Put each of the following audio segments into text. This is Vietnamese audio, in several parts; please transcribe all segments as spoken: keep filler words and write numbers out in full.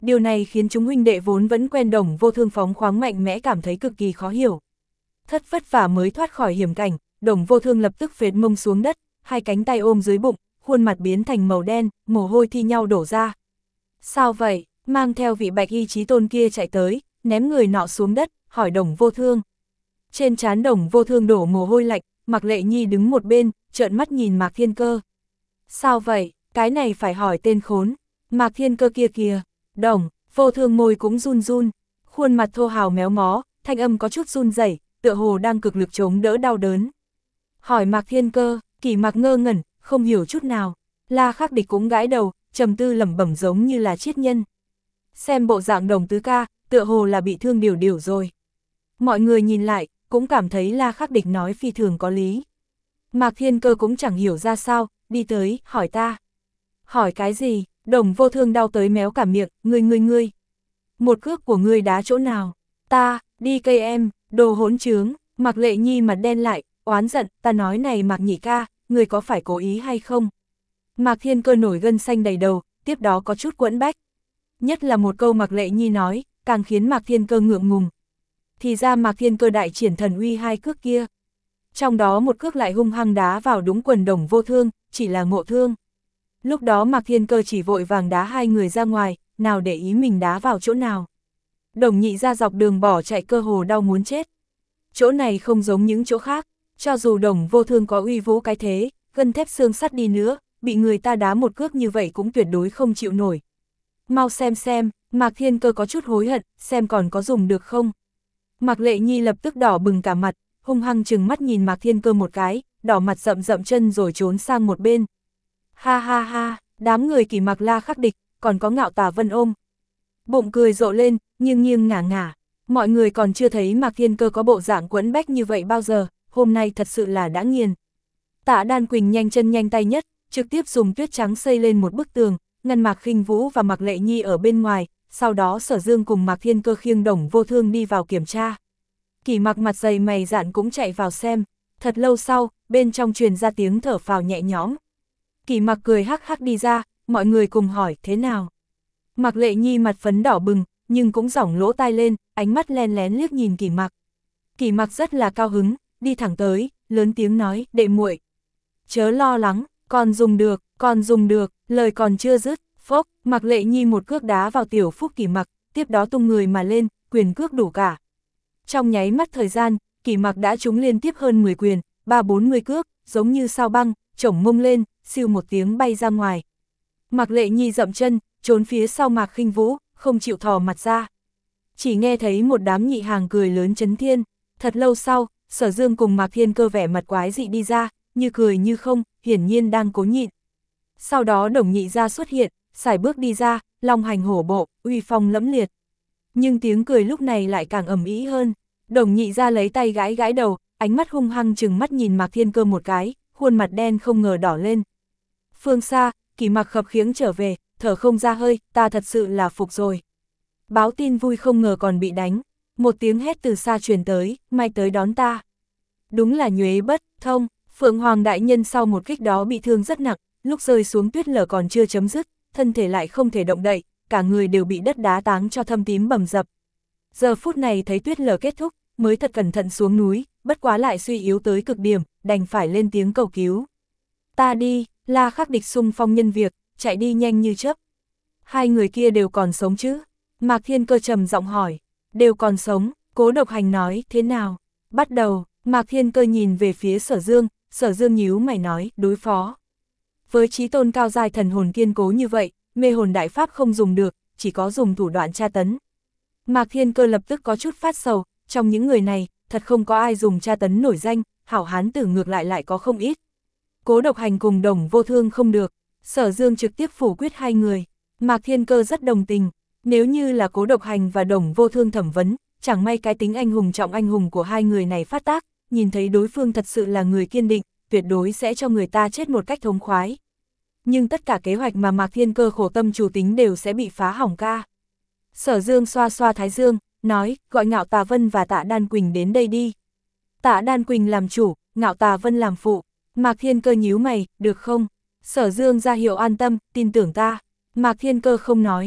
Điều này khiến chúng huynh đệ vốn vẫn quen Đồng Vô Thương phóng khoáng mạnh mẽ cảm thấy cực kỳ khó hiểu. Thất vất vả mới thoát khỏi hiểm cảnh, Đồng Vô Thương lập tức phết mông xuống đất, hai cánh tay ôm dưới bụng, khuôn mặt biến thành màu đen, mồ hôi thi nhau đổ ra. Sao vậy? Mang theo vị bạch y chí tôn kia chạy tới, ném người nọ xuống đất, hỏi Đồng Vô Thương. Trên trán Đồng Vô Thương đổ mồ hôi lạnh, Mạc Lệ Nhi đứng một bên, trợn mắt nhìn Mạc Thiên Cơ. Sao vậy? Cái này phải hỏi tên khốn. Mạc Thiên Cơ kia kìa. Đồng Vô Thương môi cũng run run, khuôn mặt thô hào méo mó, thanh âm có chút run rẩy, tựa hồ đang cực lực chống đỡ đau đớn. Hỏi Mạc Thiên Cơ, Kỷ Mạc ngơ ngẩn, không hiểu chút nào. La Khắc Địch cũng gãi đầu, trầm tư lẩm bẩm giống như là triết nhân. Xem bộ dạng Đồng tứ ca, tựa hồ là bị thương điều điều rồi. Mọi người nhìn lại, cũng cảm thấy La Khắc Địch nói phi thường có lý. Mạc Thiên Cơ cũng chẳng hiểu ra sao, đi tới, hỏi ta. Hỏi cái gì? Đồng Vô Thương đau tới méo cả miệng, ngươi ngươi ngươi. Một cước của ngươi đá chỗ nào? Ta, đi cây em, đồ hỗn trướng. Mạc Lệ Nhi mặt đen lại, oán giận, ta nói này Mạc nhị ca, ngươi có phải cố ý hay không? Mạc Thiên Cơ nổi gân xanh đầy đầu, tiếp đó có chút quẫn bách. Nhất là một câu Mạc Lệ Nhi nói, càng khiến Mạc Thiên Cơ ngượng ngùng. Thì ra Mạc Thiên Cơ đại triển thần uy hai cước kia. Trong đó một cước lại hung hăng đá vào đúng quần Đồng Vô Thương, chỉ là ngộ thương. Lúc đó Mạc Thiên Cơ chỉ vội vàng đá hai người ra ngoài, nào để ý mình đá vào chỗ nào. Đồng nhị ra dọc đường bỏ chạy cơ hồ đau muốn chết. Chỗ này không giống những chỗ khác, cho dù Đồng Vô Thương có uy vũ cái thế, gân thép xương sắt đi nữa, bị người ta đá một cước như vậy cũng tuyệt đối không chịu nổi. Mau xem xem, Mạc Thiên Cơ có chút hối hận, xem còn có dùng được không. Mạc Lệ Nhi lập tức đỏ bừng cả mặt, hung hăng trừng mắt nhìn Mạc Thiên Cơ một cái, đỏ mặt rậm rậm chân rồi trốn sang một bên. Ha ha ha, đám người Kỷ Mạc La Khắc Địch, còn có Ngạo Tà Vân ôm. Bụng cười rộ lên, nghiêng nghiêng ngả ngả. Mọi người còn chưa thấy Mạc Thiên Cơ có bộ dạng quẫn bách như vậy bao giờ, hôm nay thật sự là đã nghiền. Tạ Đan Quỳnh nhanh chân nhanh tay nhất, trực tiếp dùng tuyết trắng xây lên một bức tường, ngăn Mạc Khinh Vũ và Mạc Lệ Nhi ở bên ngoài, sau đó Sở Dương cùng Mạc Thiên Cơ khiêng Đồng Vô Thương đi vào kiểm tra. Kỷ Mạc mặt dày mày dạn cũng chạy vào xem, thật lâu sau, bên trong truyền ra tiếng thở phào nhẹ nhõm. Kỷ Mạc cười hắc hắc đi ra, mọi người cùng hỏi thế nào. Mạc Lệ Nhi mặt phấn đỏ bừng, nhưng cũng giỏng lỗ tai lên, ánh mắt len lén liếc nhìn Kỷ Mạc. Kỷ Mạc rất là cao hứng, đi thẳng tới, lớn tiếng nói, đệ muội, chớ lo lắng, còn dùng được, còn dùng được, lời còn chưa dứt, phốc, Mạc Lệ Nhi một cước đá vào tiểu phúc Kỷ Mạc, tiếp đó tung người mà lên, quyền cước đủ cả. Trong nháy mắt thời gian, Kỷ Mạc đã trúng liên tiếp hơn mười quyền, ba bốn mươi cước, giống như sao băng, chổng mông lên, siêu một tiếng bay ra ngoài. Mạc Lệ Nhi dậm chân, trốn phía sau Mạc Khinh Vũ, không chịu thò mặt ra. Chỉ nghe thấy một đám nhị hàng cười lớn chấn thiên, thật lâu sau, Sở Dương cùng Mạc Thiên Cơ vẻ mặt quái dị đi ra, như cười như không, hiển nhiên đang cố nhịn. Sau đó Đồng nhị ra xuất hiện, sải bước đi ra, long hành hổ bộ, uy phong lẫm liệt. Nhưng tiếng cười lúc này lại càng ầm ĩ hơn. Đồng nhị ra lấy tay gãi gãi đầu, ánh mắt hung hăng chừng mắt nhìn Mạc Thiên Cơ một cái, khuôn mặt đen không ngờ đỏ lên. Phương xa, Kỷ Mạc khập khiễng trở về, thở không ra hơi, ta thật sự là phục rồi. Báo tin vui không ngờ còn bị đánh, một tiếng hét từ xa truyền tới, mai tới đón ta. Đúng là nhuế bất thông, Phượng Hoàng đại nhân sau một kích đó bị thương rất nặng, lúc rơi xuống tuyết lở còn chưa chấm dứt, thân thể lại không thể động đậy, cả người đều bị đất đá táng cho thâm tím bầm dập. Giờ phút này thấy tuyết lở kết thúc, mới thật cẩn thận xuống núi, bất quá lại suy yếu tới cực điểm, đành phải lên tiếng cầu cứu. Ta đi, La Khắc Địch xung phong nhân việc, chạy đi nhanh như chớp. Hai người kia đều còn sống chứ? Mạc Thiên Cơ trầm giọng hỏi. Đều còn sống, Cố Độc Hành nói, thế nào? Bắt đầu, Mạc Thiên Cơ nhìn về phía Sở Dương, Sở Dương nhíu mày nói, đối phó. Với chí tôn cao giai thần hồn kiên cố như vậy, mê hồn đại pháp không dùng được, chỉ có dùng thủ đoạn tra tấn. Mạc Thiên Cơ lập tức có chút phát sầu, trong những người này, thật không có ai dùng tra tấn nổi danh, hảo hán tử ngược lại lại có không ít. Cố Độc Hành cùng Đồng Vô Thương không được, Sở Dương trực tiếp phủ quyết hai người. Mạc Thiên Cơ rất đồng tình, nếu như là Cố Độc Hành và Đồng Vô Thương thẩm vấn, chẳng may cái tính anh hùng trọng anh hùng của hai người này phát tác, nhìn thấy đối phương thật sự là người kiên định, tuyệt đối sẽ cho người ta chết một cách thống khoái. Nhưng tất cả kế hoạch mà Mạc Thiên Cơ khổ tâm chủ tính đều sẽ bị phá hỏng ca. Sở Dương xoa xoa thái dương, nói, gọi Ngạo Tà Vân và Tạ Đan Quỳnh đến đây đi. Tạ Đan Quỳnh làm chủ, Ngạo Tà Vân làm phụ. Mạc Thiên Cơ nhíu mày, được không? Sở Dương ra hiệu an tâm, tin tưởng ta. Mạc Thiên Cơ không nói.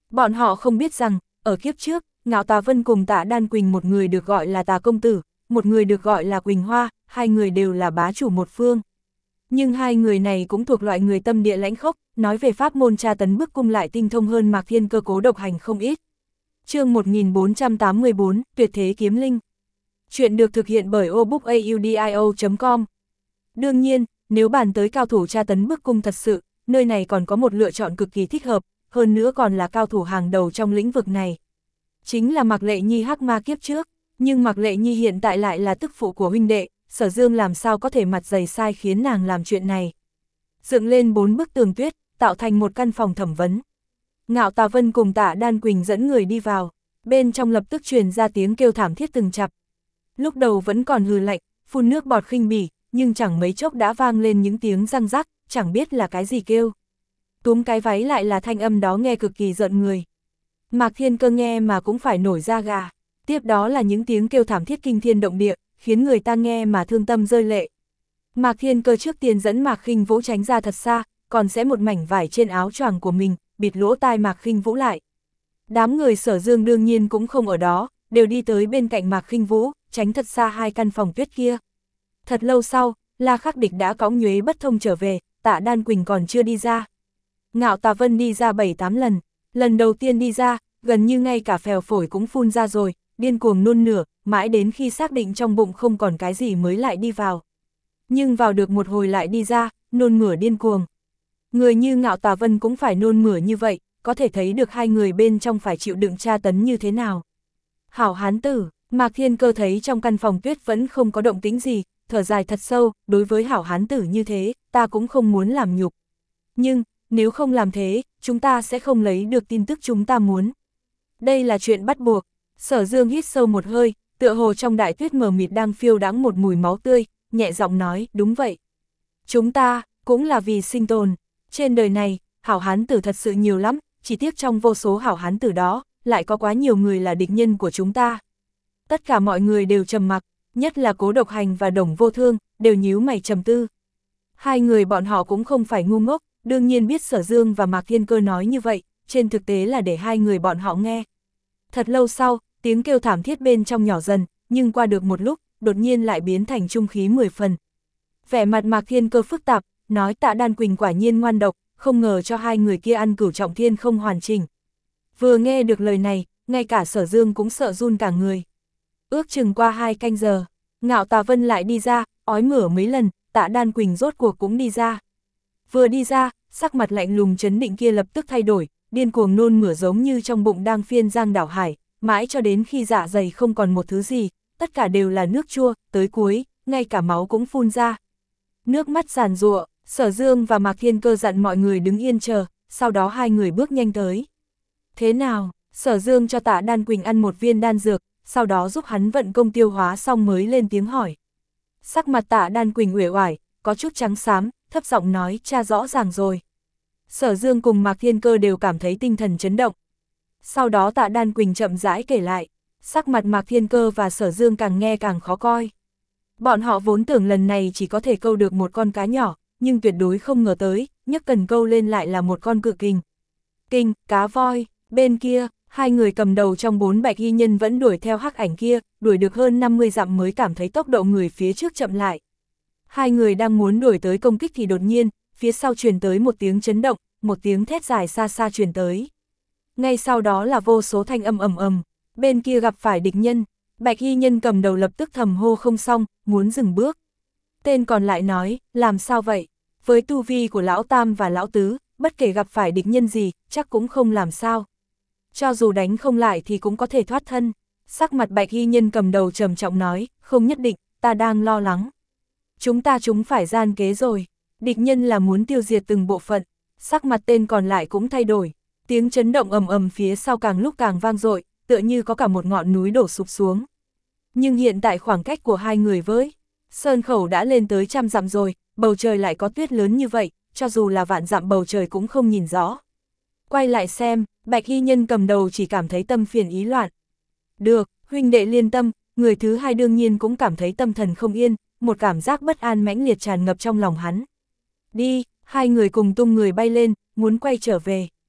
Bọn họ không biết rằng, ở kiếp trước, Ngạo Tà Vân cùng Tạ Đan Quỳnh, một người được gọi là Tà Công Tử, một người được gọi là Quỳnh Hoa, hai người đều là bá chủ một phương. Nhưng hai người này cũng thuộc loại người tâm địa lãnh khốc, nói về pháp môn tra tấn bức cung lại tinh thông hơn Mạc Thiên Cơ cố độc hành không ít. Chương một nghìn bốn trăm tám mươi bốn, Tuyệt thế kiếm linh. Chuyện được thực hiện bởi obookaudio chấm com. Đương nhiên, nếu bàn tới cao thủ tra tấn bức cung thật sự, nơi này còn có một lựa chọn cực kỳ thích hợp, hơn nữa còn là cao thủ hàng đầu trong lĩnh vực này. Chính là Mạc Lệ Nhi hắc ma kiếp trước, nhưng Mạc Lệ Nhi hiện tại lại là tức phụ của huynh đệ, Sở Dương làm sao có thể mặt dày sai khiến nàng làm chuyện này. Dựng lên bốn bức tường tuyết, tạo thành một căn phòng thẩm vấn. Ngạo Tà Vân cùng Tạ Đan Quỳnh dẫn người đi vào, bên trong lập tức truyền ra tiếng kêu thảm thiết từng chặp. Lúc đầu vẫn còn hừ lạnh, phun nước bọt khinh bỉ, nhưng chẳng mấy chốc đã vang lên những tiếng răng rắc, chẳng biết là cái gì kêu. Túm cái váy lại là thanh âm đó nghe cực kỳ giận người. Mạc Thiên Cơ nghe mà cũng phải nổi da gà, tiếp đó là những tiếng kêu thảm thiết kinh thiên động địa, khiến người ta nghe mà thương tâm rơi lệ. Mạc Thiên Cơ trước tiên dẫn Mạc Khinh Vũ tránh ra thật xa, còn sẽ một mảnh vải trên áo choàng của mình, bịt lỗ tai Mạc Khinh Vũ lại. Đám người Sở Dương đương nhiên cũng không ở đó, đều đi tới bên cạnh Mạc Khinh Vũ, tránh thật xa hai căn phòng tuyết kia. Thật lâu sau, La Khắc Địch đã cõng nhuế bất thông trở về, Tạ Đan Quỳnh còn chưa đi ra. Ngạo Tà Vân đi ra bảy tám lần, lần đầu tiên đi ra, gần như ngay cả phèo phổi cũng phun ra rồi, điên cuồng nôn nửa, mãi đến khi xác định trong bụng không còn cái gì mới lại đi vào. Nhưng vào được một hồi lại đi ra, nôn mửa điên cuồng. Người như Ngạo Tà Vân cũng phải nôn mửa như vậy, có thể thấy được hai người bên trong phải chịu đựng tra tấn như thế nào. Hảo hán tử, Mạc Thiên Cơ thấy trong căn phòng tuyết vẫn không có động tĩnh gì, thở dài thật sâu, đối với hảo hán tử như thế, ta cũng không muốn làm nhục. Nhưng, nếu không làm thế, chúng ta sẽ không lấy được tin tức chúng ta muốn. Đây là chuyện bắt buộc. Sở Dương hít sâu một hơi, tựa hồ trong đại tuyết mờ mịt đang phiêu đãng một mùi máu tươi, nhẹ giọng nói, đúng vậy. Chúng ta, cũng là vì sinh tồn. Trên đời này, hảo hán tử thật sự nhiều lắm, chỉ tiếc trong vô số hảo hán tử đó, lại có quá nhiều người là địch nhân của chúng ta. Tất cả mọi người đều trầm mặc, nhất là Cố Độc Hành và Đồng Vô Thương, đều nhíu mày trầm tư. Hai người bọn họ cũng không phải ngu ngốc, đương nhiên biết Sở Dương và Mạc Thiên Cơ nói như vậy, trên thực tế là để hai người bọn họ nghe. Thật lâu sau, tiếng kêu thảm thiết bên trong nhỏ dần, nhưng qua được một lúc, đột nhiên lại biến thành trung khí mười phần. Vẻ mặt Mạc Thiên Cơ phức tạp, nói Tạ Đan Quỳnh quả nhiên ngoan độc, không ngờ cho hai người kia ăn cửu trọng thiên không hoàn chỉnh. Vừa nghe được lời này, ngay cả Sở Dương cũng sợ run cả người. Ước chừng qua hai canh giờ, Ngạo Tà Vân lại đi ra, ói mửa mấy lần, Tạ Đan Quỳnh rốt cuộc cũng đi ra. Vừa đi ra, sắc mặt lạnh lùng trấn định kia lập tức thay đổi, điên cuồng nôn mửa giống như trong bụng đang phiên giang đảo hải, mãi cho đến khi dạ dày không còn một thứ gì, tất cả đều là nước chua, tới cuối, ngay cả máu cũng phun ra. Nước mắt giàn giụa, Sở Dương và Mạc Thiên Cơ dặn mọi người đứng yên chờ, sau đó hai người bước nhanh tới. Thế nào? Sở Dương cho Tạ Đan Quỳnh ăn một viên đan dược, sau đó giúp hắn vận công tiêu hóa xong mới lên tiếng hỏi. Sắc mặt Tạ Đan Quỳnh uể oải, có chút trắng xám, thấp giọng nói, cha rõ ràng rồi. Sở Dương cùng Mạc Thiên Cơ đều cảm thấy tinh thần chấn động. Sau đó Tạ Đan Quỳnh chậm rãi kể lại, sắc mặt Mạc Thiên Cơ và Sở Dương càng nghe càng khó coi. Bọn họ vốn tưởng lần này chỉ có thể câu được một con cá nhỏ, nhưng tuyệt đối không ngờ tới, nhấc cần câu lên lại là một con cự kình. Kình, cá voi, bên kia, hai người cầm đầu trong bốn bạch y nhân vẫn đuổi theo hắc ảnh kia, đuổi được hơn năm mươi dặm mới cảm thấy tốc độ người phía trước chậm lại. Hai người đang muốn đuổi tới công kích thì đột nhiên, phía sau truyền tới một tiếng chấn động, một tiếng thét dài xa xa truyền tới. Ngay sau đó là vô số thanh âm ầm ầm, bên kia gặp phải địch nhân, bạch y nhân cầm đầu lập tức thầm hô không xong, muốn dừng bước. Tên còn lại nói, làm sao vậy? Với tu vi của lão Tam và lão Tứ, bất kể gặp phải địch nhân gì, chắc cũng không làm sao. Cho dù đánh không lại thì cũng có thể thoát thân. Sắc mặt bạch y nhân cầm đầu trầm trọng nói, không nhất định, ta đang lo lắng. Chúng ta chúng phải gian kế rồi, địch nhân là muốn tiêu diệt từng bộ phận. Sắc mặt tên còn lại cũng thay đổi, tiếng chấn động ầm ầm phía sau càng lúc càng vang dội, tựa như có cả một ngọn núi đổ sụp xuống. Nhưng hiện tại khoảng cách của hai người với Sơn Khẩu đã lên tới trăm dặm rồi, bầu trời lại có tuyết lớn như vậy, cho dù là vạn dặm bầu trời cũng không nhìn rõ. Quay lại xem, bạch y nhân cầm đầu chỉ cảm thấy tâm phiền ý loạn. Được, huynh đệ liên tâm, người thứ hai đương nhiên cũng cảm thấy tâm thần không yên, một cảm giác bất an mãnh liệt tràn ngập trong lòng hắn. Đi, hai người cùng tung người bay lên, muốn quay trở về.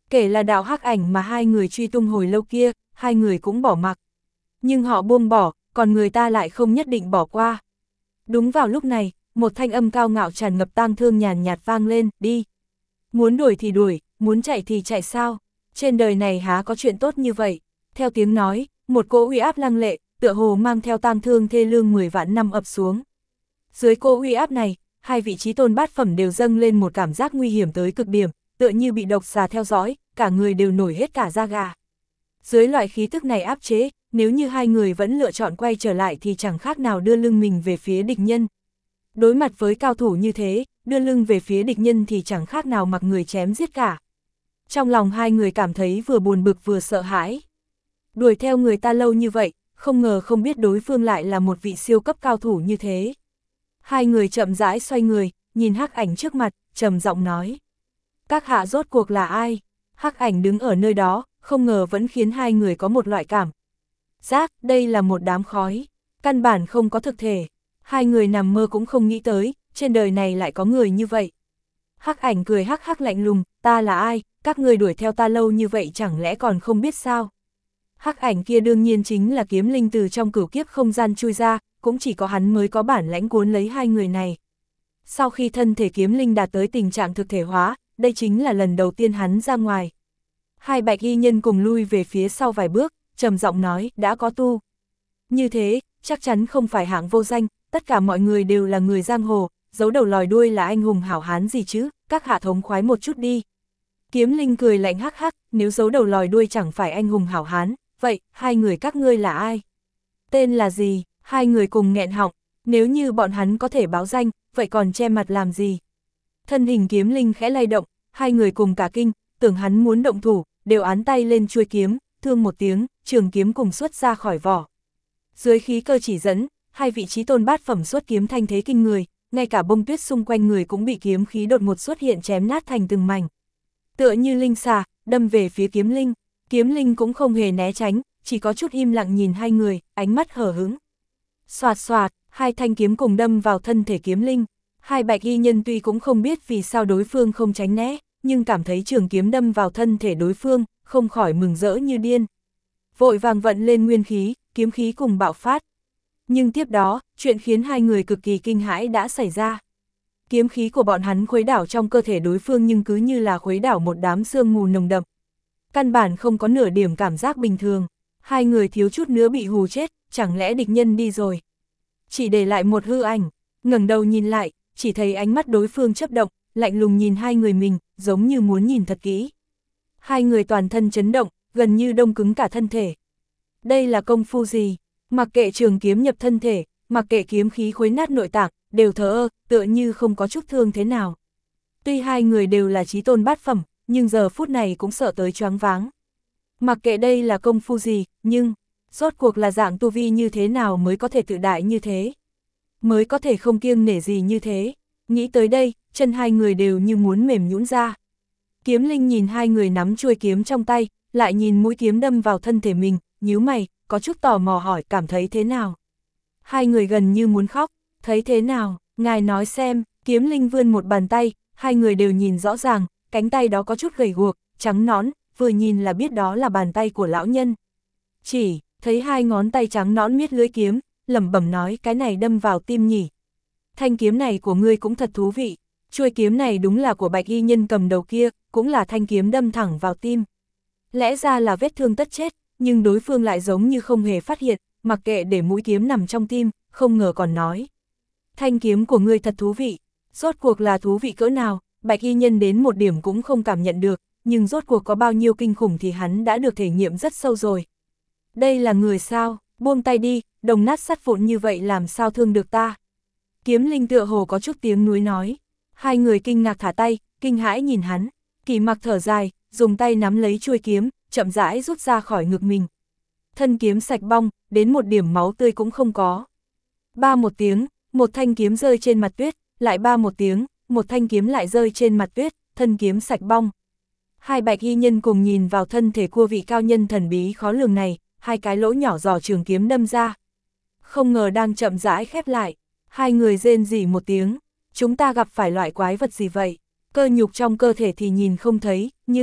Kể là đạo hắc ảnh mà hai người truy tung hồi lâu kia, hai người cũng bỏ mặc. Nhưng họ buông bỏ, còn người ta lại không nhất định bỏ qua. Đúng vào lúc này, một thanh âm cao ngạo tràn ngập tang thương nhàn nhạt vang lên, đi. Muốn đuổi thì đuổi, muốn chạy thì chạy sao? Trên đời này há có chuyện tốt như vậy? Theo tiếng nói, một cỗ uy áp lăng lệ, tựa hồ mang theo tang thương thê lương mười vạn năm ập xuống. Dưới cỗ uy áp này, hai vị trí tôn bát phẩm đều dâng lên một cảm giác nguy hiểm tới cực điểm, tựa như bị độc xà theo dõi, cả người đều nổi hết cả da gà. Dưới loại khí tức này áp chế, nếu như hai người vẫn lựa chọn quay trở lại thì chẳng khác nào đưa lưng mình về phía địch nhân. Đối mặt với cao thủ như thế, đưa lưng về phía địch nhân thì chẳng khác nào mặc người chém giết cả. Trong lòng hai người cảm thấy vừa buồn bực vừa sợ hãi. Đuổi theo người ta lâu như vậy, không ngờ không biết đối phương lại là một vị siêu cấp cao thủ như thế. Hai người chậm rãi xoay người, nhìn hắc ảnh trước mặt, trầm giọng nói. Các hạ rốt cuộc là ai? Hắc ảnh đứng ở nơi đó, không ngờ vẫn khiến hai người có một loại cảm giác, đây là một đám khói, căn bản không có thực thể. Hai người nằm mơ cũng không nghĩ tới, trên đời này lại có người như vậy. Hắc ảnh cười hắc hắc lạnh lùng, ta là ai, các người đuổi theo ta lâu như vậy chẳng lẽ còn không biết sao? Hắc ảnh kia đương nhiên chính là kiếm linh từ trong cửu kiếp không gian chui ra, cũng chỉ có hắn mới có bản lãnh cuốn lấy hai người này. Sau khi thân thể kiếm linh đạt tới tình trạng thực thể hóa, đây chính là lần đầu tiên hắn ra ngoài. Hai bạch y nhân cùng lui về phía sau vài bước, trầm giọng nói, đã có tu. Như thế, chắc chắn không phải hạng vô danh, tất cả mọi người đều là người giang hồ, giấu đầu lòi đuôi là anh hùng hảo hán gì chứ, các hạ thống khoái một chút đi. Kiếm linh cười lạnh hắc hắc, nếu giấu đầu lòi đuôi chẳng phải anh hùng hảo hán, vậy, hai người các ngươi là ai? Tên là gì? Hai người cùng nghẹn họng, nếu như bọn hắn có thể báo danh, vậy còn che mặt làm gì? Thân hình kiếm linh khẽ lay động, hai người cùng cả kinh, tưởng hắn muốn động thủ, đều án tay lên chuôi kiếm, thương một tiếng, trường kiếm cùng xuất ra khỏi vỏ. Dưới khí cơ chỉ dẫn, hai vị trí tôn bát phẩm xuất kiếm thanh thế kinh người, ngay cả bông tuyết xung quanh người cũng bị kiếm khí đột ngột xuất hiện chém nát thành từng mảnh. Tựa như linh xà, đâm về phía kiếm linh, kiếm linh cũng không hề né tránh, chỉ có chút im lặng nhìn hai người, ánh mắt hờ hững. Xoạt xoạt, hai thanh kiếm cùng đâm vào thân thể kiếm linh. Hai bạch y nhân tuy cũng không biết vì sao đối phương không tránh né, nhưng cảm thấy trường kiếm đâm vào thân thể đối phương, không khỏi mừng rỡ như điên. Vội vàng vận lên nguyên khí, kiếm khí cùng bạo phát. Nhưng tiếp đó, chuyện khiến hai người cực kỳ kinh hãi đã xảy ra. Kiếm khí của bọn hắn khuấy đảo trong cơ thể đối phương nhưng cứ như là khuấy đảo một đám sương mù nồng đậm. Căn bản không có nửa điểm cảm giác bình thường. Hai người thiếu chút nữa bị hù chết, chẳng lẽ địch nhân đi rồi. Chỉ để lại một hư ảnh, ngẩng đầu nhìn lại, chỉ thấy ánh mắt đối phương chớp động, lạnh lùng nhìn hai người mình, giống như muốn nhìn thật kỹ. Hai người toàn thân chấn động, gần như đông cứng cả thân thể. Đây là công phu gì? Mặc kệ trường kiếm nhập thân thể, mặc kệ kiếm khí khuấy nát nội tạng, đều thờ ơ, tựa như không có chút thương thế nào. Tuy hai người đều là chí tôn bát phẩm, nhưng giờ phút này cũng sợ tới choáng váng. Mặc kệ đây là công phu gì, nhưng, rốt cuộc là dạng tu vi như thế nào mới có thể tự đại như thế? Mới có thể không kiêng nể gì như thế? Nghĩ tới đây, chân hai người đều như muốn mềm nhũn ra. Kiếm linh nhìn hai người nắm chuôi kiếm trong tay, lại nhìn mũi kiếm đâm vào thân thể mình, nhíu mày, có chút tò mò hỏi cảm thấy thế nào. Hai người gần như muốn khóc, thấy thế nào, ngài nói xem, kiếm linh vươn một bàn tay, hai người đều nhìn rõ ràng, cánh tay đó có chút gầy guộc, trắng nõn, vừa nhìn là biết đó là bàn tay của lão nhân. Chỉ, thấy hai ngón tay trắng nõn miết lưỡi kiếm, lẩm bẩm nói cái này đâm vào tim nhỉ. Thanh kiếm này của ngươi cũng thật thú vị, chuôi kiếm này đúng là của bạch y nhân cầm đầu kia, cũng là thanh kiếm đâm thẳng vào tim. Lẽ ra là vết thương tất chết, nhưng đối phương lại giống như không hề phát hiện, mặc kệ để mũi kiếm nằm trong tim, không ngờ còn nói. Thanh kiếm của ngươi thật thú vị, rốt cuộc là thú vị cỡ nào, bạch y nhân đến một điểm cũng không cảm nhận được, nhưng rốt cuộc có bao nhiêu kinh khủng thì hắn đã được thể nghiệm rất sâu rồi. Đây là người sao, buông tay đi, đồng nát sắt vụn như vậy làm sao thương được ta. Kiếm linh tựa hồ có chút tiếng núi nói. Hai người kinh ngạc thả tay, kinh hãi nhìn hắn. Kỳ mặc thở dài, dùng tay nắm lấy chuôi kiếm, chậm rãi rút ra khỏi ngực mình. Thân kiếm sạch bong, đến một điểm máu tươi cũng không có. Ba một tiếng, một thanh kiếm rơi trên mặt tuyết, lại ba một tiếng, một thanh kiếm lại rơi trên mặt tuyết, thân kiếm sạch bong. Hai bạch y nhân cùng nhìn vào thân thể của vị cao nhân thần bí khó lường này, hai cái lỗ nhỏ giò trường kiếm đâm ra. Không ngờ đang chậm rãi khép lại, hai người rên rỉ một tiếng, chúng ta gặp phải loại quái vật gì vậy? Cơ nhục trong cơ thể thì nhìn không thấy, nhưng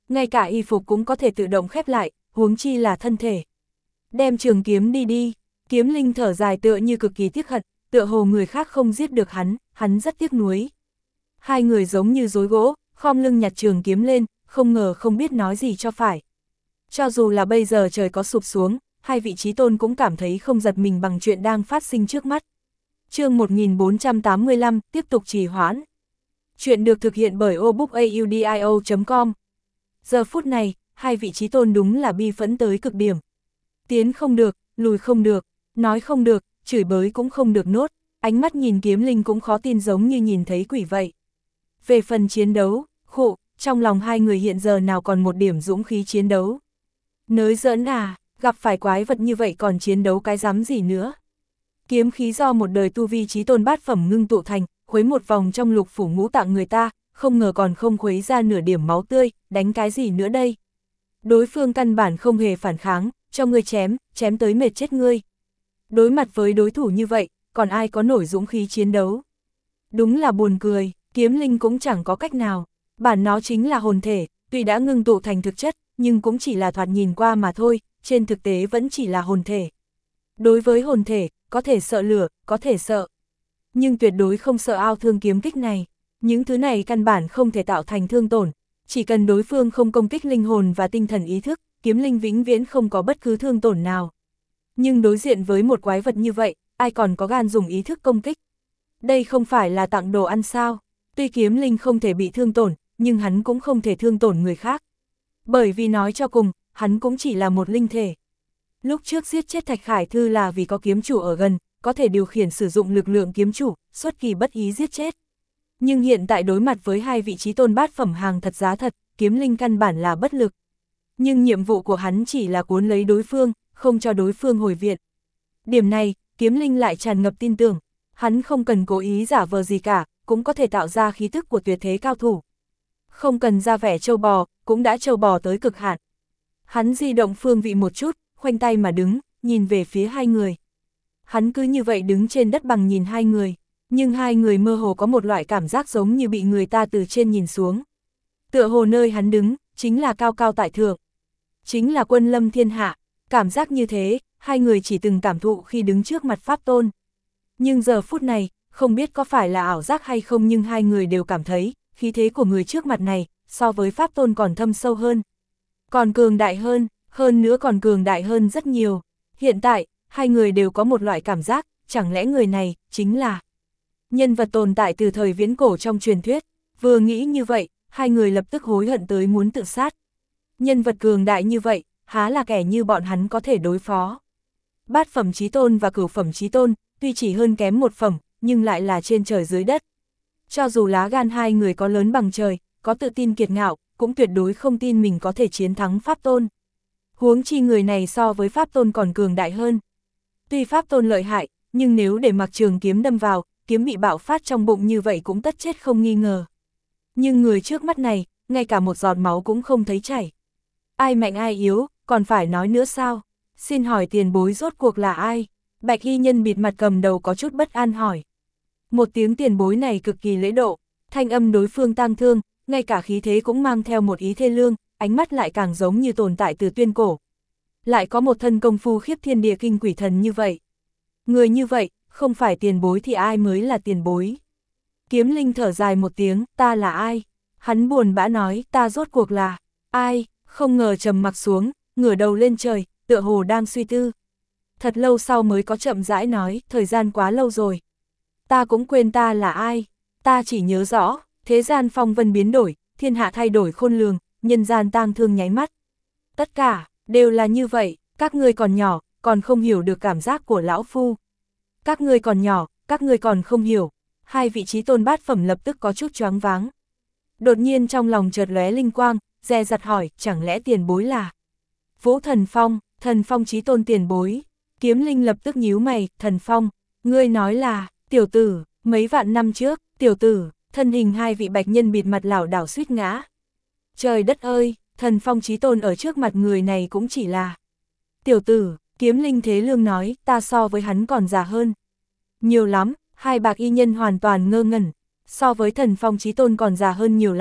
ngay cả y phục cũng có thể tự động khép lại, huống chi là thân thể. Đem trường kiếm đi đi, Kiếm Linh thở dài tựa như cực kỳ tiếc hận, tựa hồ người khác không giết được hắn, hắn rất tiếc nuối. Hai người giống như rối gỗ, khom lưng nhặt trường kiếm lên, không ngờ không biết nói gì cho phải. Cho dù là bây giờ trời có sụp xuống, hai vị trí tôn cũng cảm thấy không giật mình bằng chuyện đang phát sinh trước mắt. Chương một nghìn bốn trăm tám mươi lăm, tiếp tục trì hoãn. Chuyện được thực hiện bởi obookaudio chấm com. Giờ phút này, hai vị trí tôn đúng là bi phẫn tới cực điểm. Tiến không được, lùi không được, nói không được, chửi bới cũng không được nốt, ánh mắt nhìn Kiếm Linh cũng khó tin giống như nhìn thấy quỷ vậy. Về phần chiến đấu, khụ, trong lòng hai người hiện giờ nào còn một điểm dũng khí chiến đấu. Nới giỡn à, gặp phải quái vật như vậy còn chiến đấu cái dám gì nữa. Kiếm khí do một đời tu vi chí tôn bát phẩm ngưng tụ thành, khuấy một vòng trong lục phủ ngũ tạng người ta, không ngờ còn không khuấy ra nửa điểm máu tươi, đánh cái gì nữa đây. Đối phương căn bản không hề phản kháng, cho ngươi chém, chém tới mệt chết ngươi. Đối mặt với đối thủ như vậy, còn ai có nổi dũng khí chiến đấu. Đúng là buồn cười, Kiếm Linh cũng chẳng có cách nào, bản nó chính là hồn thể, tuy đã ngưng tụ thành thực chất, nhưng cũng chỉ là thoạt nhìn qua mà thôi, trên thực tế vẫn chỉ là hồn thể. Đối với hồn thể, có thể sợ lửa, có thể sợ. Nhưng tuyệt đối không sợ ao thương kiếm kích này. Những thứ này căn bản không thể tạo thành thương tổn. Chỉ cần đối phương không công kích linh hồn và tinh thần ý thức, Kiếm Linh vĩnh viễn không có bất cứ thương tổn nào. Nhưng đối diện với một quái vật như vậy, ai còn có gan dùng ý thức công kích? Đây không phải là tặng đồ ăn sao? Tuy Kiếm Linh không thể bị thương tổn, nhưng hắn cũng không thể thương tổn người khác. Bởi vì nói cho cùng, hắn cũng chỉ là một linh thể. Lúc trước giết chết Thạch Khải Thư là vì có kiếm chủ ở gần, có thể điều khiển sử dụng lực lượng kiếm chủ, xuất kỳ bất ý giết chết. Nhưng hiện tại đối mặt với hai vị trí tôn bát phẩm hàng thật giá thật, Kiếm Linh căn bản là bất lực. Nhưng nhiệm vụ của hắn chỉ là cuốn lấy đối phương, không cho đối phương hồi viện. Điểm này, Kiếm Linh lại tràn ngập tin tưởng, hắn không cần cố ý giả vờ gì cả, cũng có thể tạo ra khí tức của tuyệt thế cao thủ. Không cần ra vẻ trâu bò, cũng đã trâu bò tới cực hạn. Hắn di động phương vị một chút, khoanh tay mà đứng, nhìn về phía hai người. Hắn cứ như vậy đứng trên đất bằng nhìn hai người, nhưng hai người mơ hồ có một loại cảm giác giống như bị người ta từ trên nhìn xuống. Tựa hồ nơi hắn đứng, chính là cao cao tại thượng. Chính là quân lâm thiên hạ, cảm giác như thế, hai người chỉ từng cảm thụ khi đứng trước mặt Pháp Tôn. Nhưng giờ phút này, không biết có phải là ảo giác hay không nhưng hai người đều cảm thấy, khí thế của người trước mặt này, so với Pháp Tôn còn thâm sâu hơn. Còn cường đại hơn, hơn nữa còn cường đại hơn rất nhiều. Hiện tại, hai người đều có một loại cảm giác, chẳng lẽ người này, chính là nhân vật tồn tại từ thời viễn cổ trong truyền thuyết. Vừa nghĩ như vậy, hai người lập tức hối hận tới muốn tự sát. Nhân vật cường đại như vậy, há là kẻ như bọn hắn có thể đối phó. Bát phẩm chí tôn và cửu phẩm chí tôn, tuy chỉ hơn kém một phẩm, nhưng lại là trên trời dưới đất. Cho dù lá gan hai người có lớn bằng trời, có tự tin kiệt ngạo, cũng tuyệt đối không tin mình có thể chiến thắng Pháp Tôn. Huống chi người này so với Pháp Tôn còn cường đại hơn. Tuy Pháp Tôn lợi hại, nhưng nếu để mặc trường kiếm đâm vào, kiếm bị bạo phát trong bụng như vậy cũng tất chết không nghi ngờ. Nhưng người trước mắt này, ngay cả một giọt máu cũng không thấy chảy. Ai mạnh ai yếu, còn phải nói nữa sao? Xin hỏi tiền bối rốt cuộc là ai? Bạch y nhân bịt mặt cầm đầu có chút bất an hỏi. Một tiếng tiền bối này cực kỳ lễ độ, thanh âm đối phương tang thương, ngay cả khí thế cũng mang theo một ý thê lương, ánh mắt lại càng giống như tồn tại từ tuyên cổ. Lại có một thân công phu khiếp thiên địa kinh quỷ thần như vậy. Người như vậy, không phải tiền bối thì ai mới là tiền bối? Kiếm Linh thở dài một tiếng, ta là ai? Hắn buồn bã nói, ta rốt cuộc là ai? Không ngờ trầm mặc xuống, ngửa đầu lên trời, tựa hồ đang suy tư. Thật lâu sau mới có chậm rãi nói, thời gian quá lâu rồi. Ta cũng quên ta là ai, ta chỉ nhớ rõ, thế gian phong vân biến đổi, thiên hạ thay đổi khôn lường, nhân gian tang thương nháy mắt. Tất cả, đều là như vậy, các ngươi còn nhỏ, còn không hiểu được cảm giác của lão phu. Các ngươi còn nhỏ, các ngươi còn không hiểu. Hai vị trí tôn bát phẩm lập tức có chút choáng váng. Đột nhiên trong lòng chợt lóe linh quang, dè dặt hỏi, chẳng lẽ tiền bối là Vũ Thần Phong, Thần Phong chí tôn tiền bối. Kiếm Linh lập tức nhíu mày, Thần Phong, ngươi nói là, tiểu tử, mấy vạn năm trước, tiểu tử, thân hình hai vị bạch nhân bịt mặt lảo đảo suýt ngã. Trời đất ơi, Thần Phong chí tôn ở trước mặt người này cũng chỉ là tiểu tử. Kiếm Linh thế lương nói, ta so với hắn còn già hơn. Nhiều lắm, hai bạc y nhân hoàn toàn ngơ ngẩn, so với Thần Phong chí tôn còn già hơn nhiều lắm.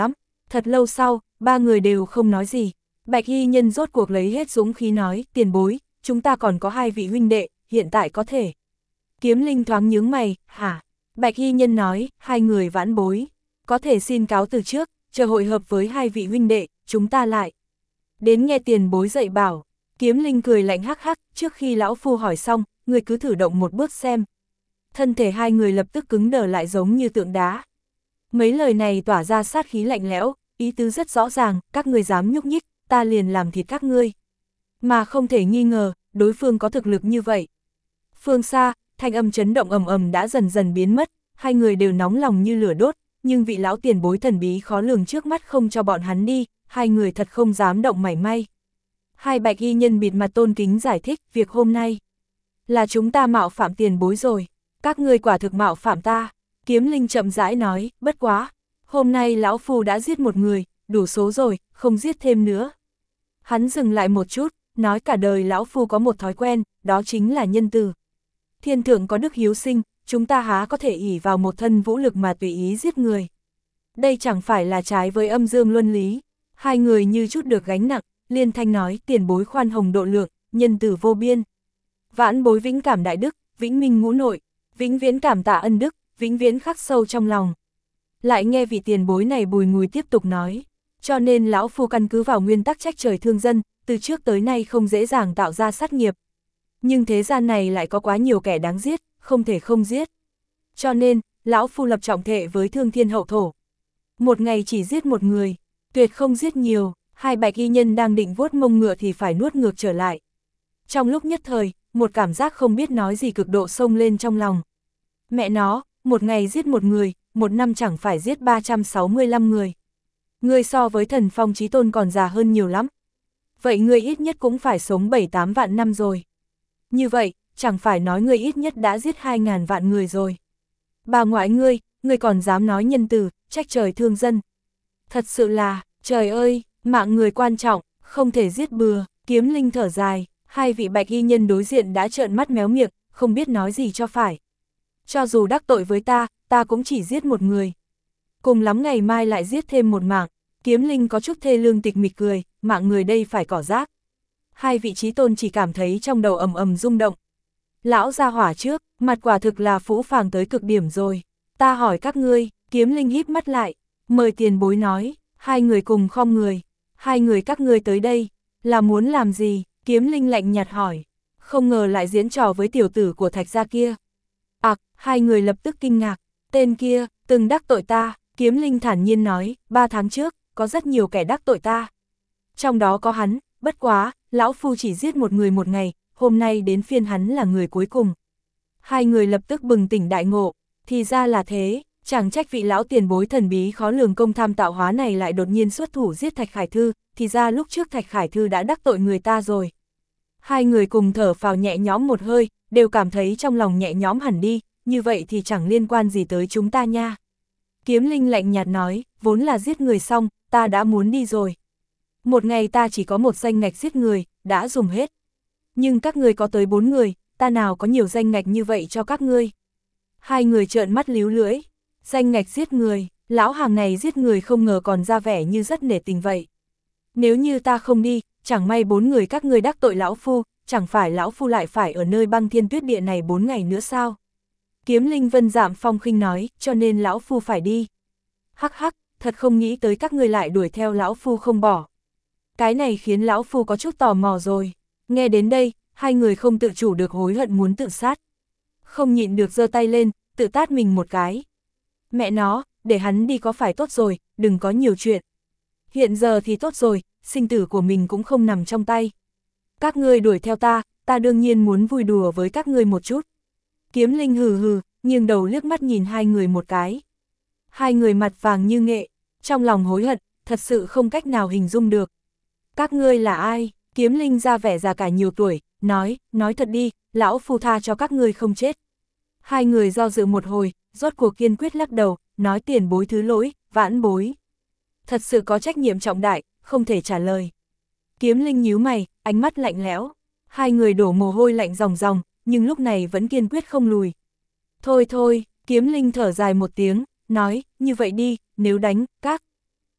Thật lâu sau, ba người đều không nói gì. Bạch y nhân rốt cuộc lấy hết dũng khí nói, tiền bối, chúng ta còn có hai vị huynh đệ, hiện tại có thể. Kiếm Linh thoáng nhướng mày, hả? Bạch y nhân nói, hai người vãn bối, có thể xin cáo từ trước, chờ hội hợp với hai vị huynh đệ, chúng ta lại. Đến nghe tiền bối dạy bảo. Kiếm Linh cười lạnh hắc hắc, trước khi lão phu hỏi xong, người cứ thử động một bước xem. Thân thể hai người lập tức cứng đờ lại giống như tượng đá. Mấy lời này tỏa ra sát khí lạnh lẽo, ý tứ rất rõ ràng, các ngươi dám nhúc nhích, ta liền làm thịt các ngươi. Mà không thể nghi ngờ, đối phương có thực lực như vậy. Phương xa, thanh âm chấn động ầm ầm đã dần dần biến mất, hai người đều nóng lòng như lửa đốt, nhưng vị lão tiền bối thần bí khó lường trước mắt không cho bọn hắn đi, hai người thật không dám động mảy may. Hai bạch y nhân bịt mặt tôn kính giải thích, việc hôm nay là chúng ta mạo phạm tiền bối rồi, các ngươi quả thực mạo phạm ta. Kiếm Linh chậm rãi nói, bất quá, hôm nay lão phu đã giết một người, đủ số rồi, không giết thêm nữa. Hắn dừng lại một chút, nói cả đời lão phu có một thói quen, đó chính là nhân từ. Thiên thượng có đức hiếu sinh, chúng ta há có thể ỷ vào một thân vũ lực mà tùy ý giết người. Đây chẳng phải là trái với âm dương luân lý. Hai người như chút được gánh nặng, liên thanh nói, tiền bối khoan hồng độ lượng, nhân từ vô biên. Vãn bối vĩnh cảm đại đức, vĩnh minh ngũ nội, vĩnh viễn cảm tạ ân đức, vĩnh viễn khắc sâu trong lòng. Lại nghe vị tiền bối này bùi ngùi tiếp tục nói, cho nên lão phu căn cứ vào nguyên tắc trách trời thương dân, từ trước tới nay không dễ dàng tạo ra sát nghiệp. Nhưng thế gian này lại có quá nhiều kẻ đáng giết, không thể không giết. Cho nên, lão phu lập trọng thệ với thương thiên hậu thổ. Một ngày chỉ giết một người, tuyệt không giết nhiều. Hai bạch y nhân đang định vuốt mông ngựa thì phải nuốt ngược trở lại. Trong lúc nhất thời, một cảm giác không biết nói gì cực độ xông lên trong lòng. Mẹ nó, một ngày giết một người, một năm chẳng phải giết ba trăm sáu mươi lăm người. Ngươi so với thần phong chí tôn còn già hơn nhiều lắm. Vậy ngươi ít nhất cũng phải sống bảy tám vạn năm rồi. Như vậy, chẳng phải nói ngươi ít nhất đã giết hai ngàn vạn người rồi. Bà ngoại ngươi, ngươi còn dám nói nhân từ, trách trời thương dân. Thật sự là, trời ơi, mạng người quan trọng, không thể giết bừa. Kiếm Linh thở dài, hai vị bạch y nhân đối diện đã trợn mắt méo miệng, không biết nói gì cho phải. Cho dù đắc tội với ta, ta cũng chỉ giết một người. Cùng lắm ngày mai lại giết thêm một mạng. Kiếm Linh có chút thê lương tịch mịch cười, mạng người đây phải cỏ rác. Hai vị chí tôn chỉ cảm thấy trong đầu ầm ầm rung động. Lão gia hỏa trước, mặt quả thực là phũ phàng tới cực điểm rồi. Ta hỏi các ngươi, Kiếm Linh híp mắt lại, mời tiền bối nói. Hai người cùng khom người. Hai người các ngươi tới đây, là muốn làm gì? Kiếm Linh lạnh nhạt hỏi. Không ngờ lại diễn trò với tiểu tử của Thạch gia kia. Ặc, à, hai người lập tức kinh ngạc. Tên kia, từng đắc tội ta. Kiếm Linh thản nhiên nói, ba tháng trước, có rất nhiều kẻ đắc tội ta. Trong đó có hắn, bất quá, lão phu chỉ giết một người một ngày, hôm nay đến phiên hắn là người cuối cùng. Hai người lập tức bừng tỉnh đại ngộ, thì ra là thế, chẳng trách vị lão tiền bối thần bí khó lường công tham tạo hóa này lại đột nhiên xuất thủ giết Thạch Khải Thư, thì ra lúc trước Thạch Khải Thư đã đắc tội người ta rồi. Hai người cùng thở phào nhẹ nhõm một hơi, đều cảm thấy trong lòng nhẹ nhõm hẳn đi, như vậy thì chẳng liên quan gì tới chúng ta nha. Kiếm Linh lạnh nhạt nói, vốn là giết người xong, ta đã muốn đi rồi. Một ngày ta chỉ có một danh ngạch giết người, đã dùng hết. Nhưng các ngươi có tới bốn người, ta nào có nhiều danh ngạch như vậy cho các ngươi. Hai người trợn mắt líu lưỡi, danh ngạch giết người, lão hàng này giết người không ngờ còn ra vẻ như rất nể tình vậy. Nếu như ta không đi, chẳng may bốn người các ngươi đắc tội lão phu, chẳng phải lão phu lại phải ở nơi băng thiên tuyết địa này bốn ngày nữa sao? Kiếm Linh vân dạm phong khinh nói, cho nên lão phu phải đi. Hắc hắc, thật không nghĩ tới các ngươi lại đuổi theo lão phu không bỏ. Cái này khiến lão phu có chút tò mò rồi. Nghe đến đây, hai người không tự chủ được hối hận muốn tự sát. Không nhịn được giơ tay lên, tự tát mình một cái. Mẹ nó, để hắn đi có phải tốt rồi, đừng có nhiều chuyện. Hiện giờ thì tốt rồi, sinh tử của mình cũng không nằm trong tay. Các ngươi đuổi theo ta, ta đương nhiên muốn vui đùa với các ngươi một chút. Kiếm Linh hừ hừ, nghiêng đầu liếc mắt nhìn hai người một cái. Hai người mặt vàng như nghệ, trong lòng hối hận, thật sự không cách nào hình dung được. Các ngươi là ai? Kiếm Linh ra vẻ già cả nhiều tuổi, nói, nói thật đi, lão phu tha cho các ngươi không chết. Hai người do dự một hồi, rốt cuộc kiên quyết lắc đầu, nói tiền bối thứ lỗi, vãn bối. Thật sự có trách nhiệm trọng đại, không thể trả lời. Kiếm Linh nhíu mày, ánh mắt lạnh lẽo. Hai người đổ mồ hôi lạnh ròng ròng, nhưng lúc này vẫn kiên quyết không lùi. Thôi thôi, Kiếm Linh thở dài một tiếng, nói, như vậy đi, nếu đánh, các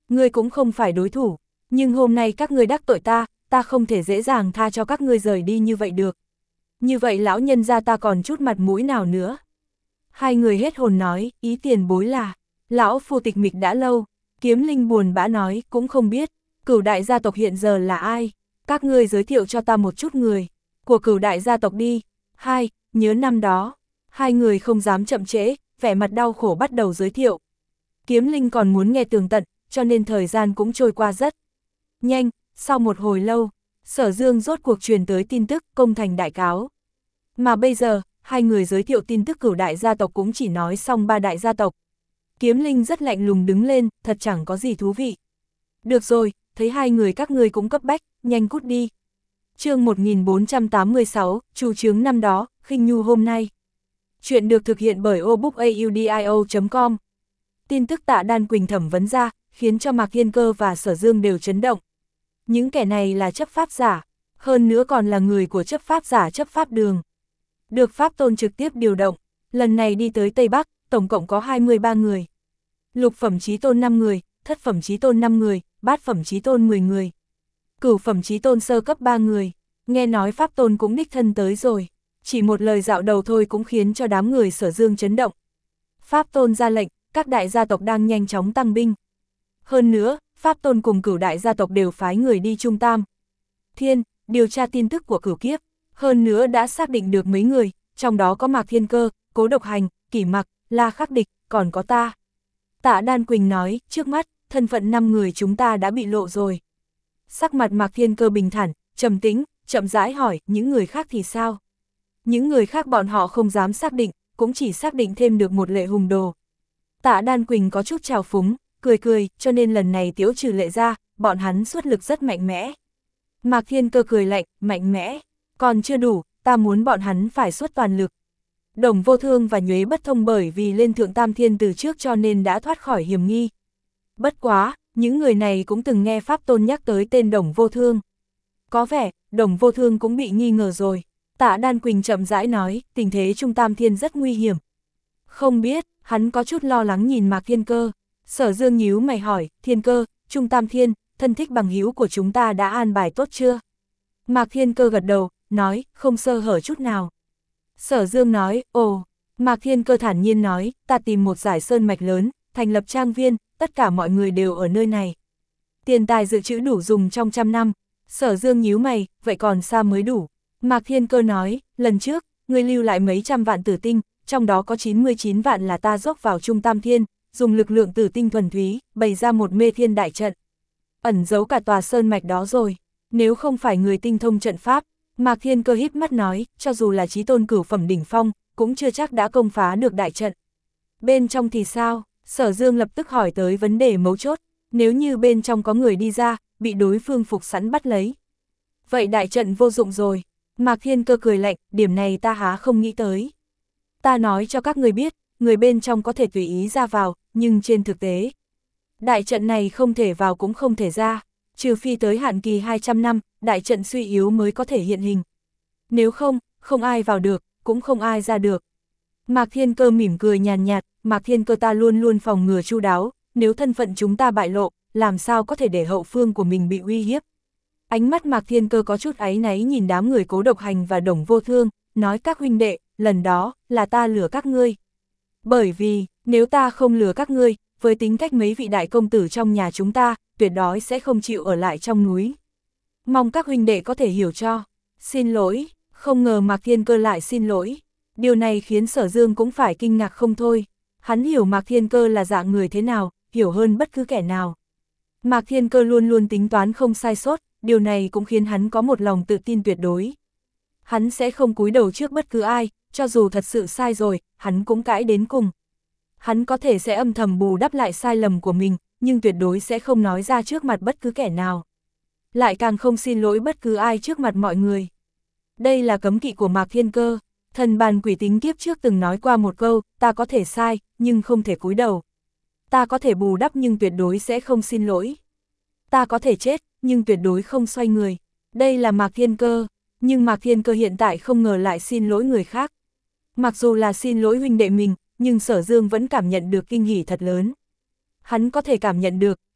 ngươi cũng không phải đối thủ, nhưng hôm nay các ngươi đắc tội ta, ta không thể dễ dàng tha cho các ngươi rời đi như vậy được. Như vậy lão nhân gia ta còn chút mặt mũi nào nữa. Hai người hết hồn nói, ý tiền bối là, lão phu tịch mịch đã lâu, Kiếm Linh buồn bã nói, cũng không biết, Cửu đại gia tộc hiện giờ là ai, các ngươi giới thiệu cho ta một chút người của Cửu đại gia tộc đi. Hai, nhớ năm đó, hai người không dám chậm trễ, vẻ mặt đau khổ bắt đầu giới thiệu. Kiếm Linh còn muốn nghe tường tận, cho nên thời gian cũng trôi qua rất nhanh. Sau một hồi lâu, Sở Dương rốt cuộc truyền tới tin tức công thành đại cáo. Mà bây giờ, hai người giới thiệu tin tức Cửu đại gia tộc cũng chỉ nói xong ba đại gia tộc. Kiếm Linh rất lạnh lùng đứng lên, thật chẳng có gì thú vị. Được rồi, thấy hai người các ngươi cũng cấp bách, nhanh cút đi. Chương một nghìn bốn trăm tám mươi sáu, chủ chướng năm đó, khinh nhu hôm nay. Chuyện được thực hiện bởi obookaudio chấm com. Tin tức Tạ Đan Quỳnh thẩm vấn ra, khiến cho Mạc Thiên Cơ và Sở Dương đều chấn động. Những kẻ này là chấp pháp giả, hơn nữa còn là người của chấp pháp giả chấp pháp đường. Được Pháp Tôn trực tiếp điều động, lần này đi tới Tây Bắc, tổng cộng có hai mươi ba người. Lục phẩm chí tôn năm người, thất phẩm chí tôn năm người, bát phẩm chí tôn mười người. Cửu phẩm chí tôn sơ cấp ba người, nghe nói Pháp Tôn cũng đích thân tới rồi. Chỉ một lời dạo đầu thôi cũng khiến cho đám người Sở Dương chấn động. Pháp Tôn ra lệnh, các đại gia tộc đang nhanh chóng tăng binh. Hơn nữa, Pháp Tôn cùng Cửu đại gia tộc đều phái người đi Trung Tam Thiên, điều tra tin tức của Cửu Kiếp. Hơn nữa đã xác định được mấy người, trong đó có Mạc Thiên Cơ, Cố Độc Hành, Kỷ Mặc, La Khắc Địch, còn có ta. Tạ Đan Quỳnh nói, trước mắt, thân phận năm người chúng ta đã bị lộ rồi. Sắc mặt Mạc Thiên Cơ bình thản, trầm tĩnh, chậm rãi hỏi, những người khác thì sao? Những người khác bọn họ không dám xác định, cũng chỉ xác định thêm được một Lệ Hùng Đồ. Tạ Đan Quỳnh có chút trào phúng, cười cười, cho nên lần này tiếu trừ Lệ ra, bọn hắn xuất lực rất mạnh mẽ. Mạc Thiên Cơ cười lạnh, mạnh mẽ, còn chưa đủ, ta muốn bọn hắn phải xuất toàn lực. Đồng Vô Thương và Nhuế Bất Thông bởi vì lên Thượng Tam Thiên từ trước cho nên đã thoát khỏi hiểm nghi. Bất quá, những người này cũng từng nghe Pháp Tôn nhắc tới tên Đồng Vô Thương. Có vẻ, Đồng Vô Thương cũng bị nghi ngờ rồi. Tạ Đan Quỳnh chậm rãi nói, tình thế Trung Tam Thiên rất nguy hiểm. Không biết, hắn có chút lo lắng nhìn Mạc Thiên Cơ. Sở Dương nhíu mày hỏi, Thiên Cơ, Trung Tam Thiên, thân thích bằng hữu của chúng ta đã an bài tốt chưa? Mạc Thiên Cơ gật đầu, nói, không sơ hở chút nào. Sở Dương nói, ồ, Mạc Thiên Cơ thản nhiên nói, ta tìm một dải sơn mạch lớn, thành lập trang viên, tất cả mọi người đều ở nơi này. Tiền tài dự trữ đủ dùng trong trăm năm. Sở Dương nhíu mày, vậy còn xa mới đủ. Mạc Thiên Cơ nói, lần trước, ngươi lưu lại mấy trăm vạn tử tinh, trong đó có chín mươi chín vạn là ta dốc vào Trung Tam Thiên, dùng lực lượng tử tinh thuần túy, bày ra một mê thiên đại trận. Ẩn giấu cả tòa sơn mạch đó rồi. Nếu không phải người tinh thông trận pháp, Mạc Thiên Cơ híp mắt nói, cho dù là chí tôn cửu phẩm đỉnh phong, cũng chưa chắc đã công phá được đại trận. Bên trong thì sao? Sở Dương lập tức hỏi tới vấn đề mấu chốt, nếu như bên trong có người đi ra, bị đối phương phục sẵn bắt lấy. Vậy đại trận vô dụng rồi. Mạc Thiên Cơ cười lạnh, điểm này ta há không nghĩ tới. Ta nói cho các người biết, người bên trong có thể tùy ý ra vào, nhưng trên thực tế, đại trận này không thể vào cũng không thể ra. Trừ phi tới hạn kỳ hai trăm năm, đại trận suy yếu mới có thể hiện hình. Nếu không, không ai vào được, cũng không ai ra được. Mạc Thiên Cơ mỉm cười nhàn nhạt, Mạc Thiên Cơ ta luôn luôn phòng ngừa chu đáo, nếu thân phận chúng ta bại lộ, làm sao có thể để hậu phương của mình bị uy hiếp. Ánh mắt Mạc Thiên Cơ có chút áy náy nhìn đám người Cố Độc Hành và Đồng Vô Thương, nói các huynh đệ, lần đó, là ta lừa các ngươi. Bởi vì, nếu ta không lừa các ngươi, với tính cách mấy vị đại công tử trong nhà chúng ta, tuyệt đối sẽ không chịu ở lại trong núi. Mong các huynh đệ có thể hiểu cho. Xin lỗi, không ngờ Mạc Thiên Cơ lại xin lỗi. Điều này khiến Sở Dương cũng phải kinh ngạc không thôi. Hắn hiểu Mạc Thiên Cơ là dạng người thế nào, hiểu hơn bất cứ kẻ nào. Mạc Thiên Cơ luôn luôn tính toán không sai sót, điều này cũng khiến hắn có một lòng tự tin tuyệt đối. Hắn sẽ không cúi đầu trước bất cứ ai, cho dù thật sự sai rồi, hắn cũng cãi đến cùng. Hắn có thể sẽ âm thầm bù đắp lại sai lầm của mình, nhưng tuyệt đối sẽ không nói ra trước mặt bất cứ kẻ nào. Lại càng không xin lỗi bất cứ ai trước mặt mọi người. Đây là cấm kỵ của Mạc Thiên Cơ. Thần bàn quỷ tính kiếp trước từng nói qua một câu, ta có thể sai, nhưng không thể cúi đầu. Ta có thể bù đắp nhưng tuyệt đối sẽ không xin lỗi. Ta có thể chết, nhưng tuyệt đối không xoay người. Đây là Mạc Thiên Cơ, nhưng Mạc Thiên Cơ hiện tại không ngờ lại xin lỗi người khác. Mặc dù là xin lỗi huynh đệ mình, nhưng Sở Dương vẫn cảm nhận được kinh hỉ thật lớn. Hắn có thể cảm nhận được,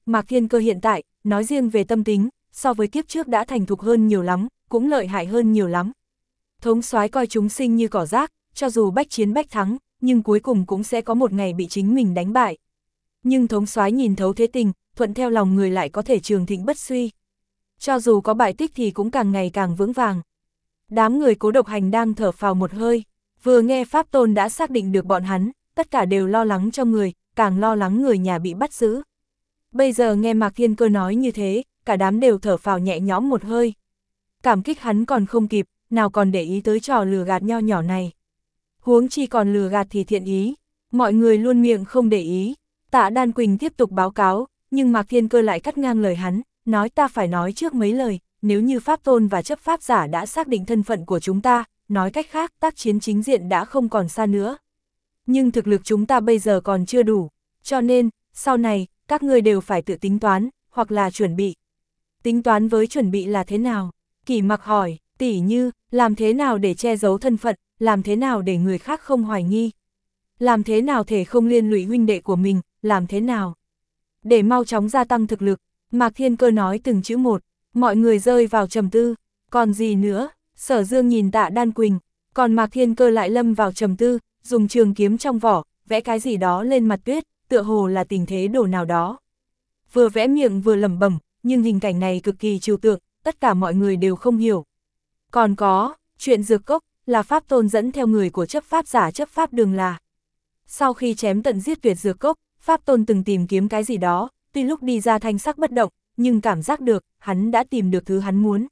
Mạc Thiên Cơ hiện tại, nói riêng về tâm tính, so với kiếp trước đã thành thục hơn nhiều lắm, cũng lợi hại hơn nhiều lắm. Thống soái coi chúng sinh như cỏ rác, cho dù bách chiến bách thắng, nhưng cuối cùng cũng sẽ có một ngày bị chính mình đánh bại. Nhưng thống soái nhìn thấu thế tình, thuận theo lòng người lại có thể trường thịnh bất suy. Cho dù có bại tích thì cũng càng ngày càng vững vàng. Đám người Cố Độc Hành đang thở phào một hơi, vừa nghe Pháp Tôn đã xác định được bọn hắn, tất cả đều lo lắng cho người, càng lo lắng người nhà bị bắt giữ. Bây giờ nghe Mạc Thiên Cơ nói như thế, cả đám đều thở phào nhẹ nhõm một hơi. Cảm kích hắn còn không kịp, nào còn để ý tới trò lừa gạt nho nhỏ này. Huống chi còn lừa gạt thì thiện ý, mọi người luôn miệng không để ý. Tạ Đan Quỳnh tiếp tục báo cáo, nhưng Mạc Thiên Cơ lại cắt ngang lời hắn, nói ta phải nói trước mấy lời, nếu như Pháp Tôn và chấp pháp giả đã xác định thân phận của chúng ta, nói cách khác tác chiến chính diện đã không còn xa nữa. Nhưng thực lực chúng ta bây giờ còn chưa đủ, cho nên, sau này, các ngươi đều phải tự tính toán, hoặc là chuẩn bị. Tính toán với chuẩn bị là thế nào? Kỷ Mặc hỏi, tỉ như, làm thế nào để che giấu thân phận, làm thế nào để người khác không hoài nghi? Làm thế nào thể không liên lụy huynh đệ của mình, làm thế nào? Để mau chóng gia tăng thực lực, Mạc Thiên Cơ nói từng chữ một, mọi người rơi vào trầm tư, còn gì nữa? Sở Dương nhìn Tạ Đan Quỳnh, còn Mạc Thiên Cơ lại lâm vào trầm tư, dùng trường kiếm trong vỏ, vẽ cái gì đó lên mặt tuyết, tựa hồ là tình thế đồ nào đó. Vừa vẽ miệng vừa lẩm bẩm, nhưng hình cảnh này cực kỳ trừu tượng, tất cả mọi người đều không hiểu. Còn có, chuyện dược cốc, là Pháp Tôn dẫn theo người của chấp pháp giả chấp pháp đường là. Sau khi chém tận giết tuyệt dược cốc, Pháp Tôn từng tìm kiếm cái gì đó, tuy lúc đi ra thanh sắc bất động, nhưng cảm giác được, hắn đã tìm được thứ hắn muốn.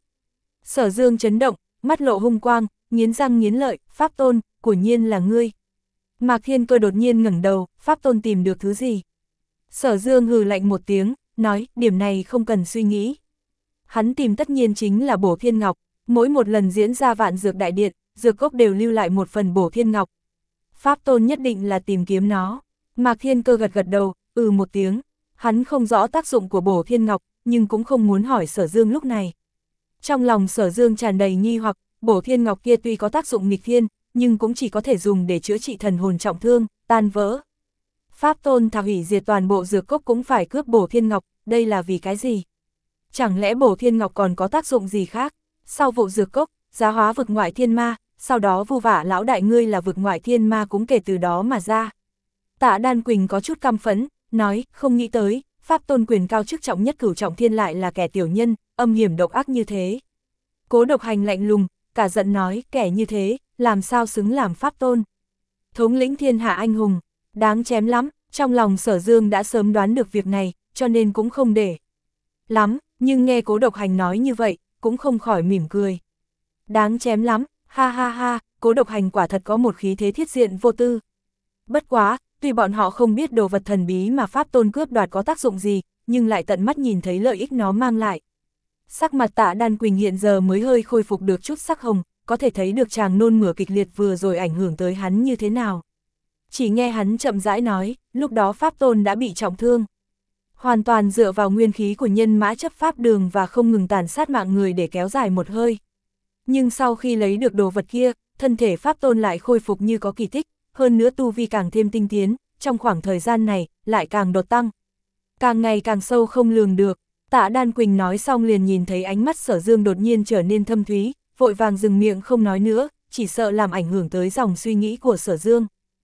Sở Dương chấn động, mắt lộ hung quang, nghiến răng nghiến lợi, Pháp Tôn, quả nhiên là ngươi. Mạc Thiên Cơ đột nhiên ngẩng đầu, Pháp Tôn tìm được thứ gì? Sở Dương hừ lạnh một tiếng, nói, điểm này không cần suy nghĩ. Hắn tìm tất nhiên chính là bổ thiên ngọc, mỗi một lần diễn ra vạn dược đại điện, dược cốc đều lưu lại một phần bổ thiên ngọc. Pháp Tôn nhất định là tìm kiếm nó. Mạc Thiên Cơ gật gật đầu, ừ một tiếng. Hắn không rõ tác dụng của bổ thiên ngọc, nhưng cũng không muốn hỏi Sở Dương lúc này. Trong lòng Sở Dương tràn đầy nghi hoặc, bổ thiên ngọc kia tuy có tác dụng nghịch thiên, nhưng cũng chỉ có thể dùng để chữa trị thần hồn trọng thương, tan vỡ. Pháp Tôn thà hủy diệt toàn bộ dược cốc cũng phải cướp bổ thiên ngọc, đây là vì cái gì? Chẳng lẽ bổ thiên ngọc còn có tác dụng gì khác? Sau vụ dược cốc, giá hóa vực ngoại thiên ma, sau đó vu vả lão đại ngươi là vực ngoại thiên ma cũng kể từ đó mà ra. Tạ Đan Quỳnh có chút căm phẫn, nói, không nghĩ tới, Pháp Tôn quyền cao chức trọng nhất cửu trọng thiên lại là kẻ tiểu nhân, âm hiểm độc ác như thế. Cố Độc Hành lạnh lùng, cả giận nói, kẻ như thế, làm sao xứng làm Pháp Tôn? Thống lĩnh thiên hạ anh hùng, đáng chém lắm, trong lòng Sở Dương đã sớm đoán được việc này, cho nên cũng không để lắm, nhưng nghe Cố Độc Hành nói như vậy, cũng không khỏi mỉm cười. Đáng chém lắm, ha ha ha, Cố Độc Hành quả thật có một khí thế thiết diện vô tư. Bất quá, tuy bọn họ không biết đồ vật thần bí mà Pháp Tôn cướp đoạt có tác dụng gì, nhưng lại tận mắt nhìn thấy lợi ích nó mang lại. Sắc mặt Tạ Đan Quỳnh hiện giờ mới hơi khôi phục được chút sắc hồng, có thể thấy được chàng nôn mửa kịch liệt vừa rồi ảnh hưởng tới hắn như thế nào. Chỉ nghe hắn chậm rãi nói, lúc đó Pháp Tôn đã bị trọng thương. Hoàn toàn dựa vào nguyên khí của nhân mã chấp pháp đường và không ngừng tàn sát mạng người để kéo dài một hơi. Nhưng sau khi lấy được đồ vật kia, thân thể Pháp Tôn lại khôi phục như có kỳ tích, hơn nữa tu vi càng thêm tinh tiến, trong khoảng thời gian này, lại càng đột tăng. Càng ngày càng sâu không lường được. Tạ Đan Quỳnh nói xong liền nhìn thấy ánh mắt Sở Dương đột nhiên trở nên thâm thúy, vội vàng dừng miệng không nói nữa, chỉ sợ làm ảnh hưởng tới dòng suy nghĩ của Sở Dương.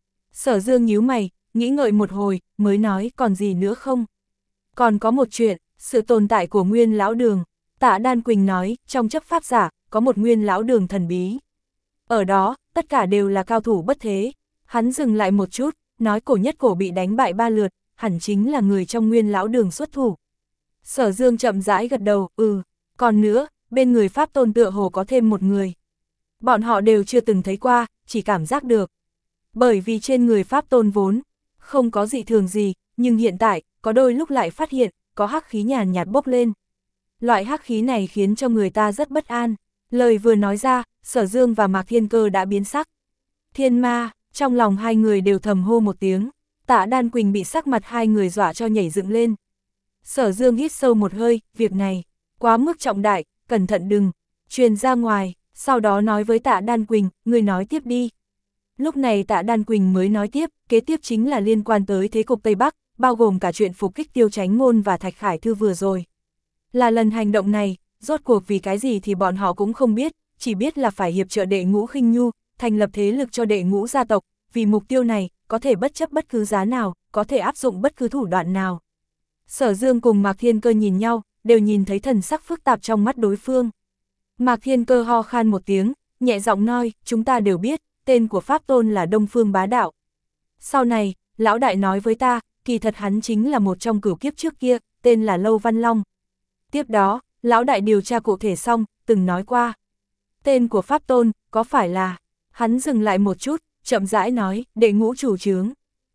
Sở Dương nhíu mày, nghĩ ngợi một hồi, mới nói còn gì nữa không? Còn có một chuyện, sự tồn tại của Nguyên Lão Đường. Tạ Đan Quỳnh nói, trong chấp pháp giả, có một Nguyên Lão Đường thần bí. Ở đó, tất cả đều là cao thủ bất thế. Hắn dừng lại một chút, nói cổ nhất cổ bị đánh bại ba lượt, hẳn chính là người trong Nguyên Lão Đường xuất thủ. Sở Dương chậm rãi gật đầu, ừ, còn nữa, bên người Pháp Tôn tựa hồ có thêm một người. Bọn họ đều chưa từng thấy qua, chỉ cảm giác được. Bởi vì trên người Pháp Tôn vốn, không có dị thường gì, nhưng hiện tại, có đôi lúc lại phát hiện, có hắc khí nhàn nhạt bốc lên. Loại hắc khí này khiến cho người ta rất bất an. Lời vừa nói ra, Sở Dương và Mạc Thiên Cơ đã biến sắc. Thiên ma, trong lòng hai người đều thầm hô một tiếng. Tạ Đan Quỳnh bị sắc mặt hai người dọa cho nhảy dựng lên. Sở Dương hít sâu một hơi, việc này, quá mức trọng đại, cẩn thận đừng truyền ra ngoài, sau đó nói với Tạ Đan Quỳnh, người nói tiếp đi. Lúc này Tạ Đan Quỳnh mới nói tiếp, kế tiếp chính là liên quan tới thế cục Tây Bắc, bao gồm cả chuyện phục kích Tiêu Chánh Ngôn và Thạch Khải Thư vừa rồi. Là lần hành động này, rốt cuộc vì cái gì thì bọn họ cũng không biết, chỉ biết là phải hiệp trợ Đệ Ngũ Khinh Nhu, thành lập thế lực cho Đệ Ngũ gia tộc, vì mục tiêu này, có thể bất chấp bất cứ giá nào, có thể áp dụng bất cứ thủ đoạn nào. Sở Dương cùng Mạc Thiên Cơ nhìn nhau, đều nhìn thấy thần sắc phức tạp trong mắt đối phương. Mạc Thiên Cơ ho khan một tiếng, nhẹ giọng nói, chúng ta đều biết, tên của Pháp Tôn là Đông Phương Bá Đạo. Sau này, lão đại nói với ta, kỳ thật hắn chính là một trong cửu kiếp trước kia, tên là Lâu Văn Long. Tiếp đó, lão đại điều tra cụ thể xong, từng nói qua. Tên của Pháp Tôn, có phải là... Hắn dừng lại một chút, chậm rãi nói, Đệ Ngũ chủ chướng.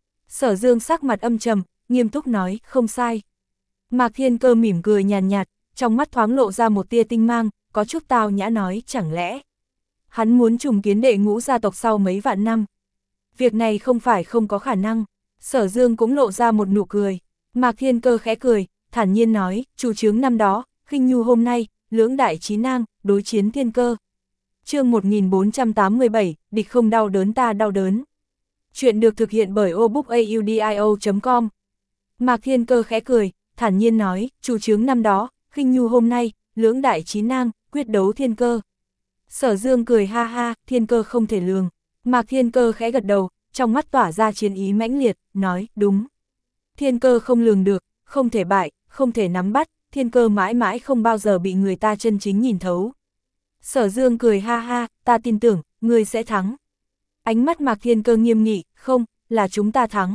Sở Dương sắc mặt âm trầm, nghiêm túc nói, không sai. Mạc Thiên Cơ mỉm cười nhàn nhạt, trong mắt thoáng lộ ra một tia tinh mang, có chút tao nhã nói, chẳng lẽ hắn muốn trùng kiến Đệ Ngũ gia tộc sau mấy vạn năm. Việc này không phải không có khả năng. Sở Dương cũng lộ ra một nụ cười. Mạc Thiên Cơ khẽ cười, thản nhiên nói, chủ chướng năm đó, Khinh Nhu hôm nay, lưỡng đại chí nang, đối chiến Thiên Cơ. Chương một nghìn bốn trăm tám mươi bảy, địch không đau đớn ta đau đớn. Chuyện được thực hiện bởi obookaudio chấm com. Mạc Thiên Cơ khẽ cười, thản nhiên nói, chủ chướng năm đó, Khinh Nhu hôm nay, lưỡng đại chí nang, quyết đấu Thiên Cơ. Sở Dương cười ha ha, Thiên Cơ không thể lường. Mạc Thiên Cơ khẽ gật đầu, trong mắt tỏa ra chiến ý mãnh liệt, nói, đúng. Thiên Cơ không lường được, không thể bại, không thể nắm bắt, Thiên Cơ mãi mãi không bao giờ bị người ta chân chính nhìn thấu. Sở Dương cười ha ha, ta tin tưởng, ngươi sẽ thắng. Ánh mắt Mạc Thiên Cơ nghiêm nghị, không, là chúng ta thắng.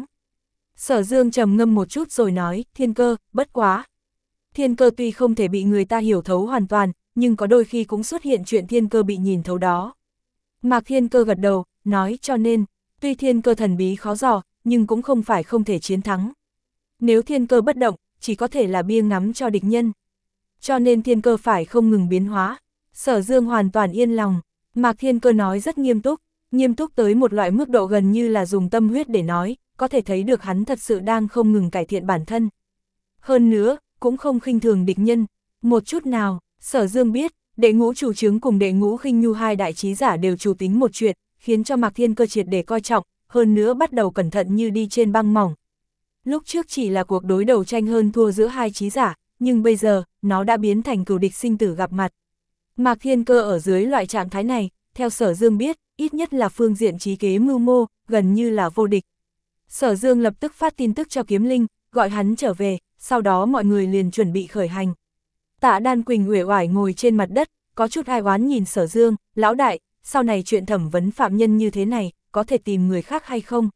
Sở Dương trầm ngâm một chút rồi nói, Thiên Cơ, bất quá. Thiên Cơ tuy không thể bị người ta hiểu thấu hoàn toàn, nhưng có đôi khi cũng xuất hiện chuyện Thiên Cơ bị nhìn thấu đó. Mạc Thiên Cơ gật đầu, nói cho nên, tuy Thiên Cơ thần bí khó dò, nhưng cũng không phải không thể chiến thắng. Nếu Thiên Cơ bất động, chỉ có thể là bia ngắm cho địch nhân. Cho nên Thiên Cơ phải không ngừng biến hóa. Sở Dương hoàn toàn yên lòng. Mạc Thiên Cơ nói rất nghiêm túc, nghiêm túc tới một loại mức độ gần như là dùng tâm huyết để nói, có thể thấy được hắn thật sự đang không ngừng cải thiện bản thân. Hơn nữa, cũng không khinh thường địch nhân, một chút nào. Sở Dương biết, Đệ Ngũ chủ chướng cùng Đệ Ngũ Khinh Nhu hai đại trí giả đều chủ tính một chuyện, khiến cho Mạc Thiên Cơ triệt để coi trọng, hơn nữa bắt đầu cẩn thận như đi trên băng mỏng. Lúc trước chỉ là cuộc đối đầu tranh hơn thua giữa hai trí giả, nhưng bây giờ, nó đã biến thành cừu địch sinh tử gặp mặt. Mạc Thiên Cơ ở dưới loại trạng thái này, theo Sở Dương biết, ít nhất là phương diện trí kế mưu mô, gần như là vô địch. Sở Dương lập tức phát tin tức cho Kiếm Linh, gọi hắn trở về, sau đó mọi người liền chuẩn bị khởi hành. Tạ Đan Quỳnh uể oải ngồi trên mặt đất, có chút ai oán nhìn Sở Dương, lão đại, sau này chuyện thẩm vấn phạm nhân như thế này, có thể tìm người khác hay không?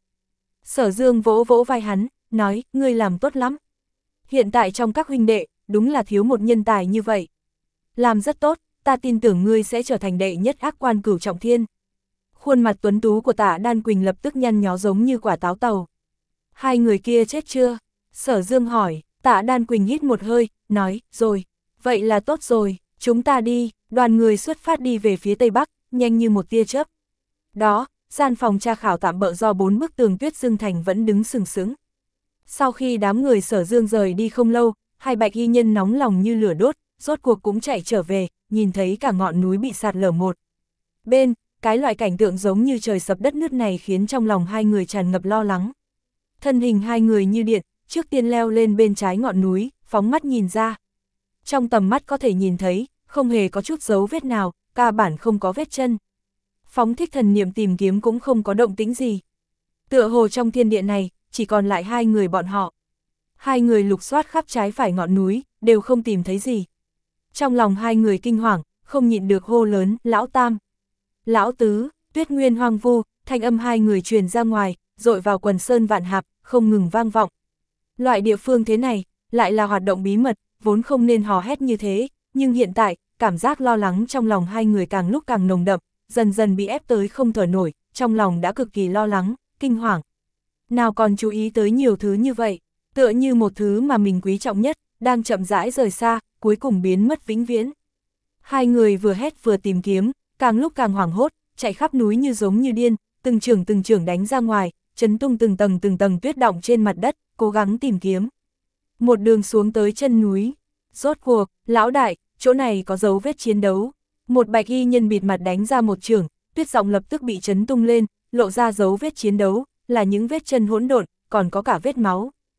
Sở Dương vỗ vỗ vai hắn, nói, ngươi làm tốt lắm. Hiện tại trong các huynh đệ, đúng là thiếu một nhân tài như vậy. Làm rất tốt, ta tin tưởng ngươi sẽ trở thành đệ nhất ác quan cửu trọng thiên. Khuôn mặt tuấn tú của Tạ Đan Quỳnh lập tức nhăn nhó giống như quả táo tàu. Hai người kia chết chưa? Sở Dương hỏi. Tạ Đan Quỳnh hít một hơi, nói, rồi. Vậy là tốt rồi, chúng ta đi. Đoàn người xuất phát đi về phía tây bắc, nhanh như một tia chớp. Đó, gian phòng tra khảo tạm bợ do bốn bức tường tuyết Dương Thành vẫn đứng sừng sững. Sau khi đám người Sở Dương rời đi không lâu, hai bạch y nhân nóng lòng như lửa đốt, rốt cuộc cũng chạy trở về, nhìn thấy cả ngọn núi bị sạt lở một bên, cái loại cảnh tượng giống như trời sập đất nứt này khiến trong lòng hai người tràn ngập lo lắng. Thân hình hai người như điện, trước tiên leo lên bên trái ngọn núi, phóng mắt nhìn ra. Trong tầm mắt có thể nhìn thấy, không hề có chút dấu vết nào, cơ bản không có vết chân. Phóng thích thần niệm tìm kiếm cũng không có động tĩnh gì. Tựa hồ trong thiên địa này, chỉ còn lại hai người bọn họ. Hai người lục soát khắp trái phải ngọn núi, đều không tìm thấy gì. Trong lòng hai người kinh hoàng, không nhịn được hô lớn, lão tam, lão tứ. Tuyết nguyên hoang vu, thanh âm hai người truyền ra ngoài, dội vào quần sơn vạn hạp, không ngừng vang vọng. Loại địa phương thế này, lại là hoạt động bí mật, vốn không nên hò hét như thế, nhưng hiện tại, cảm giác lo lắng trong lòng hai người càng lúc càng nồng đậm, dần dần bị ép tới không thở nổi, trong lòng đã cực kỳ lo lắng, kinh hoàng. Nào còn chú ý tới nhiều thứ như vậy, tựa như một thứ mà mình quý trọng nhất, đang chậm rãi rời xa, cuối cùng biến mất vĩnh viễn. Hai người vừa hét vừa tìm kiếm, càng lúc càng hoảng hốt, chạy khắp núi như giống như điên, từng trường từng trường đánh ra ngoài, chấn tung từng tầng từng tầng tuyết đọng trên mặt đất, cố gắng tìm kiếm. Một đường xuống tới chân núi, rốt cuộc, lão đại, chỗ này có dấu vết chiến đấu. Một bạch y nhân bịt mặt đánh ra một trường, tuyết giọng lập tức bị chấn tung lên, lộ ra dấu vết chiến đấu, là những vết chân hỗn độn, còn có cả vết máu.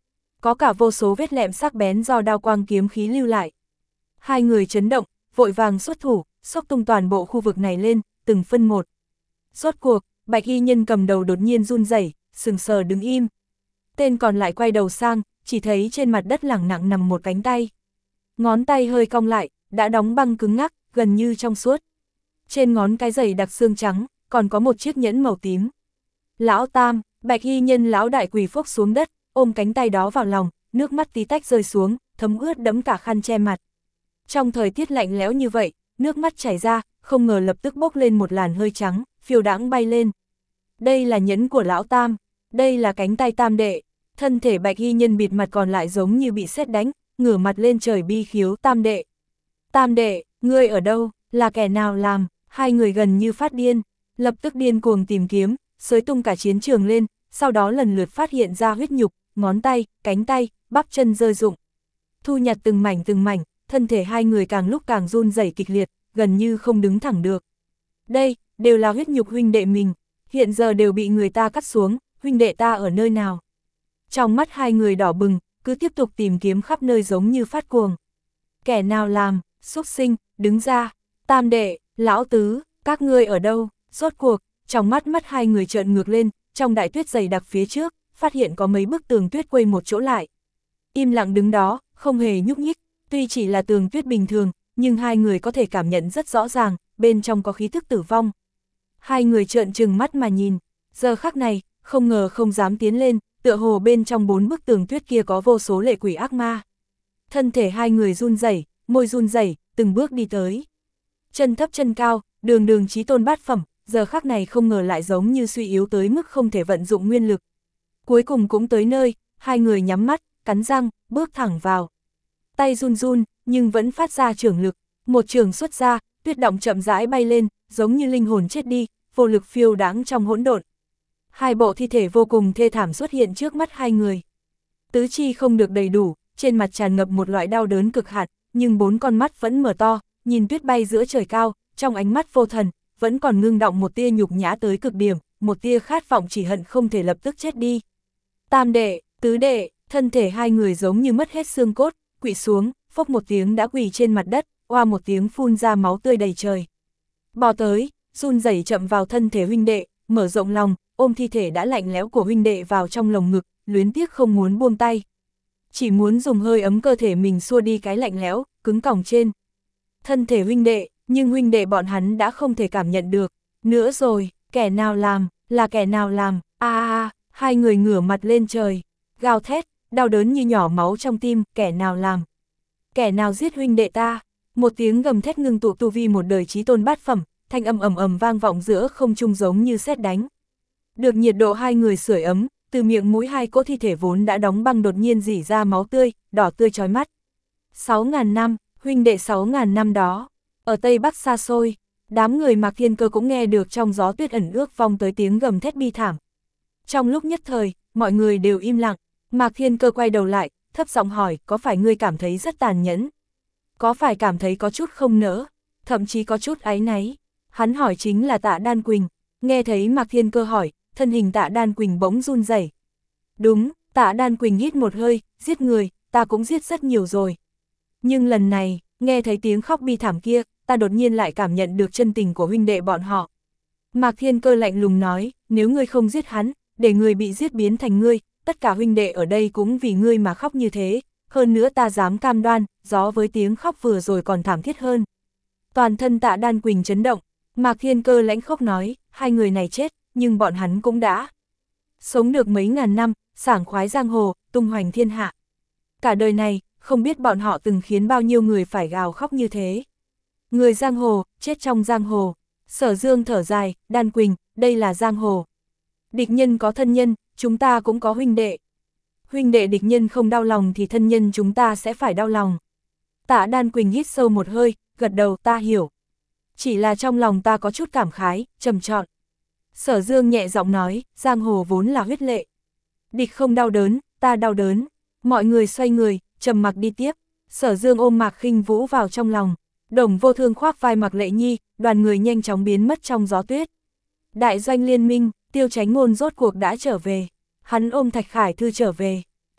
có cả vô số vết lẹm sắc bén do đao quang kiếm khí lưu lại. Hai người chấn động, vội vàng xuất thủ, xốc tung toàn bộ khu vực này lên, từng phân một. Rốt cuộc, bạch y nhân cầm đầu đột nhiên run rẩy, sừng sờ đứng im. Tên còn lại quay đầu sang, chỉ thấy trên mặt đất lẳng lặng nằm một cánh tay. Ngón tay hơi cong lại, đã đóng băng cứng ngắc, gần như trong suốt. Trên ngón cái dày đặc xương trắng, còn có một chiếc nhẫn màu tím. Lão Tam, bạch y nhân lão đại quỳ phốc xuống đất, ôm cánh tay đó vào lòng, nước mắt tí tách rơi xuống, thấm ướt đẫm cả khăn che mặt. Trong thời tiết lạnh lẽo như vậy, nước mắt chảy ra, không ngờ lập tức bốc lên một làn hơi trắng, phiêu đãng bay lên. Đây là nhẫn của lão Tam, đây là cánh tay Tam đệ. Thân thể bạch y nhân bịt mặt còn lại giống như bị sét đánh, ngửa mặt lên trời bi khiếu Tam đệ. Tam đệ, ngươi ở đâu, là kẻ nào làm? Hai người gần như phát điên, lập tức điên cuồng tìm kiếm, xới tung cả chiến trường lên, sau đó lần lượt phát hiện ra huyết nhục, ngón tay, cánh tay, bắp chân rơi rụng. Thu nhặt từng mảnh từng mảnh, thân thể hai người càng lúc càng run rẩy kịch liệt, gần như không đứng thẳng được. Đây, đều là huyết nhục huynh đệ mình, hiện giờ đều bị người ta cắt xuống, huynh đệ ta ở nơi nào? Trong mắt hai người đỏ bừng, cứ tiếp tục tìm kiếm khắp nơi giống như phát cuồng. Kẻ nào làm, xúc sinh, đứng ra, Tam đệ, lão tứ, các ngươi ở đâu? Rốt cuộc, trong mắt mắt hai người trợn ngược lên, trong đại tuyết dày đặc phía trước, phát hiện có mấy bức tường tuyết quây một chỗ lại. Im lặng đứng đó, không hề nhúc nhích, tuy chỉ là tường tuyết bình thường, nhưng hai người có thể cảm nhận rất rõ ràng, bên trong có khí thức tử vong. Hai người trợn trừng mắt mà nhìn, giờ khắc này, không ngờ không dám tiến lên, tựa hồ bên trong bốn bức tường tuyết kia có vô số lệ quỷ ác ma. Thân thể hai người run rẩy, môi run rẩy, từng bước đi tới. Chân thấp chân cao, đường đường chí tôn bát phẩm, giờ khắc này không ngờ lại giống như suy yếu tới mức không thể vận dụng nguyên lực. Cuối cùng cũng tới nơi, hai người nhắm mắt, cắn răng, bước thẳng vào. Tay run run, nhưng vẫn phát ra chưởng lực, một chưởng xuất ra, tuyết động chậm rãi bay lên, giống như linh hồn chết đi, vô lực phiêu đãng trong hỗn độn. Hai bộ thi thể vô cùng thê thảm xuất hiện trước mắt hai người. Tứ chi không được đầy đủ, trên mặt tràn ngập một loại đau đớn cực hạn, nhưng bốn con mắt vẫn mở to, nhìn tuyết bay giữa trời cao, trong ánh mắt vô thần, vẫn còn ngưng đọng một tia nhục nhã tới cực điểm, một tia khát vọng chỉ hận không thể lập tức chết đi. Tam đệ, tứ đệ, thân thể hai người giống như mất hết xương cốt, quỵ xuống, phốc một tiếng đã quỳ trên mặt đất, oa một tiếng phun ra máu tươi đầy trời. Bò tới, run rẩy chậm vào thân thể huynh đệ, mở rộng lòng, ôm thi thể đã lạnh lẽo của huynh đệ vào trong lồng ngực, luyến tiếc không muốn buông tay. Chỉ muốn dùng hơi ấm cơ thể mình xua đi cái lạnh lẽo, cứng còng trên thân thể huynh đệ, nhưng huynh đệ bọn hắn đã không thể cảm nhận được. Nữa rồi, kẻ nào làm, là kẻ nào làm, a a a, hai người ngửa mặt lên trời, gào thét, đau đớn như nhỏ máu trong tim, kẻ nào làm, kẻ nào giết huynh đệ ta. Một tiếng gầm thét ngưng tụ tu vi một đời chí tôn bát phẩm, thanh âm ầm ầm vang vọng giữa không trung giống như sét đánh. Được nhiệt độ hai người sưởi ấm, từ miệng mũi hai cỗ thi thể vốn đã đóng băng đột nhiên rỉ ra máu tươi, đỏ tươi chói mắt. Sáu ngàn năm, huynh đệ sáu ngàn năm đó, ở Tây Bắc xa xôi, đám người Mạc Thiên Cơ cũng nghe được trong gió tuyết ẩn ước vong tới tiếng gầm thét bi thảm. Trong lúc nhất thời, mọi người đều im lặng, Mạc Thiên Cơ quay đầu lại, thấp giọng hỏi, có phải ngươi cảm thấy rất tàn nhẫn? Có phải cảm thấy có chút không nỡ, thậm chí có chút áy náy? Hắn hỏi chính là Tạ Đan Quỳnh, nghe thấy Mạc Thiên Cơ hỏi, thân hình Tạ Đan Quỳnh bỗng run rẩy. Đúng, Tạ Đan Quỳnh hít một hơi, giết người, ta cũng giết rất nhiều rồi. Nhưng lần này, nghe thấy tiếng khóc bi thảm kia, ta đột nhiên lại cảm nhận được chân tình của huynh đệ bọn họ. Mạc Thiên Cơ lạnh lùng nói, nếu ngươi không giết hắn, để người bị giết biến thành ngươi, tất cả huynh đệ ở đây cũng vì ngươi mà khóc như thế, hơn nữa ta dám cam đoan, gió với tiếng khóc vừa rồi còn thảm thiết hơn. Toàn thân Tạ Đan Quỳnh chấn động, Mạc Thiên Cơ lãnh khốc nói, hai người này chết, nhưng bọn hắn cũng đã sống được mấy ngàn năm, sảng khoái giang hồ, tung hoành thiên hạ. Cả đời này, không biết bọn họ từng khiến bao nhiêu người phải gào khóc như thế. Người giang hồ, chết trong giang hồ. Sở Dương thở dài, Đan Quỳnh, đây là giang hồ. Địch nhân có thân nhân, chúng ta cũng có huynh đệ. Huynh đệ địch nhân không đau lòng thì thân nhân chúng ta sẽ phải đau lòng. Tạ Đan Quỳnh hít sâu một hơi, gật đầu, ta hiểu. Chỉ là trong lòng ta có chút cảm khái, trầm trọn. Sở Dương nhẹ giọng nói, giang hồ vốn là huyết lệ. Địch không đau đớn, ta đau đớn. Mọi người xoay người, trầm mặc đi tiếp. Sở Dương ôm Mạc Khinh Vũ vào trong lòng. Đồng Vô Thương khoác vai Mạc Lệ Nhi, đoàn người nhanh chóng biến mất trong gió tuyết. Đại doanh liên minh, Tiêu Chánh Ngôn rốt cuộc đã trở về. Hắn ôm Thạch Khải Thư trở về.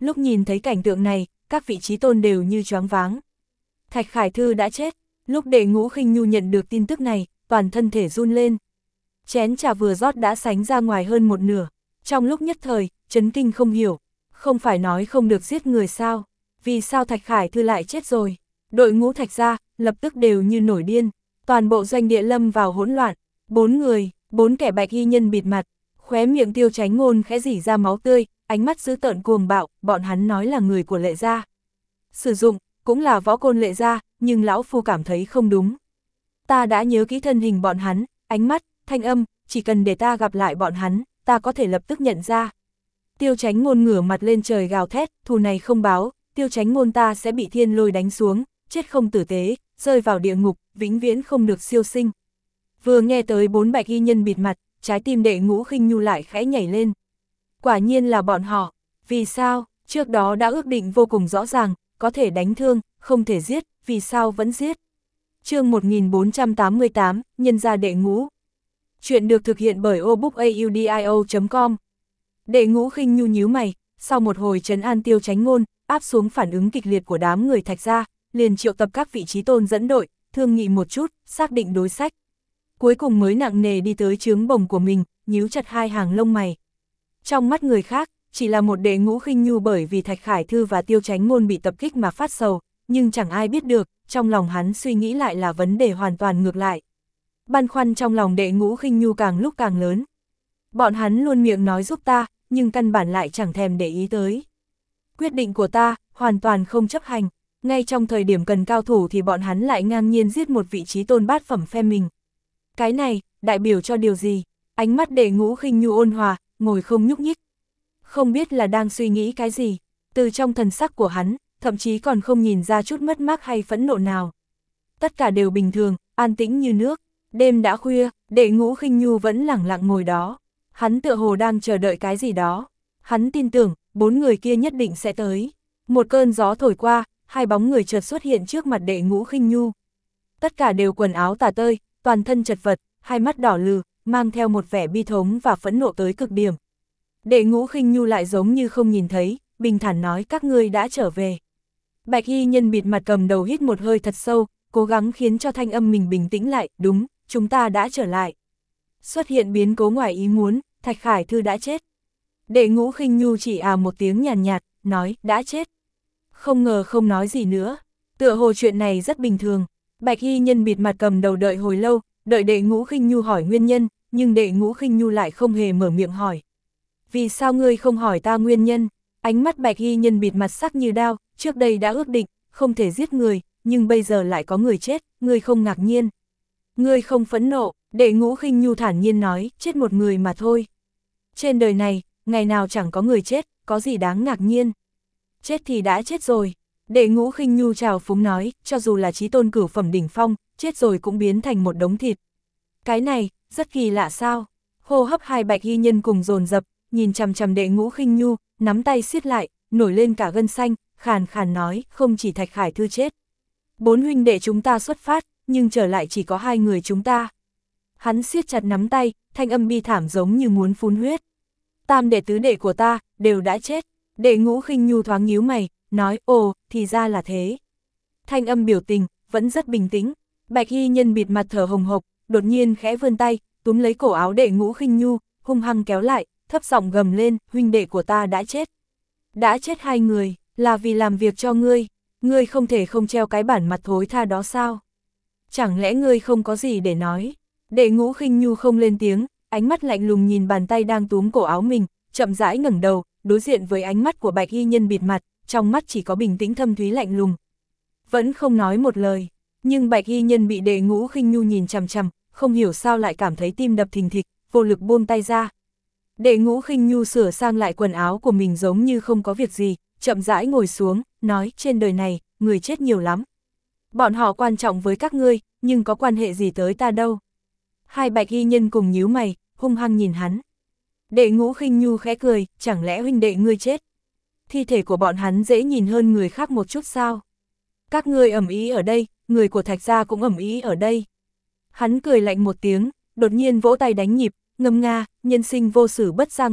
Lúc nhìn thấy cảnh tượng này, các vị trí tôn đều như choáng váng. Thạch Khải Thư đã chết. Lúc Đệ Ngũ Khinh Nhu nhận được tin tức này, toàn thân thể run lên. Chén trà vừa rót đã sánh ra ngoài hơn một nửa. Trong lúc nhất thời, chấn kinh không hiểu. Không phải nói không được giết người sao? Vì sao Thạch Khải Thư lại chết rồi? Đội ngũ Thạch gia lập tức đều như nổi điên. Toàn bộ doanh địa lâm vào hỗn loạn. Bốn người, bốn kẻ bạch y nhân bịt mặt. Khóe miệng Tiêu Chánh Ngôn khẽ rỉ ra máu tươi, ánh mắt dữ tợn cuồng bạo, bọn hắn nói là người của Lệ gia. Sử dụng, cũng là võ côn Lệ gia, nhưng lão phu cảm thấy không đúng. Ta đã nhớ kỹ thân hình bọn hắn, ánh mắt, thanh âm, chỉ cần để ta gặp lại bọn hắn, ta có thể lập tức nhận ra. Tiêu Chánh Ngôn ngửa mặt lên trời gào thét, thù này không báo, Tiêu Chánh Ngôn ta sẽ bị thiên lôi đánh xuống, chết không tử tế, rơi vào địa ngục, vĩnh viễn không được siêu sinh. Vừa nghe tới bốn bạch y nhân bịt mặt, trái tim Đệ Ngũ Khinh Nhu lại khẽ nhảy lên. Quả nhiên là bọn họ. Vì sao? Trước đó đã ước định vô cùng rõ ràng, có thể đánh thương, không thể giết, vì sao vẫn giết? Chương một nghìn bốn trăm tám mươi tám, Nhân gia Đệ Ngũ. Chuyện được thực hiện bởi obookaudio chấm com. Đệ Ngũ Khinh Nhu nhíu mày, sau một hồi trấn an Tiêu Chánh Ngôn, áp xuống phản ứng kịch liệt của đám người Thạch gia, liền triệu tập các vị trí tôn dẫn đội, thương nghị một chút, xác định đối sách. Cuối cùng mới nặng nề đi tới trướng bồng của mình, nhíu chặt hai hàng lông mày. Trong mắt người khác, chỉ là một Đệ Ngũ Khinh Nhu bởi vì Thạch Khải Thư và Tiêu Chánh Ngôn bị tập kích mà phát sầu, nhưng chẳng ai biết được, trong lòng hắn suy nghĩ lại là vấn đề hoàn toàn ngược lại. Băn khoăn trong lòng Đệ Ngũ Khinh Nhu càng lúc càng lớn. Bọn hắn luôn miệng nói giúp ta, nhưng căn bản lại chẳng thèm để ý tới. Quyết định của ta, hoàn toàn không chấp hành, ngay trong thời điểm cần cao thủ thì bọn hắn lại ngang nhiên giết một vị trí tôn bát phẩm phe mình. Cái này, đại biểu cho điều gì? Ánh mắt Đệ Ngũ Khinh Nhu ôn hòa, ngồi không nhúc nhích. Không biết là đang suy nghĩ cái gì, từ trong thần sắc của hắn, thậm chí còn không nhìn ra chút mất mát hay phẫn nộ nào. Tất cả đều bình thường, an tĩnh như nước. Đêm đã khuya, Đệ Ngũ Khinh Nhu vẫn lẳng lặng ngồi đó. Hắn tựa hồ đang chờ đợi cái gì đó. Hắn tin tưởng, bốn người kia nhất định sẽ tới. Một cơn gió thổi qua, hai bóng người chợt xuất hiện trước mặt Đệ Ngũ Khinh Nhu. Tất cả đều quần áo tả tơi, toàn thân chật vật, hai mắt đỏ lừ, mang theo một vẻ bi thống và phẫn nộ tới cực điểm. Đệ Ngũ Khinh Nhu lại giống như không nhìn thấy, bình thản nói các ngươi đã trở về. Bạch y nhân bịt mặt cầm đầu hít một hơi thật sâu, cố gắng khiến cho thanh âm mình bình tĩnh lại, đúng, chúng ta đã trở lại. Xuất hiện biến cố ngoài ý muốn, Thạch Khải Thư đã chết. Đệ Ngũ Khinh Nhu chỉ à một tiếng nhàn nhạt, nhạt, nói, đã chết. Không ngờ không nói gì nữa, tựa hồ chuyện này rất bình thường. Bạch y nhân bịt mặt cầm đầu đợi hồi lâu, đợi Đệ Ngũ Khinh Nhu hỏi nguyên nhân, nhưng Đệ Ngũ Khinh Nhu lại không hề mở miệng hỏi. Vì sao ngươi không hỏi ta nguyên nhân? Ánh mắt bạch y nhân bịt mặt sắc như đao, trước đây đã ước định, không thể giết người, nhưng bây giờ lại có người chết, ngươi không ngạc nhiên. Ngươi không phẫn nộ, Đệ Ngũ Khinh Nhu thản nhiên nói, chết một người mà thôi. Trên đời này, ngày nào chẳng có người chết, có gì đáng ngạc nhiên. Chết thì đã chết rồi. Đệ Ngũ Khinh Nhu trào phúng nói, cho dù là chí tôn cửu phẩm đỉnh phong, chết rồi cũng biến thành một đống thịt. Cái này, rất kỳ lạ sao? Hô hấp hai bạch y nhân cùng dồn dập, nhìn chằm chằm Đệ Ngũ Khinh Nhu, nắm tay siết lại, nổi lên cả gân xanh, khàn khàn nói, không chỉ Thạch Khải Thư chết. Bốn huynh đệ chúng ta xuất phát, nhưng trở lại chỉ có hai người chúng ta. Hắn siết chặt nắm tay, thanh âm bi thảm giống như muốn phun huyết. Tam đệ tứ đệ của ta, đều đã chết. Đệ Ngũ Khinh Nhu thoáng nhíu mày, nói, ồ, thì ra là thế. Thanh âm biểu tình, vẫn rất bình tĩnh. Bạch y nhân bịt mặt thở hồng hộc, đột nhiên khẽ vươn tay, túm lấy cổ áo Đệ Ngũ Khinh Nhu, hung hăng kéo lại, thấp giọng gầm lên, huynh đệ của ta đã chết. Đã chết hai người, là vì làm việc cho ngươi, ngươi không thể không treo cái bản mặt thối tha đó sao? Chẳng lẽ ngươi không có gì để nói? Đệ Ngũ Khinh Nhu không lên tiếng, ánh mắt lạnh lùng nhìn bàn tay đang túm cổ áo mình, chậm rãi ngẩng đầu, đối diện với ánh mắt của bạch y nhân bịt mặt, trong mắt chỉ có bình tĩnh thâm thúy lạnh lùng. Vẫn không nói một lời, nhưng bạch y nhân bị Đệ Ngũ Khinh Nhu nhìn chằm chằm, không hiểu sao lại cảm thấy tim đập thình thịch, vô lực buông tay ra. Đệ Ngũ Khinh Nhu sửa sang lại quần áo của mình giống như không có việc gì, chậm rãi ngồi xuống, nói, trên đời này, người chết nhiều lắm. Bọn họ quan trọng với các ngươi, nhưng có quan hệ gì tới ta đâu. Hai bạch y nhân cùng nhíu mày, hung hăng nhìn hắn. Đệ Ngũ Khinh Nhu khẽ cười, chẳng lẽ huynh đệ ngươi chết? Thi thể của bọn hắn dễ nhìn hơn người khác một chút sao? Các ngươi ầm ĩ ở đây, người của Thạch gia cũng ầm ĩ ở đây. Hắn cười lạnh một tiếng, đột nhiên vỗ tay đánh nhịp, ngâm nga, nhân sinh vô sử bất giang hồ,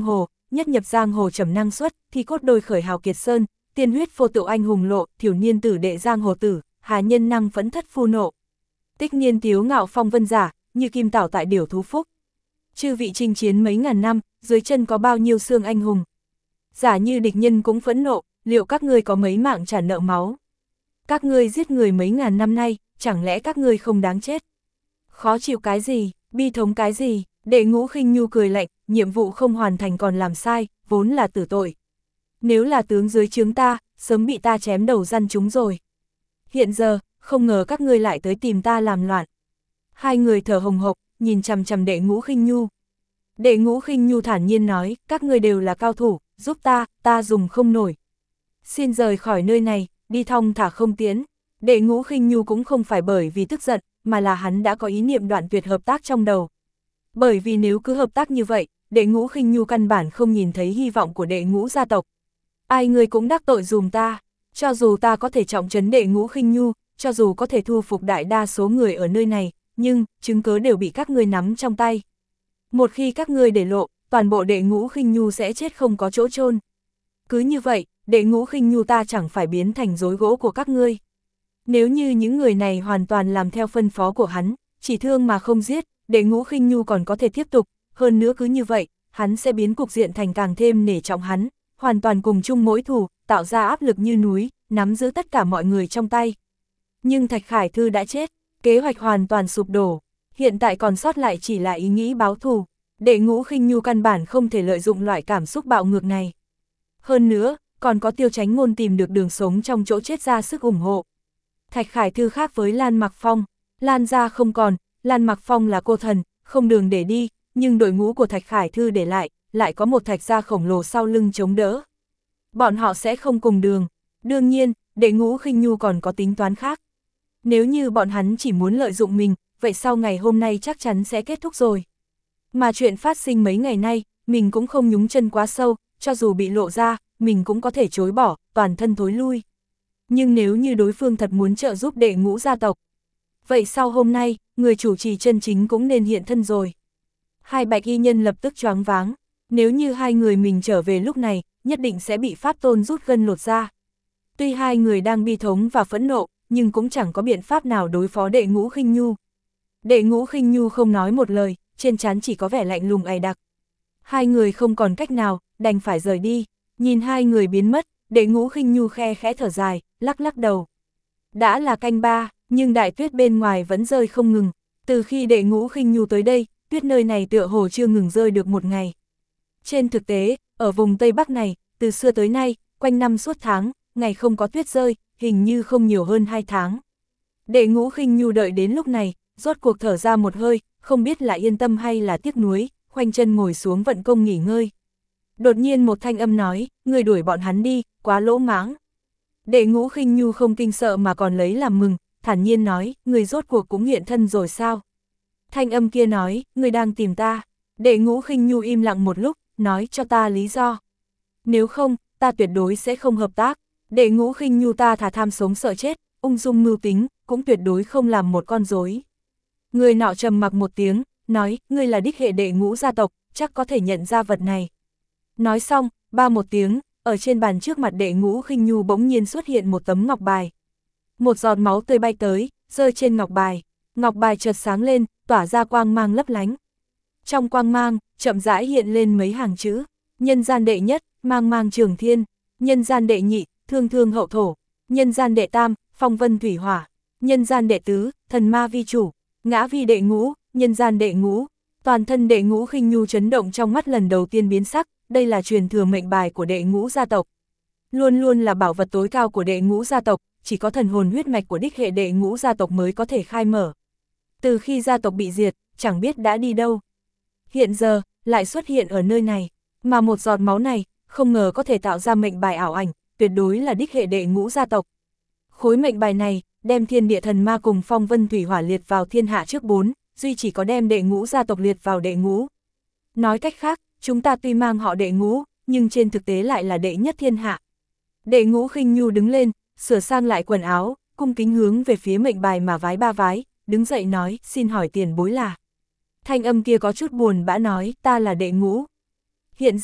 nhất nhập giang hồ trầm năng suất, thi cốt đôi khởi hào kiệt sơn, tiên huyết vô tự anh hùng lộ, thiểu niên tử đệ giang hồ tử, hà nhân năng phẫn thất phu nộ. Tích niên tiếu ngạo phong vân giả, như kim tảo tại điểu thú phúc. Chư vị chinh chiến mấy ngàn năm, dưới chân có bao nhiêu xương anh hùng. Giả như địch nhân cũng phẫn nộ, liệu các ngươi có mấy mạng trả nợ máu? Các ngươi giết người mấy ngàn năm nay, chẳng lẽ các ngươi không đáng chết? Khó chịu cái gì, bi thống cái gì? Đệ Ngũ Khinh Nhu cười lạnh, nhiệm vụ không hoàn thành còn làm sai, vốn là tử tội. Nếu là tướng dưới trướng ta, sớm bị ta chém đầu răn chúng rồi. Hiện giờ, không ngờ các ngươi lại tới tìm ta làm loạn. Hai người thở hồng hộc, nhìn chằm chằm Đệ Ngũ Khinh Nhu. Đệ Ngũ Khinh Nhu thản nhiên nói, các ngươi đều là cao thủ, giúp ta, ta dùng không nổi. Xin rời khỏi nơi này, đi thong thả không tiến. Đệ Ngũ Khinh Nhu cũng không phải bởi vì tức giận, mà là hắn đã có ý niệm đoạn tuyệt hợp tác trong đầu. Bởi vì nếu cứ hợp tác như vậy, Đệ Ngũ Khinh Nhu căn bản không nhìn thấy hy vọng của Đệ Ngũ gia tộc. Ai người cũng đắc tội dùm ta, cho dù ta có thể trọng trấn Đệ Ngũ Khinh Nhu, cho dù có thể thu phục đại đa số người ở nơi này, nhưng chứng cớ đều bị các ngươi nắm trong tay. Một khi các ngươi để lộ, toàn bộ Đệ Ngũ Khinh Nhu sẽ chết không có chỗ chôn. Cứ như vậy, Đệ Ngũ Khinh Nhu ta chẳng phải biến thành rối gỗ của các ngươi. Nếu như những người này hoàn toàn làm theo phân phó của hắn, chỉ thương mà không giết, Đệ Ngũ Khinh Nhu còn có thể tiếp tục, hơn nữa cứ như vậy, hắn sẽ biến cục diện thành càng thêm nể trọng hắn, hoàn toàn cùng chung mỗi thù, tạo ra áp lực như núi, nắm giữ tất cả mọi người trong tay. Nhưng Thạch Khải Thư đã chết, kế hoạch hoàn toàn sụp đổ, hiện tại còn sót lại chỉ là ý nghĩ báo thù. Đệ Ngũ Khinh Nhu căn bản không thể lợi dụng loại cảm xúc bạo ngược này. Hơn nữa, còn có Tiêu Chánh Ngôn tìm được đường sống trong chỗ chết ra sức ủng hộ. Thạch Khải Thư khác với Lan Mặc Phong, Lan gia không còn, Lan Mặc Phong là cô thần, không đường để đi, nhưng đội ngũ của Thạch Khải Thư để lại, lại có một Thạch gia khổng lồ sau lưng chống đỡ. Bọn họ sẽ không cùng đường. Đương nhiên, Đệ Ngũ Khinh Nhu còn có tính toán khác. Nếu như bọn hắn chỉ muốn lợi dụng mình, vậy sau ngày hôm nay chắc chắn sẽ kết thúc rồi. Mà chuyện phát sinh mấy ngày nay, mình cũng không nhúng chân quá sâu, cho dù bị lộ ra, mình cũng có thể chối bỏ, toàn thân thối lui. Nhưng nếu như đối phương thật muốn trợ giúp Đệ Ngũ gia tộc, vậy sau hôm nay, người chủ trì chân chính cũng nên hiện thân rồi. Hai bạch y nhân lập tức choáng váng, nếu như hai người mình trở về lúc này, nhất định sẽ bị Pháp Tôn rút gân lột ra. Tuy hai người đang bi thống và phẫn nộ, nhưng cũng chẳng có biện pháp nào đối phó Đệ Ngũ Khinh Nhu. Đệ Ngũ Khinh Nhu không nói một lời, trên trán chỉ có vẻ lạnh lùng ày đặc. Hai người không còn cách nào, đành phải rời đi. Nhìn hai người biến mất, Đệ Ngũ Khinh Nhu khe khẽ thở dài, lắc lắc đầu. Đã là canh ba, nhưng đại tuyết bên ngoài vẫn rơi không ngừng. Từ khi Đệ Ngũ Khinh Nhu tới đây, tuyết nơi này tựa hồ chưa ngừng rơi được một ngày. Trên thực tế, ở vùng Tây Bắc này, từ xưa tới nay, quanh năm suốt tháng, ngày không có tuyết rơi, hình như không nhiều hơn hai tháng. Đệ Ngũ Khinh Nhu đợi đến lúc này, rốt cuộc thở ra một hơi, không biết là yên tâm hay là tiếc nuối, khoanh chân ngồi xuống vận công nghỉ ngơi. Đột nhiên một thanh âm nói, người đuổi bọn hắn đi, quá lỗ mãng. Đệ Ngũ Khinh Nhu không kinh sợ mà còn lấy làm mừng, thản nhiên nói, người rốt cuộc cũng hiện thân rồi sao? Thanh âm kia nói, người đang tìm ta. Đệ Ngũ Khinh Nhu im lặng một lúc, nói cho ta lý do. Nếu không, ta tuyệt đối sẽ không hợp tác. Đệ Ngũ Khinh Nhu ta thà tham sống sợ chết, ung dung mưu tính, cũng tuyệt đối không làm một con rối. Người nọ trầm mặc một tiếng, nói, ngươi là đích hệ Đệ Ngũ gia tộc, chắc có thể nhận ra vật này. Nói xong, ba một tiếng, ở trên bàn trước mặt Đệ Ngũ Khinh Nhu bỗng nhiên xuất hiện một tấm ngọc bài. Một giọt máu tươi bay tới, rơi trên ngọc bài. Ngọc bài chợt sáng lên, tỏa ra quang mang lấp lánh. Trong quang mang, chậm rãi hiện lên mấy hàng chữ. Nhân gian đệ nhất, mang mang trường thiên. Nhân gian đệ nhị, thương thương hậu thổ. Nhân gian đệ tam, phong vân thủy hỏa. Nhân gian đệ tứ, thần ma vi chủ. Ngã vi đệ ngũ, nhân gian đệ ngũ. Toàn thân Đệ Ngũ Khinh Nhu chấn động trong mắt lần đầu tiên biến sắc, đây là truyền thừa mệnh bài của Đệ Ngũ gia tộc. Luôn luôn là bảo vật tối cao của Đệ Ngũ gia tộc, chỉ có thần hồn huyết mạch của đích hệ Đệ Ngũ gia tộc mới có thể khai mở. Từ khi gia tộc bị diệt, chẳng biết đã đi đâu. Hiện giờ, lại xuất hiện ở nơi này, mà một giọt máu này, không ngờ có thể tạo ra mệnh bài ảo ảnh, tuyệt đối là đích hệ Đệ Ngũ gia tộc. Khối mệnh bài này, đem thiên địa thần ma cùng phong vân thủy hỏa liệt vào thiên hạ trước bốn, duy chỉ có đem Đệ Ngũ gia tộc liệt vào đệ ngũ. Nói cách khác, chúng ta tuy mang họ Đệ Ngũ, nhưng trên thực tế lại là đệ nhất thiên hạ. Đệ Ngũ Khinh Nhu đứng lên, sửa sang lại quần áo, cung kính hướng về phía mệnh bài mà vái ba vái, đứng dậy nói, xin hỏi tiền bối là. Thanh âm kia có chút buồn bã nói, ta là Đệ Ngũ. Hiện giờ,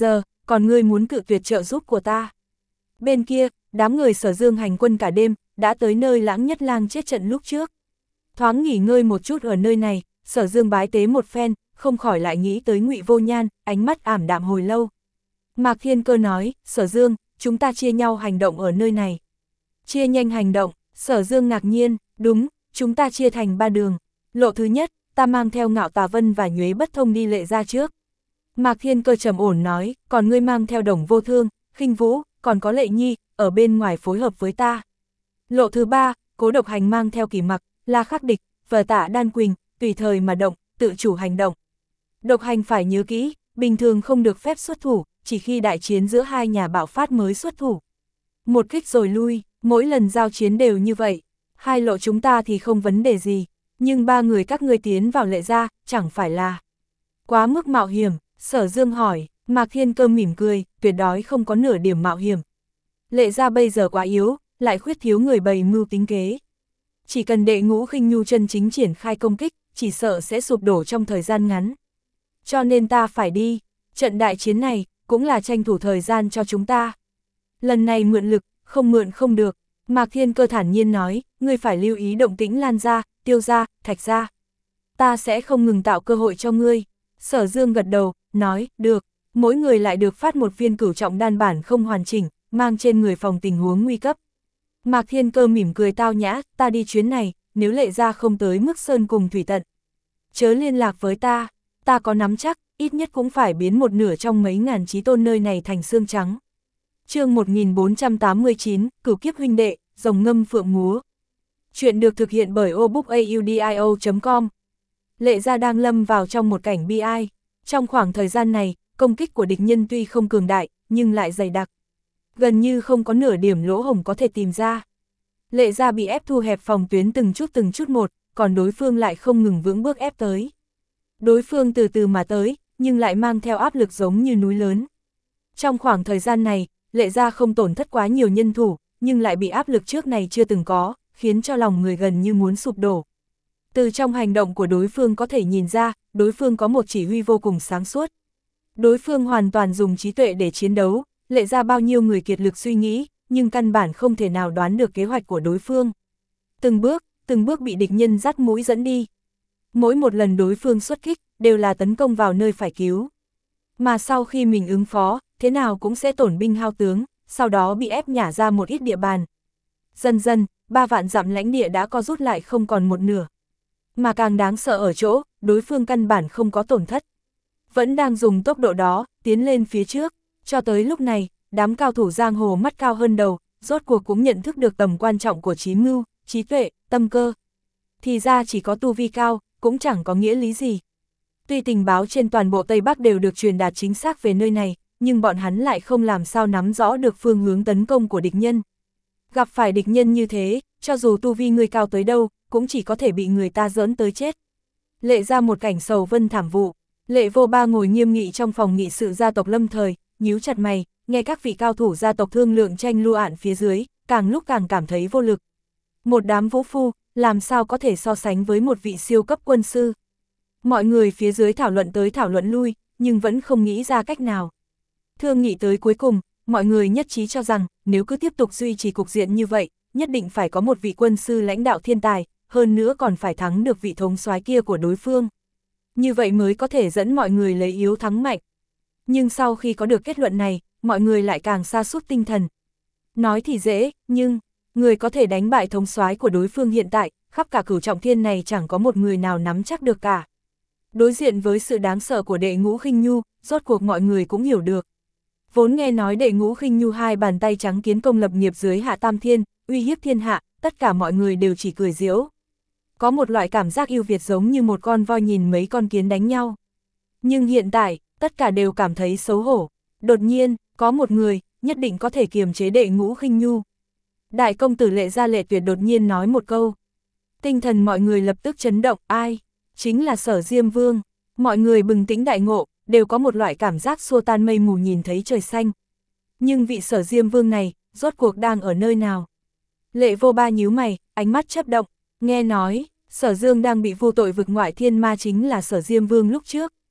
còn ngươi muốn cự tuyệt trợ giúp của ta. Bên kia, đám người Sở Dương hành quân cả đêm, đã tới nơi Lãng Nhất Lang chết trận lúc trước. Thoáng nghỉ ngơi một chút ở nơi này, Sở Dương bái tế một phen, không khỏi lại nghĩ tới Ngụy Vô Nhan, ánh mắt ảm đạm hồi lâu. Mạc Thiên Cơ nói, Sở Dương, chúng ta chia nhau hành động ở nơi này. Chia nhanh hành động, Sở Dương ngạc nhiên, đúng, chúng ta chia thành ba đường. Lộ thứ nhất, ta mang theo Ngạo Tà Vân và Nhuế Bất Thông đi Lệ Gia trước. Mạc Thiên Cơ trầm ổn nói, còn ngươi mang theo Đồng Vô Thương, Khinh Vũ, còn có Lệ Nhi, ở bên ngoài phối hợp với ta. Lộ thứ ba, Cố Độc Hành mang theo Kỳ Mặc, La Khắc Địch, và Tạ Đan Quỳnh, tùy thời mà động, tự chủ hành động. Độc Hành phải nhớ kỹ, bình thường không được phép xuất thủ, chỉ khi đại chiến giữa hai nhà bạo phát mới xuất thủ. Một kích rồi lui, mỗi lần giao chiến đều như vậy. Hai lộ chúng ta thì không vấn đề gì, nhưng ba người các ngươi tiến vào Lệ Gia, chẳng phải là quá mức mạo hiểm. Sở Dương hỏi, Mạc Thiên Cơ mỉm cười, tuyệt đối không có nửa điểm mạo hiểm. Lệ Gia bây giờ quá yếu, lại khuyết thiếu người bày mưu tính kế. Chỉ cần Đệ Ngũ Khinh Nhu chân chính triển khai công kích, chỉ sợ sẽ sụp đổ trong thời gian ngắn. Cho nên ta phải đi, trận đại chiến này, cũng là tranh thủ thời gian cho chúng ta. Lần này mượn lực, không mượn không được. Mạc Thiên Cơ thản nhiên nói, ngươi phải lưu ý động tĩnh Lan Gia, Tiêu Gia, Thạch Gia. Ta sẽ không ngừng tạo cơ hội cho ngươi. Sở Dương gật đầu, nói, được. Mỗi người lại được phát một viên cửu trọng đan bản không hoàn chỉnh, mang trên người phòng tình huống nguy cấp. Mạc Thiên Cơ mỉm cười tao nhã, ta đi chuyến này, nếu Lệ Gia không tới mức sơn cùng thủy tận, chớ liên lạc với ta, ta có nắm chắc, ít nhất cũng phải biến một nửa trong mấy ngàn chí tôn nơi này thành xương trắng. Chương một nghìn bốn trăm tám mươi chín, Cửu Kiếp huynh đệ, rồng ngâm phượng múa. Chuyện được thực hiện bởi obookaudio chấm com. Lệ Gia đang lâm vào trong một cảnh bi ai. Trong khoảng thời gian này, công kích của địch nhân tuy không cường đại, nhưng lại dày đặc. Gần như không có nửa điểm lỗ hổng có thể tìm ra. Lệ Gia bị ép thu hẹp phòng tuyến từng chút từng chút một, còn đối phương lại không ngừng vững bước ép tới. Đối phương từ từ mà tới, nhưng lại mang theo áp lực giống như núi lớn. Trong khoảng thời gian này, Lệ Gia không tổn thất quá nhiều nhân thủ, nhưng lại bị áp lực trước này chưa từng có, khiến cho lòng người gần như muốn sụp đổ. Từ trong hành động của đối phương có thể nhìn ra, đối phương có một chỉ huy vô cùng sáng suốt. Đối phương hoàn toàn dùng trí tuệ để chiến đấu, Lệ Gia bao nhiêu người kiệt lực suy nghĩ, nhưng căn bản không thể nào đoán được kế hoạch của đối phương. Từng bước, từng bước bị địch nhân dắt mũi dẫn đi. Mỗi một lần đối phương xuất kích, đều là tấn công vào nơi phải cứu. Mà sau khi mình ứng phó, thế nào cũng sẽ tổn binh hao tướng, sau đó bị ép nhả ra một ít địa bàn. Dần dần, ba vạn dặm lãnh địa đã co rút lại không còn một nửa. Mà càng đáng sợ ở chỗ, đối phương căn bản không có tổn thất. Vẫn đang dùng tốc độ đó, tiến lên phía trước. Cho tới lúc này, đám cao thủ giang hồ mắt cao hơn đầu, rốt cuộc cũng nhận thức được tầm quan trọng của trí mưu, trí tuệ, tâm cơ. Thì ra chỉ có tu vi cao, cũng chẳng có nghĩa lý gì. Tuy tình báo trên toàn bộ Tây Bắc đều được truyền đạt chính xác về nơi này, nhưng bọn hắn lại không làm sao nắm rõ được phương hướng tấn công của địch nhân. Gặp phải địch nhân như thế, cho dù tu vi người cao tới đâu, cũng chỉ có thể bị người ta giỡn tới chết. Lệ Ra một cảnh sầu vân thảm vụ, Lệ Vô Ba ngồi nghiêm nghị trong phòng nghị sự gia tộc Lâm Thời, nhíu chặt mày, nghe các vị cao thủ gia tộc thương lượng tranh lưu ạn phía dưới, càng lúc càng cảm thấy vô lực. Một đám vũ phu, làm sao có thể so sánh với một vị siêu cấp quân sư. Mọi người phía dưới thảo luận tới thảo luận lui, nhưng vẫn không nghĩ ra cách nào. Thương nghị tới cuối cùng, mọi người nhất trí cho rằng, nếu cứ tiếp tục duy trì cục diện như vậy, nhất định phải có một vị quân sư lãnh đạo thiên tài, hơn nữa còn phải thắng được vị thống soái kia của đối phương. Như vậy mới có thể dẫn mọi người lấy yếu thắng mạnh. Nhưng sau khi có được kết luận này, mọi người lại càng sa sút tinh thần. Nói thì dễ, nhưng, người có thể đánh bại thống soái của đối phương hiện tại, khắp cả Cửu Trọng Thiên này chẳng có một người nào nắm chắc được cả. Đối diện với sự đáng sợ của Đệ Ngũ Khinh Nhu, rốt cuộc mọi người cũng hiểu được. Vốn nghe nói Đệ Ngũ Khinh Nhu hai bàn tay trắng kiến công lập nghiệp dưới hạ tam thiên, uy hiếp thiên hạ, tất cả mọi người đều chỉ cười giễu. Có một loại cảm giác yêu Việt giống như một con voi nhìn mấy con kiến đánh nhau. Nhưng hiện tại, tất cả đều cảm thấy xấu hổ. Đột nhiên, có một người, nhất định có thể kiềm chế Đệ Ngũ Khinh Nhu. Đại công tử Lệ Gia Lệ Tuyệt đột nhiên nói một câu. Tinh thần mọi người lập tức chấn động, ai? Chính là Sở Diêm Vương. Mọi người bừng tỉnh đại ngộ, đều có một loại cảm giác xua tan mây mù nhìn thấy trời xanh. Nhưng vị Sở Diêm Vương này, rốt cuộc đang ở nơi nào? Lệ Vô Ba nhíu mày, ánh mắt chớp động, nghe nói, Sở Dương đang bị vu tội vực ngoại thiên ma chính là Sở Diêm Vương lúc trước.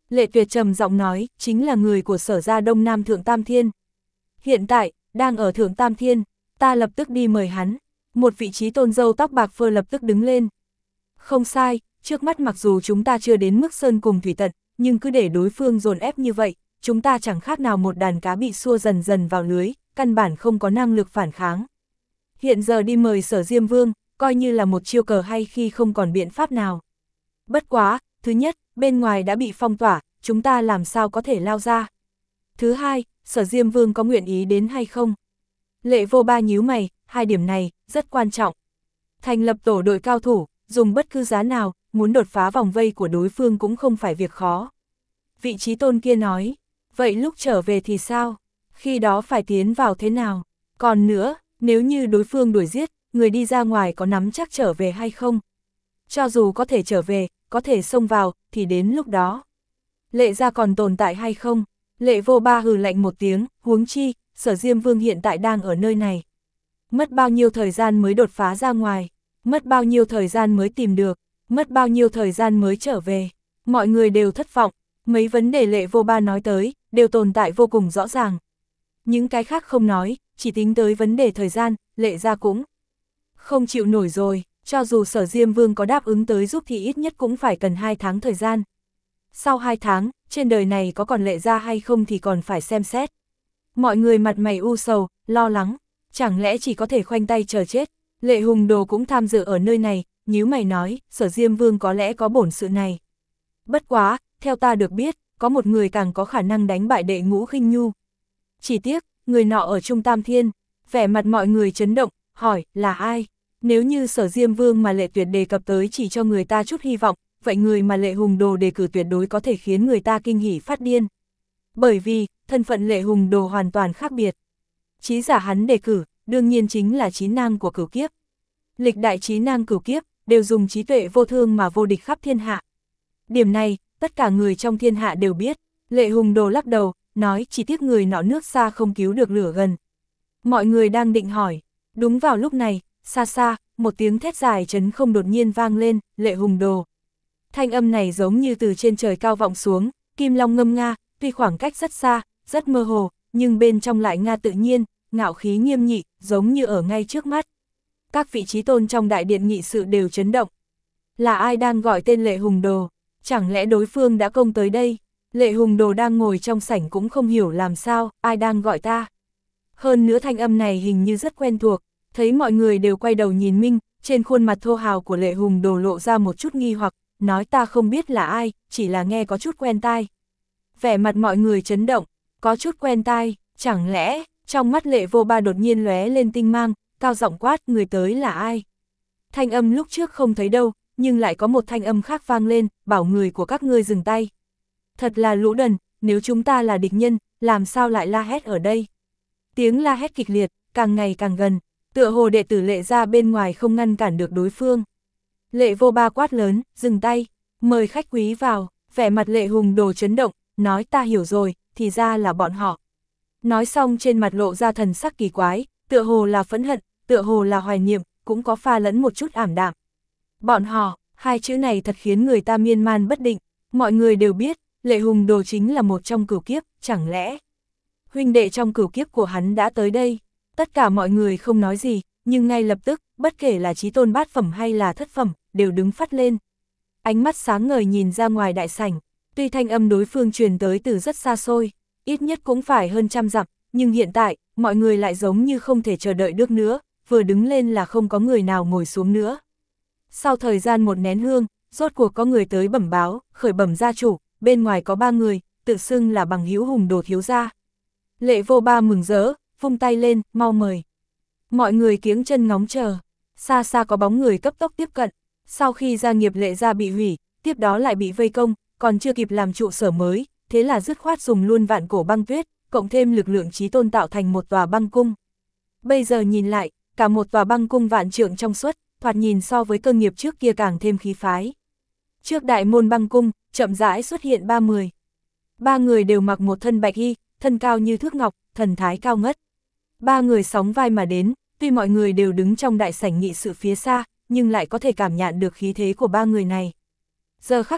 Lệ Tuyệt trầm giọng nói, chính là người của Sở gia Đông Nam Thượng Tam Thiên. Hiện tại, đang ở Thượng Tam Thiên, ta lập tức đi mời hắn. Một vị trí tôn dâu tóc bạc phơ lập tức đứng lên. Không sai, trước mắt mặc dù chúng ta chưa đến mức sơn cùng thủy tận, nhưng cứ để đối phương dồn ép như vậy, chúng ta chẳng khác nào một đàn cá bị xua dần dần vào lưới, căn bản không có năng lực phản kháng. Hiện giờ đi mời Sở Diêm Vương, coi như là một chiêu cờ hay khi không còn biện pháp nào. Bất quá, thứ nhất, bên ngoài đã bị phong tỏa, chúng ta làm sao có thể lao ra. Thứ hai, Sở Diêm Vương có nguyện ý đến hay không? Lệ Vô Ba nhíu mày, hai điểm này, rất quan trọng. Thành lập tổ đội cao thủ, dùng bất cứ giá nào, muốn đột phá vòng vây của đối phương cũng không phải việc khó. Vị trí tôn kia nói, vậy lúc trở về thì sao? Khi đó phải tiến vào thế nào? Còn nữa, nếu như đối phương đuổi giết, người đi ra ngoài có nắm chắc trở về hay không? Cho dù có thể trở về, có thể xông vào, thì đến lúc đó. Lệ gia còn tồn tại hay không? Lệ Vô Ba hừ lạnh một tiếng, huống chi, Sở Diêm Vương hiện tại đang ở nơi này. Mất bao nhiêu thời gian mới đột phá ra ngoài? Mất bao nhiêu thời gian mới tìm được? Mất bao nhiêu thời gian mới trở về? Mọi người đều thất vọng, mấy vấn đề Lệ Vô Ba nói tới, đều tồn tại vô cùng rõ ràng. Những cái khác không nói, chỉ tính tới vấn đề thời gian, Lệ gia cũng không chịu nổi rồi, cho dù Sở Diêm Vương có đáp ứng tới giúp thì ít nhất cũng phải cần hai tháng thời gian. Sau hai tháng, trên đời này có còn Lệ gia hay không thì còn phải xem xét. Mọi người mặt mày u sầu, lo lắng, chẳng lẽ chỉ có thể khoanh tay chờ chết. Lệ Hùng Đồ cũng tham dự ở nơi này, nhíu mày nói, Sở Diêm Vương có lẽ có bổn sự này. Bất quá, theo ta được biết, có một người càng có khả năng đánh bại Đệ Ngũ Khinh Nhu. Chỉ tiếc, người nọ ở Trung Tam Thiên, vẻ mặt mọi người chấn động, hỏi, là ai? Nếu như Sở Diêm Vương mà Lệ Tuyệt đề cập tới chỉ cho người ta chút hy vọng, vậy người mà Lệ Hùng Đồ đề cử tuyệt đối có thể khiến người ta kinh hỉ phát điên. Bởi vì, thân phận Lệ Hùng Đồ hoàn toàn khác biệt. Chí giả hắn đề cử, đương nhiên chính là chí năng của cửu kiếp. Lịch đại chí năng cửu kiếp, đều dùng trí tuệ vô thương mà vô địch khắp thiên hạ. Điểm này, tất cả người trong thiên hạ đều biết. Lệ Hùng Đồ lắc đầu, nói chỉ tiếc người nọ nước xa không cứu được lửa gần. Mọi người đang định hỏi. Đúng vào lúc này, xa xa, một tiếng thét dài trấn không đột nhiên vang lên, Lệ Hùng Đồ. Thanh âm này giống như từ trên trời cao vọng xuống, kim long ngâm nga, tuy khoảng cách rất xa, rất mơ hồ, nhưng bên trong lại nga tự nhiên, ngạo khí nghiêm nghị, giống như ở ngay trước mắt. Các vị trí tôn trong đại điện nghị sự đều chấn động. Là ai đang gọi tên Lệ Hùng Đồ? Chẳng lẽ đối phương đã công tới đây? Lệ Hùng Đồ đang ngồi trong sảnh cũng không hiểu làm sao, ai đang gọi ta? Hơn nữa thanh âm này hình như rất quen thuộc, thấy mọi người đều quay đầu nhìn Minh, trên khuôn mặt thô hào của Lệ Hùng Đồ lộ ra một chút nghi hoặc, nói ta không biết là ai, chỉ là nghe có chút quen tai. Vẻ mặt mọi người chấn động, có chút quen tai, chẳng lẽ, trong mắt Lệ Vô Ba đột nhiên lóe lên tinh mang, cao giọng quát, người tới là ai? Thanh âm lúc trước không thấy đâu, nhưng lại có một thanh âm khác vang lên, bảo người của các ngươi dừng tay. Thật là lũ đần, nếu chúng ta là địch nhân, làm sao lại la hét ở đây? Tiếng la hét kịch liệt, càng ngày càng gần, tựa hồ đệ tử Lệ ra bên ngoài không ngăn cản được đối phương. Lệ Vô Ba quát lớn, dừng tay, mời khách quý vào, vẻ mặt Lệ Hùng Đồ chấn động, nói ta hiểu rồi, thì ra là bọn họ. Nói xong trên mặt lộ ra thần sắc kỳ quái, tựa hồ là phẫn hận, tựa hồ là hoài niệm, cũng có pha lẫn một chút ảm đạm. Bọn họ, hai chữ này thật khiến người ta miên man bất định, mọi người đều biết, Lệ Hùng Đồ chính là một trong cửu kiếp, chẳng lẽ huynh đệ trong cửu kiếp của hắn đã tới đây? Tất cả mọi người không nói gì, nhưng ngay lập tức, bất kể là chí tôn bát phẩm hay là thất phẩm, đều đứng phắt lên. Ánh mắt sáng ngời nhìn ra ngoài đại sảnh, tuy thanh âm đối phương truyền tới từ rất xa xôi, ít nhất cũng phải hơn trăm dặm, nhưng hiện tại, mọi người lại giống như không thể chờ đợi được nữa, vừa đứng lên là không có người nào ngồi xuống nữa. Sau thời gian một nén hương, rốt cuộc có người tới bẩm báo, khởi bẩm gia chủ, bên ngoài có ba người, tự xưng là bằng hữu Hùng Đồ thiếu gia. Lệ Vô Ba mừng rỡ, vung tay lên, mau mời. Mọi người kiếng chân ngóng chờ, xa xa có bóng người cấp tốc tiếp cận, sau khi gia nghiệp Lệ gia bị hủy, tiếp đó lại bị vây công, còn chưa kịp làm trụ sở mới, thế là dứt khoát dùng luôn vạn cổ băng tuyết, cộng thêm lực lượng chí tôn tạo thành một tòa băng cung. Bây giờ nhìn lại, cả một tòa băng cung vạn trượng trong suốt, thoạt nhìn so với cơ nghiệp trước kia càng thêm khí phái. Trước đại môn băng cung, chậm rãi xuất hiện ba người. Ba người đều mặc một thân bạch y, thân cao như thước ngọc, thần thái cao ngất. Ba người sóng vai mà đến, tuy mọi người đều đứng trong đại sảnh nghị sự phía xa, nhưng lại có thể cảm nhận được khí thế của ba người này. Giờ khắc này,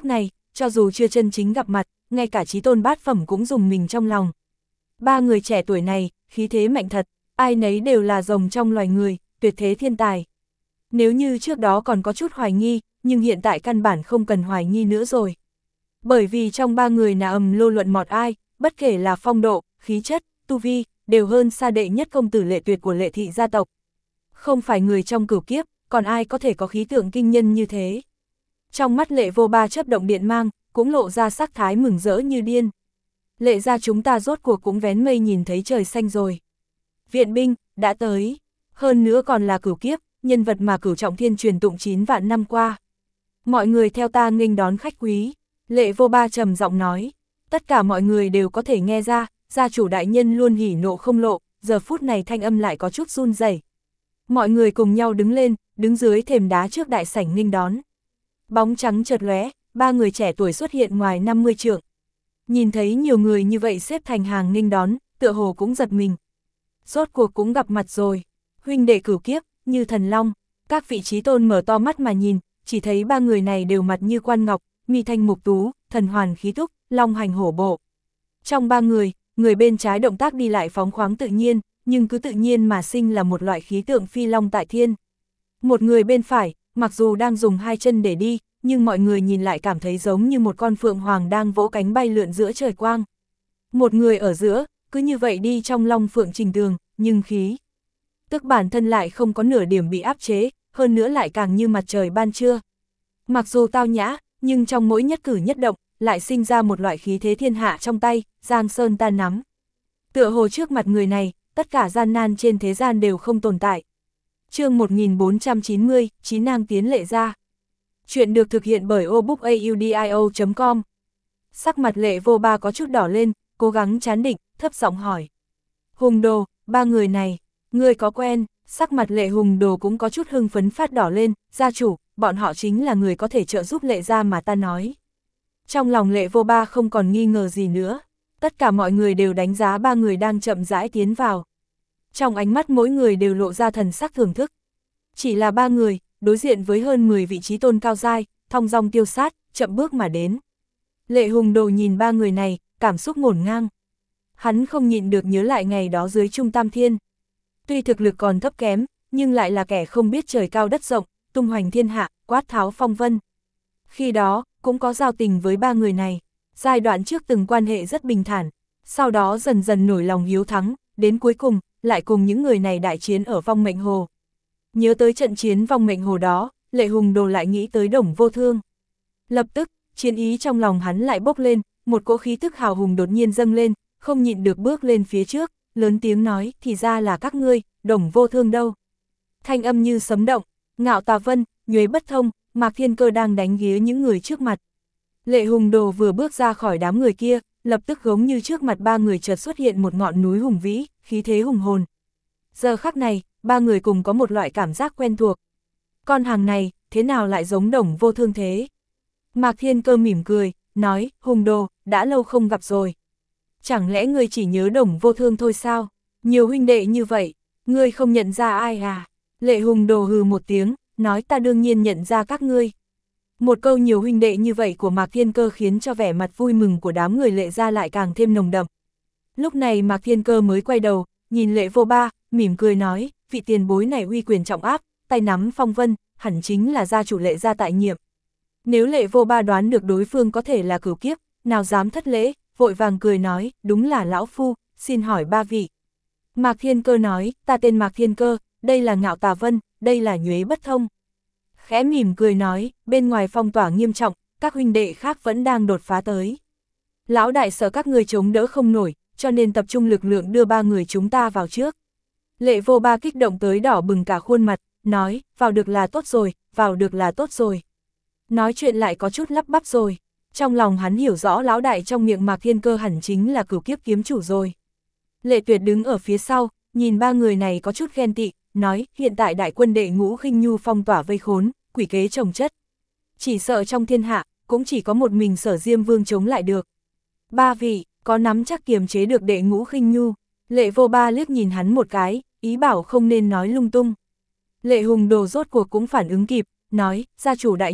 cho dù chưa chân chính gặp mặt, ngay cả chí tôn bát phẩm cũng dùng mình trong lòng. Ba người trẻ tuổi này, khí thế mạnh thật, ai nấy đều là rồng trong loài người, tuyệt thế thiên tài. Nếu như trước đó còn có chút hoài nghi, nhưng hiện tại căn bản không cần hoài nghi nữa rồi. Bởi vì trong ba người nà ầm lô luận mọt ai, bất kể là phong độ, khí chất, tu vi, đều hơn xa đệ nhất công tử Lệ Tuyệt của Lệ thị gia tộc. Không phải người trong cửu kiếp, còn ai có thể có khí tượng kinh nhân như thế. Trong mắt Lệ Vô Ba chớp động điện mang, cũng lộ ra sắc thái mừng rỡ như điên. Lệ gia chúng ta rốt cuộc cũng vén mây nhìn thấy trời xanh rồi. Viện binh, đã tới. Hơn nữa còn là cửu kiếp, nhân vật mà Cửu Trọng Thiên truyền tụng chín vạn năm qua. Mọi người theo ta nghênh đón khách quý. Lệ Vô Ba trầm giọng nói. Tất cả mọi người đều có thể nghe ra, gia chủ đại nhân luôn hỉ nộ không lộ, giờ phút này thanh âm lại có chút run rẩy. Mọi người cùng nhau đứng lên, đứng dưới thềm đá trước đại sảnh nghênh đón. Bóng trắng chợt lóe, ba người trẻ tuổi xuất hiện ngoài năm mươi trượng. Nhìn thấy nhiều người như vậy xếp thành hàng nghênh đón, tựa hồ cũng giật mình. Rốt cuộc cũng gặp mặt rồi. Huynh đệ cửu kiếp, như thần long. Các vị chí tôn mở to mắt mà nhìn, chỉ thấy ba người này đều mặt như quan ngọc, mi thanh mục tú, thần hoàn khí túc, long hành hổ bộ. Trong ba người, người bên trái động tác đi lại phóng khoáng tự nhiên, nhưng cứ tự nhiên mà sinh là một loại khí tượng phi long tại thiên. Một người bên phải, mặc dù đang dùng hai chân để đi, nhưng mọi người nhìn lại cảm thấy giống như một con phượng hoàng đang vỗ cánh bay lượn giữa trời quang. Một người ở giữa, cứ như vậy đi trong long phượng trình tường, nhưng khí. Tức bản thân lại không có nửa điểm bị áp chế, hơn nữa lại càng như mặt trời ban trưa. Mặc dù tao nhã, nhưng trong mỗi nhất cử nhất động, lại sinh ra một loại khí thế thiên hạ trong tay, giang sơn ta nắm. Tựa hồ trước mặt người này, tất cả gian nan trên thế gian đều không tồn tại. Chương một nghìn bốn trăm chín mươi, Chí Nang tiến Lệ gia. Chuyện được thực hiện bởi obookaudio chấm com. Sắc mặt Lệ Vô Ba có chút đỏ lên, cố gắng trấn định, thấp giọng hỏi. Hùng Đồ, ba người này, ngươi có quen? Sắc mặt Lệ Hùng Đồ cũng có chút hưng phấn phát đỏ lên, gia chủ, bọn họ chính là người có thể trợ giúp Lệ gia mà ta nói. Trong lòng Lệ Vô Ba không còn nghi ngờ gì nữa, tất cả mọi người đều đánh giá ba người đang chậm rãi tiến vào. Trong ánh mắt mỗi người đều lộ ra thần sắc thưởng thức. Chỉ là ba người, đối diện với hơn mười vị trí tôn cao giai, thong dong tiêu sát, chậm bước mà đến. Lệ Hùng Đồ nhìn ba người này, cảm xúc ngổn ngang. Hắn không nhịn được nhớ lại ngày đó dưới Trung Tam Thiên. Tuy thực lực còn thấp kém, nhưng lại là kẻ không biết trời cao đất rộng, tung hoành thiên hạ, quát tháo phong vân. Khi đó, cũng có giao tình với ba người này. Giai đoạn trước từng quan hệ rất bình thản, sau đó dần dần nổi lòng hiếu thắng, đến cuối cùng, lại cùng những người này đại chiến ở Vong Mệnh Hồ. Nhớ tới trận chiến Vong Mệnh Hồ đó, Lệ Hùng Đồ lại nghĩ tới Đồng Vô Thương. Lập tức, chiến ý trong lòng hắn lại bốc lên, một cỗ khí tức hào hùng đột nhiên dâng lên, không nhịn được bước lên phía trước, lớn tiếng nói, thì ra là các ngươi, Đồng Vô Thương đâu. Thanh âm như sấm động, Ngạo Tà Vân, Nhuế Bất Thông, Mạc Thiên Cơ đang đánh ghía những người trước mặt. Lệ Hùng Đồ vừa bước ra khỏi đám người kia, lập tức giống như trước mặt ba người chợt xuất hiện một ngọn núi hùng vĩ, khí thế hùng hồn. Giờ khắc này, ba người cùng có một loại cảm giác quen thuộc. Con hàng này, thế nào lại giống Đồng Vô Thương thế? Mạc Thiên Cơ mỉm cười, nói, Hùng Đồ, đã lâu không gặp rồi. Chẳng lẽ ngươi chỉ nhớ Đồng Vô Thương thôi sao? Nhiều huynh đệ như vậy, ngươi không nhận ra ai à? Lệ Hùng Đồ hừ một tiếng, nói ta đương nhiên nhận ra các ngươi. Một câu nhiều huynh đệ như vậy của Mạc Thiên Cơ khiến cho vẻ mặt vui mừng của đám người Lệ gia lại càng thêm nồng đậm. Lúc này Mạc Thiên Cơ mới quay đầu, nhìn Lệ Vô Ba, mỉm cười nói, vị tiền bối này uy quyền trọng áp, tay nắm phong vân, hẳn chính là gia chủ Lệ gia tại nhiệm. Nếu Lệ Vô Ba đoán được đối phương có thể là cửu kiếp, nào dám thất lễ, vội vàng cười nói, đúng là lão phu, xin hỏi ba vị. Mạc Thiên Cơ nói, ta tên Mạc Thiên Cơ, đây là Ngạo Tà Vân, đây là Nhuế Bất Thông. Khẽ mỉm cười nói, bên ngoài phong tỏa nghiêm trọng, các huynh đệ khác vẫn đang đột phá tới. Lão đại sợ các người chống đỡ không nổi, cho nên tập trung lực lượng đưa ba người chúng ta vào trước. Lệ Vô Ba kích động tới đỏ bừng cả khuôn mặt, nói, vào được là tốt rồi, vào được là tốt rồi. Nói chuyện lại có chút lắp bắp rồi. Trong lòng hắn hiểu rõ lão đại trong miệng Mạc Thiên Cơ hẳn chính là cửu kiếp kiếm chủ rồi. Lệ Tuyệt đứng ở phía sau, nhìn ba người này có chút ghen tị, nói, hiện tại đại quân đệ ngũ khinh nhu phong tỏa vây khốn, quỷ kế trồng chất. Chỉ sợ trong thiên hạ, cũng chỉ có một mình Sở Diêm Vương chống lại được. Ba vị, có nắm chắc kiềm chế được đệ ngũ khinh nhu. Lệ Vô Ba liếc nhìn hắn một cái, ý bảo không nên nói lung tung. Lệ Hùng Đồ rốt cuộc cũng phản ứng kịp, nói, gia chủ đại nhân,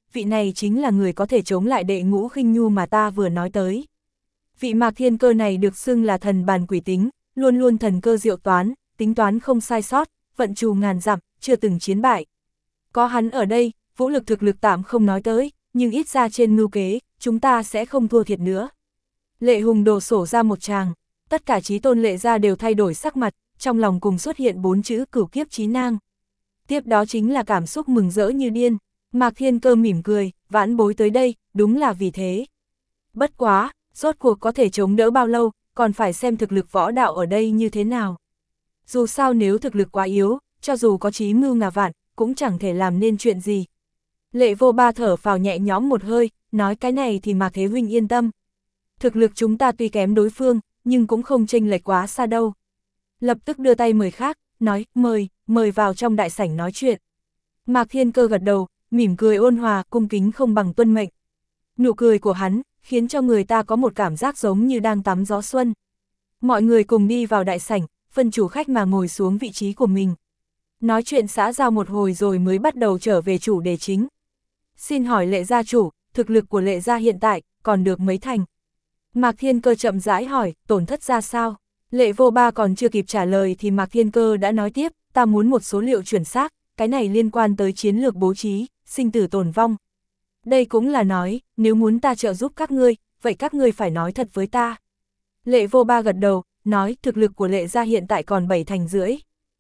vị này chính là người có thể chống lại đệ ngũ khinh nhu mà ta vừa nói tới. Vị Mạc Thiên Cơ này được xưng là thần bàn quỷ tính, luôn luôn thần cơ diệu toán, tính toán không sai sót, vận trù ngàn dặm, chưa từng chiến bại. Có hắn ở đây, vũ lực thực lực tạm không nói tới, nhưng ít ra trên mưu kế, chúng ta sẽ không thua thiệt nữa. Lệ Hùng đổ sổ ra một tràng, tất cả chí tôn Lệ gia đều thay đổi sắc mặt, trong lòng cùng xuất hiện bốn chữ cửu kiếp chí nang. Tiếp đó chính là cảm xúc mừng rỡ như điên, Mạc Thiên Cơ mỉm cười, vãn bối tới đây, đúng là vì thế. Bất quá, rốt cuộc có thể chống đỡ bao lâu, còn phải xem thực lực võ đạo ở đây như thế nào. Dù sao nếu thực lực quá yếu, cho dù có chí mưu ngà vạn, cũng chẳng thể làm nên chuyện gì. Lệ Vô Ba thở phào nhẹ nhõm một hơi, nói cái này thì Mạc Thế huynh yên tâm. Thực lực chúng ta tuy kém đối phương, nhưng cũng không chênh lệch quá xa đâu. Lập tức đưa tay mời khác, nói, mời, mời vào trong đại sảnh nói chuyện. Mạc Thiên Cơ gật đầu, mỉm cười ôn hòa, cung kính không bằng tuân mệnh. Nụ cười của hắn, khiến cho người ta có một cảm giác giống như đang tắm gió xuân. Mọi người cùng đi vào đại sảnh, phân chủ khách mà ngồi xuống vị trí của mình. Nói chuyện xã giao một hồi rồi mới bắt đầu trở về chủ đề chính. Xin hỏi Lệ gia chủ, thực lực của Lệ gia hiện tại, còn được mấy thành? Mạc Thiên Cơ chậm rãi hỏi, tổn thất ra sao? Lệ Vô Ba còn chưa kịp trả lời thì Mạc Thiên Cơ đã nói tiếp, ta muốn một số liệu chuẩn xác, cái này liên quan tới chiến lược bố trí, sinh tử tồn vong. Đây cũng là nói, nếu muốn ta trợ giúp các ngươi, vậy các ngươi phải nói thật với ta. Lệ Vô Ba gật đầu, nói thực lực của Lệ gia hiện tại còn bảy thành rưỡi.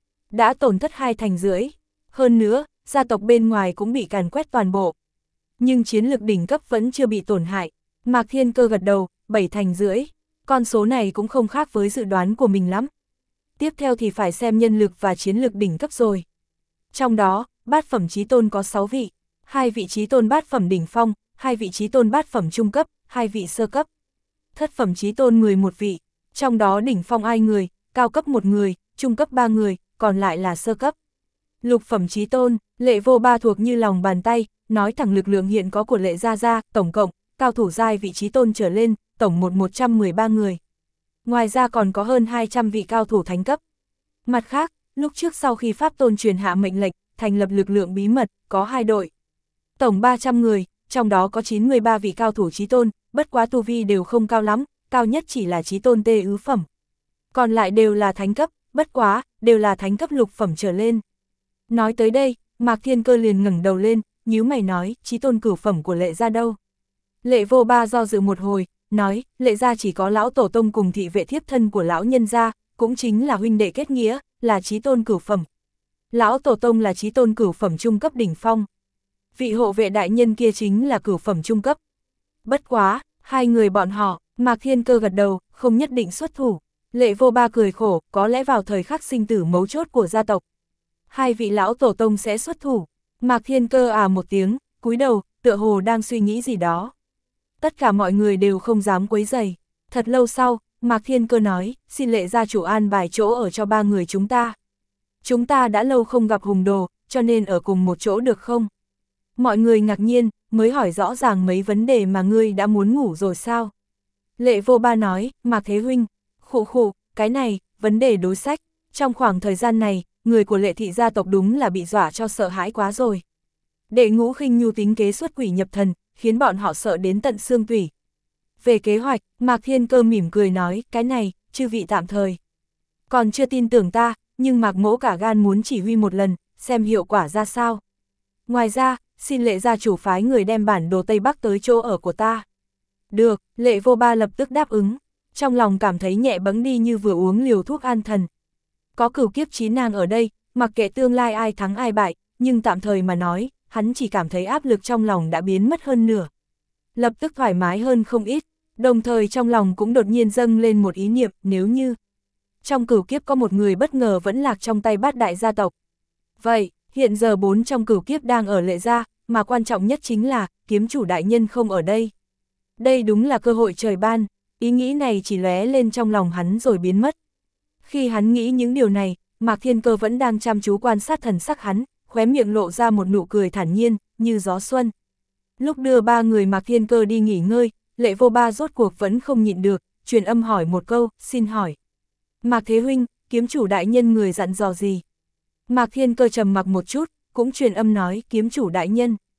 Đã tổn thất hai thành rưỡi. Hơn nữa, gia tộc bên ngoài cũng bị càn quét toàn bộ. Nhưng chiến lược đỉnh cấp vẫn chưa bị tổn hại. Mạc Thiên Cơ gật đầu, bảy thành rưỡi. Con số này cũng không khác với dự đoán của mình lắm. Tiếp theo thì phải xem nhân lực và chiến lược đỉnh cấp rồi. Trong đó, bát phẩm chí tôn có sáu vị, hai vị chí tôn bát phẩm đỉnh phong, hai vị chí tôn bát phẩm trung cấp, hai vị sơ cấp. Thất phẩm chí tôn mười một vị, trong đó đỉnh phong hai người, cao cấp một người, trung cấp ba người, còn lại là sơ cấp. Lục phẩm chí tôn, Lệ Vô Ba thuộc như lòng bàn tay, nói thẳng lực lượng hiện có của Lệ gia gia, tổng cộng, cao thủ giai vị chí tôn trở lên, tổng một một trăm mười ba người. Ngoài ra còn có hơn hai trăm vị cao thủ thánh cấp. Mặt khác, lúc trước sau khi Pháp Tôn truyền hạ mệnh lệnh, thành lập lực lượng bí mật, có hai đội. Tổng ba trăm người, trong đó có chín mươi ba vị cao thủ chí tôn, bất quá tu vi đều không cao lắm, cao nhất chỉ là chí tôn tê ứ phẩm. Còn lại đều là thánh cấp, bất quá, đều là thánh cấp lục phẩm trở lên. Nói tới đây, Mạc Thiên Cơ liền ngẩng đầu lên, nhíu mày nói, chí tôn cửu phẩm của Lệ gia đâu? Lệ Vô Ba do dự một hồi, nói, Lệ gia chỉ có lão tổ tông cùng thị vệ thiếp thân của lão nhân gia, cũng chính là huynh đệ kết nghĩa, là chí tôn cửu phẩm. Lão tổ tông là chí tôn cửu phẩm trung cấp đỉnh phong. Vị hộ vệ đại nhân kia chính là cửu phẩm trung cấp. Bất quá, hai người bọn họ, Mạc Thiên Cơ gật đầu, không nhất định xuất thủ. Lệ Vô Ba cười khổ, có lẽ vào thời khắc sinh tử mấu chốt của gia tộc, hai vị lão tổ tông sẽ xuất thủ. Mạc Thiên Cơ à một tiếng, cúi đầu, tựa hồ đang suy nghĩ gì đó. Tất cả mọi người đều không dám quấy rầy. Thật lâu sau, Mạc Thiên Cơ nói, xin Lệ gia chủ an bài chỗ ở cho ba người chúng ta. Chúng ta đã lâu không gặp Hùng Đồ, cho nên ở cùng một chỗ được không? Mọi người ngạc nhiên, mới hỏi rõ ràng mấy vấn đề mà ngươi đã muốn ngủ rồi sao? Lệ Vô Ba nói, Mạc Thế huynh, khụ khụ, cái này, vấn đề đối sách. Trong khoảng thời gian này, người của Lệ thị gia tộc đúng là bị dọa cho sợ hãi quá rồi. Đệ ngũ khinh nhu tính kế xuất quỷ nhập thần, khiến bọn họ sợ đến tận xương tủy. Về kế hoạch, Mạc Thiên Cơ mỉm cười nói, cái này, chư vị tạm thời. Còn chưa tin tưởng ta, nhưng Mạc mỗ cả gan muốn chỉ huy một lần, xem hiệu quả ra sao. Ngoài ra, xin Lệ gia chủ phái người đem bản đồ Tây Bắc tới chỗ ở của ta. Được, Lệ Vô Ba lập tức đáp ứng, trong lòng cảm thấy nhẹ bẫng đi như vừa uống liều thuốc an thần. Có cửu kiếp chí nàng ở đây, mặc kệ tương lai ai thắng ai bại, nhưng tạm thời mà nói, hắn chỉ cảm thấy áp lực trong lòng đã biến mất hơn nửa. Lập tức thoải mái hơn không ít, đồng thời trong lòng cũng đột nhiên dâng lên một ý niệm, nếu như trong cửu kiếp có một người bất ngờ vẫn lạc trong tay bát đại gia tộc. Vậy, hiện giờ bốn trong cửu kiếp đang ở Lệ gia, mà quan trọng nhất chính là, kiếm chủ đại nhân không ở đây. Đây đúng là cơ hội trời ban, ý nghĩ này chỉ lóe lên trong lòng hắn rồi biến mất. Khi hắn nghĩ những điều này, Mạc Thiên Cơ vẫn đang chăm chú quan sát thần sắc hắn, khóe miệng lộ ra một nụ cười thản nhiên, như gió xuân. Lúc đưa ba người Mạc Thiên Cơ đi nghỉ ngơi, Lệ Vô Ba rốt cuộc vẫn không nhịn được, truyền âm hỏi một câu, xin hỏi. Mạc Thế huynh, kiếm chủ đại nhân người dặn dò gì? Mạc Thiên Cơ trầm mặc một chút, cũng truyền âm nói, kiếm chủ đại nhân.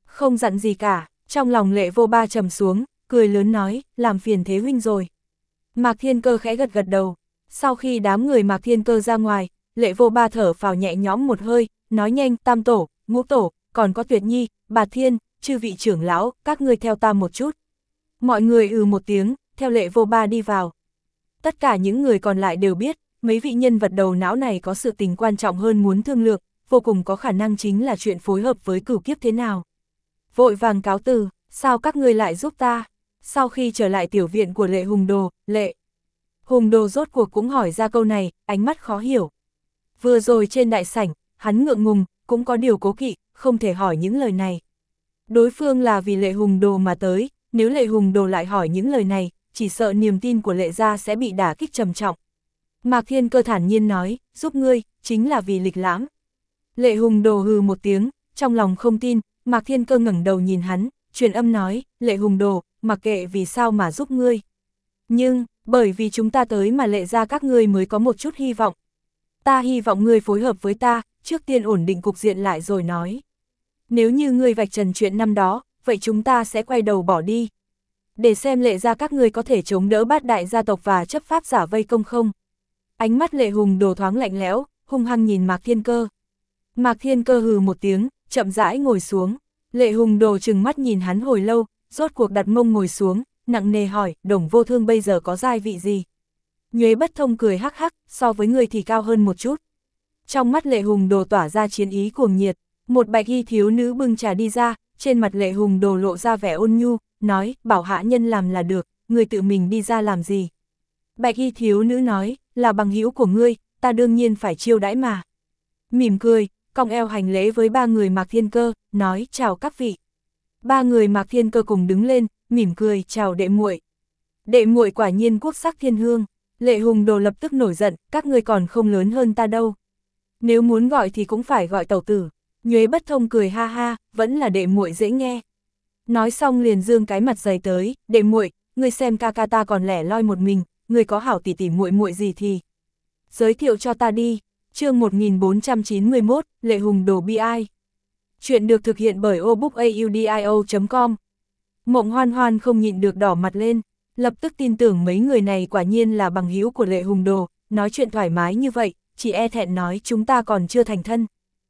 Không dặn gì cả, trong lòng Lệ Vô Ba trầm xuống, cười lớn nói, làm phiền Thế huynh rồi. Mạc Thiên Cơ khẽ gật gật đầu, sau khi đám người Mạc Thiên Cơ ra ngoài, Lệ Vô Ba thở phào nhẹ nhõm một hơi, nói nhanh, Tam tổ, Ngũ tổ, còn có Tuyệt Nhi, Bà Thiên, chư vị trưởng lão, các ngươi theo ta một chút. Mọi người ừ một tiếng, theo Lệ Vô Ba đi vào. Tất cả những người còn lại đều biết, mấy vị nhân vật đầu não này có sự tình quan trọng hơn muốn thương lượng, vô cùng có khả năng chính là chuyện phối hợp với cửu kiếp thế nào. Vội vàng cáo từ, sao các ngươi lại giúp ta? Sau khi trở lại tiểu viện của Lệ Hùng Đồ, Lệ Hùng Đồ rốt cuộc cũng hỏi ra câu này, ánh mắt khó hiểu. Vừa rồi trên đại sảnh, hắn ngượng ngùng, cũng có điều cố kỵ, không thể hỏi những lời này. Đối phương là vì Lệ Hùng Đồ mà tới, nếu Lệ Hùng Đồ lại hỏi những lời này, chỉ sợ niềm tin của Lệ gia sẽ bị đả kích trầm trọng. Mạc Thiên Cơ thản nhiên nói, giúp ngươi, chính là vì lịch lãm. Lệ Hùng Đồ hừ một tiếng, trong lòng không tin, Mạc Thiên Cơ ngẩng đầu nhìn hắn, truyền âm nói, Lệ Hùng Đồ, mặc kệ vì sao mà giúp ngươi. Nhưng, bởi vì chúng ta tới mà Lệ gia các ngươi mới có một chút hy vọng. Ta hy vọng ngươi phối hợp với ta, trước tiên ổn định cục diện lại rồi nói. Nếu như ngươi vạch trần chuyện năm đó, vậy chúng ta sẽ quay đầu bỏ đi. Để xem Lệ gia các ngươi có thể chống đỡ bát đại gia tộc và chấp pháp giả vây công không. Ánh mắt Lệ Hùng Đồ thoáng lạnh lẽo, hung hăng nhìn Mạc Thiên Cơ. Mạc Thiên Cơ hừ một tiếng, chậm rãi ngồi xuống. Lệ Hùng Đồ trừng mắt nhìn hắn hồi lâu, rốt cuộc đặt mông ngồi xuống, nặng nề hỏi, Đồng Vô Thương bây giờ có giai vị gì? Nhuế Bất Thông cười hắc hắc, so với người thì cao hơn một chút. Trong mắt Lệ Hùng Đồ tỏa ra chiến ý cuồng nhiệt, một bạch y thiếu nữ bưng trà đi ra, trên mặt Lệ Hùng Đồ lộ ra vẻ ôn nhu, nói, bảo hạ nhân làm là được, người tự mình đi ra làm gì? Bạch y thiếu nữ nói, là bằng hữu của ngươi, ta đương nhiên phải chiêu đãi mà. Mỉm cười, cong eo hành lễ với ba người Mạc Thiên Cơ, nói, chào các vị. Ba người Mạc Thiên Cơ cùng đứng lên, mỉm cười, chào đệ muội. Đệ muội quả nhiên quốc sắc thiên hương. Lệ Hùng Đồ lập tức nổi giận, các ngươi còn không lớn hơn ta đâu. Nếu muốn gọi thì cũng phải gọi tẩu tử. Nhuế Bất Thông cười ha ha, vẫn là đệ muội dễ nghe. Nói xong liền dương cái mặt dày tới, đệ muội, ngươi xem ca ca ta còn lẻ loi một mình, ngươi có hảo tỷ tỷ muội muội gì thì giới thiệu cho ta đi. Chương một nghìn bốn trăm chín mươi mốt, Lệ Hùng Đồ bi ai. Chuyện được thực hiện bởi obookaudio chấm com. Mộng Hoan Hoan không nhịn được đỏ mặt lên, lập tức tin tưởng mấy người này quả nhiên là bằng hữu của Lệ Hùng Đồ, nói chuyện thoải mái như vậy, chỉ e thẹn nói chúng ta còn chưa thành thân.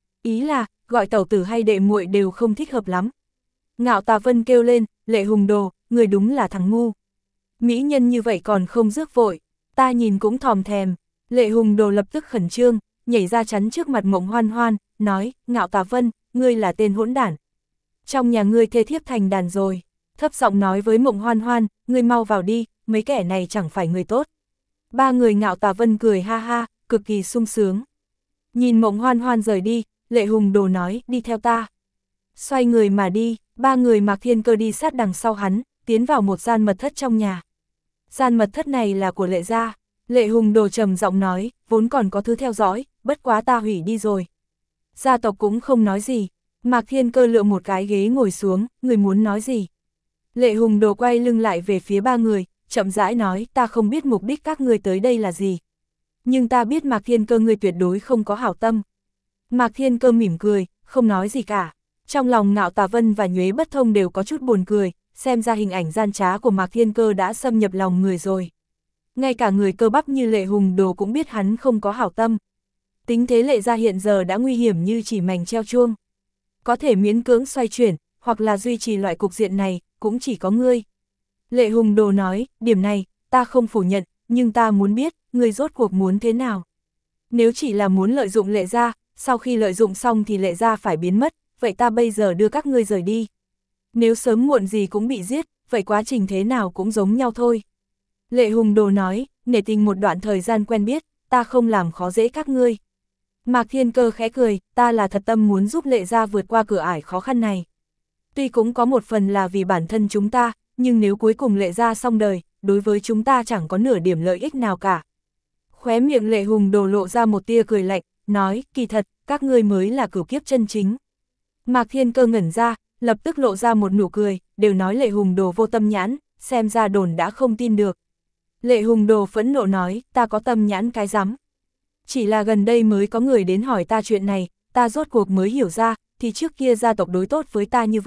Ý là, gọi tẩu tử hay đệ muội đều không thích hợp lắm. Ngạo Tà Vân kêu lên, Lệ Hùng Đồ, người đúng là thằng ngu. Mỹ nhân như vậy còn không rước vội, ta nhìn cũng thòm thèm. Lệ Hùng Đồ lập tức khẩn trương, nhảy ra chắn trước mặt Mộng Hoan Hoan, nói, Ngạo Tà Vân, ngươi là tên hỗn đản. Trong nhà ngươi thê thiếp thành đàn rồi. Thấp giọng nói với Mộng Hoan Hoan, ngươi mau vào đi, mấy kẻ này chẳng phải người tốt. Ba người Ngạo Tà Vân cười ha ha, cực kỳ sung sướng. Nhìn Mộng Hoan Hoan rời đi, Lệ Hùng Đồ nói, đi theo ta. Xoay người mà đi, ba người Mạc Thiên Cơ đi sát đằng sau hắn, tiến vào một gian mật thất trong nhà. Gian mật thất này là của Lệ gia. Lệ Hùng Đồ trầm giọng nói, vốn còn có thứ theo dõi, bất quá ta hủy đi rồi. Gia tộc cũng không nói gì. Mạc Thiên Cơ lựa một cái ghế ngồi xuống, người muốn nói gì? Lệ Hùng Đồ quay lưng lại về phía ba người, chậm rãi nói, ta không biết mục đích các người tới đây là gì. Nhưng ta biết Mạc Thiên Cơ ngươi tuyệt đối không có hảo tâm. Mạc Thiên Cơ mỉm cười, không nói gì cả. Trong lòng Ngạo Tà Vân và Nhuế Bất Thông đều có chút buồn cười, xem ra hình ảnh gian trá của Mạc Thiên Cơ đã xâm nhập lòng người rồi. Ngay cả người cơ bắp như Lệ Hùng Đồ cũng biết hắn không có hảo tâm. Tính thế Lệ gia hiện giờ đã nguy hiểm như chỉ mảnh treo chuông. Có thể miễn cưỡng xoay chuyển, hoặc là duy trì loại cục diện này, cũng chỉ có ngươi. Lệ Hùng Đồ nói, điểm này, ta không phủ nhận, nhưng ta muốn biết, ngươi rốt cuộc muốn thế nào. Nếu chỉ là muốn lợi dụng Lệ gia, sau khi lợi dụng xong thì Lệ gia phải biến mất, vậy ta bây giờ đưa các ngươi rời đi. Nếu sớm muộn gì cũng bị giết, vậy quá trình thế nào cũng giống nhau thôi. Lệ Hùng Đồ nói, nể tình một đoạn thời gian quen biết, ta không làm khó dễ các ngươi. Mạc Thiên Cơ khẽ cười, ta là thật tâm muốn giúp Lệ gia vượt qua cửa ải khó khăn này. Tuy cũng có một phần là vì bản thân chúng ta, nhưng nếu cuối cùng Lệ gia xong đời, đối với chúng ta chẳng có nửa điểm lợi ích nào cả. Khóe miệng Lệ Hùng Đồ lộ ra một tia cười lạnh, nói, kỳ thật, các ngươi mới là cửu kiếp chân chính. Mạc Thiên Cơ ngẩn ra, lập tức lộ ra một nụ cười, đều nói Lệ Hùng Đồ vô tâm nhãn, xem ra đồn đã không tin được. Lệ Hùng Đồ phẫn nộ nói, ta có tâm nhãn cái rắm. Chỉ là gần đây mới có người đến hỏi ta chuyện này, ta rốt cuộc mới hiểu ra, thì trước kia gia tộc đối tốt với ta như vậy,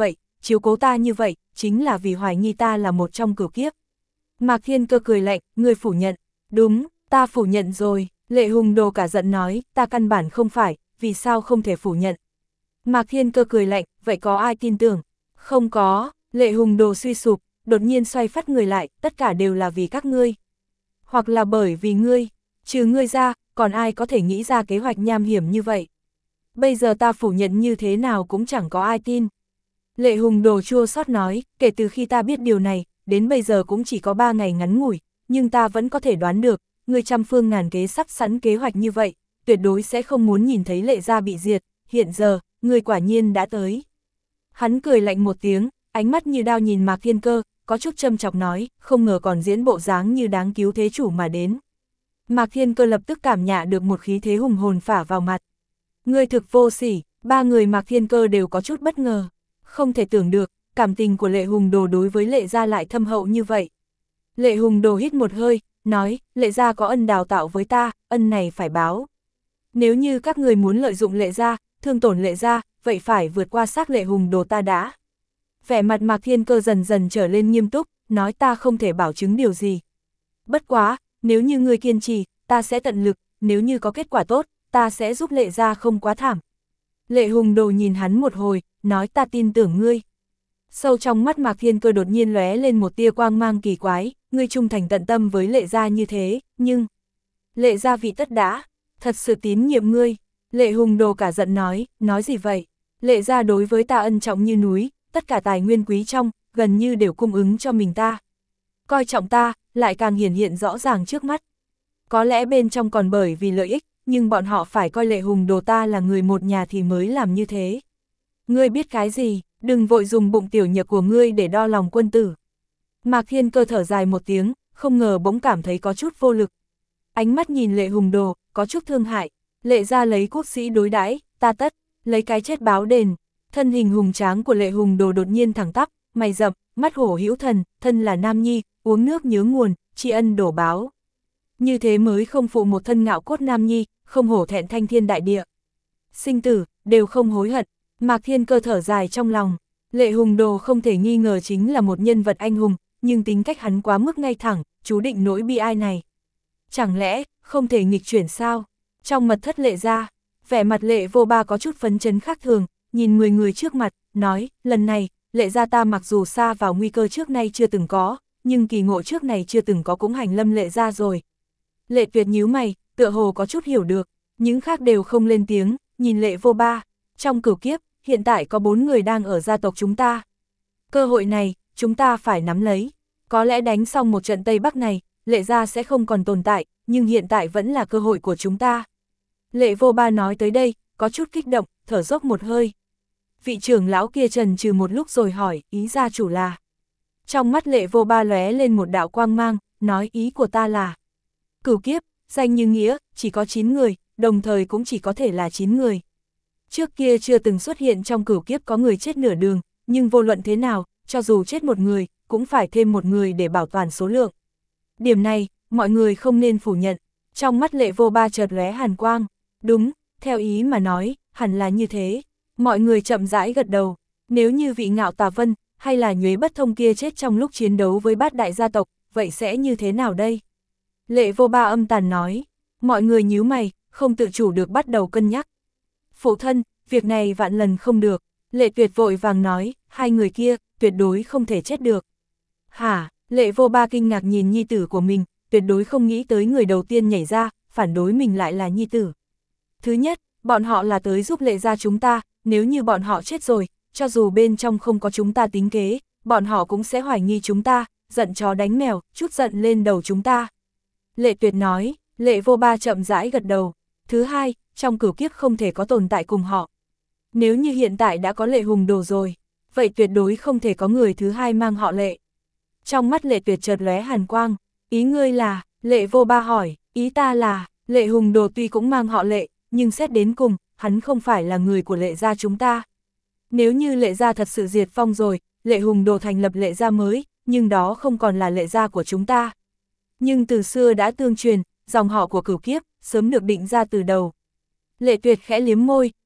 chiếu cố ta như vậy, chính là vì hoài nghi ta là một trong cửu kiếp. Mạc Thiên Cơ cười lạnh, ngươi phủ nhận. Đúng, ta phủ nhận rồi. Lệ Hùng Đồ cả giận nói, ta căn bản không phải, vì sao không thể phủ nhận. Mạc Thiên Cơ cười lạnh, vậy có ai tin tưởng? Không có. Lệ Hùng Đồ suy sụp, đột nhiên xoay phát người lại, tất cả đều là vì các ngươi. Hoặc là bởi vì ngươi, trừ ngươi ra, còn ai có thể nghĩ ra kế hoạch nham hiểm như vậy? Bây giờ ta phủ nhận như thế nào cũng chẳng có ai tin. Lệ Hùng Đồ chua xót nói, kể từ khi ta biết điều này, đến bây giờ cũng chỉ có ba ngày ngắn ngủi, nhưng ta vẫn có thể đoán được, ngươi trăm phương ngàn kế sắp sẵn kế hoạch như vậy, tuyệt đối sẽ không muốn nhìn thấy Lệ gia bị diệt, hiện giờ, ngươi quả nhiên đã tới. Hắn cười lạnh một tiếng, ánh mắt như đao nhìn Mạc Thiên Cơ, có chút châm chọc nói, không ngờ còn diễn bộ dáng như đáng cứu thế chủ mà đến. Mạc Thiên Cơ lập tức cảm nhận được một khí thế hùng hồn phả vào mặt. Ngươi thực vô sỉ, ba người Mạc Thiên Cơ đều có chút bất ngờ. Không thể tưởng được, cảm tình của Lệ Hùng Đồ đối với Lệ gia lại thâm hậu như vậy. Lệ Hùng Đồ hít một hơi, nói, Lệ gia có ân đào tạo với ta, ân này phải báo. Nếu như các người muốn lợi dụng Lệ gia, thương tổn Lệ gia, vậy phải vượt qua xác Lệ Hùng Đồ ta đã. Vẻ mặt Mạc Thiên Cơ dần dần trở lên nghiêm túc, nói ta không thể bảo chứng điều gì. Bất quá, nếu như ngươi kiên trì, ta sẽ tận lực, nếu như có kết quả tốt, ta sẽ giúp Lệ gia không quá thảm. Lệ Hùng Đồ nhìn hắn một hồi, nói ta tin tưởng ngươi. Sâu trong mắt Mạc Thiên Cơ đột nhiên lóe lên một tia quang mang kỳ quái, ngươi trung thành tận tâm với Lệ gia như thế, nhưng... Lệ gia vị tất đã, thật sự tín nhiệm ngươi. Lệ Hùng Đồ cả giận nói, nói gì vậy? Lệ gia đối với ta ân trọng như núi, tất cả tài nguyên quý trong, gần như đều cung ứng cho mình ta. Coi trọng ta, lại càng hiển hiện rõ ràng trước mắt. Có lẽ bên trong còn bởi vì lợi ích, nhưng bọn họ phải coi Lệ Hùng Đồ ta là người một nhà thì mới làm như thế. Ngươi biết cái gì, đừng vội dùng bụng tiểu nhược của ngươi để đo lòng quân tử. Mạc Thiên Cơ thở dài một tiếng, không ngờ bỗng cảm thấy có chút vô lực. Ánh mắt nhìn Lệ Hùng Đồ, có chút thương hại. Lệ gia lấy quốc sĩ đối đãi, ta tất, lấy cái chết báo đền. Thân hình hùng tráng của Lệ Hùng Đồ đột nhiên thẳng tắp, mày rậm, mắt hổ hữu thần, thân là nam nhi, uống nước nhớ nguồn, tri ân đổ báo. Như thế mới không phụ một thân ngạo cốt nam nhi, không hổ thẹn thanh thiên đại địa. Sinh tử, đều không hối hận. Mạc Thiên Cơ thở dài trong lòng. Lệ Hùng Đồ không thể nghi ngờ chính là một nhân vật anh hùng, nhưng tính cách hắn quá mức ngay thẳng, chú định nỗi bi ai này. Chẳng lẽ, không thể nghịch chuyển sao? Trong mật thất Lệ gia, vẻ mặt Lệ Vô Ba có chút phấn chấn khác thường, nhìn người người trước mặt, nói, lần này, Lệ gia ta mặc dù xa vào nguy cơ trước nay chưa từng có, nhưng kỳ ngộ trước này chưa từng có cũng hành lâm Lệ gia rồi. Lệ Tuyệt nhíu mày, tựa hồ có chút hiểu được, những khác đều không lên tiếng, nhìn Lệ Vô Ba. Trong cửu kiếp, hiện tại có bốn người đang ở gia tộc chúng ta. Cơ hội này, chúng ta phải nắm lấy. Có lẽ đánh xong một trận Tây Bắc này, Lệ gia sẽ không còn tồn tại, nhưng hiện tại vẫn là cơ hội của chúng ta. Lệ Vô Ba nói tới đây, có chút kích động, thở dốc một hơi. Vị trưởng lão kia trần trừ một lúc rồi hỏi, ý gia chủ là. Trong mắt Lệ Vô Ba lóe lên một đạo quang mang, nói ý của ta là. Cửu kiếp, danh như nghĩa, chỉ có chín người, đồng thời cũng chỉ có thể là chín người. Trước kia chưa từng xuất hiện trong cửu kiếp có người chết nửa đường, nhưng vô luận thế nào, cho dù chết một người, cũng phải thêm một người để bảo toàn số lượng. Điểm này, mọi người không nên phủ nhận. Trong mắt Lệ Vô Ba chợt lóe hàn quang. Đúng, theo ý mà nói, hẳn là như thế. Mọi người chậm rãi gật đầu. Nếu như vị Ngạo Tà Vân, hay là Nhuế Bất Thông kia chết trong lúc chiến đấu với bát đại gia tộc, vậy sẽ như thế nào đây? Lệ Vô Ba âm tàn nói. Mọi người nhíu mày, không tự chủ được bắt đầu cân nhắc. Phụ thân, việc này vạn lần không được. Lệ Tuyệt vội vàng nói, hai người kia, tuyệt đối không thể chết được. Hả? Lệ Vô Ba kinh ngạc nhìn nhi tử của mình, tuyệt đối không nghĩ tới người đầu tiên nhảy ra, phản đối mình lại là nhi tử. Thứ nhất, bọn họ là tới giúp Lệ gia chúng ta, nếu như bọn họ chết rồi, cho dù bên trong không có chúng ta tính kế, bọn họ cũng sẽ hoài nghi chúng ta, giận chó đánh mèo, chút giận lên đầu chúng ta. Lệ Tuyệt nói. Lệ Vô Ba chậm rãi gật đầu. Thứ hai, trong cửu kiếp không thể có tồn tại cùng họ. Nếu như hiện tại đã có Lệ Hùng Đồ rồi, vậy tuyệt đối không thể có người thứ hai mang họ Lệ. Trong mắt Lệ Tuyệt chợt lóe hàn quang, ý ngươi là, Lệ Vô Ba hỏi, ý ta là, Lệ Hùng Đồ tuy cũng mang họ Lệ, nhưng xét đến cùng, hắn không phải là người của Lệ gia chúng ta. Nếu như Lệ gia thật sự diệt vong rồi, Lệ Hùng Đồ thành lập Lệ gia mới, nhưng đó không còn là Lệ gia của chúng ta. Nhưng từ xưa đã tương truyền, dòng họ của cửu kiếp, sớm được định ra từ đầu. Lệ Tuyệt khẽ liếm môi,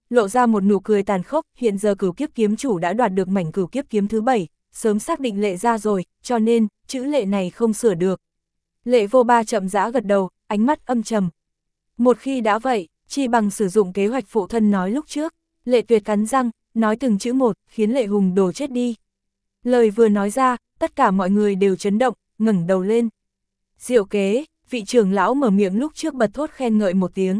lộ ra một nụ cười tàn khốc, hiện giờ Cửu Kiếp kiếm chủ đã đoạt được mảnh Cửu Kiếp kiếm thứ bảy, sớm xác định Lệ gia rồi, cho nên, chữ Lệ này không sửa được. Lệ Vô Ba chậm rãi gật đầu, ánh mắt âm trầm. Một khi đã vậy, chi bằng sử dụng kế hoạch phụ thân nói lúc trước. Lệ Tuyệt cắn răng, nói từng chữ một, khiến Lệ Hùng Đồ chết đi. Lời vừa nói ra, tất cả mọi người đều chấn động, ngẩng đầu lên. Diệu kế, vị trưởng lão mở miệng lúc trước bật thốt khen ngợi một tiếng.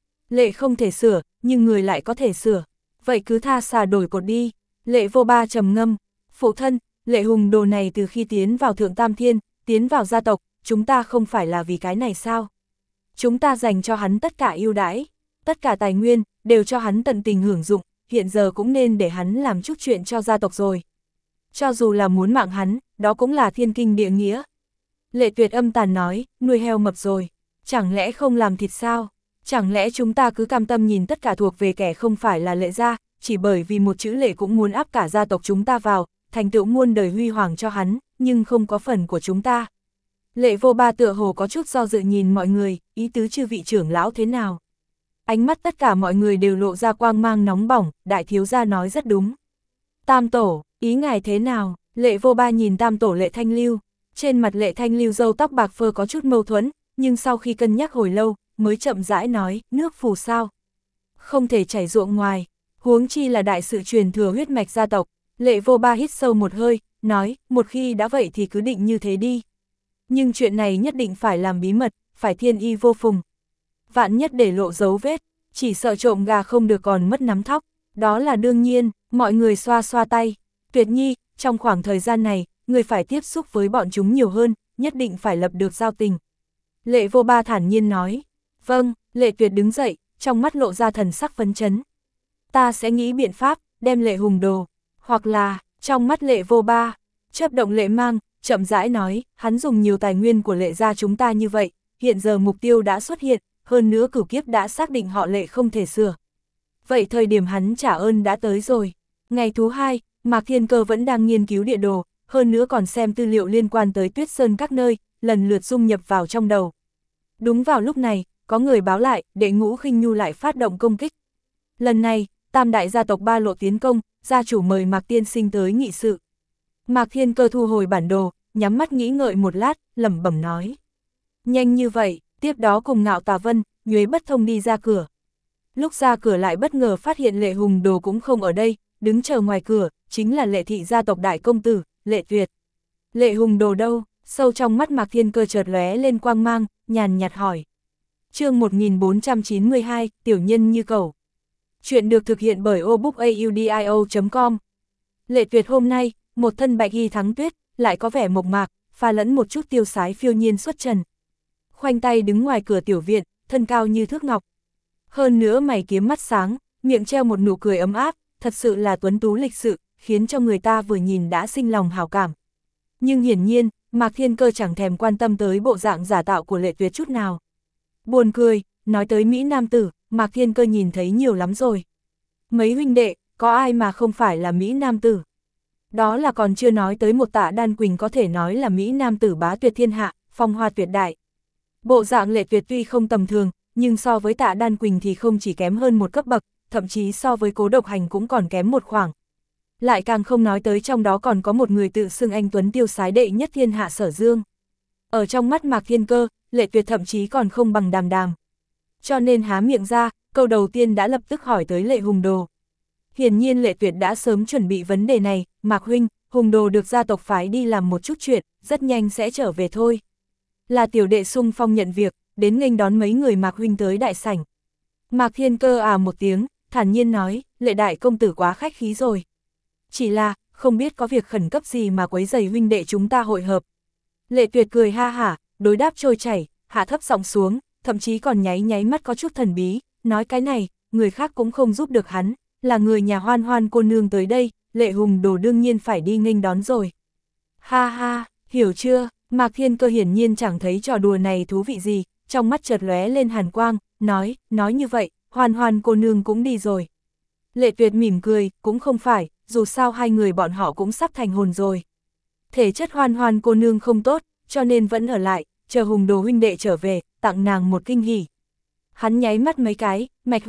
Lệ không thể sửa, nhưng người lại có thể sửa. Vậy cứ tha xà đổi cột đi. Lệ Vô Ba trầm ngâm. Phụ thân, Lệ Hùng Đồ này từ khi tiến vào Thượng Tam Thiên, tiến vào gia tộc, chúng ta không phải là vì cái này sao? Chúng ta dành cho hắn tất cả ưu đãi, tất cả tài nguyên, đều cho hắn tận tình hưởng dụng, hiện giờ cũng nên để hắn làm chút chuyện cho gia tộc rồi. Cho dù là muốn mạng hắn, đó cũng là thiên kinh địa nghĩa. Lệ Tuyệt âm tàn nói, nuôi heo mập rồi, chẳng lẽ không làm thịt sao? Chẳng lẽ chúng ta cứ cam tâm nhìn tất cả thuộc về kẻ không phải là Lệ gia, chỉ bởi vì một chữ Lệ cũng muốn áp cả gia tộc chúng ta vào, thành tựu muôn đời huy hoàng cho hắn, nhưng không có phần của chúng ta. Lệ Vô Ba tựa hồ có chút do dự nhìn mọi người, ý tứ chư vị trưởng lão thế nào? Ánh mắt tất cả mọi người đều lộ ra quang mang nóng bỏng, đại thiếu gia nói rất đúng. Tam tổ, ý ngài thế nào? Lệ Vô Ba nhìn tam tổ Lệ Thanh Lưu, trên mặt Lệ Thanh Lưu râu tóc bạc phơ có chút mâu thuẫn, nhưng sau khi cân nhắc hồi lâu, mới chậm rãi nói, nước phù sao? Không thể chảy ruộng ngoài, huống chi là đại sự truyền thừa huyết mạch gia tộc. Lệ Vô Ba hít sâu một hơi, nói, một khi đã vậy thì cứ định như thế đi. Nhưng chuyện này nhất định phải làm bí mật, phải thiên y vô phùng. Vạn nhất để lộ dấu vết, chỉ sợ trộm gà không được còn mất nắm thóc. Đó là đương nhiên, mọi người xoa xoa tay. Tuyệt Nhi, trong khoảng thời gian này, người phải tiếp xúc với bọn chúng nhiều hơn, nhất định phải lập được giao tình. Lệ Vô Ba thản nhiên nói. Vâng, Lệ Tuyệt đứng dậy, trong mắt lộ ra thần sắc phấn chấn. Ta sẽ nghĩ biện pháp, đem Lệ Hùng Đồ, hoặc là, trong mắt Lệ Vô Ba, chớp động lệ mang, chậm rãi nói, hắn dùng nhiều tài nguyên của Lệ gia chúng ta như vậy, hiện giờ mục tiêu đã xuất hiện, hơn nữa Cửu Kiếp đã xác định họ Lệ không thể sửa. Vậy thời điểm hắn trả ơn đã tới rồi. Ngày thứ hai, Mạc Thiên Cơ vẫn đang nghiên cứu địa đồ, hơn nữa còn xem tư liệu liên quan tới Tuyết Sơn các nơi, lần lượt dung nhập vào trong đầu. Đúng vào lúc này, có người báo lại, Đệ Ngũ Khinh Nhu lại phát động công kích. Lần này, tam đại gia tộc ba lộ tiến công, gia chủ mời Mạc Tiên Sinh tới nghị sự. Mạc Thiên Cơ thu hồi bản đồ, nhắm mắt nghĩ ngợi một lát, lẩm bẩm nói. Nhanh như vậy, tiếp đó cùng Ngạo Tà Vân, Nhuế Bất Thông đi ra cửa. Lúc ra cửa lại bất ngờ phát hiện Lệ Hùng Đồ cũng không ở đây, đứng chờ ngoài cửa, chính là Lệ thị gia tộc đại công tử, Lệ Tuyệt. Lệ Hùng Đồ đâu? Sâu trong mắt Mạc Thiên Cơ chợt lóe lên quang mang, nhàn nhạt hỏi. Chương một nghìn bốn trăm chín mươi hai, tiểu nhân như cẩu. Chuyện được thực hiện bởi obookaudio chấm com. Lệ Tuyệt hôm nay, một thân bạch y thắng tuyết, lại có vẻ mộc mạc, pha lẫn một chút tiêu sái phiêu nhiên xuất trần. Khoanh tay đứng ngoài cửa tiểu viện, thân cao như thước ngọc. Hơn nữa mày kiếm mắt sáng, miệng treo một nụ cười ấm áp, thật sự là tuấn tú lịch sự, khiến cho người ta vừa nhìn đã sinh lòng hảo cảm. Nhưng hiển nhiên, Mạc Thiên Cơ chẳng thèm quan tâm tới bộ dạng giả tạo của Lệ Tuyệt chút nào. Buồn cười, nói tới Mỹ Nam tử, Mạc Thiên Cơ nhìn thấy nhiều lắm rồi. Mấy huynh đệ, có ai mà không phải là Mỹ Nam tử? Đó là còn chưa nói tới một Tạ Đan Quỳnh có thể nói là Mỹ Nam tử bá tuyệt thiên hạ, phong hoa tuyệt đại. Bộ dạng Lệ Tuyệt tuy không tầm thường, nhưng so với Tạ Đan Quỳnh thì không chỉ kém hơn một cấp bậc, thậm chí so với Cố Độc Hành cũng còn kém một khoảng. Lại càng không nói tới trong đó còn có một người tự xưng anh tuấn tiêu sái đệ nhất thiên hạ Sở Dương. Ở trong mắt Mạc Thiên Cơ, Lệ Tuyệt thậm chí còn không bằng Đàm Đàm. Cho nên há miệng ra, câu đầu tiên đã lập tức hỏi tới Lệ Hùng Đồ. Hiển nhiên Lệ Tuyệt đã sớm chuẩn bị vấn đề này, Mạc huynh, Hùng Đồ được gia tộc phái đi làm một chút chuyện, rất nhanh sẽ trở về thôi. Là tiểu đệ sung phong nhận việc, đến nghênh đón mấy người Mạc huynh tới đại sảnh. Mạc Thiên Cơ à một tiếng, thản nhiên nói, Lệ đại công tử quá khách khí rồi. Chỉ là, không biết có việc khẩn cấp gì mà quấy rầy huynh đệ chúng ta hội hợp. Lệ Tuyệt cười ha hả, đối đáp trôi chảy, hạ thấp giọng xuống, thậm chí còn nháy nháy mắt có chút thần bí, nói cái này, người khác cũng không giúp được hắn, là người nhà Hoan Hoan cô nương tới đây, Lệ Hùng Đồ đương nhiên phải đi nghênh đón rồi. Ha ha, hiểu chưa? Mạc Thiên Cơ hiển nhiên chẳng thấy trò đùa này thú vị gì, trong mắt chợt lóe lên hàn quang, nói, nói như vậy, Hoan Hoan cô nương cũng đi rồi. Lệ Tuyệt mỉm cười, cũng không phải, dù sao hai người bọn họ cũng sắp thành hồn rồi. Thể chất Hoan Hoan cô nương không tốt, cho nên vẫn ở lại, chờ Hùng Đồ huynh đệ trở về, tặng nàng một kinh hỉ. Hắn nháy mắt mấy cái, Mạch huynh,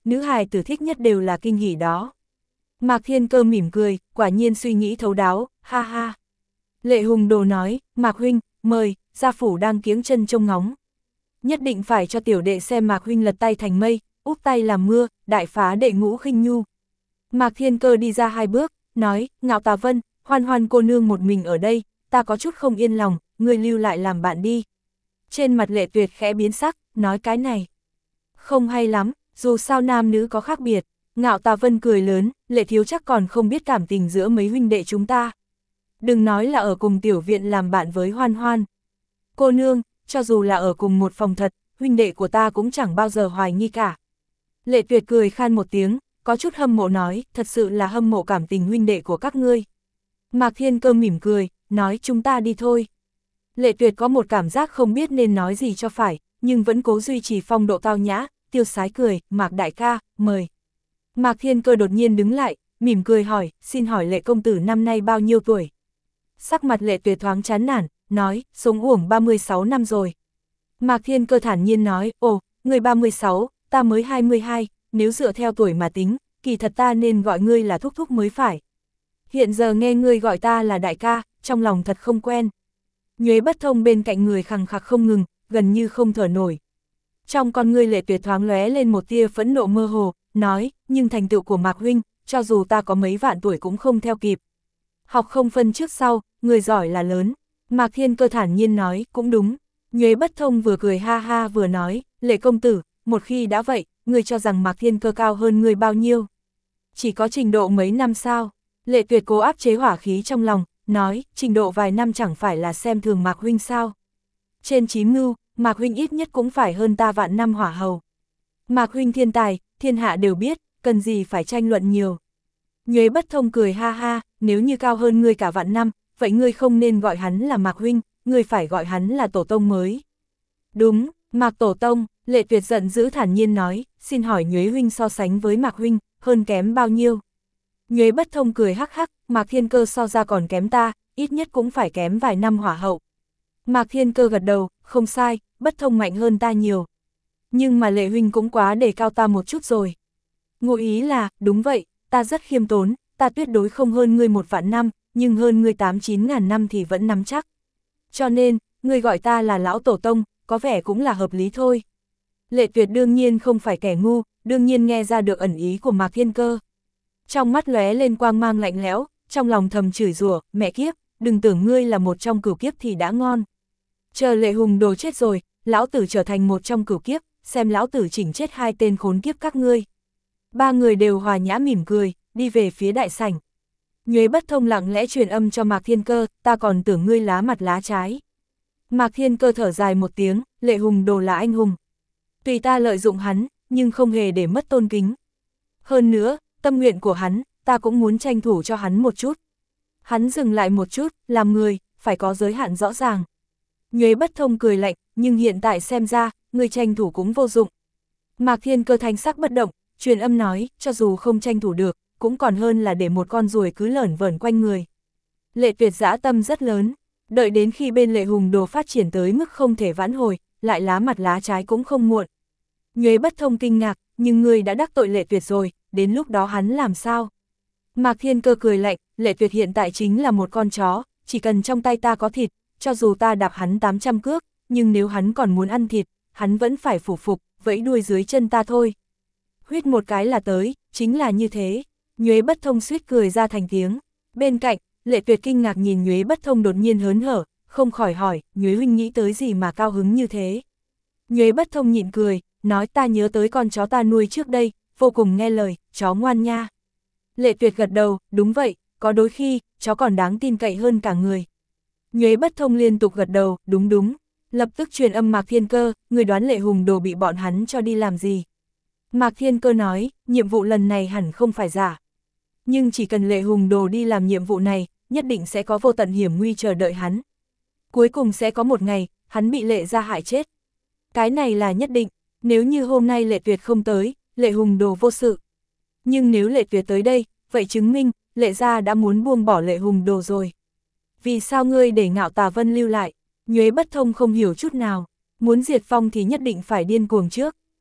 nữ hài tử thích nhất đều là kinh hỉ đó. Mạc Thiên Cơ mỉm cười, quả nhiên suy nghĩ thấu đáo, ha ha. Lệ Hùng Đồ nói, Mạc huynh, mời, gia phủ đang kiếng chân trông ngóng. Nhất định phải cho tiểu đệ xem Mạc huynh lật tay thành mây, úp tay làm mưa, đại phá đệ ngũ khinh nhu. Mạc Thiên Cơ đi ra hai bước, nói, Ngạo Tà Vân, Hoan Hoan cô nương một mình ở đây, ta có chút không yên lòng, ngươi lưu lại làm bạn đi. Trên mặt Lệ Tuyệt khẽ biến sắc, nói cái này không hay lắm, dù sao nam nữ có khác biệt. Ngạo Tà Vân cười lớn, Lệ thiếu chắc còn không biết cảm tình giữa mấy huynh đệ chúng ta. Đừng nói là ở cùng tiểu viện làm bạn với Hoan Hoan. Cô nương, cho dù là ở cùng một phòng thật, huynh đệ của ta cũng chẳng bao giờ hoài nghi cả. Lệ Tuyệt cười khan một tiếng, có chút hâm mộ nói, thật sự là hâm mộ cảm tình huynh đệ của các ngươi. Mạc Thiên Cơ mỉm cười, nói chúng ta đi thôi. Lệ Tuyệt có một cảm giác không biết nên nói gì cho phải, nhưng vẫn cố duy trì phong độ tao nhã, tiêu sái cười, Mạc đại ca, mời. Mạc Thiên Cơ đột nhiên đứng lại, mỉm cười hỏi, xin hỏi Lệ công tử năm nay bao nhiêu tuổi? Sắc mặt Lệ Tuyệt thoáng chán nản, nói, sống uổng ba mươi sáu năm rồi. Mạc Thiên Cơ thản nhiên nói, ồ, người ba mươi sáu, ta mới hai mươi hai, nếu dựa theo tuổi mà tính, kỳ thật ta nên gọi ngươi là thúc thúc mới phải. Hiện giờ nghe ngươi gọi ta là đại ca, trong lòng thật không quen. Nhuế Bất Thông bên cạnh người khằng khặc không ngừng, gần như không thở nổi. Trong con ngươi Lệ Tuyệt thoáng lóe lên một tia phẫn nộ mơ hồ, nói, nhưng thành tựu của Mạc huynh, cho dù ta có mấy vạn tuổi cũng không theo kịp. Học không phân trước sau, người giỏi là lớn. Mạc Thiên Cơ thản nhiên nói, cũng đúng. Nhuế Bất Thông vừa cười ha ha vừa nói, Lệ công tử, một khi đã vậy, người cho rằng Mạc Thiên Cơ cao hơn người bao nhiêu? Chỉ có trình độ mấy năm sao? Lệ Tuyệt cố áp chế hỏa khí trong lòng, nói, trình độ vài năm chẳng phải là xem thường Mạc huynh sao? Trên chín mưu, Mạc huynh ít nhất cũng phải hơn ta vạn năm hỏa hầu. Mạc huynh thiên tài, thiên hạ đều biết, cần gì phải tranh luận nhiều. Nhuế Bất Thông cười ha ha, nếu như cao hơn ngươi cả vạn năm, vậy ngươi không nên gọi hắn là Mạc huynh, ngươi phải gọi hắn là tổ tông mới. Đúng, Mạc tổ tông, Lệ Tuyệt giận dữ thản nhiên nói, xin hỏi Nhuế huynh so sánh với Mạc huynh, hơn kém bao nhiêu? Nhuế Bất Thông cười hắc hắc, Mạc Thiên Cơ so ra còn kém ta, ít nhất cũng phải kém vài năm hỏa hậu. Mạc Thiên Cơ gật đầu, không sai, Bất Thông mạnh hơn ta nhiều. Nhưng mà Lệ huynh cũng quá đề cao ta một chút rồi. Ngụ ý là, đúng vậy, ta rất khiêm tốn, ta tuyệt đối không hơn ngươi một vạn năm, nhưng hơn ngươi tám chín ngàn năm thì vẫn nắm chắc. Cho nên, ngươi gọi ta là lão tổ tông, có vẻ cũng là hợp lý thôi. Lệ Tuyệt đương nhiên không phải kẻ ngu, đương nhiên nghe ra được ẩn ý của Mạc Thiên Cơ. Trong mắt lóe lên quang mang lạnh lẽo, trong lòng thầm chửi rủa, mẹ kiếp, đừng tưởng ngươi là một trong cửu kiếp thì đã ngon. Chờ Lệ Hùng Đồ chết rồi, lão tử trở thành một trong cửu kiếp, xem lão tử chỉnh chết hai tên khốn kiếp các ngươi. Ba người đều hòa nhã mỉm cười, đi về phía đại sảnh. Nhuế Bất Thông lặng lẽ truyền âm cho Mạc Thiên Cơ, ta còn tưởng ngươi lá mặt lá trái. Mạc Thiên Cơ thở dài một tiếng, Lệ Hùng Đồ là anh hùng. Tùy ta lợi dụng hắn, nhưng không hề để mất tôn kính. Hơn nữa, tâm nguyện của hắn, ta cũng muốn tranh thủ cho hắn một chút. Hắn dừng lại một chút, làm người, phải có giới hạn rõ ràng. Nhuế Bất Thông cười lạnh, nhưng hiện tại xem ra, người tranh thủ cũng vô dụng. Mạc Thiên Cơ thanh sắc bất động, truyền âm nói, cho dù không tranh thủ được, cũng còn hơn là để một con ruồi cứ lởn vởn quanh người. Lệ Tuyệt dã tâm rất lớn, đợi đến khi bên Lệ Hùng Đồ phát triển tới mức không thể vãn hồi, lại lá mặt lá trái cũng không muộn. Nhuế Bất Thông kinh ngạc, nhưng người đã đắc tội Lệ Tuyệt rồi, đến lúc đó hắn làm sao? Mạc Thiên Cơ cười lạnh, Lệ Tuyệt hiện tại chính là một con chó, chỉ cần trong tay ta có thịt, cho dù ta đạp hắn tám trăm cước, nhưng nếu hắn còn muốn ăn thịt, hắn vẫn phải phủ phục, vẫy đuôi dưới chân ta thôi. Huyết một cái là tới, chính là như thế. Nhuế Bất Thông suýt cười ra thành tiếng. Bên cạnh, Lệ Tuyệt kinh ngạc nhìn Nhuế Bất Thông đột nhiên hớn hở, không khỏi hỏi, Nhuế huynh nghĩ tới gì mà cao hứng như thế? Nhuế Bất Thông nhịn cười, nói ta nhớ tới con chó ta nuôi trước đây, vô cùng nghe lời, chó ngoan nha. Lệ Tuyệt gật đầu, đúng vậy, có đôi khi, chó còn đáng tin cậy hơn cả người. Nhuế Bất Thông liên tục gật đầu, đúng đúng, lập tức truyền âm Mạc Thiên Cơ, người đoán Lệ Hùng Đồ bị bọn hắn cho đi làm gì. Mạc Thiên Cơ nói, nhiệm vụ lần này hẳn không phải giả. Nhưng chỉ cần Lệ Hùng Đồ đi làm nhiệm vụ này, nhất định sẽ có vô tận hiểm nguy chờ đợi hắn. Cuối cùng sẽ có một ngày, hắn bị Lệ gia hại chết. Cái này là nhất định, nếu như hôm nay Lệ Tuyệt không tới, Lệ Hùng Đồ vô sự. Nhưng nếu Lệ Tuyệt tới đây, vậy chứng minh, Lệ gia đã muốn buông bỏ Lệ Hùng Đồ rồi. Vì sao ngươi để Ngạo Tà Vân lưu lại? Nhuế Bất Thông không hiểu chút nào. Muốn diệt vong thì nhất định phải điên cuồng trước.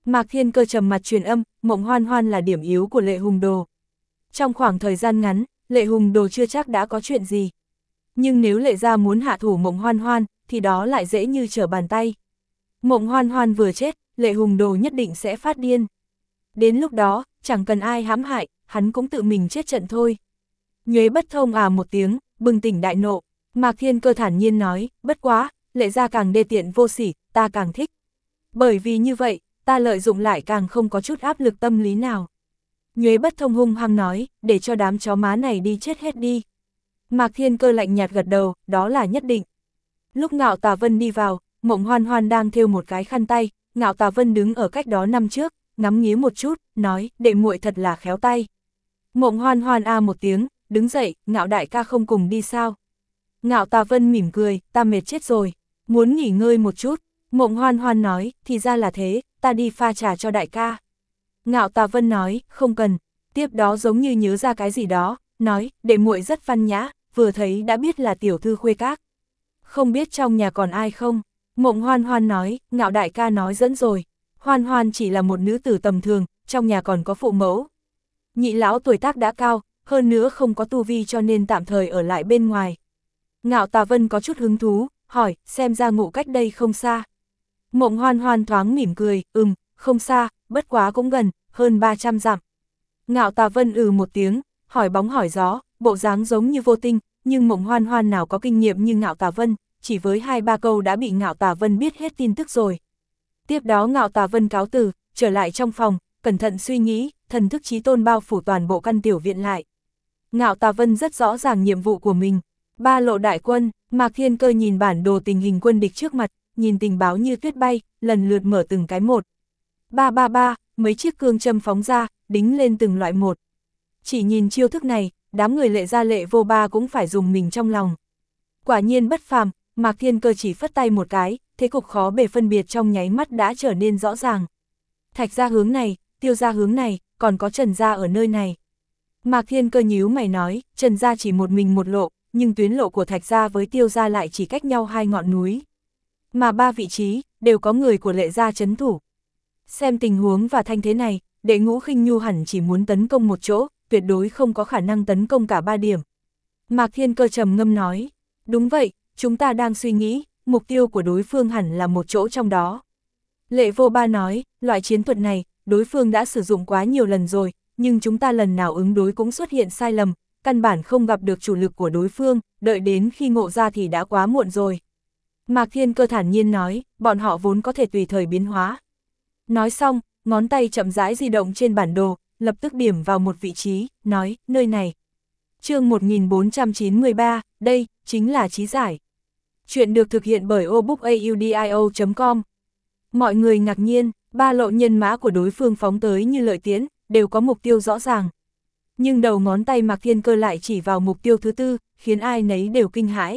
Mạc Thiên Cơ trầm mặt truyền âm, Mộng Hoan Hoan là điểm yếu của Lệ Hùng Đồ. Trong khoảng thời gian ngắn, Lệ Hùng Đồ chưa chắc đã có chuyện gì. Nhưng nếu Lệ gia muốn hạ thủ Mộng Hoan Hoan, thì đó lại dễ như trở bàn tay. Mộng Hoan Hoan vừa chết, Lệ Hùng Đồ nhất định sẽ phát điên. Đến lúc đó, chẳng cần ai hãm hại, hắn cũng tự mình chết trận thôi. Nhuế Bất Thông à một tiếng, bừng tỉnh đại nộ. Mạc Thiên Cơ thản nhiên nói, bất quá, Lệ gia càng đê tiện vô sỉ, ta càng thích. Bởi vì như vậy, ta lợi dụng lại càng không có chút áp lực tâm lý nào. Nhuế Bất Thông hung hăng nói, để cho đám chó má này đi chết hết đi. Mạc Thiên Cơ lạnh nhạt gật đầu, đó là nhất định. Lúc Ngạo Tà Vân đi vào, Mộng Hoan Hoan đang thêu một cái khăn tay, Ngạo Tà Vân đứng ở cách đó năm trước, ngắm nghía một chút, nói, đệ muội thật là khéo tay. Mộng Hoan Hoan a một tiếng, đứng dậy, Ngạo đại ca không cùng đi sao? Ngạo Tà Vân mỉm cười, ta mệt chết rồi, muốn nghỉ ngơi một chút. Mộng Hoan Hoan nói, thì ra là thế, ta đi pha trà cho đại ca. Ngạo Tà Vân nói, không cần. Tiếp đó giống như nhớ ra cái gì đó, nói, đệ muội rất văn nhã, vừa thấy đã biết là tiểu thư khuê các. Không biết trong nhà còn ai không? Mộng Hoan Hoan nói, Ngạo đại ca nói dẫn rồi. Hoan Hoan chỉ là một nữ tử tầm thường, trong nhà còn có phụ mẫu. Nhị lão tuổi tác đã cao, hơn nữa không có tu vi cho nên tạm thời ở lại bên ngoài. Ngạo Tà Vân có chút hứng thú, hỏi, xem ra ngụ cách đây không xa. Mộng Hoan Hoan thoáng mỉm cười, ừm, không xa, bất quá cũng gần, hơn ba trăm dặm. Ngạo Tà Vân ừ một tiếng, hỏi bóng hỏi gió, bộ dáng giống như vô tinh, nhưng Mộng Hoan Hoan nào có kinh nghiệm như Ngạo Tà Vân, chỉ với hai ba câu đã bị Ngạo Tà Vân biết hết tin tức rồi. Tiếp đó Ngạo Tà Vân cáo từ, trở lại trong phòng, cẩn thận suy nghĩ, thần thức chí tôn bao phủ toàn bộ căn tiểu viện lại. Ngạo Tà Vân rất rõ ràng nhiệm vụ của mình. Ba lộ đại quân, Mạc Thiên Cơ nhìn bản đồ tình hình quân địch trước mặt, nhìn tình báo như tuyết bay, lần lượt mở từng cái một. Ba ba ba, mấy chiếc cương châm phóng ra, đính lên từng loại một. Chỉ nhìn chiêu thức này, đám người Lệ gia Lệ vô ba cũng phải dùng mình trong lòng. Quả nhiên bất phàm, Mạc Thiên Cơ chỉ phất tay một cái, thế cục khó bề phân biệt trong nháy mắt đã trở nên rõ ràng. Thạch gia hướng này, Tiêu gia hướng này, còn có Trần gia ở nơi này. Mạc Thiên Cơ nhíu mày nói, Trần gia chỉ một mình một lộ, nhưng tuyến lộ của Thạch gia với Tiêu gia lại chỉ cách nhau hai ngọn núi. Mà ba vị trí, đều có người của Lệ gia trấn thủ. Xem tình huống và thanh thế này, Đệ Ngũ Khinh Nhu hẳn chỉ muốn tấn công một chỗ, tuyệt đối không có khả năng tấn công cả ba điểm. Mạc Thiên Cơ trầm ngâm nói, đúng vậy, chúng ta đang suy nghĩ, mục tiêu của đối phương hẳn là một chỗ trong đó. Lệ vô ba nói, loại chiến thuật này, đối phương đã sử dụng quá nhiều lần rồi, nhưng chúng ta lần nào ứng đối cũng xuất hiện sai lầm, căn bản không gặp được chủ lực của đối phương, đợi đến khi ngộ ra thì đã quá muộn rồi. Mạc Thiên Cơ thản nhiên nói, bọn họ vốn có thể tùy thời biến hóa. Nói xong, ngón tay chậm rãi di động trên bản đồ, lập tức điểm vào một vị trí, nói, nơi này. Chương một nghìn bốn trăm chín mươi ba, đây, chính là trí giải. Chuyện được thực hiện bởi obookaudio chấm com. Mọi người ngạc nhiên, ba lộ nhân mã của đối phương phóng tới như lợi tiễn, đều có mục tiêu rõ ràng. Nhưng đầu ngón tay Mạc Thiên Cơ lại chỉ vào mục tiêu thứ tư, khiến ai nấy đều kinh hãi.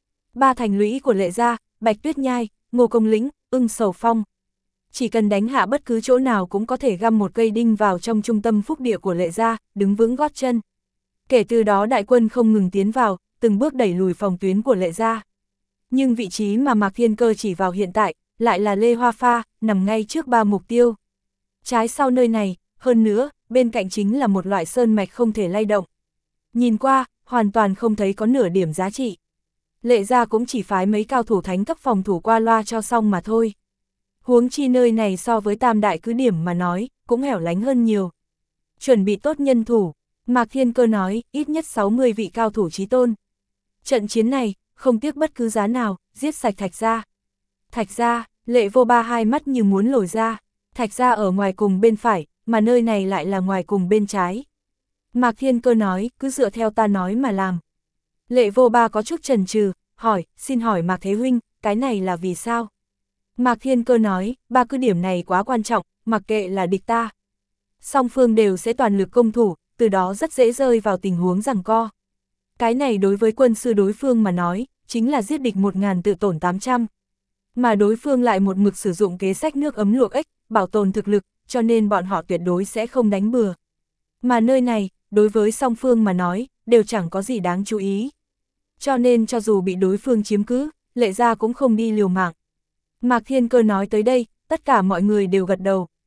Ba thành lũy của Lệ gia, Bạch Tuyết Nhai, Ngô Công Lĩnh, Ưng Sầu Phong. Chỉ cần đánh hạ bất cứ chỗ nào cũng có thể găm một cây đinh vào trong trung tâm phúc địa của Lệ gia, đứng vững gót chân. Kể từ đó đại quân không ngừng tiến vào, từng bước đẩy lùi phòng tuyến của Lệ gia. Nhưng vị trí mà Mạc Thiên Cơ chỉ vào hiện tại, lại là Lê Hoa Pha, nằm ngay trước ba mục tiêu. Trái sau nơi này, hơn nữa, bên cạnh chính là một loại sơn mạch không thể lay động. Nhìn qua, hoàn toàn không thấy có nửa điểm giá trị. Lệ gia cũng chỉ phái mấy cao thủ thánh cấp phòng thủ qua loa cho xong mà thôi. Huống chi nơi này so với tam đại cứ điểm mà nói, cũng hẻo lánh hơn nhiều. Chuẩn bị tốt nhân thủ, Mạc Thiên Cơ nói, ít nhất sáu mươi vị cao thủ chí tôn. Trận chiến này, không tiếc bất cứ giá nào, giết sạch Thạch gia. Thạch gia, Lệ vô ba hai mắt như muốn lồi ra. Thạch gia ở ngoài cùng bên phải, mà nơi này lại là ngoài cùng bên trái. Mạc Thiên Cơ nói, cứ dựa theo ta nói mà làm. Lệ vô ba có chút chần chừ, hỏi, xin hỏi Mạc Thế Huynh, cái này là vì sao? Mạc Thiên Cơ nói, ba cứ điểm này quá quan trọng, mặc kệ là địch ta. Song phương đều sẽ toàn lực công thủ, từ đó rất dễ rơi vào tình huống giằng co. Cái này đối với quân sư đối phương mà nói, chính là giết địch một ngàn tự tổn tám trăm. Mà đối phương lại một mực sử dụng kế sách nước ấm luộc ếch, bảo tồn thực lực, cho nên bọn họ tuyệt đối sẽ không đánh bừa. Mà nơi này, đối với song phương mà nói, đều chẳng có gì đáng chú ý. Cho nên cho dù bị đối phương chiếm cứ, Lệ gia cũng không đi liều mạng. Mạc Thiên Cơ nói tới đây, tất cả mọi người đều gật đầu.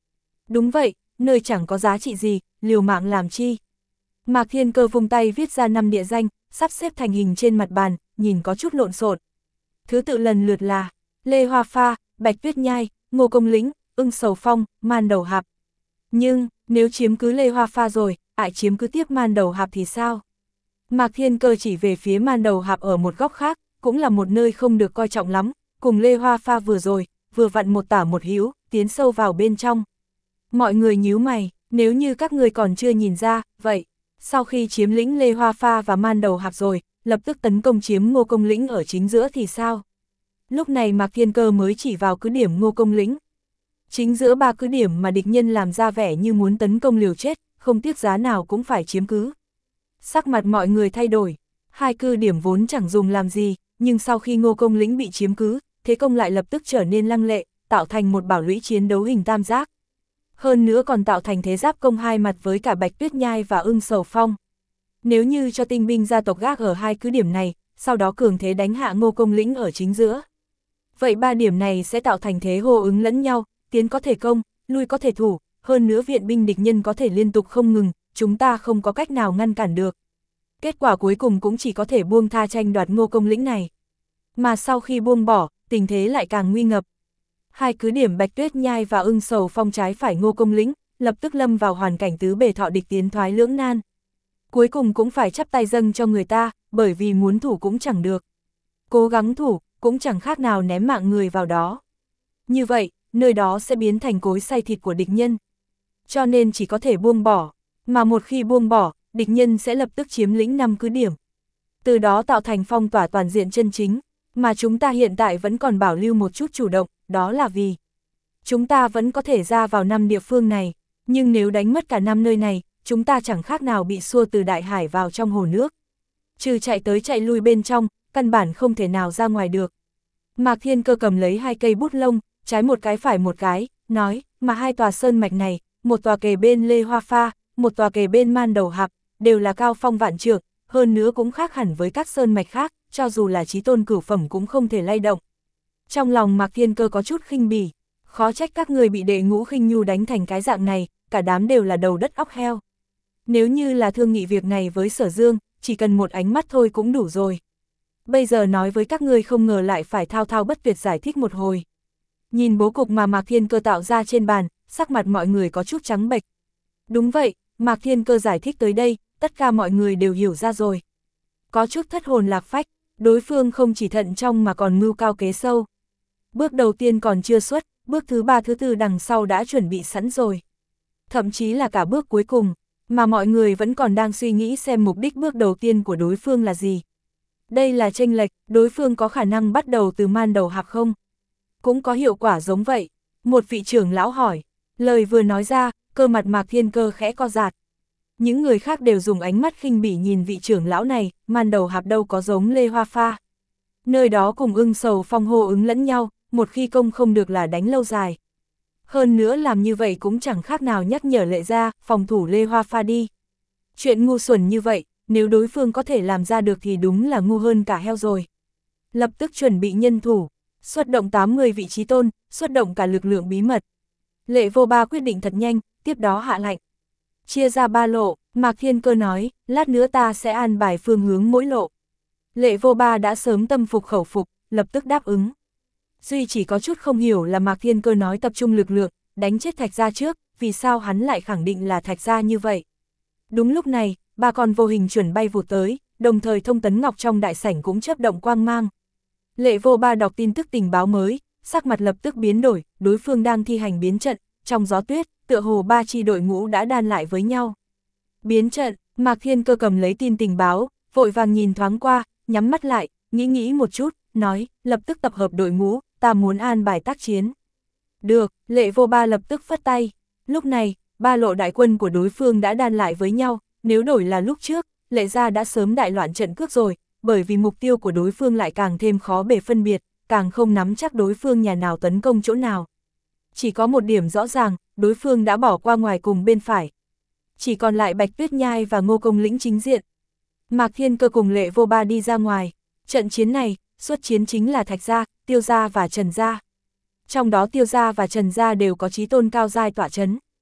Đúng vậy, nơi chẳng có giá trị gì, liều mạng làm chi. Mạc Thiên Cơ vung tay viết ra năm địa danh, sắp xếp thành hình trên mặt bàn, nhìn có chút lộn xộn. Thứ tự lần lượt là Lê Hoa Pha, Bạch Tuyết Nhai, Ngô Công Lĩnh, Ưng Sầu Phong, Man Đầu Hạp. Nhưng, nếu chiếm cứ Lê Hoa Pha rồi, ải chiếm cứ tiếp Man Đầu Hạp thì sao? Mạc Thiên Cơ chỉ về phía Man Đầu Hạp ở một góc khác, cũng là một nơi không được coi trọng lắm, cùng Lê Hoa Pha vừa rồi, vừa vặn một tả một hữu, tiến sâu vào bên trong. Mọi người nhíu mày, nếu như các người còn chưa nhìn ra, vậy, sau khi chiếm lĩnh Lê Hoa Pha và Man Đầu Hạp rồi, lập tức tấn công chiếm Ngô Công Lĩnh ở chính giữa thì sao? Lúc này Mạc Thiên Cơ mới chỉ vào cứ điểm Ngô Công Lĩnh. Chính giữa ba cứ điểm mà địch nhân làm ra vẻ như muốn tấn công liều chết, không tiếc giá nào cũng phải chiếm cứ. Sắc mặt mọi người thay đổi, hai cứ điểm vốn chẳng dùng làm gì, nhưng sau khi Ngô Công Lĩnh bị chiếm cứ, thế công lại lập tức trở nên lăng lệ, tạo thành một bảo lũy chiến đấu hình tam giác. Hơn nữa còn tạo thành thế giáp công hai mặt với cả Bạch Tuyết Nhai và Ưng Sầu Phong. Nếu như cho tinh binh gia tộc gác ở hai cứ điểm này, sau đó cường thế đánh hạ Ngô Công Lĩnh ở chính giữa. Vậy ba điểm này sẽ tạo thành thế hô ứng lẫn nhau, tiến có thể công, lui có thể thủ, hơn nữa viện binh địch nhân có thể liên tục không ngừng, chúng ta không có cách nào ngăn cản được. Kết quả cuối cùng cũng chỉ có thể buông tha tranh đoạt Ngô Công Lĩnh này. Mà sau khi buông bỏ, tình thế lại càng nguy ngập. Hai cứ điểm Bạch Tuyết Nhai và Ưng Sầu Phong trái phải Ngô Công Lĩnh, lập tức lâm vào hoàn cảnh tứ bề thọ địch tiến thoái lưỡng nan. Cuối cùng cũng phải chắp tay dâng cho người ta, bởi vì muốn thủ cũng chẳng được. Cố gắng thủ, cũng chẳng khác nào ném mạng người vào đó. Như vậy, nơi đó sẽ biến thành cối xay thịt của địch nhân. Cho nên chỉ có thể buông bỏ, mà một khi buông bỏ, địch nhân sẽ lập tức chiếm lĩnh năm cứ điểm. Từ đó tạo thành phong tỏa toàn diện chân chính, mà chúng ta hiện tại vẫn còn bảo lưu một chút chủ động, đó là vì chúng ta vẫn có thể ra vào năm địa phương này, nhưng nếu đánh mất cả năm nơi này, chúng ta chẳng khác nào bị xua từ đại hải vào trong hồ nước. Trừ chạy tới chạy lui bên trong, căn bản không thể nào ra ngoài được. Mạc Thiên Cơ cầm lấy hai cây bút lông, trái một cái phải một cái, nói, mà hai tòa sơn mạch này, một tòa kề bên Lê Hoa Pha, một tòa kề bên Man Đầu Hạp, đều là cao phong vạn trượng, hơn nữa cũng khác hẳn với các sơn mạch khác, cho dù là chí tôn cửu phẩm cũng không thể lay động. Trong lòng Mạc Thiên Cơ có chút khinh bỉ, khó trách các người bị đệ ngũ khinh nhu đánh thành cái dạng này, cả đám đều là đầu đất óc heo. Nếu như là thương nghị việc này với Sở Dương, chỉ cần một ánh mắt thôi cũng đủ rồi. Bây giờ nói với các ngươi không ngờ lại phải thao thao bất tuyệt giải thích một hồi. Nhìn bố cục mà Mạc Thiên Cơ tạo ra trên bàn, sắc mặt mọi người có chút trắng bệch. Đúng vậy, Mạc Thiên Cơ giải thích tới đây, tất cả mọi người đều hiểu ra rồi. Có chút thất hồn lạc phách, đối phương không chỉ thận trong mà còn mưu cao kế sâu. Bước đầu tiên còn chưa xuất, bước thứ ba thứ tư đằng sau đã chuẩn bị sẵn rồi. Thậm chí là cả bước cuối cùng, mà mọi người vẫn còn đang suy nghĩ xem mục đích bước đầu tiên của đối phương là gì. Đây là chênh lệch, đối phương có khả năng bắt đầu từ Man Đầu Hạp không? Cũng có hiệu quả giống vậy. Một vị trưởng lão hỏi, lời vừa nói ra, cơ mặt Mạc Thiên Cơ khẽ co giạt. Những người khác đều dùng ánh mắt khinh bỉ nhìn vị trưởng lão này, Man Đầu Hạp đâu có giống Lê Hoa Pha. Nơi đó cùng Ưng Sầu Phong hô ứng lẫn nhau, một khi công không được là đánh lâu dài. Hơn nữa làm như vậy cũng chẳng khác nào nhắc nhở Lệ Gia, phòng thủ Lê Hoa Pha đi. Chuyện ngu xuẩn như vậy, nếu đối phương có thể làm ra được thì đúng là ngu hơn cả heo rồi. Lập tức chuẩn bị nhân thủ, xuất động tám mươi vị trí tôn, xuất động cả lực lượng bí mật. Lệ Vô Ba quyết định thật nhanh, tiếp đó hạ lệnh. Chia ra ba lộ, Mạc Thiên Cơ nói, lát nữa ta sẽ an bài phương hướng mỗi lộ. Lệ Vô Ba đã sớm tâm phục khẩu phục, lập tức đáp ứng. Duy chỉ có chút không hiểu là Mạc Thiên Cơ nói tập trung lực lượng, đánh chết Thạch Gia trước, vì sao hắn lại khẳng định là Thạch Gia như vậy. Đúng lúc này, ba con vô hình chuẩn bay vụt tới, đồng thời thông tấn ngọc trong đại sảnh cũng chớp động quang mang. Lệ Vô Ba đọc tin tức tình báo mới, sắc mặt lập tức biến đổi, đối phương đang thi hành biến trận, trong gió tuyết, tựa hồ ba chi đội ngũ đã đan lại với nhau. Biến trận, Mạc Thiên Cơ cầm lấy tin tình báo, vội vàng nhìn thoáng qua, nhắm mắt lại, nghĩ nghĩ một chút, nói, lập tức tập hợp đội ngũ, ta muốn an bài tác chiến. Được, Lệ Vô Ba lập tức phất tay. Lúc này, ba lộ đại quân của đối phương đã đan lại với nhau, nếu đổi là lúc trước, Lệ Gia đã sớm đại loạn trận cước rồi, bởi vì mục tiêu của đối phương lại càng thêm khó bề phân biệt, càng không nắm chắc đối phương nhà nào tấn công chỗ nào. Chỉ có một điểm rõ ràng, đối phương đã bỏ qua ngoài cùng bên phải. Chỉ còn lại Bạch Tuyết Nhai và Ngô Công Lĩnh chính diện. Mạc Thiên Cơ cùng Lệ Vô Ba đi ra ngoài, trận chiến này, xuất chiến chính là Thạch Gia, Tiêu Gia và Trần Gia. Trong đó Tiêu Gia và Trần Gia đều có chí tôn cao giai tỏa chấn.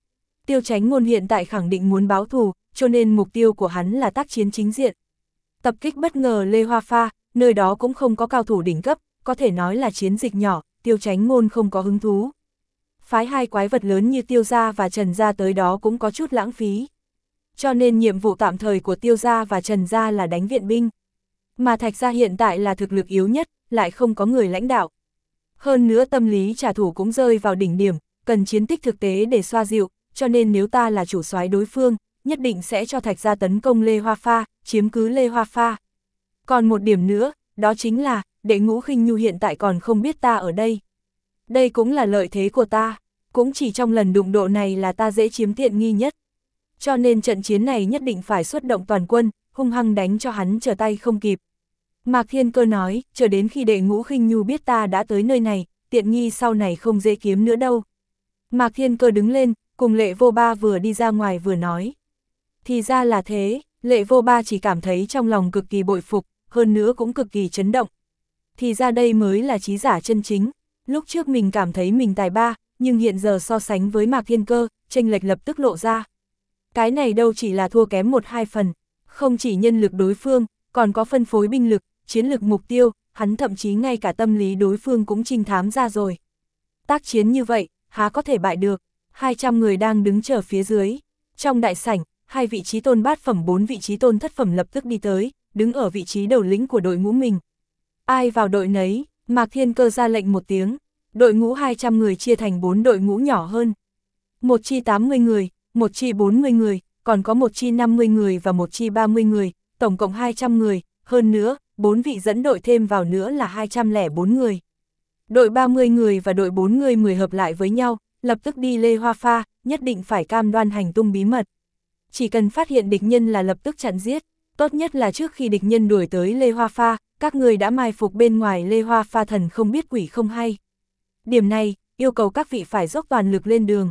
Tiêu Chánh Ngôn hiện tại khẳng định muốn báo thù, cho nên mục tiêu của hắn là tác chiến chính diện. Tập kích bất ngờ Lê Hoa Pha, nơi đó cũng không có cao thủ đỉnh cấp, có thể nói là chiến dịch nhỏ, Tiêu Chánh Ngôn không có hứng thú. Phái hai quái vật lớn như Tiêu Gia và Trần Gia tới đó cũng có chút lãng phí. Cho nên nhiệm vụ tạm thời của Tiêu Gia và Trần Gia là đánh viện binh. Mà Thạch Gia hiện tại là thực lực yếu nhất, lại không có người lãnh đạo. Hơn nữa tâm lý trả thù cũng rơi vào đỉnh điểm, cần chiến tích thực tế để xoa dịu, cho nên nếu ta là chủ soái đối phương, nhất định sẽ cho Thạch Gia tấn công Lê Hoa Pha, chiếm cứ Lê Hoa Pha. Còn một điểm nữa, đó chính là, Đệ Ngũ Khinh Nhu hiện tại còn không biết ta ở đây. Đây cũng là lợi thế của ta, cũng chỉ trong lần đụng độ này là ta dễ chiếm tiện nghi nhất. Cho nên trận chiến này nhất định phải xuất động toàn quân, hung hăng đánh cho hắn trở tay không kịp. Mạc Thiên Cơ nói, chờ đến khi Đệ Ngũ Khinh Nhu biết ta đã tới nơi này, tiện nghi sau này không dễ kiếm nữa đâu. Mạc Thiên Cơ đứng lên, cùng Lệ Vô Ba vừa đi ra ngoài vừa nói. Thì ra là thế, Lệ Vô Ba chỉ cảm thấy trong lòng cực kỳ bội phục, hơn nữa cũng cực kỳ chấn động. Thì ra đây mới là trí giả chân chính, lúc trước mình cảm thấy mình tài ba, nhưng hiện giờ so sánh với Mạc Thiên Cơ, chênh lệch lập tức lộ ra. Cái này đâu chỉ là thua kém một hai phần, không chỉ nhân lực đối phương, còn có phân phối binh lực, chiến lược mục tiêu, hắn thậm chí ngay cả tâm lý đối phương cũng trinh thám ra rồi. Tác chiến như vậy, há có thể bại được, hai trăm người đang đứng chờ phía dưới. Trong đại sảnh, hai vị trí tôn bát phẩm bốn vị trí tôn thất phẩm lập tức đi tới, đứng ở vị trí đầu lĩnh của đội ngũ mình. Ai vào đội nấy, Mạc Thiên Cơ ra lệnh một tiếng, đội ngũ hai trăm người chia thành bốn đội ngũ nhỏ hơn. Một chi tám mươi người, một chi bốn mươi người, còn có một chi năm mươi người và một chi ba mươi người, tổng cộng hai trăm người, hơn nữa, bốn vị dẫn đội thêm vào nữa là hai trăm lẻ bốn người. Đội ba mươi người và đội bốn mươi người hợp lại với nhau, lập tức đi Lê Hoa Pha, nhất định phải cam đoan hành tung bí mật. Chỉ cần phát hiện địch nhân là lập tức chặn giết, tốt nhất là trước khi địch nhân đuổi tới Lê Hoa Pha, các người đã mai phục bên ngoài Lê Hoa Pha thần không biết quỷ không hay. Điểm này, yêu cầu các vị phải dốc toàn lực lên đường.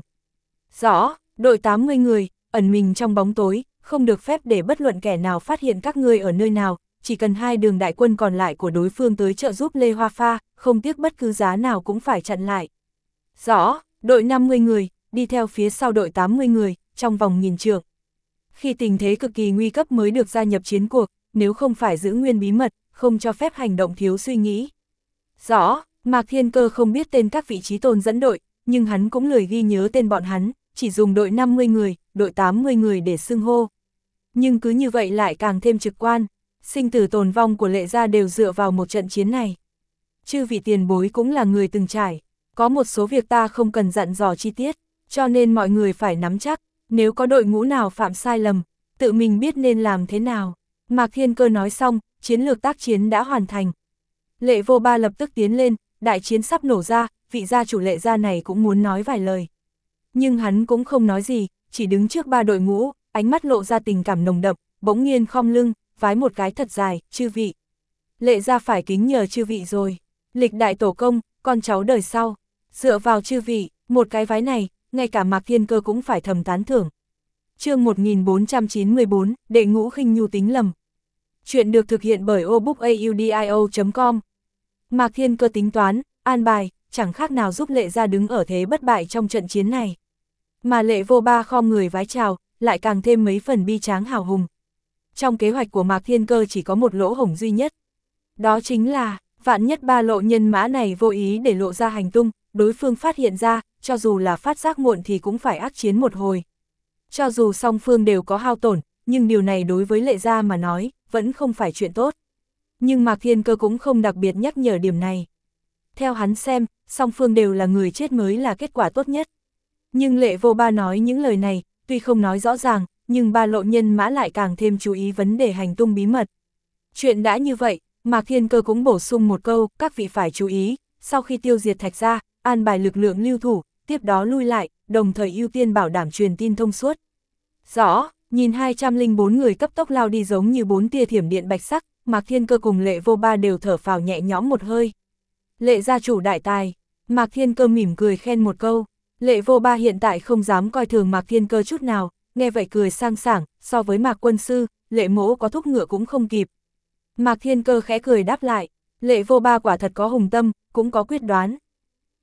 Rõ, đội tám mươi người, ẩn mình trong bóng tối, không được phép để bất luận kẻ nào phát hiện các ngươi ở nơi nào, chỉ cần hai đường đại quân còn lại của đối phương tới trợ giúp Lê Hoa Pha, không tiếc bất cứ giá nào cũng phải chặn lại. Rõ, đội năm mươi người, đi theo phía sau đội tám mươi người, trong vòng nghìn trượng. Khi tình thế cực kỳ nguy cấp mới được gia nhập chiến cuộc, nếu không phải giữ nguyên bí mật, không cho phép hành động thiếu suy nghĩ. Rõ, Mạc Thiên Cơ không biết tên các vị trí tôn dẫn đội, nhưng hắn cũng lười ghi nhớ tên bọn hắn, chỉ dùng đội năm mươi người, đội tám mươi người để xưng hô. Nhưng cứ như vậy lại càng thêm trực quan, sinh tử tồn vong của Lệ Gia đều dựa vào một trận chiến này. Chư vị tiền bối cũng là người từng trải, có một số việc ta không cần dặn dò chi tiết, cho nên mọi người phải nắm chắc, nếu có đội ngũ nào phạm sai lầm, tự mình biết nên làm thế nào. Mạc Thiên Cơ nói xong, chiến lược tác chiến đã hoàn thành. Lệ Vô Ba lập tức tiến lên, đại chiến sắp nổ ra, vị gia chủ Lệ Gia này cũng muốn nói vài lời. Nhưng hắn cũng không nói gì, chỉ đứng trước ba đội ngũ, ánh mắt lộ ra tình cảm nồng đậm, bỗng nhiên khom lưng, vái một cái thật dài, chư vị. Lệ Gia phải kính nhờ chư vị rồi, lịch đại tổ công, con cháu đời sau, dựa vào chư vị, một cái vái này, ngay cả Mạc Thiên Cơ cũng phải thầm tán thưởng. Chương một nghìn bốn trăm chín mươi bốn, Đệ Ngũ Khinh Nhu tính lầm. Chuyện được thực hiện bởi obookaudio chấm com. Mạc Thiên Cơ tính toán, an bài, chẳng khác nào giúp Lệ Gia đứng ở thế bất bại trong trận chiến này. Mà Lệ Vô Ba khom người vái chào, lại càng thêm mấy phần bi tráng hào hùng. Trong kế hoạch của Mạc Thiên Cơ chỉ có một lỗ hổng duy nhất. Đó chính là, vạn nhất ba lộ nhân mã này vô ý để lộ ra hành tung, đối phương phát hiện ra, cho dù là phát giác muộn thì cũng phải ác chiến một hồi. Cho dù song phương đều có hao tổn, nhưng điều này đối với Lệ Gia mà nói, vẫn không phải chuyện tốt. Nhưng Mạc Thiên Cơ cũng không đặc biệt nhắc nhở điểm này. Theo hắn xem, song phương đều là người chết mới là kết quả tốt nhất. Nhưng Lệ Vô Ba nói những lời này, tuy không nói rõ ràng, nhưng ba lộ nhân mã lại càng thêm chú ý vấn đề hành tung bí mật. Chuyện đã như vậy, Mạc Thiên Cơ cũng bổ sung một câu, các vị phải chú ý, sau khi tiêu diệt Thạch Gia, an bài lực lượng lưu thủ, tiếp đó lui lại, đồng thời ưu tiên bảo đảm truyền tin thông suốt. Rõ, nhìn hai trăm lẻ bốn người cấp tốc lao đi giống như bốn tia thiểm điện bạch sắc, Mạc Thiên Cơ cùng Lệ Vô Ba đều thở phào nhẹ nhõm một hơi. Lệ gia chủ đại tài, Mạc Thiên Cơ mỉm cười khen một câu. Lệ Vô Ba hiện tại không dám coi thường Mạc Thiên Cơ chút nào, nghe vậy cười sang sảng, so với Mạc quân sư, Lệ mỗ có thúc ngựa cũng không kịp. Mạc Thiên Cơ khẽ cười đáp lại, Lệ Vô Ba quả thật có hùng tâm, cũng có quyết đoán.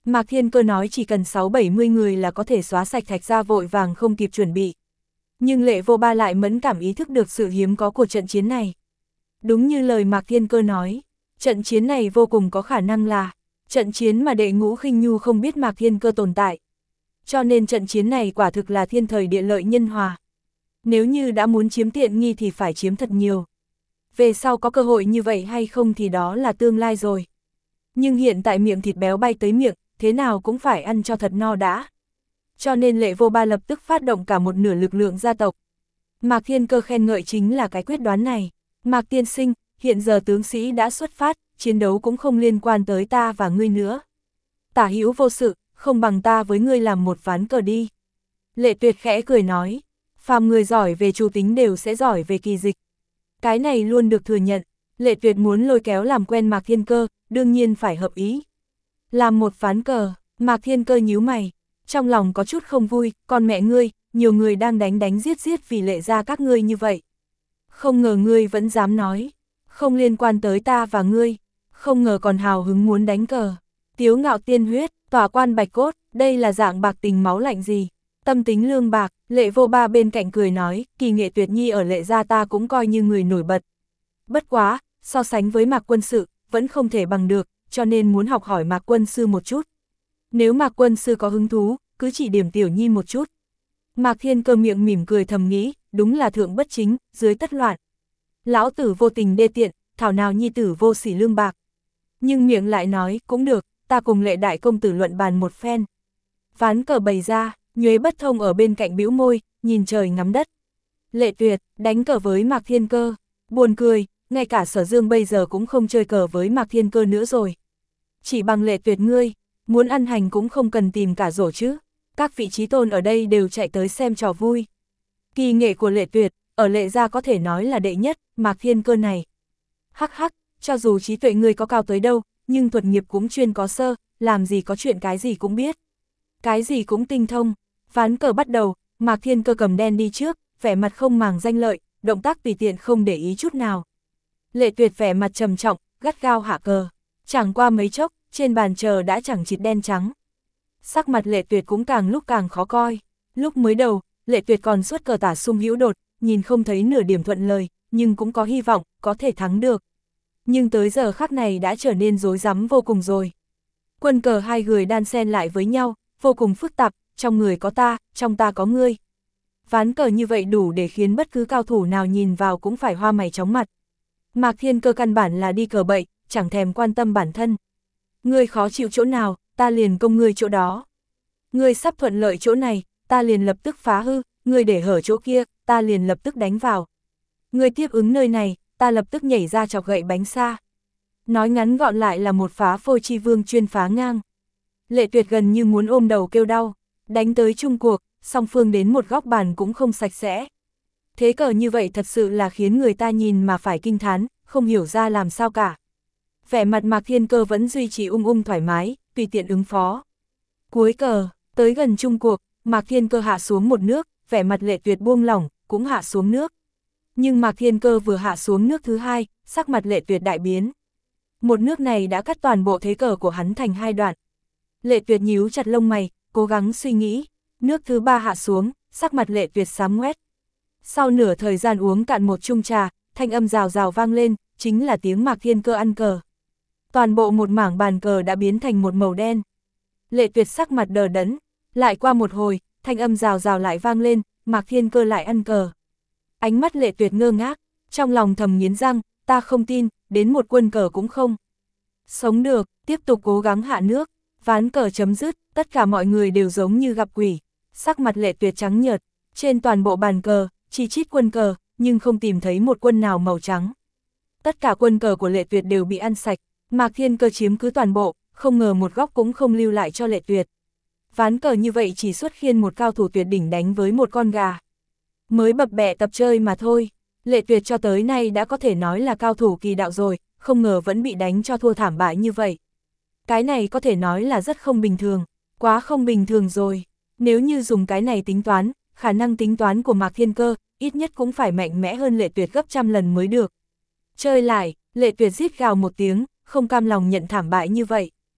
Mạc Thiên Cơ nói chỉ cần sáu bảy mươi người là có thể xóa sạch Thạch Gia, vội vàng không kịp chuẩn bị. Nhưng Lệ Vô Ba lại mẫn cảm ý thức được sự hiếm có của trận chiến này. Đúng như lời Mạc Thiên Cơ nói, trận chiến này vô cùng có khả năng là trận chiến mà Đệ Ngũ Khinh Nhu không biết Mạc Thiên Cơ tồn tại. Cho nên trận chiến này quả thực là thiên thời địa lợi nhân hòa. Nếu như đã muốn chiếm tiện nghi thì phải chiếm thật nhiều. Về sau có cơ hội như vậy hay không thì đó là tương lai rồi. Nhưng hiện tại miệng thịt béo bay tới miệng, thế nào cũng phải ăn cho thật no đã. Cho nên Lệ Vô Ba lập tức phát động cả một nửa lực lượng gia tộc. Mạc Thiên Cơ khen ngợi chính là cái quyết đoán này. Mạc tiên sinh, hiện giờ tướng sĩ đã xuất phát, chiến đấu cũng không liên quan tới ta và ngươi nữa. Tả hữu vô sự, không bằng ta với ngươi làm một ván cờ đi. Lệ Tuyệt khẽ cười nói, phàm người giỏi về chủ tính đều sẽ giỏi về kỳ dịch. Cái này luôn được thừa nhận. Lệ Tuyệt muốn lôi kéo làm quen Mạc Thiên Cơ, đương nhiên phải hợp ý. Làm một ván cờ, Mạc Thiên Cơ nhíu mày, trong lòng có chút không vui, con mẹ ngươi, nhiều người đang đánh đánh giết giết vì Lệ gia các ngươi như vậy. Không ngờ ngươi vẫn dám nói, không liên quan tới ta và ngươi, không ngờ còn hào hứng muốn đánh cờ. Tiếu ngạo tiên huyết, tỏa quan bạch cốt, đây là dạng bạc tình máu lạnh gì? Tâm tính lương bạc. Lệ Vô Ba bên cạnh cười nói, kỳ nghệ tuyệt nhi ở Lệ gia ta cũng coi như người nổi bật. Bất quá, so sánh với Mạc quân sự, vẫn không thể bằng được, cho nên muốn học hỏi Mạc quân sư một chút. Nếu Mạc quân sư có hứng thú, cứ chỉ điểm tiểu nhi một chút. Mạc Thiên Cơ miệng mỉm cười thầm nghĩ, đúng là thượng bất chính, dưới tất loạn. Lão tử vô tình đê tiện, thảo nào nhi tử vô sỉ lương bạc. Nhưng miệng lại nói, cũng được, ta cùng Lệ đại công tử luận bàn một phen. Ván cờ bày ra, Nhuế Bất Thông ở bên cạnh bĩu môi, nhìn trời ngắm đất. Lệ Tuyệt, đánh cờ với Mạc Thiên Cơ. Buồn cười, ngay cả Sở Dương bây giờ cũng không chơi cờ với Mạc Thiên Cơ nữa rồi. Chỉ bằng Lệ Tuyệt ngươi, muốn ăn hành cũng không cần tìm cả rổ chứ. Các vị trí tôn ở đây đều chạy tới xem trò vui. Kỳ nghệ của Lệ Tuyệt, ở Lệ gia có thể nói là đệ nhất, Mạc Thiên Cơ này. Hắc hắc, cho dù trí tuệ ngươi có cao tới đâu, nhưng thuật nghiệp cũng chuyên có sơ, làm gì có chuyện cái gì cũng biết. Cái gì cũng tinh thông. Ván cờ bắt đầu, Mạc Thiên Cơ cầm đen đi trước, vẻ mặt không màng danh lợi, động tác tùy tiện không để ý chút nào. Lệ Tuyệt vẻ mặt trầm trọng, gắt gao hạ cờ. Chẳng qua mấy chốc, trên bàn cờ đã chẳng chịt đen trắng. Sắc mặt Lệ Tuyệt cũng càng lúc càng khó coi. Lúc mới đầu, Lệ Tuyệt còn xuất cờ tả sung hữu đột, nhìn không thấy nửa điểm thuận lời, nhưng cũng có hy vọng, có thể thắng được. Nhưng tới giờ khắc này đã trở nên rối rắm vô cùng rồi. Quân cờ hai người đan xen lại với nhau, vô cùng phức tạp, trong người có ta, trong ta có ngươi. Ván cờ như vậy đủ để khiến bất cứ cao thủ nào nhìn vào cũng phải hoa mày chóng mặt. Mạc Thiên Cơ căn bản là đi cờ bậy, chẳng thèm quan tâm bản thân. Ngươi khó chịu chỗ nào, ta liền công ngươi chỗ đó. Ngươi sắp thuận lợi chỗ này, ta liền lập tức phá hư, ngươi để hở chỗ kia, ta liền lập tức đánh vào. Ngươi tiếp ứng nơi này, ta lập tức nhảy ra chọc gậy bánh xa. Nói ngắn gọn lại là một phá phôi chi vương chuyên phá ngang. Lệ Tuyệt gần như muốn ôm đầu kêu đau, đánh tới chung cuộc, song phương đến một góc bàn cũng không sạch sẽ. Thế cờ như vậy thật sự là khiến người ta nhìn mà phải kinh thán, không hiểu ra làm sao cả. Vẻ mặt Mạc Thiên Cơ vẫn duy trì ung ung thoải mái, tùy tiện ứng phó. Cuối cờ, tới gần chung cuộc, Mạc Thiên Cơ hạ xuống một nước, vẻ mặt Lệ Tuyệt buông lỏng, cũng hạ xuống nước. Nhưng Mạc Thiên Cơ vừa hạ xuống nước thứ hai, sắc mặt Lệ Tuyệt đại biến. Một nước này đã cắt toàn bộ thế cờ của hắn thành hai đoạn. Lệ Tuyệt nhíu chặt lông mày, cố gắng suy nghĩ. Nước thứ ba hạ xuống, sắc mặt Lệ Tuyệt xám ngoét. Sau nửa thời gian uống cạn một chung trà, thanh âm rào rào vang lên, chính là tiếng Mạc Thiên Cơ ăn cờ. Toàn bộ một mảng bàn cờ đã biến thành một màu đen. Lệ Tuyệt sắc mặt đờ đẫn, lại qua một hồi, thanh âm rào rào lại vang lên, Mạc Thiên Cơ lại ăn cờ. Ánh mắt Lệ Tuyệt ngơ ngác, trong lòng thầm nghiến răng, ta không tin, đến một quân cờ cũng không. Sống được, tiếp tục cố gắng hạ nước, ván cờ chấm dứt, tất cả mọi người đều giống như gặp quỷ, sắc mặt Lệ Tuyệt trắng nhợt, trên toàn bộ bàn cờ, chỉ chít quân cờ, nhưng không tìm thấy một quân nào màu trắng. Tất cả quân cờ của Lệ Tuyệt đều bị ăn sạch, Mạc Thiên Cơ chiếm cứ toàn bộ, không ngờ một góc cũng không lưu lại cho Lệ Tuyệt. Ván cờ như vậy chỉ xuất khiên một cao thủ tuyệt đỉnh đánh với một con gà. Mới bập bẹ tập chơi mà thôi, Lệ Tuyệt cho tới nay đã có thể nói là cao thủ kỳ đạo rồi, không ngờ vẫn bị đánh cho thua thảm bại như vậy. Cái này có thể nói là rất không bình thường, quá không bình thường rồi. Nếu như dùng cái này tính toán, khả năng tính toán của Mạc Thiên Cơ, ít nhất cũng phải mạnh mẽ hơn Lệ Tuyệt gấp trăm lần mới được. Chơi lại, Lệ Tuyệt rít gào một tiếng, không cam lòng nhận thảm bại như vậy.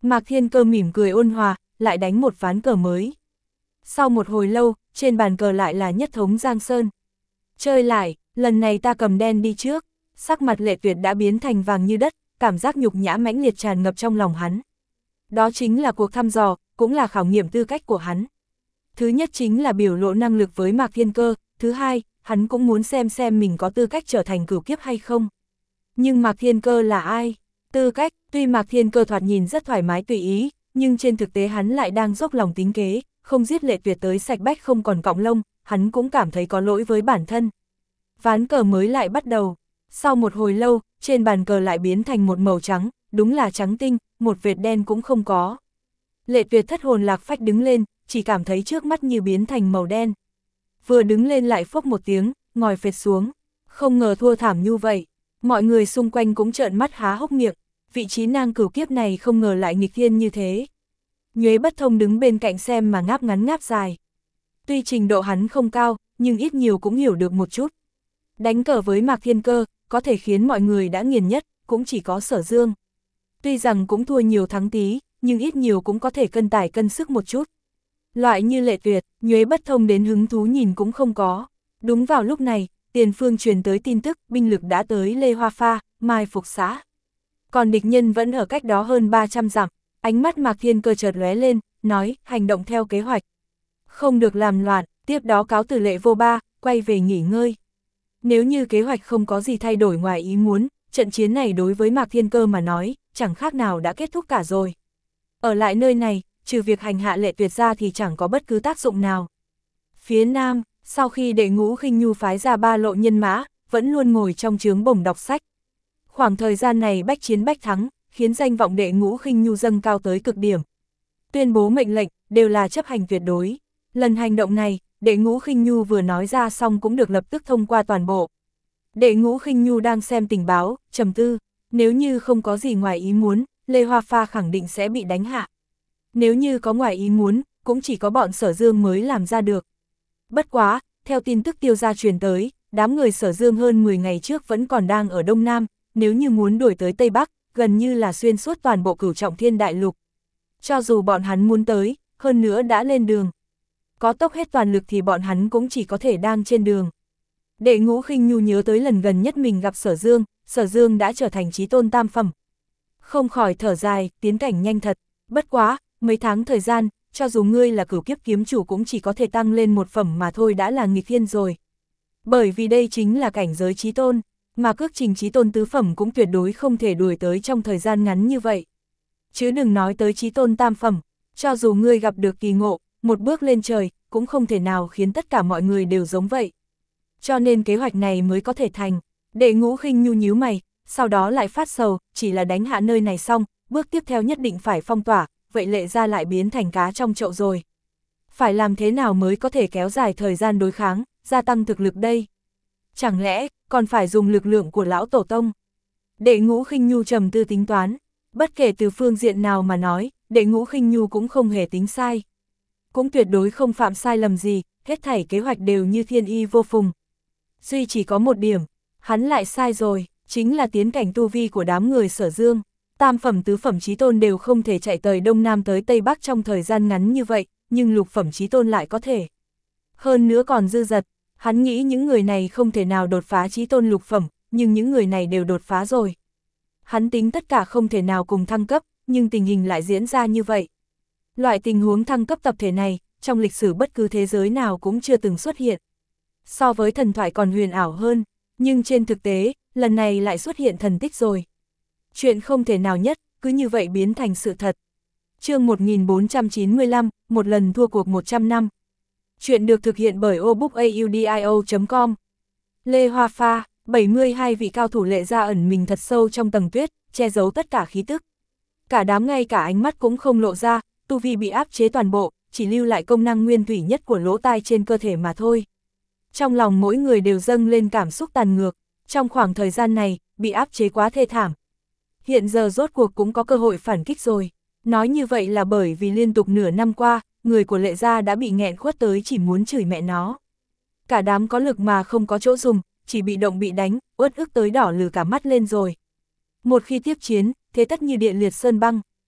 Mạc Thiên Cơ mỉm cười ôn hòa, lại đánh một ván cờ mới. Sau một hồi lâu, trên bàn cờ lại là nhất thống Giang Sơn. Chơi lại, lần này ta cầm đen đi trước. Sắc mặt Lệ Tuyệt đã biến thành vàng như đất, cảm giác nhục nhã mãnh liệt tràn ngập trong lòng hắn. Đó chính là cuộc thăm dò, cũng là khảo nghiệm tư cách của hắn. Thứ nhất chính là biểu lộ năng lực với Mạc Thiên Cơ, thứ hai, hắn cũng muốn xem xem mình có tư cách trở thành cửu kiếp hay không. Nhưng Mạc Thiên Cơ là ai? Tư cách, tuy Mạc Thiên Cơ thoạt nhìn rất thoải mái tùy ý, nhưng trên thực tế hắn lại đang dốc lòng tính kế, không giết Lệ Tuyệt tới sạch bách không còn cọng lông, hắn cũng cảm thấy có lỗi với bản thân. Ván cờ mới lại bắt đầu, sau một hồi lâu, trên bàn cờ lại biến thành một màu trắng, đúng là trắng tinh, một vệt đen cũng không có. Lệ Tuyệt thất hồn lạc phách đứng lên, chỉ cảm thấy trước mắt như biến thành màu đen. Vừa đứng lên lại phốc một tiếng, ngồi phệt xuống, không ngờ thua thảm như vậy. Mọi người xung quanh cũng trợn mắt há hốc miệng, vị trí nang cửu kiếp này không ngờ lại nghịch thiên như thế. Nhuế Bất Thông đứng bên cạnh xem mà ngáp ngắn ngáp dài. Tuy trình độ hắn không cao, nhưng ít nhiều cũng hiểu được một chút. Đánh cờ với Mạc Thiên Cơ, có thể khiến mọi người đã nghiền nhất, cũng chỉ có Sở Dương. Tuy rằng cũng thua nhiều thắng tí, nhưng ít nhiều cũng có thể cân tải cân sức một chút. Loại như Lệ Tuyệt, Nhuế Bất Thông đến hứng thú nhìn cũng không có. Đúng vào lúc này, tiền phương truyền tới tin tức, binh lực đã tới Lê Hoa Pha, mai phục xã. Còn địch nhân vẫn ở cách đó hơn ba trăm dặm, ánh mắt Mạc Thiên Cơ chợt lóe lên, nói, hành động theo kế hoạch. Không được làm loạn, tiếp đó cáo từ Lệ Vô Ba, quay về nghỉ ngơi. Nếu như kế hoạch không có gì thay đổi ngoài ý muốn, trận chiến này đối với Mạc Thiên Cơ mà nói, chẳng khác nào đã kết thúc cả rồi. Ở lại nơi này, trừ việc hành hạ Lệ Tuyệt ra thì chẳng có bất cứ tác dụng nào. Phía Nam, sau khi Đệ Ngũ Khinh Nhu phái ra ba lộ nhân mã, vẫn luôn ngồi trong trướng bổng đọc sách. Khoảng thời gian này bách chiến bách thắng, khiến danh vọng Đệ Ngũ Khinh Nhu dâng cao tới cực điểm. Tuyên bố mệnh lệnh, đều là chấp hành tuyệt đối. Lần hành động này, Đệ Ngũ Khinh Nhu vừa nói ra xong cũng được lập tức thông qua toàn bộ. Đệ Ngũ Khinh Nhu đang xem tình báo, trầm tư, nếu như không có gì ngoài ý muốn, Lê Hoa Pha khẳng định sẽ bị đánh hạ. Nếu như có ngoài ý muốn, cũng chỉ có bọn Sở Dương mới làm ra được. Bất quá, theo tin tức Tiêu gia truyền tới, đám người Sở Dương hơn mười ngày trước vẫn còn đang ở Đông Nam, nếu như muốn đuổi tới Tây Bắc, gần như là xuyên suốt toàn bộ Cửu Trọng Thiên Đại Lục. Cho dù bọn hắn muốn tới, hơn nữa đã lên đường. Có tốc hết toàn lực thì bọn hắn cũng chỉ có thể đang trên đường. Đệ Ngũ Khinh Nhu nhớ tới lần gần nhất mình gặp Sở Dương, Sở Dương đã trở thành chí tôn tam phẩm. Không khỏi thở dài, tiến cảnh nhanh thật, bất quá, mấy tháng thời gian, cho dù ngươi là cửu kiếp kiếm chủ cũng chỉ có thể tăng lên một phẩm mà thôi đã là nghịch thiên rồi. Bởi vì đây chính là cảnh giới chí tôn, mà cước trình chí tôn tứ phẩm cũng tuyệt đối không thể đuổi tới trong thời gian ngắn như vậy. Chứ đừng nói tới chí tôn tam phẩm, cho dù ngươi gặp được kỳ ngộ, một bước lên trời, cũng không thể nào khiến tất cả mọi người đều giống vậy. Cho nên kế hoạch này mới có thể thành. Đệ Ngũ Khinh Nhu nhíu mày, sau đó lại phát sầu, chỉ là đánh hạ nơi này xong, bước tiếp theo nhất định phải phong tỏa, vậy Lệ gia lại biến thành cá trong chậu rồi. Phải làm thế nào mới có thể kéo dài thời gian đối kháng, gia tăng thực lực đây? Chẳng lẽ, còn phải dùng lực lượng của lão tổ tông? Đệ Ngũ Khinh Nhu trầm tư tính toán, bất kể từ phương diện nào mà nói, Đệ Ngũ Khinh Nhu cũng không hề tính sai. Cũng tuyệt đối không phạm sai lầm gì, hết thảy kế hoạch đều như thiên y vô phùng. Duy chỉ có một điểm, hắn lại sai rồi, chính là tiến cảnh tu vi của đám người Sở Dương. Tam phẩm tứ phẩm chí tôn đều không thể chạy tới Đông Nam tới Tây Bắc trong thời gian ngắn như vậy, nhưng lục phẩm chí tôn lại có thể. Hơn nữa còn dư dật, hắn nghĩ những người này không thể nào đột phá chí tôn lục phẩm, nhưng những người này đều đột phá rồi. Hắn tính tất cả không thể nào cùng thăng cấp, nhưng tình hình lại diễn ra như vậy. Loại tình huống thăng cấp tập thể này, trong lịch sử bất cứ thế giới nào cũng chưa từng xuất hiện. So với thần thoại còn huyền ảo hơn, nhưng trên thực tế, lần này lại xuất hiện thần tích rồi. Chuyện không thể nào nhất, cứ như vậy biến thành sự thật. Chương một nghìn bốn trăm chín mươi lăm, một lần thua cuộc một trăm năm. Chuyện được thực hiện bởi obookaudio chấm com. Lê Hoa Pha, bảy mươi hai vị cao thủ Lệ gia ẩn mình thật sâu trong tầng tuyết, che giấu tất cả khí tức. Cả đám ngay cả ánh mắt cũng không lộ ra, tu vi bị áp chế toàn bộ, chỉ lưu lại công năng nguyên thủy nhất của lỗ tai trên cơ thể mà thôi. Trong lòng mỗi người đều dâng lên cảm xúc tàn ngược, trong khoảng thời gian này, bị áp chế quá thê thảm. Hiện giờ rốt cuộc cũng có cơ hội phản kích rồi. Nói như vậy là bởi vì liên tục nửa năm qua, người của Lệ gia đã bị nghẹn khuất tới chỉ muốn chửi mẹ nó. Cả đám có lực mà không có chỗ dùng, chỉ bị động bị đánh, uất ức tới đỏ lừ cả mắt lên rồi. Một khi tiếp chiến, thế tất như điện liệt sơn băng.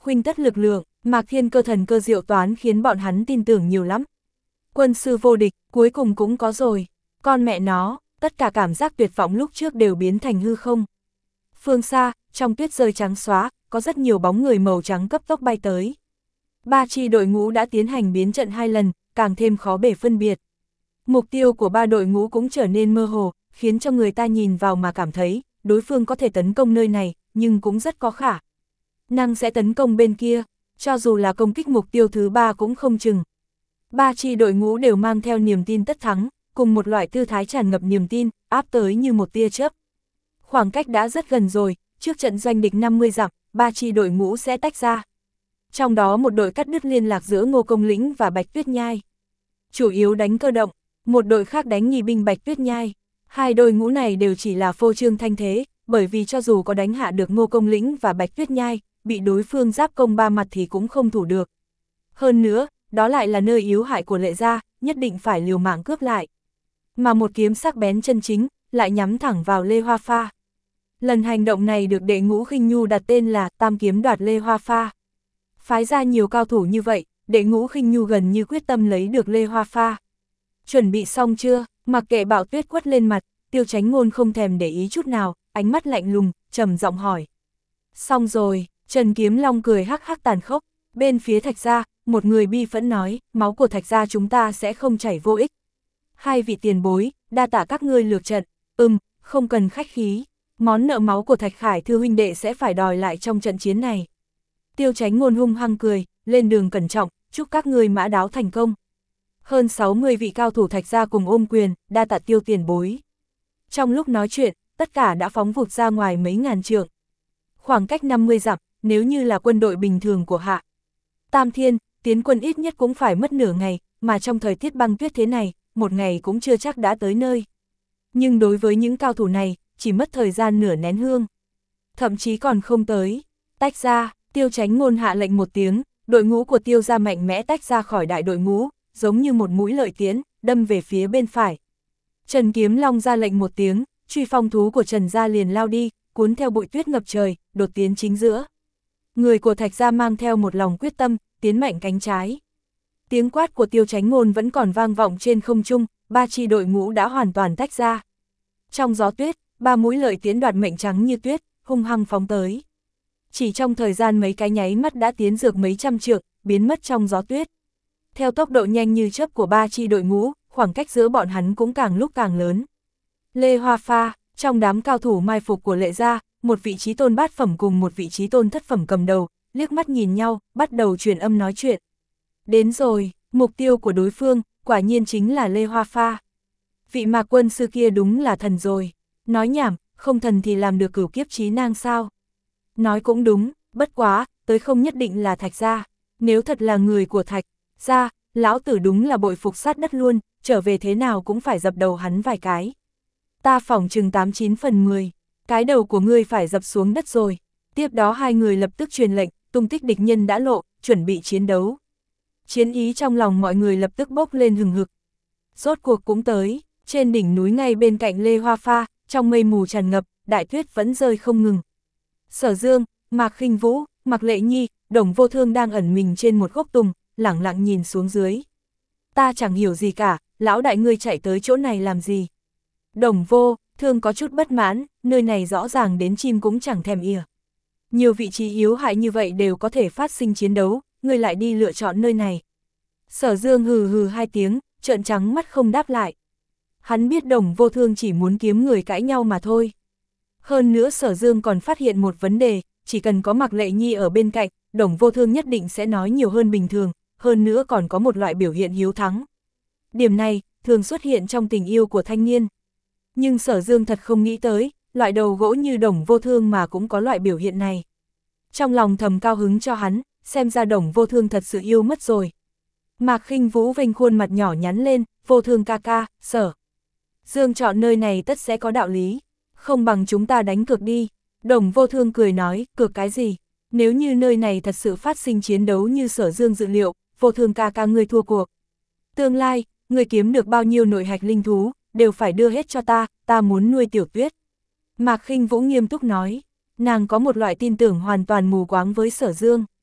khuynh tất lực lượng, Mạc Thiên Cơ thần cơ diệu toán khiến bọn hắn tin tưởng nhiều lắm. Quân sư vô địch, cuối cùng cũng có rồi. Con mẹ nó, tất cả cảm giác tuyệt vọng lúc trước đều biến thành hư không. Phương xa, trong tuyết rơi trắng xóa, có rất nhiều bóng người màu trắng cấp tốc bay tới. Ba chi đội ngũ đã tiến hành biến trận hai lần, càng thêm khó bể phân biệt. Mục tiêu của ba đội ngũ cũng trở nên mơ hồ, khiến cho người ta nhìn vào mà cảm thấy, đối phương có thể tấn công nơi này, nhưng cũng rất có khả năng sẽ tấn công bên kia, cho dù là công kích mục tiêu thứ ba cũng không chừng. Ba chi đội ngũ đều mang theo niềm tin tất thắng, cùng một loại tư thái tràn ngập niềm tin, áp tới như một tia chớp. Khoảng cách đã rất gần rồi, trước trận doanh địch năm mươi dặm, ba chi đội ngũ sẽ tách ra. Trong đó một đội cắt đứt liên lạc giữa Ngô Công Lĩnh và Bạch Tuyết Nhai. Chủ yếu đánh cơ động, một đội khác đánh nghi binh Bạch Tuyết Nhai. Hai đội ngũ này đều chỉ là phô trương thanh thế, bởi vì cho dù có đánh hạ được Ngô Công Lĩnh và Bạch Tuyết Nhai, bị đối phương giáp công ba mặt thì cũng không thủ được. Hơn nữa, đó lại là nơi yếu hại của Lệ gia, nhất định phải liều mạng cướp lại. Mà một kiếm sắc bén chân chính, lại nhắm thẳng vào Lê Hoa Pha. Lần hành động này được đệ ngũ Khinh Nhu đặt tên là Tam Kiếm Đoạt Lê Hoa Pha. Phái ra nhiều cao thủ như vậy, đệ ngũ Khinh Nhu gần như quyết tâm lấy được Lê Hoa Pha. Chuẩn bị xong chưa? Mặc kệ bão tuyết quất lên mặt, Tiêu Chánh Ngôn không thèm để ý chút nào, ánh mắt lạnh lùng, trầm giọng hỏi. Xong rồi, Trần Kiếm Long cười hắc hắc tàn khốc, bên phía Thạch gia, một người bi phẫn nói, máu của Thạch gia chúng ta sẽ không chảy vô ích. Hai vị tiền bối, đa tạ các ngươi lược trận, ừm, không cần khách khí, món nợ máu của Thạch Khải Thư huynh đệ sẽ phải đòi lại trong trận chiến này. Tiêu Chánh Ngôn hung hăng cười, lên đường cẩn trọng, chúc các ngươi mã đáo thành công. Hơn sáu mươi vị cao thủ Thạch gia cùng ôm quyền, đa tạ Tiêu tiền bối. Trong lúc nói chuyện, tất cả đã phóng vụt ra ngoài mấy ngàn trượng. Khoảng cách năm mươi dặm, nếu như là quân đội bình thường của Hạ Tam Thiên, tiến quân ít nhất cũng phải mất nửa ngày, mà trong thời tiết băng tuyết thế này, một ngày cũng chưa chắc đã tới nơi. Nhưng đối với những cao thủ này, chỉ mất thời gian nửa nén hương. Thậm chí còn không tới. Tách ra, Tiêu Chánh Ngôn hạ lệnh một tiếng, đội ngũ của Tiêu gia mạnh mẽ tách ra khỏi đại đội ngũ, giống như một mũi lợi tiễn, đâm về phía bên phải. Trần Kiếm Long ra lệnh một tiếng, truy phong thú của Trần gia liền lao đi, cuốn theo bụi tuyết ngập trời, đột tiến chính giữa. Người của Thạch gia mang theo một lòng quyết tâm, tiến mạnh cánh trái. Tiếng quát của Tiêu Chánh Ngôn vẫn còn vang vọng trên không trung, ba chi đội ngũ đã hoàn toàn tách ra. Trong gió tuyết, ba mũi lợi tiễn đoạt mệnh trắng như tuyết, hung hăng phóng tới. Chỉ trong thời gian mấy cái nháy mắt đã tiến dược mấy trăm trượng, biến mất trong gió tuyết. Theo tốc độ nhanh như chớp của ba chi đội ngũ, khoảng cách giữa bọn hắn cũng càng lúc càng lớn. Lê Hoa Pha, trong đám cao thủ mai phục của Lệ gia, một vị trí tôn bát phẩm cùng một vị trí tôn thất phẩm cầm đầu, liếc mắt nhìn nhau, bắt đầu truyền âm nói chuyện. Đến rồi, mục tiêu của đối phương, quả nhiên chính là Lê Hoa Pha. Vị Mạc quân sư kia đúng là thần rồi. Nói nhảm, không thần thì làm được cửu kiếp chí nang sao? Nói cũng đúng, bất quá, tới không nhất định là Thạch gia. Nếu thật là người của Thạch gia, lão tử đúng là bội phục sát đất luôn, trở về thế nào cũng phải dập đầu hắn vài cái. Ta phỏng chừng tám chín phần mười, cái đầu của ngươi phải dập xuống đất rồi. Tiếp đó hai người lập tức truyền lệnh, tung tích địch nhân đã lộ, chuẩn bị chiến đấu. Chiến ý trong lòng mọi người lập tức bốc lên hừng hực. Rốt cuộc cũng tới, trên đỉnh núi ngay bên cạnh Lê Hoa Pha, trong mây mù tràn ngập, đại tuyết vẫn rơi không ngừng. Sở Dương, Mạc Khinh Vũ, Mạc Lệ Nhi, Đồng Vô Thương đang ẩn mình trên một gốc tùng, lẳng lặng nhìn xuống dưới. Ta chẳng hiểu gì cả, lão đại ngươi chạy tới chỗ này làm gì? Đồng Vô Thương có chút bất mãn, nơi này rõ ràng đến chim cũng chẳng thèm ỉa. Nhiều vị trí yếu hại như vậy đều có thể phát sinh chiến đấu, ngươi lại đi lựa chọn nơi này. Sở Dương hừ hừ hai tiếng, trợn trắng mắt không đáp lại. Hắn biết Đồng Vô Thương chỉ muốn kiếm người cãi nhau mà thôi. Hơn nữa Sở Dương còn phát hiện một vấn đề, chỉ cần có Mạc Lệ Nhi ở bên cạnh, Đồng Vô Thương nhất định sẽ nói nhiều hơn bình thường, hơn nữa còn có một loại biểu hiện hiếu thắng. Điểm này, thường xuất hiện trong tình yêu của thanh niên. Nhưng Sở Dương thật không nghĩ tới, loại đầu gỗ như Đồng Vô Thương mà cũng có loại biểu hiện này. Trong lòng thầm cao hứng cho hắn, xem ra Đồng Vô Thương thật sự yêu mất rồi. Mạc Khinh Vũ vênh khuôn mặt nhỏ nhắn lên, Vô Thương ca ca, Sở Dương chọn nơi này tất sẽ có đạo lý. Không bằng chúng ta đánh cược đi. Đồng Vô Thương cười nói, cược cái gì? Nếu như nơi này thật sự phát sinh chiến đấu như Sở Dương dự liệu, Vô Thương ca ca ngươi thua cuộc. Tương lai, ngươi kiếm được bao nhiêu nội hạch linh thú, đều phải đưa hết cho ta, ta muốn nuôi Tiểu Tuyết. Mạc Khinh Vũ nghiêm túc nói, nàng có một loại tin tưởng hoàn toàn mù quáng với Sở Dương.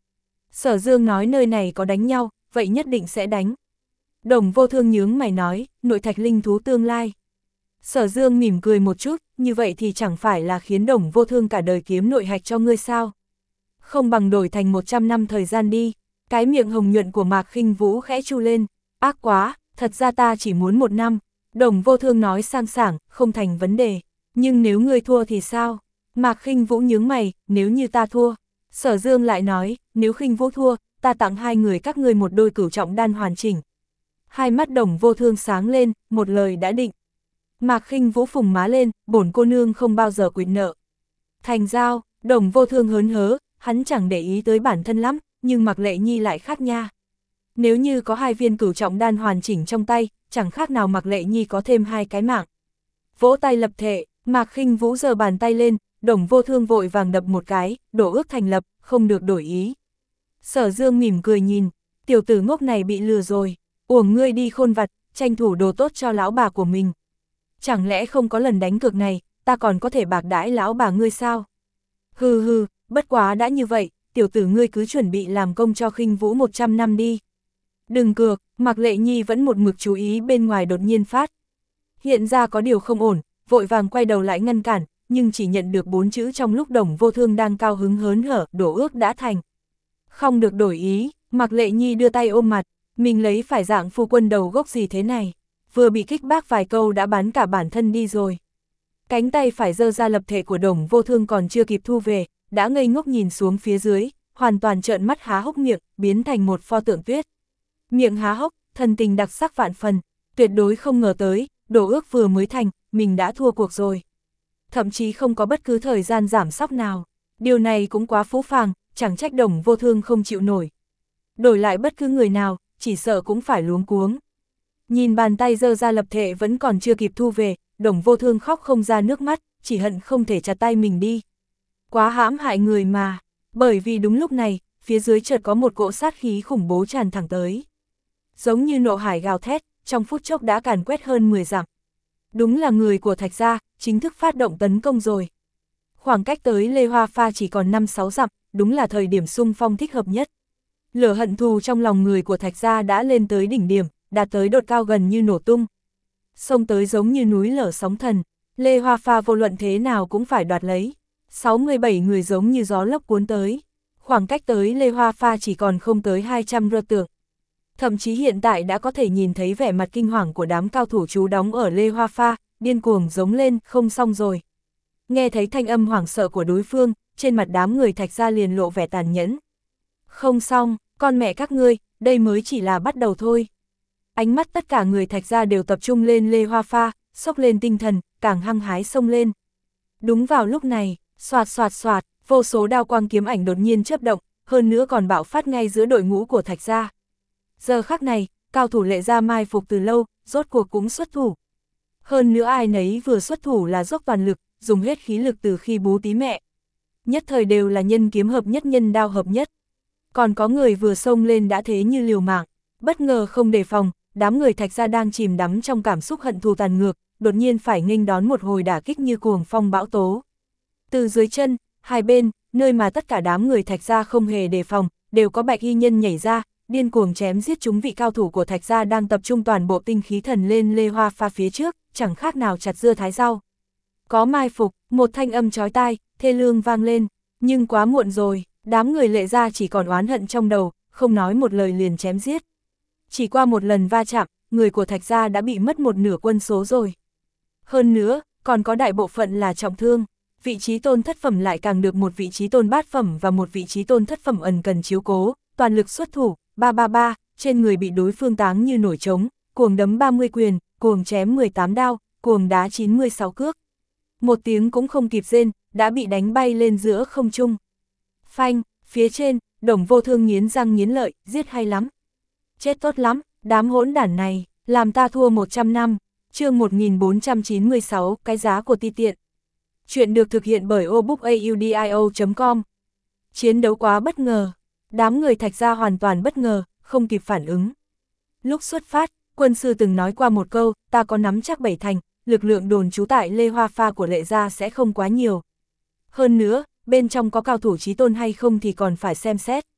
Sở Dương nói nơi này có đánh nhau, vậy nhất định sẽ đánh. Đồng Vô Thương nhướng mày nói, nội thạch linh thú tương lai. Sở Dương mỉm cười một chút, như vậy thì chẳng phải là khiến Đồng Vô Thương cả đời kiếm nội hạch cho ngươi sao? Không bằng đổi thành một trăm năm thời gian đi. Cái miệng hồng nhuận của Mạc Khinh Vũ khẽ chu lên, ác quá, thật ra ta chỉ muốn một năm. Đồng Vô Thương nói sang sảng, không thành vấn đề. Nhưng nếu ngươi thua thì sao? Mạc Khinh Vũ nhướng mày, nếu như ta thua. Sở Dương lại nói, nếu Khinh Vũ thua, ta tặng hai người các ngươi một đôi cửu trọng đan hoàn chỉnh. Hai mắt Đồng Vô Thương sáng lên, một lời đã định. Mạc Khinh Vũ phùng má lên, bổn cô nương không bao giờ quỵt nợ. Thành giao, Đồng Vô Thương hớn hớ, hắn chẳng để ý tới bản thân lắm, nhưng Mạc Lệ Nhi lại khác nha. Nếu như có hai viên cửu trọng đan hoàn chỉnh trong tay, chẳng khác nào Mạc Lệ Nhi có thêm hai cái mạng. Vỗ tay lập thệ, Mạc Khinh Vũ giơ bàn tay lên, Đồng Vô Thương vội vàng đập một cái, đổ ước thành lập, không được đổi ý. Sở Dương mỉm cười nhìn, tiểu tử ngốc này bị lừa rồi, uổng ngươi đi khôn vặt, tranh thủ đồ tốt cho lão bà của mình. Chẳng lẽ không có lần đánh cược này, ta còn có thể bạc đãi lão bà ngươi sao? Hừ hừ, bất quá đã như vậy, tiểu tử ngươi cứ chuẩn bị làm công cho Khinh Vũ một trăm năm đi. Đừng cược, Mạc Lệ Nhi vẫn một mực chú ý bên ngoài đột nhiên phát. Hiện ra có điều không ổn, vội vàng quay đầu lại ngăn cản, nhưng chỉ nhận được bốn chữ trong lúc Đồng Vô Thương đang cao hứng hớn hở, đổ ước đã thành. Không được đổi ý, Mạc Lệ Nhi đưa tay ôm mặt, mình lấy phải dạng phu quân đầu gốc gì thế này, vừa bị kích bác vài câu đã bán cả bản thân đi rồi. Cánh tay phải giơ ra lập thể của Đồng Vô Thương còn chưa kịp thu về, đã ngây ngốc nhìn xuống phía dưới, hoàn toàn trợn mắt há hốc miệng, biến thành một pho tượng tuyết. Miệng há hốc, thần tình đặc sắc vạn phần, tuyệt đối không ngờ tới, đổ ước vừa mới thành, mình đã thua cuộc rồi. Thậm chí không có bất cứ thời gian giảm sóc nào, điều này cũng quá phũ phàng, chẳng trách Đồng Vô Thương không chịu nổi. Đổi lại bất cứ người nào, chỉ sợ cũng phải luống cuống. Nhìn bàn tay giơ ra lập thể vẫn còn chưa kịp thu về, Đồng Vô Thương khóc không ra nước mắt, chỉ hận không thể chặt tay mình đi. Quá hãm hại người mà, bởi vì đúng lúc này, phía dưới chợt có một cỗ sát khí khủng bố tràn thẳng tới. Giống như nộ hải gào thét, trong phút chốc đã càn quét hơn mười dặm. Đúng là người của Thạch Gia, chính thức phát động tấn công rồi. Khoảng cách tới Lê Hoa Pha chỉ còn năm sáu dặm, đúng là thời điểm xung phong thích hợp nhất. Lửa hận thù trong lòng người của Thạch Gia đã lên tới đỉnh điểm, đạt tới đột cao gần như nổ tung. Xông tới giống như núi lở sóng thần, Lê Hoa Pha vô luận thế nào cũng phải đoạt lấy. sáu mươi bảy người giống như gió lốc cuốn tới. Khoảng cách tới Lê Hoa Pha chỉ còn không tới hai trăm rơ tượng. Thậm chí hiện tại đã có thể nhìn thấy vẻ mặt kinh hoàng của đám cao thủ trú đóng ở Lê Hoa Pha, điên cuồng giống lên, không xong rồi. Nghe thấy thanh âm hoảng sợ của đối phương, trên mặt đám người Thạch Gia liền lộ vẻ tàn nhẫn. Không xong, con mẹ các ngươi, đây mới chỉ là bắt đầu thôi. Ánh mắt tất cả người Thạch Gia đều tập trung lên Lê Hoa Pha, xốc lên tinh thần, càng hăng hái xông lên. Đúng vào lúc này, xoạt xoạt xoạt, vô số đao quang kiếm ảnh đột nhiên chớp động, hơn nữa còn bạo phát ngay giữa đội ngũ của Thạch Gia. Giờ khắc này, cao thủ Lệ Gia mai phục từ lâu, rốt cuộc cũng xuất thủ. Hơn nữa ai nấy vừa xuất thủ là dốc toàn lực, dùng hết khí lực từ khi bú tí mẹ. Nhất thời đều là nhân kiếm hợp nhất nhân đao hợp nhất. Còn có người vừa xông lên đã thế như liều mạng, bất ngờ không đề phòng, đám người Thạch Gia đang chìm đắm trong cảm xúc hận thù tàn ngược, đột nhiên phải nghênh đón một hồi đả kích như cuồng phong bão tố. Từ dưới chân, hai bên, nơi mà tất cả đám người Thạch Gia không hề đề phòng, đều có bạch y nhân nhảy ra, điên cuồng chém giết chúng vị cao thủ của Thạch Gia đang tập trung toàn bộ tinh khí thần lên Lê Hoa Pha phía trước, chẳng khác nào chặt dưa thái rau. Có mai phục, một thanh âm chói tai, thê lương vang lên, nhưng quá muộn rồi, đám người Lệ Gia chỉ còn oán hận trong đầu, không nói một lời liền chém giết. Chỉ qua một lần va chạm, người của Thạch Gia đã bị mất một nửa quân số rồi. Hơn nữa, còn có đại bộ phận là trọng thương, vị trí tôn thất phẩm lại càng được một vị trí tôn bát phẩm và một vị trí tôn thất phẩm ẩn cần chiếu cố, toàn lực xuất thủ, ba ba ba, trên người bị đối phương táng như nổi trống, cuồng đấm ba mươi quyền, cuồng chém mười tám đao, cuồng đá chín mươi sáu cước. Một tiếng cũng không kịp rên, đã bị đánh bay lên giữa không trung. Phanh, phía trên, Đồng Vô Thương nghiến răng nghiến lợi, giết hay lắm. Chết tốt lắm, đám hỗn đản này, làm ta thua một trăm năm. Chương một nghìn bốn trăm chín mươi sáu, cái giá của ti tiện. Chuyện được thực hiện bởi obookaudio chấm com. Chiến đấu quá bất ngờ, đám người Thạch Gia hoàn toàn bất ngờ, không kịp phản ứng. Lúc xuất phát, quân sư từng nói qua một câu, ta có nắm chắc bảy thành, lực lượng đồn trú tại Lê Hoa Pha của Lệ Gia sẽ không quá nhiều. Hơn nữa, bên trong có cao thủ chí tôn hay không thì còn phải xem xét.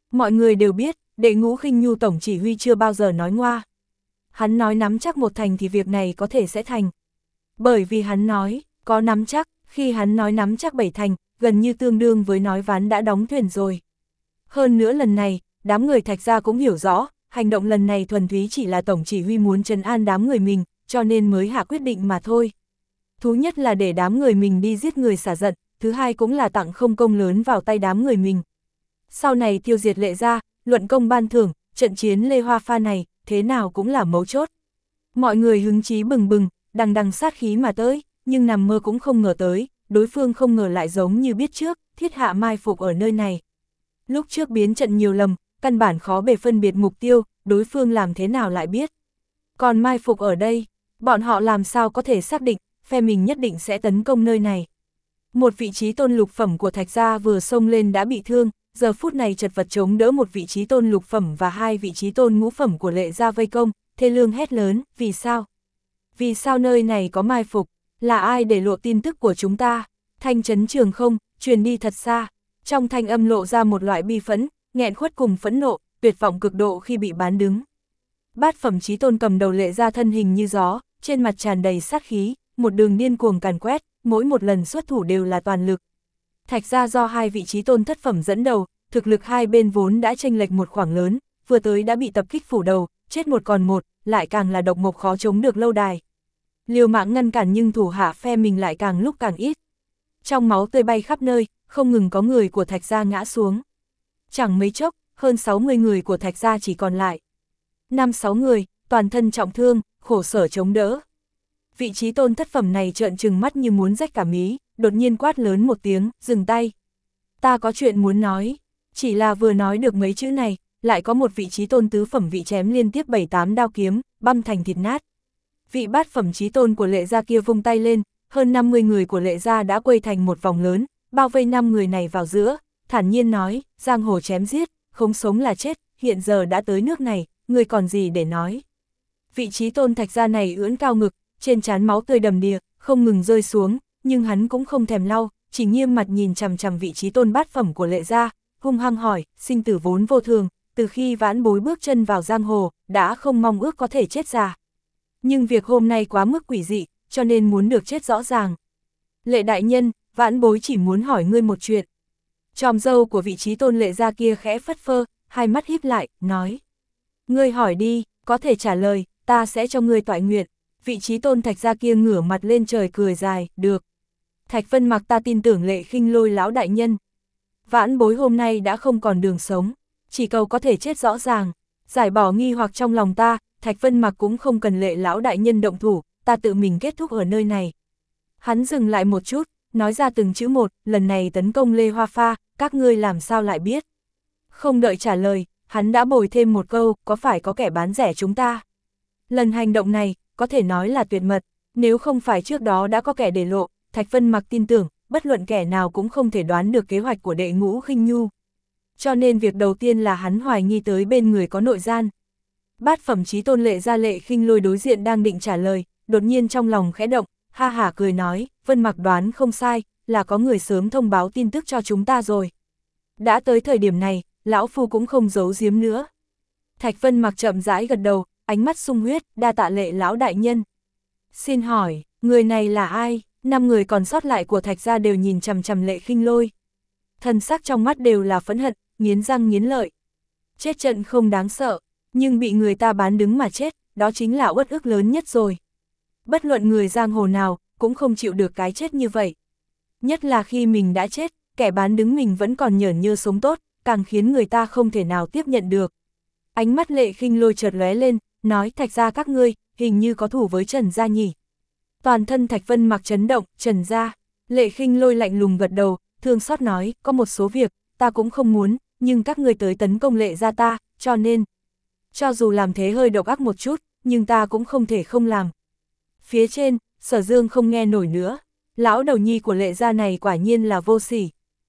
Mọi người đều biết, Đệ Ngũ Khinh Nhu tổng chỉ huy chưa bao giờ nói ngoa. Hắn nói nắm chắc một thành thì việc này có thể sẽ thành. Bởi vì hắn nói, có nắm chắc, khi hắn nói nắm chắc bảy thành, gần như tương đương với nói ván đã đóng thuyền rồi. Hơn nữa lần này, đám người Thạch gia cũng hiểu rõ, hành động lần này thuần túy chỉ là tổng chỉ huy muốn trấn an đám người mình, cho nên mới hạ quyết định mà thôi. Thứ nhất là để đám người mình đi giết người xả giận, thứ hai cũng là tặng không công lớn vào tay đám người mình. Sau này tiêu diệt Lệ gia, luận công ban thưởng, trận chiến Lê Hoa Pha này, thế nào cũng là mấu chốt. Mọi người hứng chí bừng bừng, đằng đằng sát khí mà tới, nhưng nằm mơ cũng không ngờ tới, đối phương không ngờ lại giống như biết trước, thiết hạ mai phục ở nơi này. Lúc trước biến trận nhiều lầm, căn bản khó bề phân biệt mục tiêu, đối phương làm thế nào lại biết. Còn mai phục ở đây, bọn họ làm sao có thể xác định, phe mình nhất định sẽ tấn công nơi này. Một vị trí tôn lục phẩm của Thạch gia vừa xông lên đã bị thương, giờ phút này chật vật chống đỡ một vị trí tôn lục phẩm và hai vị trí tôn ngũ phẩm của Lệ gia vây công, thê lương hét lớn, vì sao? Vì sao nơi này có mai phục? Là ai để lộ tin tức của chúng ta? Thanh chấn trường không, truyền đi thật xa. Trong thanh âm lộ ra một loại bi phẫn, nghẹn khuất cùng phẫn nộ, tuyệt vọng cực độ khi bị bán đứng. Bát phẩm chí tôn cầm đầu Lệ gia thân hình như gió, trên mặt tràn đầy sát khí, một đường điên cuồng càn quét, mỗi một lần xuất thủ đều là toàn lực. Thạch gia do hai vị chí tôn thất phẩm dẫn đầu, thực lực hai bên vốn đã chênh lệch một khoảng lớn, vừa tới đã bị tập kích phủ đầu, chết một còn một, lại càng là độc mộc khó chống được lâu đài. Liều mạng ngăn cản nhưng thủ hạ phe mình lại càng lúc càng ít. Trong máu tươi bay khắp nơi, không ngừng có người của Thạch gia ngã xuống. Chẳng mấy chốc, hơn sáu mươi người của Thạch gia chỉ còn lại. năm sáu người, toàn thân trọng thương, khổ sở chống đỡ. Vị trí tôn thất phẩm này trợn trừng mắt như muốn rách cả mí, đột nhiên quát lớn một tiếng, dừng tay. Ta có chuyện muốn nói, chỉ là vừa nói được mấy chữ này, lại có một vị trí tôn tứ phẩm vị chém liên tiếp bảy tám đao kiếm, băm thành thịt nát. Vị bát phẩm chí tôn của Lệ gia kia vung tay lên, hơn năm mươi người của Lệ gia đã quây thành một vòng lớn, bao vây năm người này vào giữa, thản nhiên nói, giang hồ chém giết, không sống là chết, hiện giờ đã tới nước này, người còn gì để nói. Vị chí tôn Thạch gia này ưỡn cao ngực, trên trán máu tươi đầm đìa, không ngừng rơi xuống, nhưng hắn cũng không thèm lau, chỉ nghiêm mặt nhìn chằm chằm vị chí tôn bát phẩm của Lệ gia, hung hăng hỏi, sinh tử vốn vô thường, từ khi vãn bối bước chân vào giang hồ, đã không mong ước có thể chết già. Nhưng việc hôm nay quá mức quỷ dị, cho nên muốn được chết rõ ràng. Lệ đại nhân, vãn bối chỉ muốn hỏi ngươi một chuyện. Tròm dâu của vị chí tôn Lệ gia kia khẽ phất phơ, hai mắt híp lại, nói. Ngươi hỏi đi, có thể trả lời, ta sẽ cho ngươi toại nguyện. Vị chí tôn Thạch gia kia ngửa mặt lên trời cười dài, được. Thạch Vân Mặc ta tin tưởng Lệ Khinh Lôi lão đại nhân. Vãn bối hôm nay đã không còn đường sống, chỉ cầu có thể chết rõ ràng, giải bỏ nghi hoặc trong lòng ta, Thạch Vân Mặc cũng không cần Lệ lão đại nhân động thủ, ta tự mình kết thúc ở nơi này. Hắn dừng lại một chút, nói ra từng chữ một, lần này tấn công Lê Hoa Pha, các ngươi làm sao lại biết? Không đợi trả lời, hắn đã bồi thêm một câu, có phải có kẻ bán rẻ chúng ta? Lần hành động này, có thể nói là tuyệt mật, nếu không phải trước đó đã có kẻ để lộ, Thạch Vân Mặc tin tưởng, bất luận kẻ nào cũng không thể đoán được kế hoạch của Đệ Ngũ Khinh Nhu. Cho nên việc đầu tiên là hắn hoài nghi tới bên người có nội gian. Bát phẩm chí tôn Lệ gia Lệ Khinh Lôi đối diện đang định trả lời, đột nhiên trong lòng khẽ động, ha hả cười nói, Vân Mặc đoán không sai, là có người sớm thông báo tin tức cho chúng ta rồi. Đã tới thời điểm này, lão phu cũng không giấu giếm nữa. Thạch Vân Mặc chậm rãi gật đầu, ánh mắt sung huyết, đa tạ Lệ lão đại nhân. Xin hỏi, người này là ai? Năm người còn sót lại của Thạch gia đều nhìn chằm chằm Lệ Khinh Lôi. Thần sắc trong mắt đều là phẫn hận, nghiến răng nghiến lợi. Chết trận không đáng sợ, nhưng bị người ta bán đứng mà chết, đó chính là uất ức lớn nhất rồi. Bất luận người giang hồ nào, cũng không chịu được cái chết như vậy. Nhất là khi mình đã chết, kẻ bán đứng mình vẫn còn nhởn nhơ sống tốt, càng khiến người ta không thể nào tiếp nhận được. Ánh mắt Lệ Khinh Lôi chợt lóe lên, nói Thạch gia các ngươi, hình như có thủ với Trần gia nhỉ. Toàn thân Thạch Vân Mặc chấn động, Trần gia. Lệ Khinh Lôi lạnh lùng gật đầu, thương xót nói, có một số việc, ta cũng không muốn, nhưng các ngươi tới tấn công Lệ gia ta, cho nên, cho dù làm thế hơi độc ác một chút, nhưng ta cũng không thể không làm. Phía trên, Sở Dương không nghe nổi nữa, lão đầu nhi của Lệ gia này quả nhiên là vô sỉ.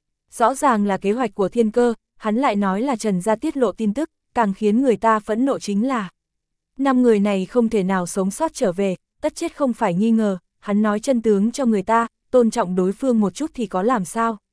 Rõ ràng là kế hoạch của Thiên Cơ, hắn lại nói là Trần gia tiết lộ tin tức, càng khiến người ta phẫn nộ chính là năm người này không thể nào sống sót trở về, tất chết không phải nghi ngờ, hắn nói chân tướng cho người ta, tôn trọng đối phương một chút thì có làm sao.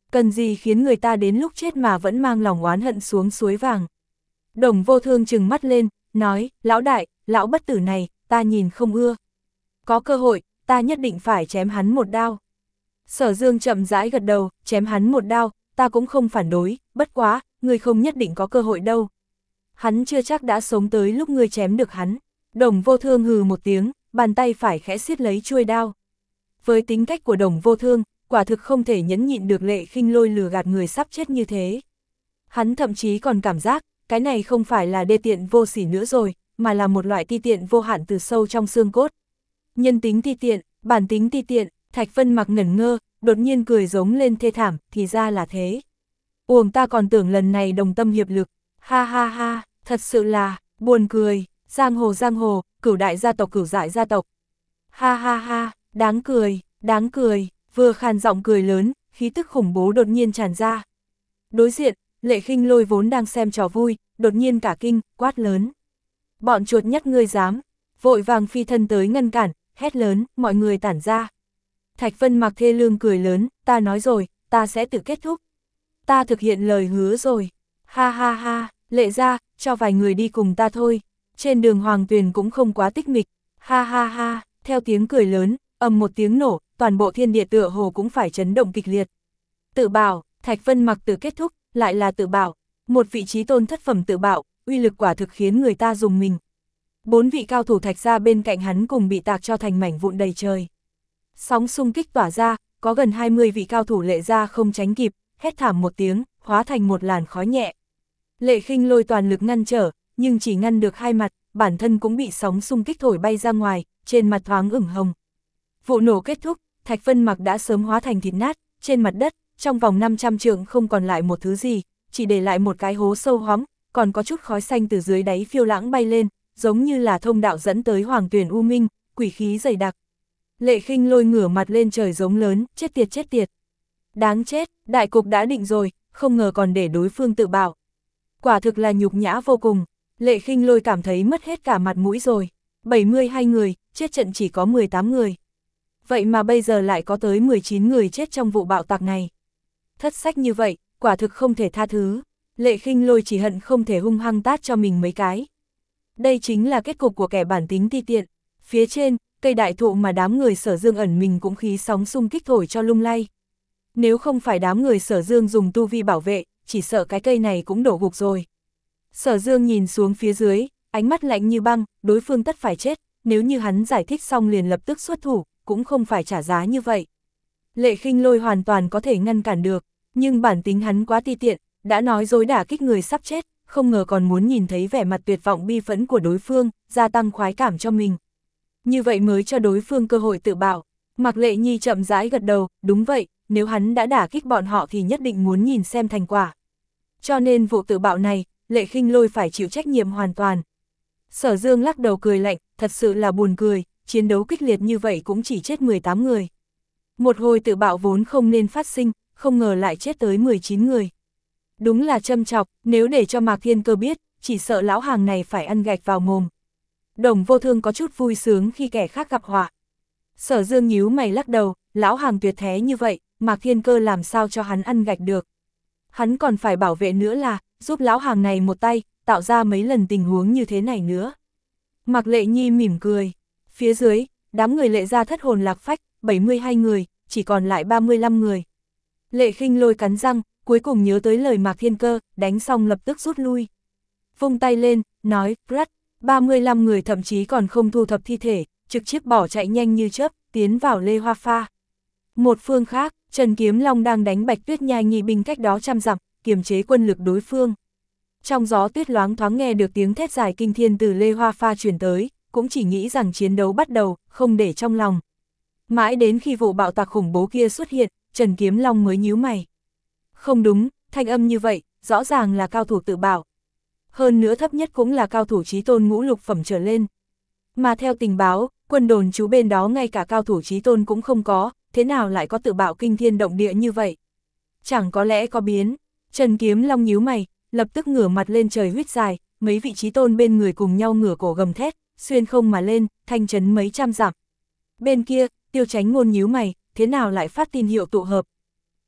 Cần gì khiến người ta đến lúc chết mà vẫn mang lòng oán hận xuống suối vàng. Đồng Vô Thương trừng mắt lên, nói, lão đại, lão bất tử này, ta nhìn không ưa. Có cơ hội, ta nhất định phải chém hắn một đao. Sở Dương chậm rãi gật đầu, chém hắn một đao, ta cũng không phản đối, bất quá, ngươi không nhất định có cơ hội đâu. Hắn chưa chắc đã sống tới lúc ngươi chém được hắn. Đồng Vô Thương hừ một tiếng, bàn tay phải khẽ siết lấy chuôi đao. Với tính cách của Đồng Vô Thương, quả thực không thể nhẫn nhịn được Lệ Khinh Lôi lừa gạt người sắp chết như thế. Hắn thậm chí còn cảm giác, cái này không phải là đê tiện vô sỉ nữa rồi, mà là một loại ti tiện vô hạn từ sâu trong xương cốt. Nhân tính ti tiện, bản tính ti tiện, Thạch Vân Mặc ngẩn ngơ, đột nhiên cười giống lên thê thảm, thì ra là thế. Uổng ta còn tưởng lần này đồng tâm hiệp lực, ha ha ha, thật sự là, buồn cười, giang hồ giang hồ, cửu đại gia tộc cửu dại gia tộc. Ha ha ha, đáng cười, đáng cười, vừa khàn giọng cười lớn, khí tức khủng bố đột nhiên tràn ra. Đối diện, Lệ Khinh Lôi vốn đang xem trò vui, đột nhiên cả kinh, quát lớn. Bọn chuột nhắt ngươi dám, vội vàng phi thân tới ngăn cản, hét lớn, mọi người tản ra. Thạch Vân Mặc thê lương cười lớn, ta nói rồi, ta sẽ tự kết thúc. Ta thực hiện lời hứa rồi. Ha ha ha, Lệ gia, cho vài người đi cùng ta thôi. Trên đường Hoàng Tuyền cũng không quá tích mịch. Ha ha ha, theo tiếng cười lớn, ầm một tiếng nổ, toàn bộ thiên địa tựa hồ cũng phải chấn động kịch liệt. Tự bảo, Thạch Vân Mặc tự kết thúc, lại là tự bảo. Một vị trí tôn thất phẩm tự bảo, uy lực quả thực khiến người ta dùng mình. Bốn vị cao thủ Thạch gia bên cạnh hắn cùng bị tạc cho thành mảnh vụn đầy trời. Sóng xung kích tỏa ra, có gần hai mươi vị cao thủ Lệ gia không tránh kịp, hét thảm một tiếng, hóa thành một làn khói nhẹ. Lệ Khinh Lôi toàn lực ngăn trở, nhưng chỉ ngăn được hai mặt, bản thân cũng bị sóng xung kích thổi bay ra ngoài, trên mặt thoáng ửng hồng. Vụ nổ kết thúc, Thạch Vân Mặc đã sớm hóa thành thịt nát, trên mặt đất, trong vòng năm trăm trượng không còn lại một thứ gì, chỉ để lại một cái hố sâu hóm, còn có chút khói xanh từ dưới đáy phiêu lãng bay lên, giống như là thông đạo dẫn tới Hoàng Tuyền U Minh, quỷ khí dày đặc. Lệ Khinh Lôi ngửa mặt lên trời giống lớn, chết tiệt chết tiệt. Đáng chết, đại cục đã định rồi, không ngờ còn để đối phương tự bảo. Quả thực là nhục nhã vô cùng, Lệ Khinh Lôi cảm thấy mất hết cả mặt mũi rồi. bảy mươi hai người, chết trận chỉ có mười tám người. Vậy mà bây giờ lại có tới mười chín người chết trong vụ bạo tạc này. Thất sách như vậy, quả thực không thể tha thứ. Lệ Khinh Lôi chỉ hận không thể hung hăng tát cho mình mấy cái. Đây chính là kết cục của kẻ bản tính ti tiện. Phía trên, cây đại thụ mà đám người Sở Dương ẩn mình cũng khí sóng xung kích thổi cho lung lay. Nếu không phải đám người Sở Dương dùng tu vi bảo vệ, chỉ sợ cái cây này cũng đổ gục rồi. Sở Dương nhìn xuống phía dưới, ánh mắt lạnh như băng, đối phương tất phải chết, nếu như hắn giải thích xong liền lập tức xuất thủ, cũng không phải trả giá như vậy. Lệ Khinh Lôi hoàn toàn có thể ngăn cản được, nhưng bản tính hắn quá ti tiện, đã nói dối đả kích người sắp chết, không ngờ còn muốn nhìn thấy vẻ mặt tuyệt vọng bi phẫn của đối phương, gia tăng khoái cảm cho mình. Như vậy mới cho đối phương cơ hội tự bảo. Mạc Lệ Nhi chậm rãi gật đầu, đúng vậy, nếu hắn đã đả kích bọn họ thì nhất định muốn nhìn xem thành quả. Cho nên vụ tự bạo này, Lệ Khinh Lôi phải chịu trách nhiệm hoàn toàn. Sở Dương lắc đầu cười lạnh, thật sự là buồn cười, chiến đấu kích liệt như vậy cũng chỉ chết mười tám người. Một hồi tự bạo vốn không nên phát sinh, không ngờ lại chết tới mười chín người. Đúng là châm chọc, nếu để cho Mạc Thiên Cơ biết, chỉ sợ lão hàng này phải ăn gạch vào mồm. Đồng Vô Thương có chút vui sướng khi kẻ khác gặp họa. Sở Dương nhíu mày lắc đầu, lão hàng tuyệt thế như vậy, Mạc Thiên Cơ làm sao cho hắn ăn gạch được. Hắn còn phải bảo vệ nữa là, giúp lão hàng này một tay, tạo ra mấy lần tình huống như thế này nữa. Mạc Lệ Nhi mỉm cười. Phía dưới, đám người Lệ gia thất hồn lạc phách, bảy mươi hai người, chỉ còn lại ba mươi lăm người. Lệ Khinh Lôi cắn răng, cuối cùng nhớ tới lời Mạc Thiên Cơ, đánh xong lập tức rút lui. Vung tay lên, nói, rắt, ba mươi lăm người thậm chí còn không thu thập thi thể, trực tiếp bỏ chạy nhanh như chớp, tiến vào Lê Hoa Pha. Một phương khác, Trần Kiếm Long đang đánh Bạch Tuyết Nhai nghi binh cách đó trăm dặm, kiềm chế quân lực đối phương. Trong gió tuyết loáng thoáng nghe được tiếng thét dài kinh thiên từ Lê Hoa Pha truyền tới, cũng chỉ nghĩ rằng chiến đấu bắt đầu, không để trong lòng. Mãi đến khi vụ bạo tạc khủng bố kia xuất hiện, Trần Kiếm Long mới nhíu mày. Không đúng, thanh âm như vậy, rõ ràng là cao thủ tự bảo. Hơn nữa thấp nhất cũng là cao thủ chí tôn ngũ lục phẩm trở lên. Mà theo tình báo, quân đồn trú bên đó ngay cả cao thủ chí tôn cũng không có, thế nào lại có tự bạo kinh thiên động địa như vậy? Chẳng có lẽ có biến. Trần Kiếm Long nhíu mày, lập tức ngửa mặt lên trời huýt dài, mấy vị chí tôn bên người cùng nhau ngửa cổ gầm thét, xuyên không mà lên, thanh chấn mấy trăm dặm. Bên kia, Tiêu Chánh Ngôn nhíu mày, thế nào lại phát tin hiệu tụ hợp?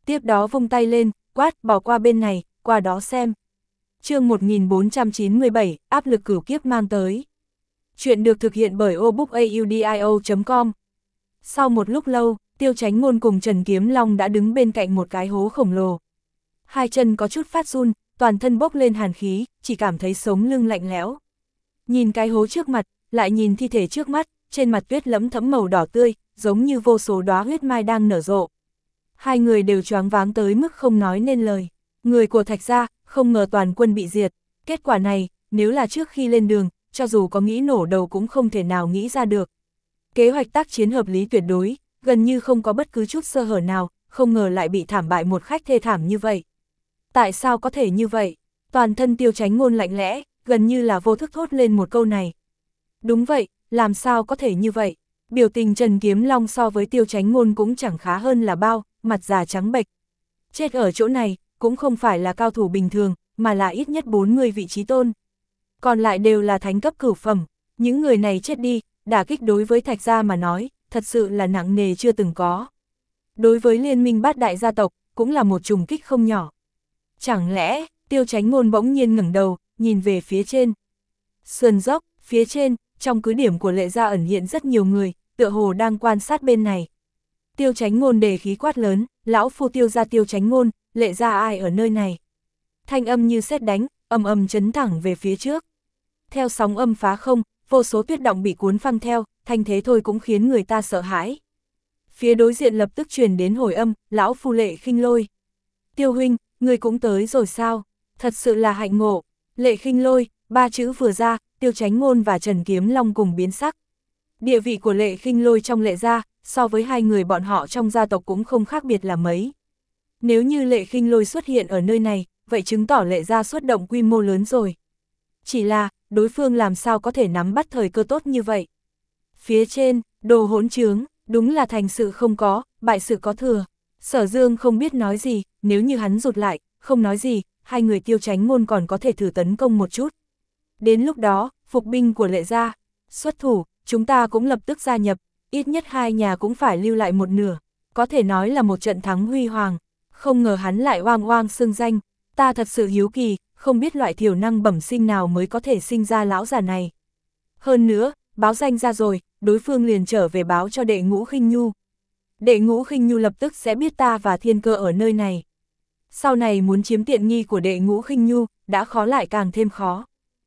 Tiếp đó vung tay lên, quát, bỏ qua bên này, qua đó xem. Chương một nghìn bốn trăm chín mươi bảy, áp lực cửu kiếp mang tới. Chuyện được thực hiện bởi obookaudio chấm com. Sau một lúc lâu, Tiêu Chánh Ngôn cùng Trần Kiếm Long đã đứng bên cạnh một cái hố khổng lồ. Hai chân có chút phát run, toàn thân bốc lên hàn khí, chỉ cảm thấy sống lưng lạnh lẽo. Nhìn cái hố trước mặt, lại nhìn thi thể trước mắt, trên mặt tuyết lẫm thẫm màu đỏ tươi, giống như vô số đóa huyết mai đang nở rộ. Hai người đều choáng váng tới mức không nói nên lời. Người của Thạch gia, không ngờ toàn quân bị diệt. Kết quả này, nếu là trước khi lên đường, cho dù có nghĩ nổ đầu cũng không thể nào nghĩ ra được. Kế hoạch tác chiến hợp lý tuyệt đối, gần như không có bất cứ chút sơ hở nào, không ngờ lại bị thảm bại một cách thê thảm như vậy. Tại sao có thể như vậy? Toàn thân Tiêu Chánh Ngôn lạnh lẽ, gần như là vô thức thốt lên một câu này. Đúng vậy, làm sao có thể như vậy? Biểu tình Trần Kiếm Long so với Tiêu Chánh Ngôn cũng chẳng khá hơn là bao, mặt già trắng bệch. Chết ở chỗ này, cũng không phải là cao thủ bình thường, mà là ít nhất bốn mươi vị trí tôn. Còn lại đều là thánh cấp cửu phẩm, những người này chết đi, đả kích đối với Thạch gia mà nói, thật sự là nặng nề chưa từng có. Đối với liên minh bát đại gia tộc, cũng là một trùng kích không nhỏ. Chẳng lẽ, Tiêu Chánh Ngôn bỗng nhiên ngẩng đầu, nhìn về phía trên. Sườn dốc, phía trên, trong cứ điểm của Lệ gia ẩn hiện rất nhiều người, tựa hồ đang quan sát bên này. Tiêu Chánh Ngôn đề khí quát lớn, lão phu Tiêu gia Tiêu Chánh Ngôn, Lệ gia ai ở nơi này? Thanh âm như sét đánh, ầm ầm chấn thẳng về phía trước. Theo sóng âm phá không, vô số tuyết động bị cuốn phăng theo, thanh thế thôi cũng khiến người ta sợ hãi. Phía đối diện lập tức truyền đến hồi âm, lão phu Lệ Khinh Lôi. Tiêu huynh, người cũng tới rồi sao? Thật sự là hạnh ngộ. Lệ Khinh Lôi, ba chữ vừa ra, Tiêu Chánh Ngôn và Trần Kiếm Long cùng biến sắc. Địa vị của Lệ Khinh Lôi trong Lệ gia, so với hai người bọn họ trong gia tộc cũng không khác biệt là mấy. Nếu như Lệ Khinh Lôi xuất hiện ở nơi này, vậy chứng tỏ Lệ gia xuất động quy mô lớn rồi. Chỉ là, đối phương làm sao có thể nắm bắt thời cơ tốt như vậy? Phía trên, đồ hỗn trướng, đúng là thành sự không có, bại sự có thừa. Sở Dương không biết nói gì, nếu như hắn rụt lại, không nói gì, hai người Tiêu Chánh Ngôn còn có thể thử tấn công một chút. Đến lúc đó, phục binh của Lệ gia xuất thủ, chúng ta cũng lập tức gia nhập, ít nhất hai nhà cũng phải lưu lại một nửa, có thể nói là một trận thắng huy hoàng. Không ngờ hắn lại oang oang xưng danh, ta thật sự hiếu kỳ, không biết loại thiểu năng bẩm sinh nào mới có thể sinh ra lão già này. Hơn nữa, báo danh ra rồi, đối phương liền trở về báo cho Đệ Ngũ Khinh Nhu. Đệ Ngũ Khinh Nhu lập tức sẽ biết ta và Thiên Cơ ở nơi này. Sau này muốn chiếm tiện nghi của Đệ Ngũ Khinh Nhu, đã khó lại càng thêm khó.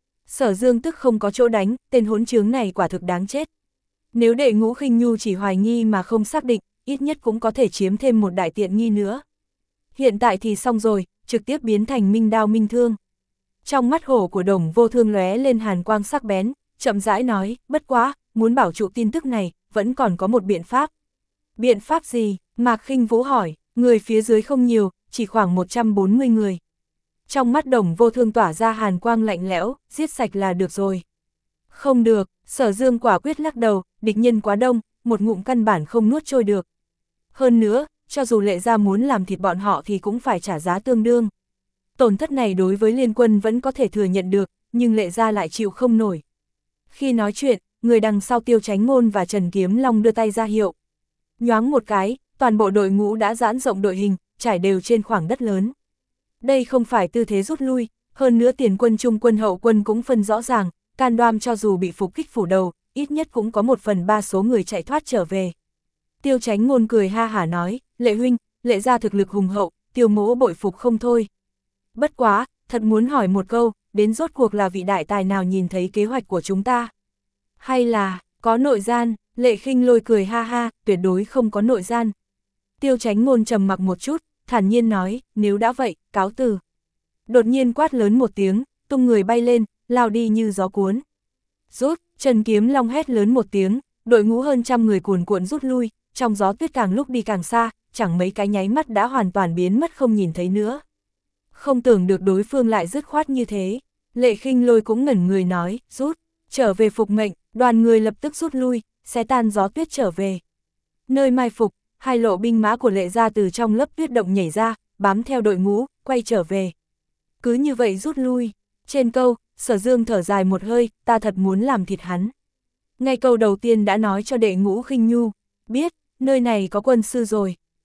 Sở Dương tức không có chỗ đánh, tên hỗn trướng này quả thực đáng chết. Nếu Đệ Ngũ Khinh Nhu chỉ hoài nghi mà không xác định, ít nhất cũng có thể chiếm thêm một đại tiện nghi nữa. Hiện tại thì xong rồi, trực tiếp biến thành minh đao minh thương. Trong mắt hổ của Đồng Vô Thương lóe lên hàn quang sắc bén, chậm rãi nói, bất quá, muốn bảo trụ tin tức này, vẫn còn có một biện pháp. Biện pháp gì? Mạc Khinh Vũ hỏi, người phía dưới không nhiều, chỉ khoảng một trăm bốn mươi người. Trong mắt Đồng Vô Thương tỏa ra hàn quang lạnh lẽo, giết sạch là được rồi. Không được, Sở Dương quả quyết lắc đầu, địch nhân quá đông, một ngụm căn bản không nuốt trôi được. Hơn nữa, cho dù Lệ gia muốn làm thịt bọn họ thì cũng phải trả giá tương đương. Tổn thất này đối với liên quân vẫn có thể thừa nhận được, nhưng Lệ gia lại chịu không nổi. Khi nói chuyện, người đằng sau Tiêu Chánh Ngôn và Trần Kiếm Long đưa tay ra hiệu. Nhoáng một cái, toàn bộ đội ngũ đã giãn rộng đội hình, trải đều trên khoảng đất lớn. Đây không phải tư thế rút lui, hơn nữa tiền quân trung quân hậu quân cũng phân rõ ràng, can đoan cho dù bị phục kích phủ đầu, ít nhất cũng có một phần ba số người chạy thoát trở về. Tiêu Chánh Ngôn cười ha hả nói, Lệ huynh, Lệ gia thực lực hùng hậu, Tiêu mỗ bội phục không thôi. Bất quá, thật muốn hỏi một câu, đến rốt cuộc là vị đại tài nào nhìn thấy kế hoạch của chúng ta? Hay là, có nội gian? Lệ Khinh Lôi cười ha ha, tuyệt đối không có nội gian. Tiêu Chánh Ngôn trầm mặc một chút, thản nhiên nói, nếu đã vậy, cáo từ. Đột nhiên quát lớn một tiếng, tung người bay lên, lao đi như gió cuốn. Rút, Trần Kiếm Long hét lớn một tiếng, đội ngũ hơn trăm người cuồn cuộn rút lui, trong gió tuyết càng lúc đi càng xa, chẳng mấy cái nháy mắt đã hoàn toàn biến mất không nhìn thấy nữa. Không tưởng được đối phương lại dứt khoát như thế. Lệ Khinh Lôi cũng ngẩn người nói, rút, trở về phục mệnh, đoàn người lập tức rút lui, xé tan gió tuyết trở về. Nơi mai phục, hai lộ binh mã của Lệ gia từ trong lớp tuyết động nhảy ra, bám theo đội ngũ, quay trở về. Cứ như vậy rút lui. Trên câu, Sở Dương thở dài một hơi, ta thật muốn làm thịt hắn. Ngay câu đầu tiên đã nói cho Đệ Ngũ Khinh Nhu, biết, nơi này có quân sư rồi.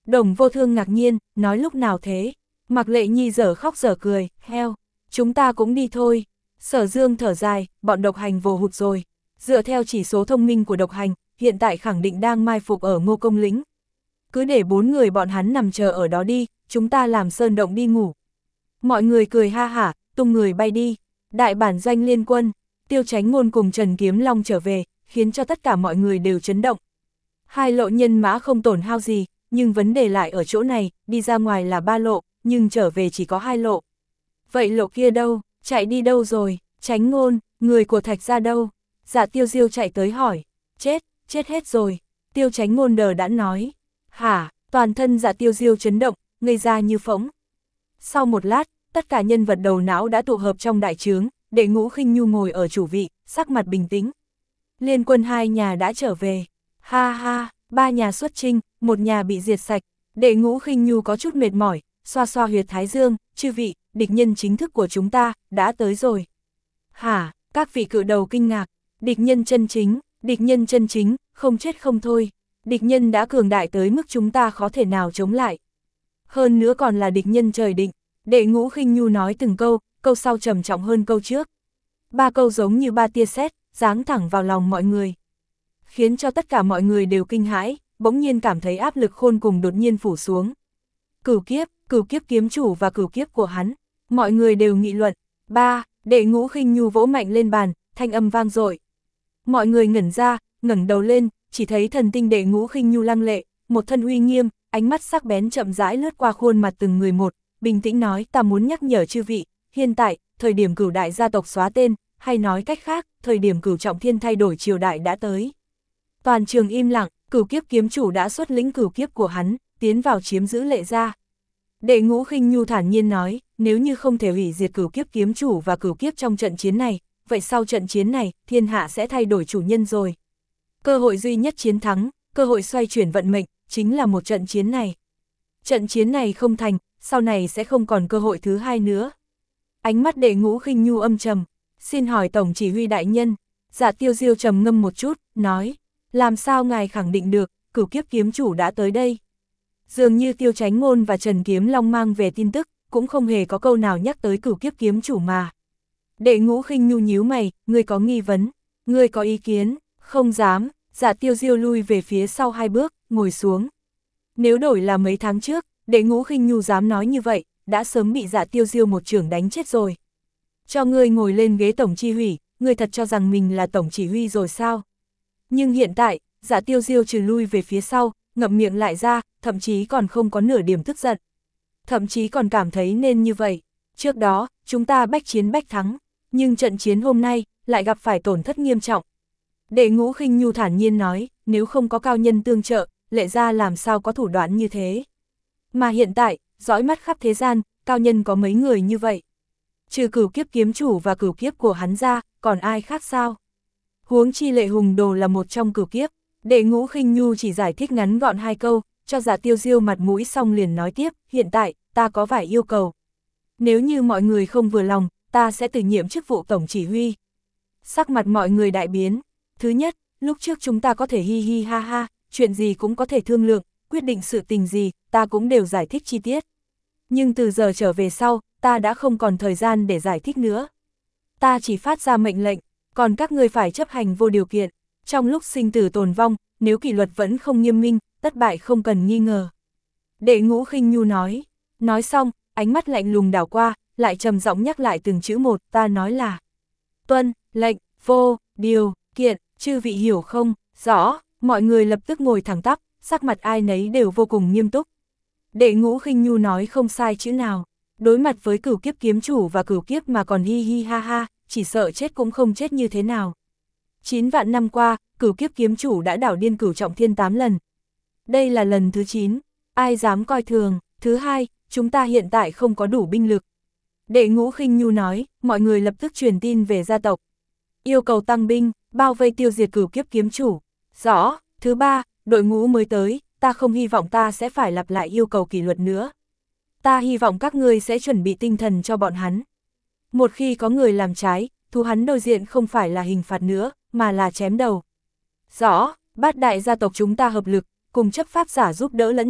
Đồng Vô Thương ngạc nhiên, nói lúc nào thế? Mạc Lệ Nhi dở khóc dở cười, heo, chúng ta cũng đi thôi. Sở Dương thở dài, bọn độc hành vồ hụt rồi. Dựa theo chỉ số thông minh của độc hành, hiện tại khẳng định đang mai phục ở Ngô Công Lĩnh. Cứ để bốn người bọn hắn nằm chờ ở đó đi, chúng ta làm sơn động đi ngủ. Mọi người cười ha hả, tung người bay đi. Đại bản doanh liên quân, Tiêu Chánh Ngôn cùng Trần Kiếm Long trở về, khiến cho tất cả mọi người đều chấn động. Hai lộ nhân mã không tổn hao gì, nhưng vấn đề lại ở chỗ này, đi ra ngoài là ba lộ, nhưng trở về chỉ có hai lộ. Vậy lộ kia đâu, chạy đi đâu rồi? Chánh Ngôn, người của Thạch gia đâu? Dạ Tiêu Diêu chạy tới hỏi. Chết, chết hết rồi. Tiêu Chánh Ngôn đờ đẫn nói. Hả, toàn thân Dạ Tiêu Diêu chấn động, ngây ra như phỗng. Sau một lát, tất cả nhân vật đầu não đã tụ hợp trong đại trướng, Đệ Ngũ Khinh Nhu ngồi ở chủ vị, sắc mặt bình tĩnh. Liên quân hai nhà đã trở về. Ha ha, ba nhà xuất chinh, một nhà bị diệt sạch. Đệ Ngũ Khinh Nhu có chút mệt mỏi, xoa xoa huyệt thái dương, chư vị, địch nhân chính thức của chúng ta, đã tới rồi. Hả, các vị cự đầu kinh ngạc, địch nhân chân chính, địch nhân chân chính, không chết không thôi. Địch nhân đã cường đại tới mức chúng ta khó thể nào chống lại. Hơn nữa còn là địch nhân trời định. Đệ Ngũ Khinh Nhu nói từng câu, câu sau trầm trọng hơn câu trước. Ba câu giống như ba tia sét, giáng thẳng vào lòng mọi người. Khiến cho tất cả mọi người đều kinh hãi, bỗng nhiên cảm thấy áp lực khôn cùng đột nhiên phủ xuống. Cửu kiếp, cửu kiếp kiếm chủ và cửu kiếp của hắn. Mọi người đều nghị luận. Ba, Đệ Ngũ Khinh Nhu vỗ mạnh lên bàn, thanh âm vang dội. Mọi người ngẩn ra, ngẩng đầu lên, chỉ thấy thần tinh Đệ Ngũ Khinh Nhu lăng lệ, một thân uy nghiêm, ánh mắt sắc bén chậm rãi lướt qua khuôn mặt từng người một, bình tĩnh nói, ta muốn nhắc nhở chư vị, hiện tại, thời điểm cửu đại gia tộc xóa tên, hay nói cách khác, thời điểm cửu trọng thiên thay đổi triều đại đã tới. Toàn trường im lặng, cửu kiếp kiếm chủ đã xuất lĩnh cửu kiếp của hắn, tiến vào chiếm giữ Lệ gia. Đệ Ngũ Khinh Nhu thản nhiên nói, nếu như không thể hủy diệt cửu kiếp kiếm chủ và cửu kiếp trong trận chiến này, vậy sau trận chiến này, thiên hạ sẽ thay đổi chủ nhân rồi. Cơ hội duy nhất chiến thắng, cơ hội xoay chuyển vận mệnh, chính là một trận chiến này. Trận chiến này không thành, sau này sẽ không còn cơ hội thứ hai nữa. Ánh mắt Đệ Ngũ Khinh Nhu âm trầm, xin hỏi tổng chỉ huy đại nhân. Dạ Tiêu Diêu trầm ngâm một chút, nói, làm sao ngài khẳng định được, cửu kiếp kiếm chủ đã tới đây. Dường như Tiêu Chánh Ngôn và Trần Kiếm Long mang về tin tức, cũng không hề có câu nào nhắc tới cửu kiếp kiếm chủ mà. Đệ Ngũ Khinh Nhu nhíu mày, ngươi có nghi vấn, ngươi có ý kiến, không dám. Dạ Tiêu Diêu lui về phía sau hai bước, ngồi xuống. Nếu đổi là mấy tháng trước, Đệ Ngũ Khinh Nhu dám nói như vậy, đã sớm bị Dạ Tiêu Diêu một chưởng đánh chết rồi. Cho ngươi ngồi lên ghế tổng chi huy, ngươi thật cho rằng mình là tổng chỉ huy rồi sao? Nhưng hiện tại, Dạ Tiêu Diêu trừ lui về phía sau, ngậm miệng lại ra, thậm chí còn không có nửa điểm tức giận. Thậm chí còn cảm thấy nên như vậy. Trước đó, chúng ta bách chiến bách thắng, nhưng trận chiến hôm nay, lại gặp phải tổn thất nghiêm trọng. Đệ Ngũ Khinh Nhu thản nhiên nói, nếu không có cao nhân tương trợ, Lệ gia làm sao có thủ đoạn như thế. Mà hiện tại, dõi mắt khắp thế gian, cao nhân có mấy người như vậy. Trừ cửu kiếp kiếm chủ và cửu kiếp của hắn ra, còn ai khác sao? Huống chi Lệ Hùng Đồ là một trong cửu kiếp. Đệ Ngũ Khinh Nhu chỉ giải thích ngắn gọn hai câu, cho Dạ Tiêu Diêu mặt mũi xong liền nói tiếp, hiện tại, ta có vài yêu cầu. Nếu như mọi người không vừa lòng, ta sẽ từ nhiệm chức vụ tổng chỉ huy. Sắc mặt mọi người đại biến. Thứ nhất, lúc trước chúng ta có thể hi hi ha ha, chuyện gì cũng có thể thương lượng, quyết định sự tình gì, ta cũng đều giải thích chi tiết. Nhưng từ giờ trở về sau, ta đã không còn thời gian để giải thích nữa. Ta chỉ phát ra mệnh lệnh, còn các ngươi phải chấp hành vô điều kiện. Trong lúc sinh tử tồn vong, nếu kỷ luật vẫn không nghiêm minh, tất bại không cần nghi ngờ. Đệ Ngũ Khinh Nhu nói. Nói xong, ánh mắt lạnh lùng đảo qua, lại trầm giọng nhắc lại từng chữ một, ta nói là tuân, lệnh, vô, điều, kiện, chư vị hiểu không? Rõ, mọi người lập tức ngồi thẳng tắp, sắc mặt ai nấy đều vô cùng nghiêm túc. Đệ Ngũ Khinh Nhu nói không sai chữ nào. Đối mặt với cửu kiếp kiếm chủ và cửu kiếp mà còn hi hi ha ha, chỉ sợ chết cũng không chết như thế nào. Chín vạn năm qua, cửu kiếp kiếm chủ đã đảo điên cửu trọng thiên tám lần. Đây là lần thứ chín, ai dám coi thường. Thứ hai, chúng ta hiện tại không có đủ binh lực. Đệ Ngũ Khinh Nhu nói, mọi người lập tức truyền tin về gia tộc. Yêu cầu tăng binh, bao vây tiêu diệt cửu kiếp kiếm chủ. Rõ. Thứ ba, đội ngũ mới tới, ta không hy vọng ta sẽ phải lặp lại yêu cầu kỷ luật nữa. Ta hy vọng các ngươi sẽ chuẩn bị tinh thần cho bọn hắn. Một khi có người làm trái, thú hắn đối diện không phải là hình phạt nữa, mà là chém đầu. Rõ. Bát đại gia tộc chúng ta hợp lực, cùng chấp pháp giả giúp đỡ lẫn nhau,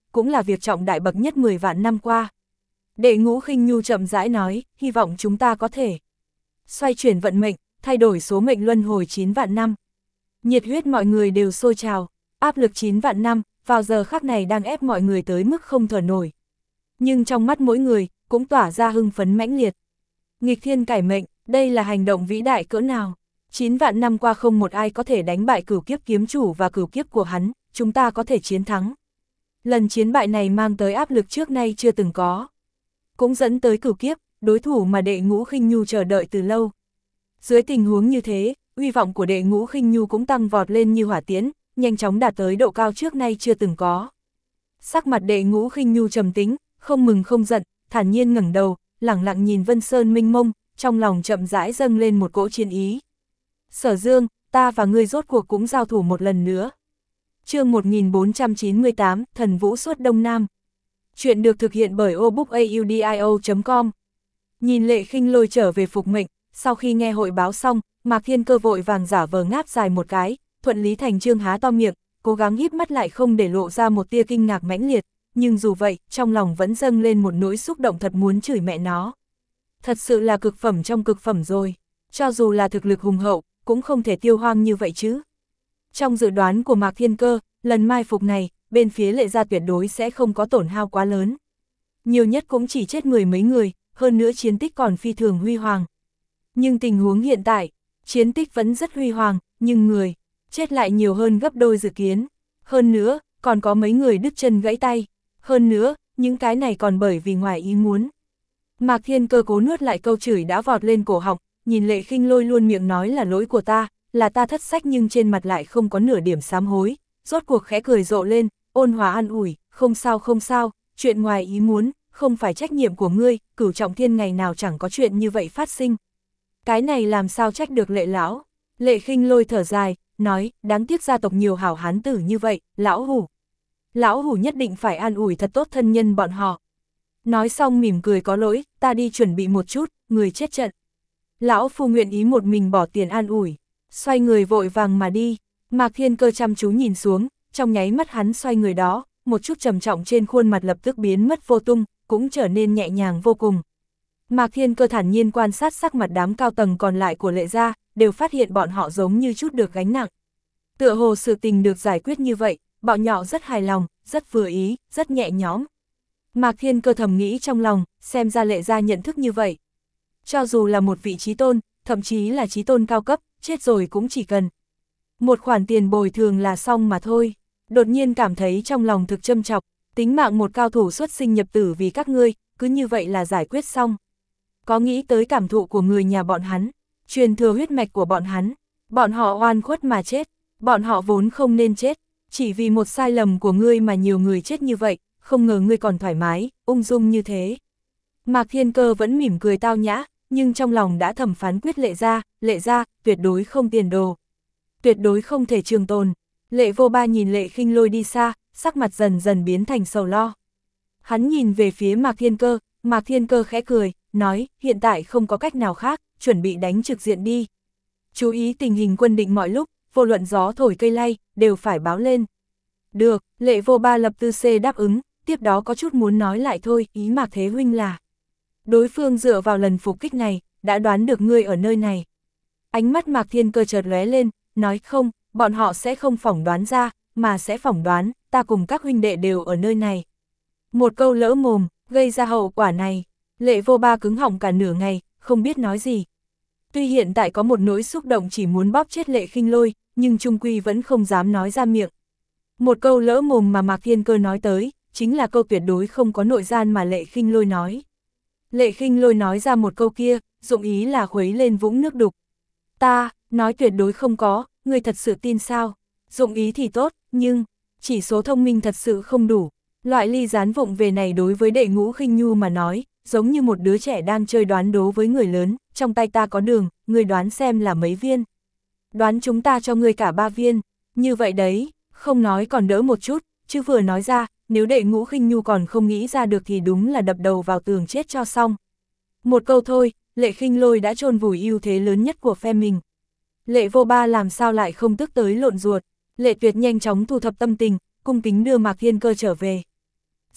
cũng là việc trọng đại bậc nhất mười vạn năm qua. Đệ Ngũ Khinh Nhu chậm rãi nói, hy vọng chúng ta có thể xoay chuyển vận mệnh, thay đổi số mệnh luân hồi chín vạn năm. Nhiệt huyết mọi người đều sôi trào, áp lực chín vạn năm, vào giờ khắc này đang ép mọi người tới mức không thở nổi. Nhưng trong mắt mỗi người, cũng tỏa ra hưng phấn mãnh liệt. Nghịch thiên cải mệnh, đây là hành động vĩ đại cỡ nào? chín vạn năm qua không một ai có thể đánh bại cửu kiếp kiếm chủ và cửu kiếp của hắn, chúng ta có thể chiến thắng. Lần chiến bại này mang tới áp lực trước nay chưa từng có. Cũng dẫn tới cửu kiếp, đối thủ mà Đệ Ngũ Khinh Nhu chờ đợi từ lâu. Dưới tình huống như thế, uy vọng của Đệ Ngũ Khinh Nhu cũng tăng vọt lên như hỏa tiễn, nhanh chóng đạt tới độ cao trước nay chưa từng có. Sắc mặt Đệ Ngũ Khinh Nhu trầm tĩnh, không mừng không giận, thản nhiên ngẩng đầu, lẳng lặng nhìn Vân Sơn mênh mông, trong lòng chậm rãi dâng lên một cỗ chiến ý. Sở Dương, ta và ngươi rốt cuộc cũng giao thủ một lần nữa. Chương một nghìn bốn trăm chín mươi tám, Thần Vũ Suốt Đông Nam. Chuyện được thực hiện bởi obookaudio chấm com. Nhìn Lệ Khinh Lôi trở về phục mệnh, sau khi nghe hội báo xong, Mạc Thiên Cơ vội vàng giả vờ ngáp dài một cái, thuận lý thành chương há to miệng, cố gắng híp mắt lại không để lộ ra một tia kinh ngạc mãnh liệt, nhưng dù vậy, trong lòng vẫn dâng lên một nỗi xúc động thật muốn chửi mẹ nó. Thật sự là cực phẩm trong cực phẩm rồi, cho dù là thực lực hùng hậu, cũng không thể tiêu hoang như vậy chứ. Trong dự đoán của Mạc Thiên Cơ, lần mai phục này, bên phía Lệ gia tuyệt đối sẽ không có tổn hao quá lớn. Nhiều nhất cũng chỉ chết mười mấy người, hơn nữa chiến tích còn phi thường huy hoàng. Nhưng tình huống hiện tại, chiến tích vẫn rất huy hoàng, nhưng người chết lại nhiều hơn gấp đôi dự kiến. Hơn nữa, còn có mấy người đứt chân gãy tay. Hơn nữa, những cái này còn bởi vì ngoài ý muốn. Mạc Thiên Cơ cố nuốt lại câu chửi đã vọt lên cổ họng, nhìn Lệ Khinh Lôi luôn miệng nói là lỗi của ta, là ta thất sách nhưng trên mặt lại không có nửa điểm sám hối. Rốt cuộc khẽ cười rộ lên, ôn hòa an ủi, không sao không sao, chuyện ngoài ý muốn, không phải trách nhiệm của ngươi, Cửu Trọng Thiên ngày nào chẳng có chuyện như vậy phát sinh. Cái này làm sao trách được Lệ lão? Lệ Khinh Lôi thở dài, nói, đáng tiếc gia tộc nhiều hảo hán tử như vậy, lão hủ. Lão hủ nhất định phải an ủi thật tốt thân nhân bọn họ. Nói xong mỉm cười có lỗi, ta đi chuẩn bị một chút, người chết trận. Lão phu nguyện ý một mình bỏ tiền an ủi, xoay người vội vàng mà đi. Mạc Thiên Cơ chăm chú nhìn xuống, trong nháy mắt hắn xoay người đó, một chút trầm trọng trên khuôn mặt lập tức biến mất vô tung, cũng trở nên nhẹ nhàng vô cùng. Mạc Thiên Cơ thản nhiên quan sát sắc mặt đám cao tầng còn lại của Lệ gia, đều phát hiện bọn họ giống như chút được gánh nặng. Tựa hồ sự tình được giải quyết như vậy, bọn nhỏ rất hài lòng, rất vừa ý, rất nhẹ nhõm. Mạc Thiên Cơ thầm nghĩ trong lòng, xem ra Lệ gia nhận thức như vậy. Cho dù là một vị trí tôn, thậm chí là trí tôn cao cấp, chết rồi cũng chỉ cần một khoản tiền bồi thường là xong mà thôi. Đột nhiên cảm thấy trong lòng thực châm chọc, tính mạng một cao thủ xuất sinh nhập tử vì các ngươi, cứ như vậy là giải quyết xong. Có nghĩ tới cảm thụ của người nhà bọn hắn, truyền thừa huyết mạch của bọn hắn, bọn họ oan khuất mà chết, bọn họ vốn không nên chết, chỉ vì một sai lầm của ngươi mà nhiều người chết như vậy, không ngờ ngươi còn thoải mái, ung dung như thế. Mạc Thiên Cơ vẫn mỉm cười tao nhã, nhưng trong lòng đã thầm phán quyết Lệ gia, Lệ gia, tuyệt đối không tiền đồ. Tuyệt đối không thể trường tồn. Lệ Vô Ba nhìn Lệ Khinh Lôi đi xa, sắc mặt dần dần biến thành sầu lo. Hắn nhìn về phía Mạc Thiên Cơ, Mạc Thiên Cơ khẽ cười, nói, hiện tại không có cách nào khác, chuẩn bị đánh trực diện đi. Chú ý tình hình quân định mọi lúc, vô luận gió thổi cây lay, đều phải báo lên. Được, Lệ Vô Ba lập tư C đáp ứng, tiếp đó có chút muốn nói lại thôi, ý Mạc Thế Huynh là. Đối phương dựa vào lần phục kích này, đã đoán được ngươi ở nơi này. Ánh mắt Mạc Thiên Cơ chợt lóe lên, nói không, bọn họ sẽ không phỏng đoán ra, mà sẽ phỏng đoán, ta cùng các huynh đệ đều ở nơi này. Một câu lỡ mồm, gây ra hậu quả này. Lệ Vô Ba cứng họng cả nửa ngày, không biết nói gì. Tuy hiện tại có một nỗi xúc động chỉ muốn bóp chết Lệ Khinh Lôi, nhưng chung quy vẫn không dám nói ra miệng. Một câu lỡ mồm mà Mạc Thiên Cơ nói tới, chính là câu tuyệt đối không có nội gian mà Lệ Khinh Lôi nói. Lệ Khinh Lôi nói ra một câu kia, dụng ý là khuấy lên vũng nước đục. Ta, nói tuyệt đối không có, ngươi thật sự tin sao? Dụng ý thì tốt, nhưng, chỉ số thông minh thật sự không đủ. Loại ly gián vụng về này đối với Đệ Ngũ Khinh Nhu mà nói, giống như một đứa trẻ đang chơi đoán đố với người lớn, trong tay ta có đường, ngươi đoán xem là mấy viên. Đoán chúng ta cho ngươi cả ba viên, như vậy đấy, không nói còn đỡ một chút, chứ vừa nói ra, nếu Đệ Ngũ Khinh Nhu còn không nghĩ ra được thì đúng là đập đầu vào tường chết cho xong. Một câu thôi, Lệ Khinh Lôi đã chôn vùi ưu thế lớn nhất của phe mình. Lệ Vô Ba làm sao lại không tức tới lộn ruột, Lệ Tuyệt nhanh chóng thu thập tâm tình, cung kính đưa Mạc Thiên Cơ trở về.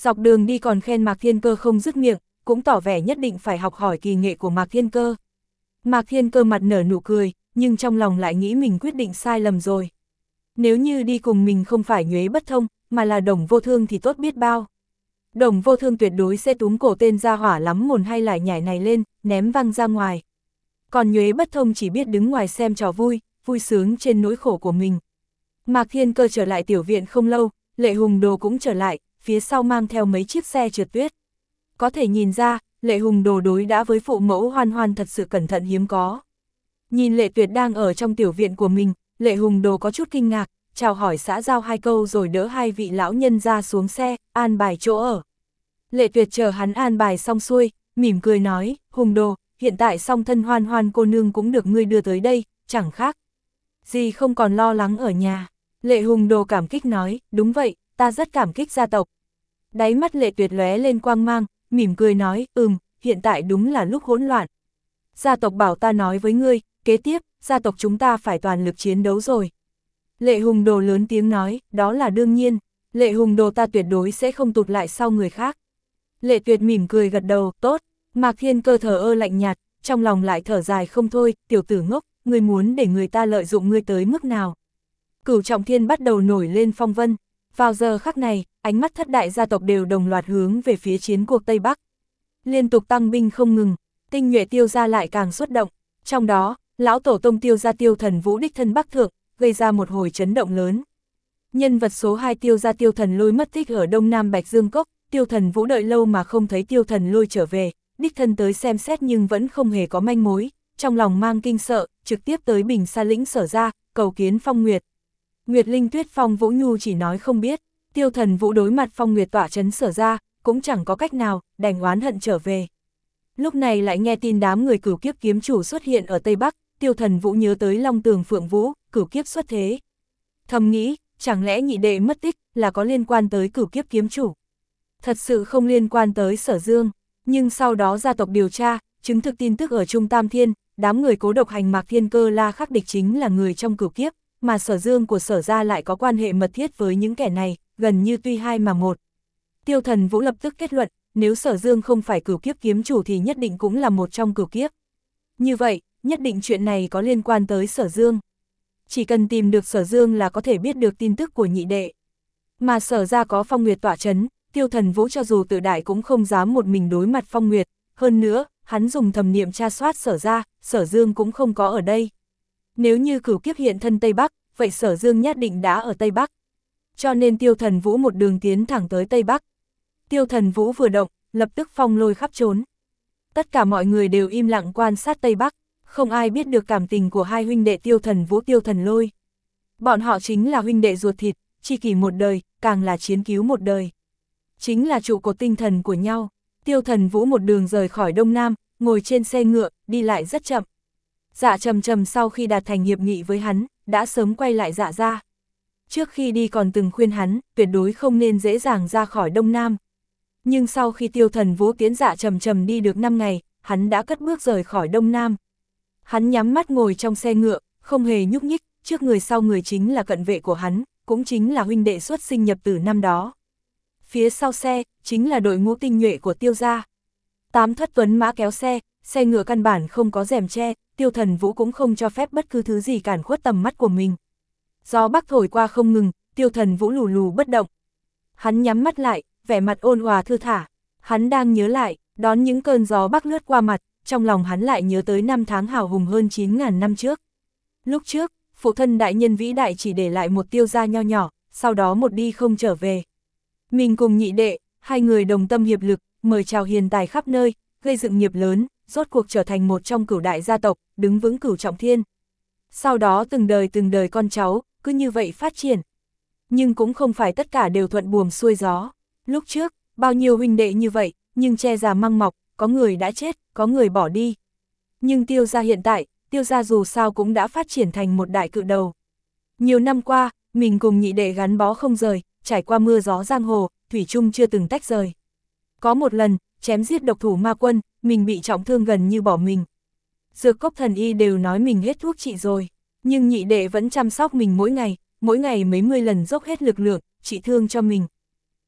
Dọc đường đi còn khen Mạc Thiên Cơ không dứt miệng, cũng tỏ vẻ nhất định phải học hỏi kỳ nghệ của Mạc Thiên Cơ. Mạc Thiên Cơ mặt nở nụ cười, nhưng trong lòng lại nghĩ mình quyết định sai lầm rồi. Nếu như đi cùng mình không phải Nhuế Bất Thông, mà là Đồng Vô Thương thì tốt biết bao. Đồng Vô Thương tuyệt đối sẽ túm cổ tên gia hỏa lắm mồm hay lại nhảy này lên, ném văng ra ngoài. Còn Nhuế Bất Thông chỉ biết đứng ngoài xem trò vui, vui sướng trên nỗi khổ của mình. Mạc Thiên Cơ trở lại tiểu viện không lâu, Lệ Hùng Đồ cũng trở lại, phía sau mang theo mấy chiếc xe trượt tuyết. Có thể nhìn ra, Lệ Hùng Đồ đối đã với phụ mẫu Hoan Hoan thật sự cẩn thận hiếm có. Nhìn Lệ Tuyệt đang ở trong tiểu viện của mình, Lệ Hùng Đồ có chút kinh ngạc, chào hỏi xã giao hai câu rồi đỡ hai vị lão nhân ra xuống xe, an bài chỗ ở. Lệ Tuyệt chờ hắn an bài xong xuôi, mỉm cười nói, Hùng Đồ, hiện tại song thân Hoan Hoan cô nương cũng được ngươi đưa tới đây, chẳng khác gì không còn lo lắng ở nhà. Lệ Hùng Đồ cảm kích nói, đúng vậy, ta rất cảm kích gia tộc. Đáy mắt Lệ Tuyệt lóe lên quang mang, mỉm cười nói, ừm, hiện tại đúng là lúc hỗn loạn. Gia tộc bảo ta nói với ngươi, kế tiếp, gia tộc chúng ta phải toàn lực chiến đấu rồi. Lệ Hùng Đồ lớn tiếng nói, đó là đương nhiên, Lệ Hùng Đồ ta tuyệt đối sẽ không tụt lại sau người khác. Lệ Tuyệt mỉm cười gật đầu, tốt. Mạc Thiên Cơ thờ ơ lạnh nhạt, trong lòng lại thở dài không thôi, tiểu tử ngốc, ngươi muốn để người ta lợi dụng ngươi tới mức nào. Cửu Trọng Thiên bắt đầu nổi lên phong vân. Vào giờ khắc này, ánh mắt thất đại gia tộc đều đồng loạt hướng về phía chiến cuộc Tây Bắc. Liên tục tăng binh không ngừng, tinh nhuệ Tiêu gia lại càng xuất động. Trong đó, lão tổ tông Tiêu gia Tiêu Thần Vũ đích thân Bắc thượng, gây ra một hồi chấn động lớn. Nhân vật số hai Tiêu gia Tiêu Thần Lôi mất tích ở Đông Nam Bạch Dương Cốc, Tiêu Thần Vũ đợi lâu mà không thấy Tiêu Thần Lôi trở về, đích thân tới xem xét nhưng vẫn không hề có manh mối, trong lòng mang kinh sợ, trực tiếp tới Bình Sa lĩnh Sở ra, cầu kiến Phong Nguyệt. Nguyệt Linh Tuyết Phong Vũ Nhu chỉ nói không biết, Tiêu Thần Vũ đối mặt Phong Nguyệt tỏa trấn Sở ra, cũng chẳng có cách nào, đành oán hận trở về. Lúc này lại nghe tin đám người Cửu Kiếp kiếm chủ xuất hiện ở Tây Bắc, Tiêu Thần Vũ nhớ tới Long Tường Phượng Vũ, Cửu Kiếp xuất thế. Thầm nghĩ, chẳng lẽ nhị đệ mất tích là có liên quan tới Cửu Kiếp kiếm chủ? Thật sự không liên quan tới Sở Dương, nhưng sau đó gia tộc điều tra, chứng thực tin tức ở Trung Tam Thiên, đám người cố độc hành Mạc Thiên Cơ La khắc địch chính là người trong Cửu Kiếp, mà Sở Dương của Sở gia lại có quan hệ mật thiết với những kẻ này, gần như tuy hai mà một. Tiêu Thần Vũ lập tức kết luận, nếu Sở Dương không phải Cửu Kiếp kiếm chủ thì nhất định cũng là một trong Cửu Kiếp. Như vậy, nhất định chuyện này có liên quan tới Sở Dương. Chỉ cần tìm được Sở Dương là có thể biết được tin tức của nhị đệ. Mà Sở gia có Phong Nguyệt tọa trấn, Tiêu Thần Vũ cho dù tự đại cũng không dám một mình đối mặt Phong Nguyệt, hơn nữa, hắn dùng thầm niệm tra soát Sở gia, Sở Dương cũng không có ở đây. Nếu như Cửu Kiếp hiện thân Tây Bắc, vậy Sở Dương nhất định đã ở Tây Bắc. Cho nên Tiêu Thần Vũ một đường tiến thẳng tới Tây Bắc. Tiêu Thần Vũ vừa động, lập tức phong lôi khắp trốn. Tất cả mọi người đều im lặng quan sát Tây Bắc, không ai biết được cảm tình của hai huynh đệ Tiêu Thần Vũ Tiêu Thần Lôi. Bọn họ chính là huynh đệ ruột thịt, tri kỷ một đời, càng là chiến cứu một đời. Chính là trụ cột tinh thần của nhau. Tiêu Thần Vũ một đường rời khỏi Đông Nam, ngồi trên xe ngựa, đi lại rất chậm. Dạ Trầm Trầm sau khi đạt thành hiệp nghị với hắn, đã sớm quay lại Dạ ra. Trước khi đi còn từng khuyên hắn, tuyệt đối không nên dễ dàng ra khỏi Đông Nam. Nhưng sau khi Tiêu Thần Vũ tiến Dạ Trầm Trầm đi được năm ngày, hắn đã cất bước rời khỏi Đông Nam. Hắn nhắm mắt ngồi trong xe ngựa, không hề nhúc nhích, trước người sau người chính là cận vệ của hắn, cũng chính là huynh đệ xuất sinh nhập tử năm đó. Phía sau xe, chính là đội ngũ tinh nhuệ của Tiêu gia. Tám thất tuấn mã kéo xe, xe ngựa căn bản không có rèm che, Tiêu Thần Vũ cũng không cho phép bất cứ thứ gì cản khuất tầm mắt của mình. Gió bắc thổi qua không ngừng, Tiêu Thần Vũ lù lù bất động. Hắn nhắm mắt lại, vẻ mặt ôn hòa thư thả. Hắn đang nhớ lại, đón những cơn gió bắc lướt qua mặt, trong lòng hắn lại nhớ tới năm tháng hào hùng hơn chín ngàn năm trước. Lúc trước, phụ thân đại nhân vĩ đại chỉ để lại một Tiêu gia nho nhỏ, sau đó một đi không trở về. Mình cùng nhị đệ, hai người đồng tâm hiệp lực, mời chào hiền tài khắp nơi, gây dựng nghiệp lớn, rốt cuộc trở thành một trong cửu đại gia tộc, đứng vững Cửu Trọng Thiên. Sau đó từng đời từng đời con cháu, cứ như vậy phát triển. Nhưng cũng không phải tất cả đều thuận buồm xuôi gió. Lúc trước, bao nhiêu huynh đệ như vậy, nhưng che già măng mọc, có người đã chết, có người bỏ đi. Nhưng Tiêu gia hiện tại, Tiêu gia dù sao cũng đã phát triển thành một đại cự đầu. Nhiều năm qua, mình cùng nhị đệ gắn bó không rời, trải qua mưa gió giang hồ, thủy chung chưa từng tách rời. Có một lần, chém giết độc thủ ma quân, mình bị trọng thương gần như bỏ mình. Dược cốc thần y đều nói mình hết thuốc trị rồi, nhưng nhị đệ vẫn chăm sóc mình mỗi ngày, mỗi ngày mấy mươi lần dốc hết lực lượng, trị thương cho mình.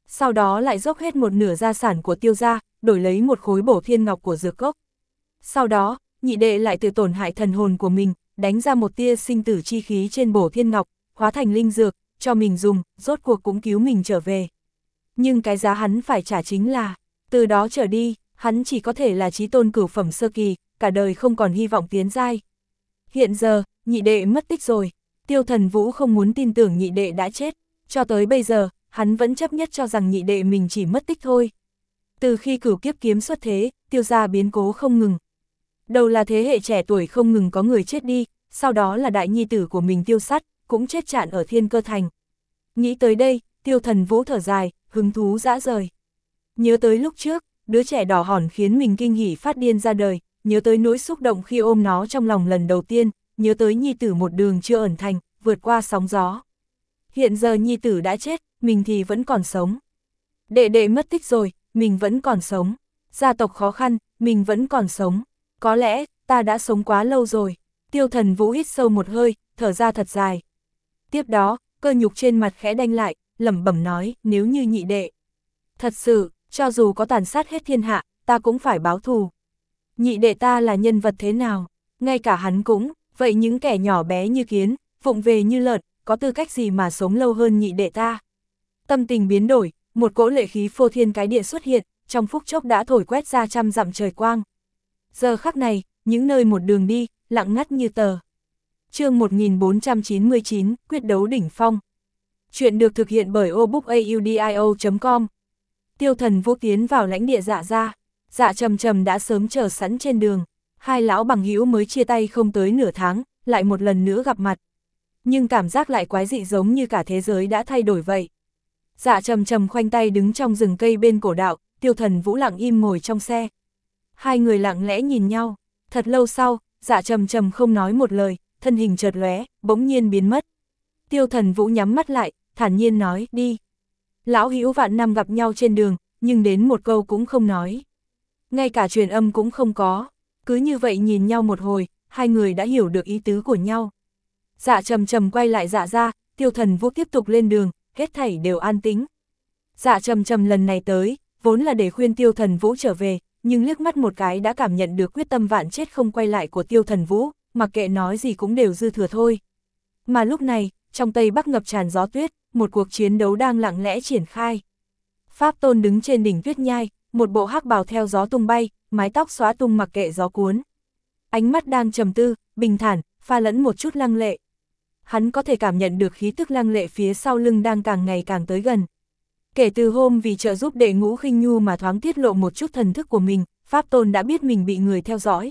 Sau đó lại dốc hết một nửa gia sản của Tiêu gia, đổi lấy một khối bổ thiên ngọc của dược cốc. Sau đó, nhị đệ lại tự tổn hại thần hồn của mình, đánh ra một tia sinh tử chi khí trên bổ thiên ngọc, hóa thành linh dược, cho mình dùng, rốt cuộc cũng cứu mình trở về. Nhưng cái giá hắn phải trả chính là, từ đó trở đi, hắn chỉ có thể là chí tôn cửu phẩm sơ kỳ, cả đời không còn hy vọng tiến giai. Hiện giờ, nhị đệ mất tích rồi, Tiêu Thần Vũ không muốn tin tưởng nhị đệ đã chết, cho tới bây giờ, hắn vẫn chấp nhất cho rằng nhị đệ mình chỉ mất tích thôi. Từ khi cửu kiếp kiếm xuất thế, Tiêu gia biến cố không ngừng. Đầu là thế hệ trẻ tuổi không ngừng có người chết đi, sau đó là đại nhi tử của mình Tiêu Sắt, cũng chết chạn ở Thiên Cơ Thành. Nghĩ tới đây, Tiêu Thần Vũ thở dài, hứng thú dã rời. Nhớ tới lúc trước, đứa trẻ đỏ hòn khiến mình kinh hỉ phát điên ra đời, nhớ tới nỗi xúc động khi ôm nó trong lòng lần đầu tiên, nhớ tới nhi tử một đường chưa ẩn thành, vượt qua sóng gió. Hiện giờ nhi tử đã chết, mình thì vẫn còn sống. Đệ đệ mất tích rồi, mình vẫn còn sống. Gia tộc khó khăn, mình vẫn còn sống. Có lẽ, ta đã sống quá lâu rồi. Tiêu Thần Vũ hít sâu một hơi, thở ra thật dài. Tiếp đó, cơ nhục trên mặt khẽ đanh lại, lẩm bẩm nói, nếu như nhị đệ. Thật sự, cho dù có tàn sát hết thiên hạ, ta cũng phải báo thù. Nhị đệ ta là nhân vật thế nào? Ngay cả hắn cũng, vậy những kẻ nhỏ bé như kiến, vụng về như lợn, có tư cách gì mà sống lâu hơn nhị đệ ta? Tâm tình biến đổi, một cỗ lệ khí phô thiên cái địa xuất hiện, trong phút chốc đã thổi quét ra trăm dặm trời quang. Giờ khắc này, những nơi một đường đi, lặng ngắt như tờ. Chương một nghìn bốn trăm chín mươi chín, quyết đấu đỉnh phong. Chuyện được thực hiện bởi obookaudio chấm com. Tiêu Thần Vũ tiến vào lãnh địa Dạ gia. Dạ Trầm Trầm đã sớm chờ sẵn trên đường. Hai lão bằng hữu mới chia tay không tới nửa tháng, lại một lần nữa gặp mặt. Nhưng cảm giác lại quái dị giống như cả thế giới đã thay đổi vậy. Dạ Trầm Trầm khoanh tay đứng trong rừng cây bên cổ đạo, Tiêu Thần Vũ lặng im ngồi trong xe. Hai người lặng lẽ nhìn nhau, thật lâu sau, Dạ Trầm Trầm không nói một lời, thân hình chợt lóe, bỗng nhiên biến mất. Tiêu Thần Vũ nhắm mắt lại, thản nhiên nói, đi. Lão hữu vạn năm gặp nhau trên đường, nhưng đến một câu cũng không nói. Ngay cả truyền âm cũng không có, cứ như vậy nhìn nhau một hồi, hai người đã hiểu được ý tứ của nhau. Dạ Trầm Trầm quay lại Dạ gia, Tiêu Thần Vũ tiếp tục lên đường, hết thảy đều an tĩnh. Dạ Trầm Trầm lần này tới, vốn là để khuyên Tiêu Thần Vũ trở về, nhưng liếc mắt một cái đã cảm nhận được quyết tâm vạn chết không quay lại của Tiêu Thần Vũ, mặc kệ nói gì cũng đều dư thừa thôi. Mà lúc này, trong Tây Bắc ngập tràn gió tuyết, một cuộc chiến đấu đang lặng lẽ triển khai. Pháp Tôn đứng trên đỉnh tuyết nhai, một bộ hắc bào theo gió tung bay, mái tóc xóa tung mặc kệ gió cuốn. Ánh mắt đang trầm tư, bình thản, pha lẫn một chút lăng lệ. Hắn có thể cảm nhận được khí tức lăng lệ phía sau lưng đang càng ngày càng tới gần. Kể từ hôm vì trợ giúp đệ ngũ khinh nhu mà thoáng tiết lộ một chút thần thức của mình, Pháp Tôn đã biết mình bị người theo dõi.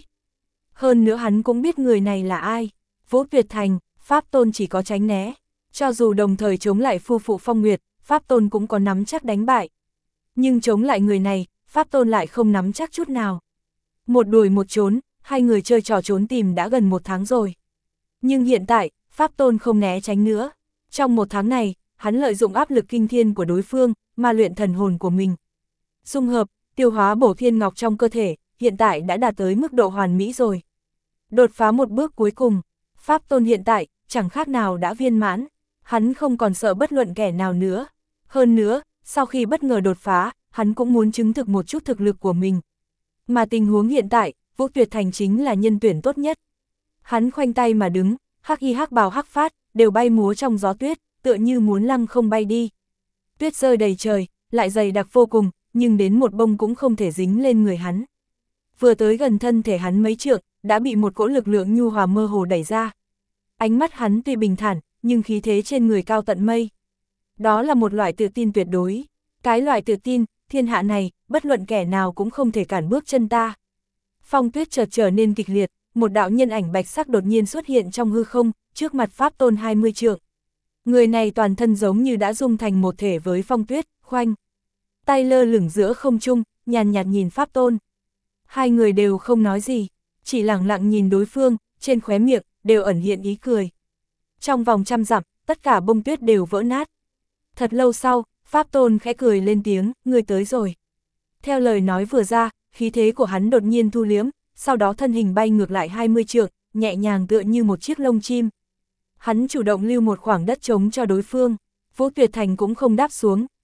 Hơn nữa hắn cũng biết người này là ai. Vũ Tuyệt Thành, Pháp Tôn chỉ có tránh né. Cho dù đồng thời chống lại phu phụ Phong Nguyệt, Pháp Tôn cũng có nắm chắc đánh bại. Nhưng chống lại người này, Pháp Tôn lại không nắm chắc chút nào. Một đuổi một trốn, hai người chơi trò trốn tìm đã gần một tháng rồi. Nhưng hiện tại, Pháp Tôn không né tránh nữa. Trong một tháng này, hắn lợi dụng áp lực kinh thiên của đối phương, mà luyện thần hồn của mình. Dung hợp, tiêu hóa bổ thiên ngọc trong cơ thể, hiện tại đã đạt tới mức độ hoàn mỹ rồi. Đột phá một bước cuối cùng, Pháp Tôn hiện tại, chẳng khác nào đã viên mãn. Hắn không còn sợ bất luận kẻ nào nữa. Hơn nữa, sau khi bất ngờ đột phá, hắn cũng muốn chứng thực một chút thực lực của mình. Mà tình huống hiện tại, Vũ Tuyệt Thành chính là nhân tuyển tốt nhất. Hắn khoanh tay mà đứng, hắc y hắc bào hắc phát, đều bay múa trong gió tuyết, tựa như muốn lăng không bay đi. Tuyết rơi đầy trời, lại dày đặc vô cùng, nhưng đến một bông cũng không thể dính lên người hắn. Vừa tới gần thân thể hắn mấy trượng, đã bị một cỗ lực lượng nhu hòa mơ hồ đẩy ra. Ánh mắt hắn tuy bình thản, nhưng khí thế trên người cao tận mây. Đó là một loại tự tin tuyệt đối. Cái loại tự tin, thiên hạ này, bất luận kẻ nào cũng không thể cản bước chân ta. Phong tuyết chợt trở nên kịch liệt, một đạo nhân ảnh bạch sắc đột nhiên xuất hiện trong hư không, trước mặt Pháp Tôn hai mươi trượng. Người này toàn thân giống như đã dung thành một thể với phong tuyết, khoanh. Tay lơ lửng giữa không trung, nhàn nhạt nhìn Pháp Tôn. Hai người đều không nói gì, chỉ lặng lặng nhìn đối phương, trên khóe miệng, đều ẩn hiện ý cười. Trong vòng trăm dặm, tất cả bông tuyết đều vỡ nát. Thật lâu sau, Pháp Tôn khẽ cười lên tiếng, người tới rồi. Theo lời nói vừa ra, khí thế của hắn đột nhiên thu liếm, sau đó thân hình bay ngược lại hai mươi trượng, nhẹ nhàng tựa như một chiếc lông chim. Hắn chủ động lưu một khoảng đất trống cho đối phương. Vũ Tuyệt Thành cũng không đáp xuống,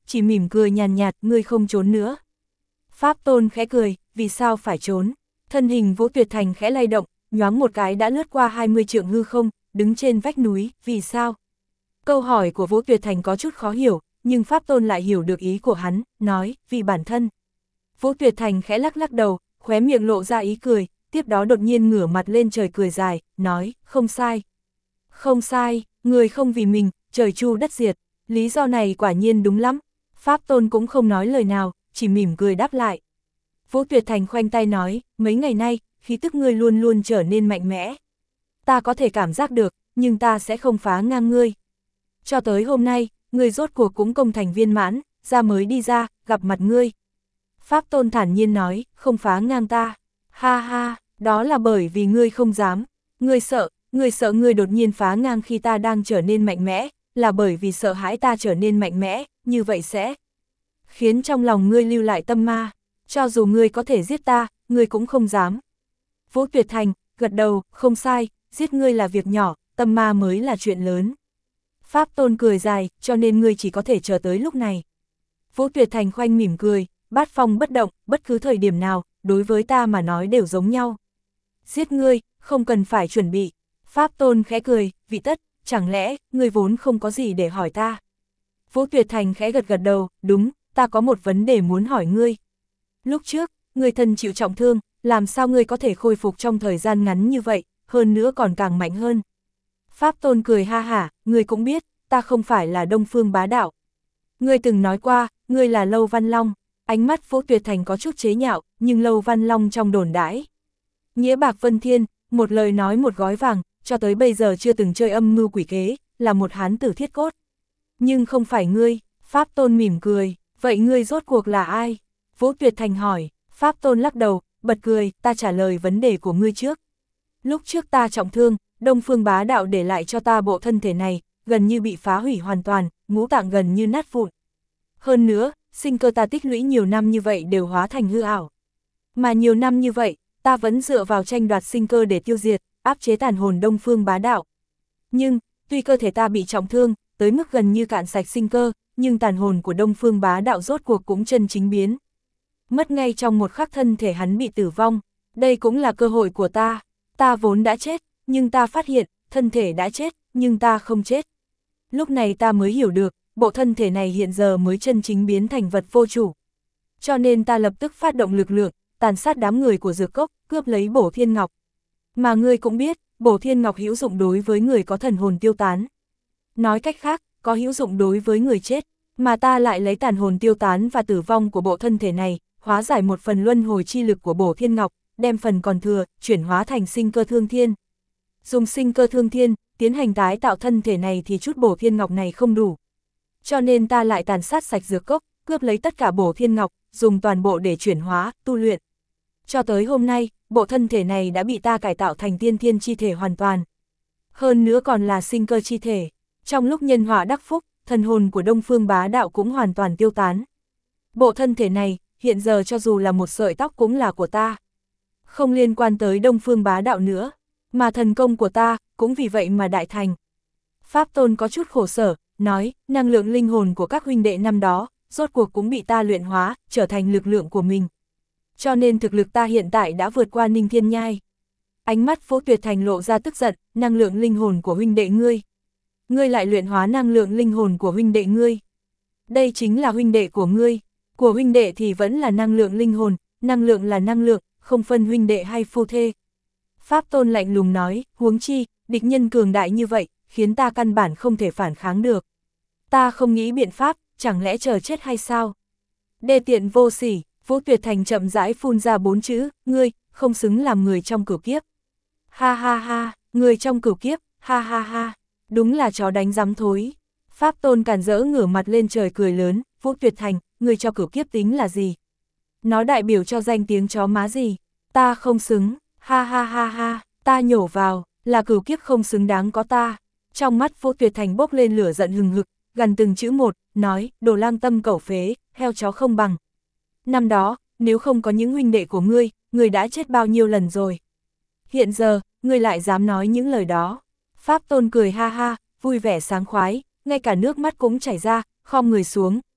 chỉ mỉm cười nhàn nhạt, ngươi không trốn nữa. Pháp Tôn khẽ cười, vì sao phải trốn? Thân hình Vũ Tuyệt Thành khẽ lay động, nhoáng một cái đã lướt qua hai mươi trượng hư không, đứng trên vách núi, vì sao? Câu hỏi của Vũ Tuyệt Thành có chút khó hiểu, nhưng Pháp Tôn lại hiểu được ý của hắn, nói, vì bản thân. Vũ Tuyệt Thành khẽ lắc lắc đầu, khóe miệng lộ ra ý cười, tiếp đó đột nhiên ngửa mặt lên trời cười dài, nói, không sai. Không sai, người không vì mình, trời chu đất diệt, lý do này quả nhiên đúng lắm. Pháp Tôn cũng không nói lời nào, chỉ mỉm cười đáp lại. Vũ Tuyệt Thành khoanh tay nói, mấy ngày nay, khí tức ngươi luôn luôn trở nên mạnh mẽ. Ta có thể cảm giác được, nhưng ta sẽ không phá ngang ngươi. Cho tới hôm nay, ngươi rốt cuộc cũng công thành viên mãn, ra mới đi ra, gặp mặt ngươi. Pháp Tôn thản nhiên nói, không phá ngang ta. Ha ha, đó là bởi vì ngươi không dám. Ngươi sợ, ngươi sợ ngươi đột nhiên phá ngang khi ta đang trở nên mạnh mẽ, là bởi vì sợ hãi ta trở nên mạnh mẽ, như vậy sẽ khiến trong lòng ngươi lưu lại tâm ma. Cho dù ngươi có thể giết ta, ngươi cũng không dám. Vũ Tuyệt Thành, gật đầu, không sai, giết ngươi là việc nhỏ, tâm ma mới là chuyện lớn. Pháp Tôn cười dài, cho nên ngươi chỉ có thể chờ tới lúc này. Vũ Tuyệt Thành khoanh mỉm cười, bát phong bất động, bất cứ thời điểm nào, đối với ta mà nói đều giống nhau. Giết ngươi, không cần phải chuẩn bị. Pháp Tôn khẽ cười, vị tất, chẳng lẽ, ngươi vốn không có gì để hỏi ta. Vũ Tuyệt Thành khẽ gật gật đầu, đúng, ta có một vấn đề muốn hỏi ngươi. Lúc trước, ngươi thân chịu trọng thương, làm sao ngươi có thể khôi phục trong thời gian ngắn như vậy, hơn nữa còn càng mạnh hơn. Pháp Tôn cười ha hả, ngươi cũng biết, ta không phải là Đông Phương Bá Đạo. Ngươi từng nói qua, ngươi là Lâu Văn Long, ánh mắt Vũ Tuyệt Thành có chút chế nhạo, nhưng Lâu Văn Long trong đồn đãi. Nghĩa bạc vân thiên, một lời nói một gói vàng, cho tới bây giờ chưa từng chơi âm mưu quỷ kế, là một hán tử thiết cốt. Nhưng không phải ngươi, Pháp Tôn mỉm cười, vậy ngươi rốt cuộc là ai? Vũ Tuyệt Thành hỏi, Pháp Tôn lắc đầu, bật cười, ta trả lời vấn đề của ngươi trước. Lúc trước ta trọng thương, Đông Phương Bá Đạo để lại cho ta bộ thân thể này, gần như bị phá hủy hoàn toàn, ngũ tạng gần như nát vụn. Hơn nữa, sinh cơ ta tích lũy nhiều năm như vậy đều hóa thành hư ảo. Mà nhiều năm như vậy, ta vẫn dựa vào tranh đoạt sinh cơ để tiêu diệt, áp chế tàn hồn Đông Phương Bá Đạo. Nhưng, tuy cơ thể ta bị trọng thương, tới mức gần như cạn sạch sinh cơ, nhưng tàn hồn của Đông Phương Bá Đạo rốt cuộc cũng chân chính biến. Mất ngay trong một khắc thân thể hắn bị tử vong, đây cũng là cơ hội của ta. Ta vốn đã chết, nhưng ta phát hiện, thân thể đã chết, nhưng ta không chết. Lúc này ta mới hiểu được, bộ thân thể này hiện giờ mới chân chính biến thành vật vô chủ. Cho nên ta lập tức phát động lực lượng, tàn sát đám người của Dược Cốc, cướp lấy Bổ Thiên Ngọc. Mà ngươi cũng biết, Bổ Thiên Ngọc hữu dụng đối với người có thần hồn tiêu tán. Nói cách khác, có hữu dụng đối với người chết, mà ta lại lấy tàn hồn tiêu tán và tử vong của bộ thân thể này, hóa giải một phần luân hồi chi lực của Bổ Thiên Ngọc, đem phần còn thừa, chuyển hóa thành sinh cơ thương thiên. Dùng sinh cơ thương thiên, tiến hành tái tạo thân thể này thì chút Bổ Thiên Ngọc này không đủ. Cho nên ta lại tàn sát sạch Dược Cốc, cướp lấy tất cả Bổ Thiên Ngọc, dùng toàn bộ để chuyển hóa, tu luyện. Cho tới hôm nay, bộ thân thể này đã bị ta cải tạo thành tiên thiên chi thể hoàn toàn. Hơn nữa còn là sinh cơ chi thể. Trong lúc nhân họa đắc phúc, thần hồn của Đông Phương Bá Đạo cũng hoàn toàn tiêu tán. Bộ thân thể này, hiện giờ cho dù là một sợi tóc cũng là của ta. Không liên quan tới Đông Phương Bá Đạo nữa, mà thần công của ta, cũng vì vậy mà đại thành. Pháp Tôn có chút khổ sở, nói, năng lượng linh hồn của các huynh đệ năm đó, rốt cuộc cũng bị ta luyện hóa, trở thành lực lượng của mình. Cho nên thực lực ta hiện tại đã vượt qua Ninh Thiên Nhai. Ánh mắt Vũ Tuyệt Thành lộ ra tức giận, năng lượng linh hồn của huynh đệ ngươi. Ngươi lại luyện hóa năng lượng linh hồn của huynh đệ ngươi. Đây chính là huynh đệ của ngươi. Của huynh đệ thì vẫn là năng lượng linh hồn, năng lượng là năng lượng, không phân huynh đệ hay phu thê. Pháp Tôn lạnh lùng nói, huống chi, địch nhân cường đại như vậy, khiến ta căn bản không thể phản kháng được. Ta không nghĩ biện pháp, chẳng lẽ chờ chết hay sao? Đê tiện vô sỉ, Vũ Tuyệt Thành chậm rãi phun ra bốn chữ, ngươi, không xứng làm người trong cửu kiếp. Ha ha ha, người trong cửu kiếp, ha ha ha, đúng là chó đánh rắm thối. Pháp Tôn càn rỡ ngửa mặt lên trời cười lớn, Vũ Tuyệt Thành, người cho cửu kiếp tính là gì? Nó đại biểu cho danh tiếng chó má gì? Ta không xứng, ha ha ha ha, ta nhổ vào, là cửu kiếp không xứng đáng có ta. Trong mắt Vũ Tuyệt Thành bốc lên lửa giận hừng hực, gần từng chữ một, nói, đồ lang tâm cẩu phế, heo chó không bằng. Năm đó, nếu không có những huynh đệ của ngươi, ngươi đã chết bao nhiêu lần rồi. Hiện giờ, ngươi lại dám nói những lời đó. Pháp Tôn cười ha ha, vui vẻ sáng khoái, ngay cả nước mắt cũng chảy ra, khom người xuống,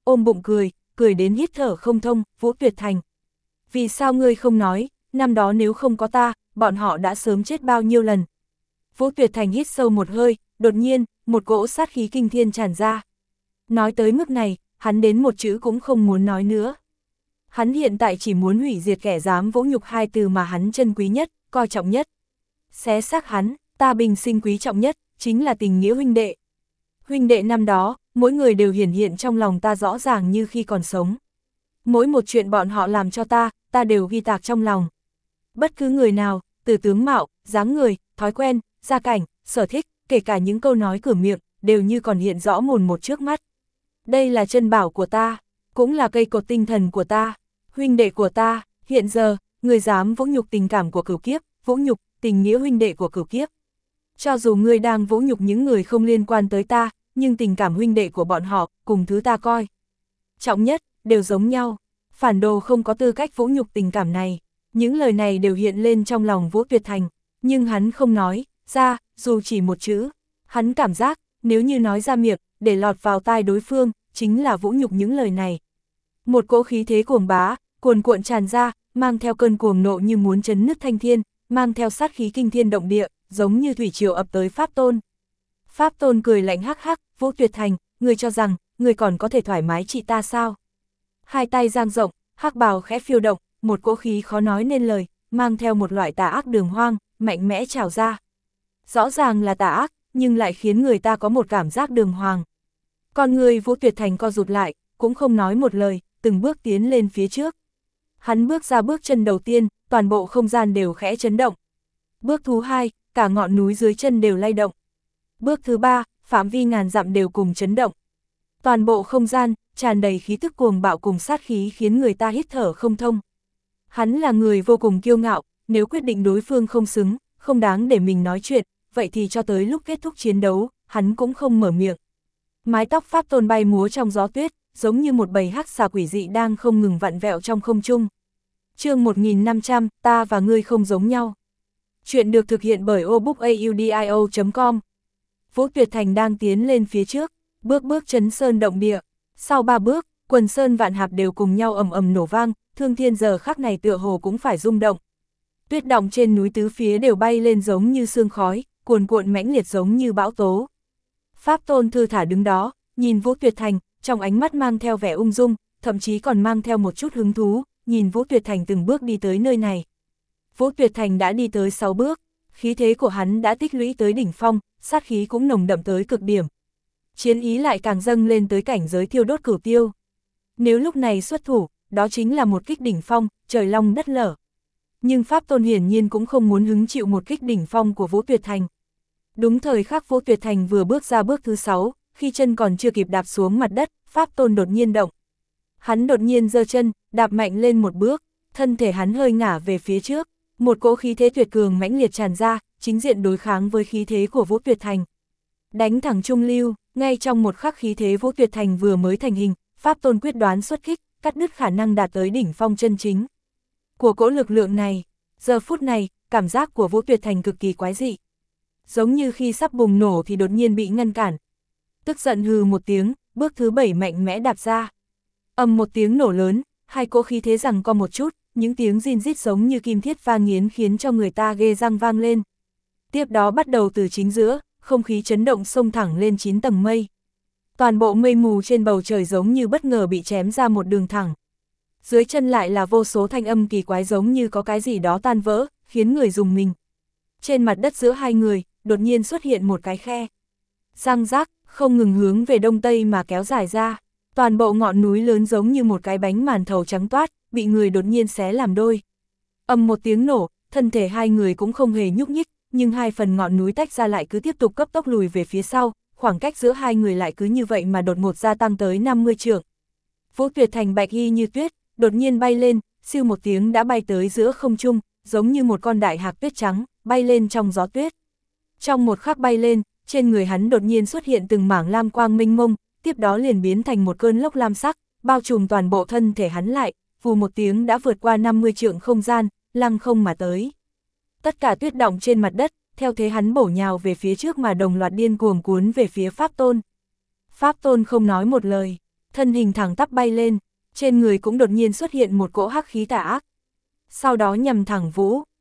ôm bụng cười, cười đến hít thở không thông, Vũ Tuyệt Thành. Vì sao ngươi không nói, năm đó nếu không có ta, bọn họ đã sớm chết bao nhiêu lần. Vũ Tuyệt Thành hít sâu một hơi, đột nhiên, một cỗ sát khí kinh thiên tràn ra. Nói tới mức này, hắn đến một chữ cũng không muốn nói nữa. Hắn hiện tại chỉ muốn hủy diệt kẻ dám vỗ nhục hai từ mà hắn trân quý nhất, coi trọng nhất. Xé xác hắn, ta bình sinh quý trọng nhất, chính là tình nghĩa huynh đệ. Huynh đệ năm đó, mỗi người đều hiển hiện trong lòng ta rõ ràng như khi còn sống. Mỗi một chuyện bọn họ làm cho ta, ta đều ghi tạc trong lòng. Bất cứ người nào, từ tướng mạo, dáng người, thói quen, gia cảnh, sở thích, kể cả những câu nói cửa miệng, đều như còn hiện rõ mồn một trước mắt. Đây là chân bảo của ta, cũng là cây cột tinh thần của ta, huynh đệ của ta. Hiện giờ, người dám vỗ nhục tình cảm của cửu kiếp, vỗ nhục tình nghĩa huynh đệ của cửu kiếp. Cho dù ngươi đang vỗ nhục những người không liên quan tới ta, nhưng tình cảm huynh đệ của bọn họ, cùng thứ ta coi trọng nhất, đều giống nhau. Phản đồ không có tư cách vỗ nhục tình cảm này. Những lời này đều hiện lên trong lòng Vũ Tuyệt Thành, nhưng hắn không nói ra, dù chỉ một chữ. Hắn cảm giác, nếu như nói ra miệng, để lọt vào tai đối phương, chính là vũ nhục những lời này. Một cỗ khí thế cuồng bá, cuồn cuộn tràn ra, mang theo cơn cuồng nộ như muốn chấn nứt thanh thiên, mang theo sát khí kinh thiên động địa, giống như thủy triều ập tới Pháp Tôn. Pháp Tôn cười lạnh hắc hắc, Vũ Tuyệt Thành, người cho rằng, người còn có thể thoải mái trị ta sao? Hai tay giang rộng, hắc bào khẽ phiêu động, một cỗ khí khó nói nên lời, mang theo một loại tà ác đường hoang, mạnh mẽ trào ra. Rõ ràng là tà ác, nhưng lại khiến người ta có một cảm giác đường hoàng. Con người Vũ Tuyệt Thành co rụt lại, cũng không nói một lời, từng bước tiến lên phía trước. Hắn bước ra bước chân đầu tiên, toàn bộ không gian đều khẽ chấn động. Bước thứ hai, cả ngọn núi dưới chân đều lay động. Bước thứ ba, phạm vi ngàn dặm đều cùng chấn động. Toàn bộ không gian, tràn đầy khí tức cuồng bạo cùng sát khí khiến người ta hít thở không thông. Hắn là người vô cùng kiêu ngạo, nếu quyết định đối phương không xứng, không đáng để mình nói chuyện, vậy thì cho tới lúc kết thúc chiến đấu, hắn cũng không mở miệng. Mái tóc Pháp Tôn bay múa trong gió tuyết, giống như một bầy hắc xà quỷ dị đang không ngừng vặn vẹo trong không trung. Chương một nghìn năm trăm, ta và ngươi không giống nhau. Chuyện được thực hiện bởi obookaudio chấm com. Vũ Tuyệt Thành đang tiến lên phía trước, bước bước chấn sơn động địa. Sau ba bước, quần sơn vạn hạp đều cùng nhau ầm ầm nổ vang, thương thiên giờ khắc này tựa hồ cũng phải rung động. Tuyết động trên núi tứ phía đều bay lên giống như sương khói, cuồn cuộn mãnh liệt giống như bão tố. Pháp Tôn thư thả đứng đó, nhìn Vũ Tuyệt Thành, trong ánh mắt mang theo vẻ ung dung, thậm chí còn mang theo một chút hứng thú, nhìn Vũ Tuyệt Thành từng bước đi tới nơi này. Vũ Tuyệt Thành đã đi tới sáu bước, khí thế của hắn đã tích lũy tới đỉnh phong, sát khí cũng nồng đậm tới cực điểm. Chiến ý lại càng dâng lên tới cảnh giới thiêu đốt cửu tiêu. Nếu lúc này xuất thủ, đó chính là một kích đỉnh phong, trời long đất lở. Nhưng Pháp Tôn hiển nhiên cũng không muốn hứng chịu một kích đỉnh phong của Vũ Tuyệt Thành. Đúng thời khắc Vũ Tuyệt Thành vừa bước ra bước thứ sáu, khi chân còn chưa kịp đạp xuống mặt đất, Pháp Tôn đột nhiên động. Hắn đột nhiên giơ chân, đạp mạnh lên một bước, thân thể hắn hơi ngả về phía trước, một cỗ khí thế tuyệt cường mãnh liệt tràn ra, chính diện đối kháng với khí thế của Vũ Tuyệt Thành. Đánh thẳng trung lưu, ngay trong một khắc khí thế Vũ Tuyệt Thành vừa mới thành hình, Pháp Tôn quyết đoán xuất kích, cắt đứt khả năng đạt tới đỉnh phong chân chính của cỗ lực lượng này. Giờ phút này, cảm giác của Vũ Tuyệt Thành cực kỳ quái dị. Giống như khi sắp bùng nổ thì đột nhiên bị ngăn cản. Tức giận hừ một tiếng, bước thứ bảy mạnh mẽ đạp ra. Ầm một tiếng nổ lớn, hai cỗ khí thế giằng co một chút, những tiếng rin rít giống như kim thiết va nghiến khiến cho người ta ghê răng vang lên. Tiếp đó bắt đầu từ chính giữa, không khí chấn động xông thẳng lên chín tầng mây. Toàn bộ mây mù trên bầu trời giống như bất ngờ bị chém ra một đường thẳng. Dưới chân lại là vô số thanh âm kỳ quái giống như có cái gì đó tan vỡ, khiến người rùng mình. Trên mặt đất giữa hai người, đột nhiên xuất hiện một cái khe. Răng rác, không ngừng hướng về đông tây mà kéo dài ra. Toàn bộ ngọn núi lớn giống như một cái bánh màn thầu trắng toát, bị người đột nhiên xé làm đôi. Ầm một tiếng nổ, thân thể hai người cũng không hề nhúc nhích, nhưng hai phần ngọn núi tách ra lại cứ tiếp tục cấp tốc lùi về phía sau, khoảng cách giữa hai người lại cứ như vậy mà đột ngột gia tăng tới năm mươi trượng. Vũ Tuyệt Thành bạch y như tuyết, đột nhiên bay lên, siêu một tiếng đã bay tới giữa không trung, giống như một con đại hạc tuyết trắng, bay lên trong gió tuyết. Trong một khắc bay lên, trên người hắn đột nhiên xuất hiện từng mảng lam quang mênh mông, tiếp đó liền biến thành một cơn lốc lam sắc, bao trùm toàn bộ thân thể hắn lại, vù một tiếng đã vượt qua năm mươi trượng không gian, lăng không mà tới. Tất cả tuyết động trên mặt đất, theo thế hắn bổ nhào về phía trước mà đồng loạt điên cuồng cuốn về phía Pháp Tôn. Pháp Tôn không nói một lời, thân hình thẳng tắp bay lên, trên người cũng đột nhiên xuất hiện một cỗ hắc khí tà ác. Sau đó nhằm thẳng Vũ,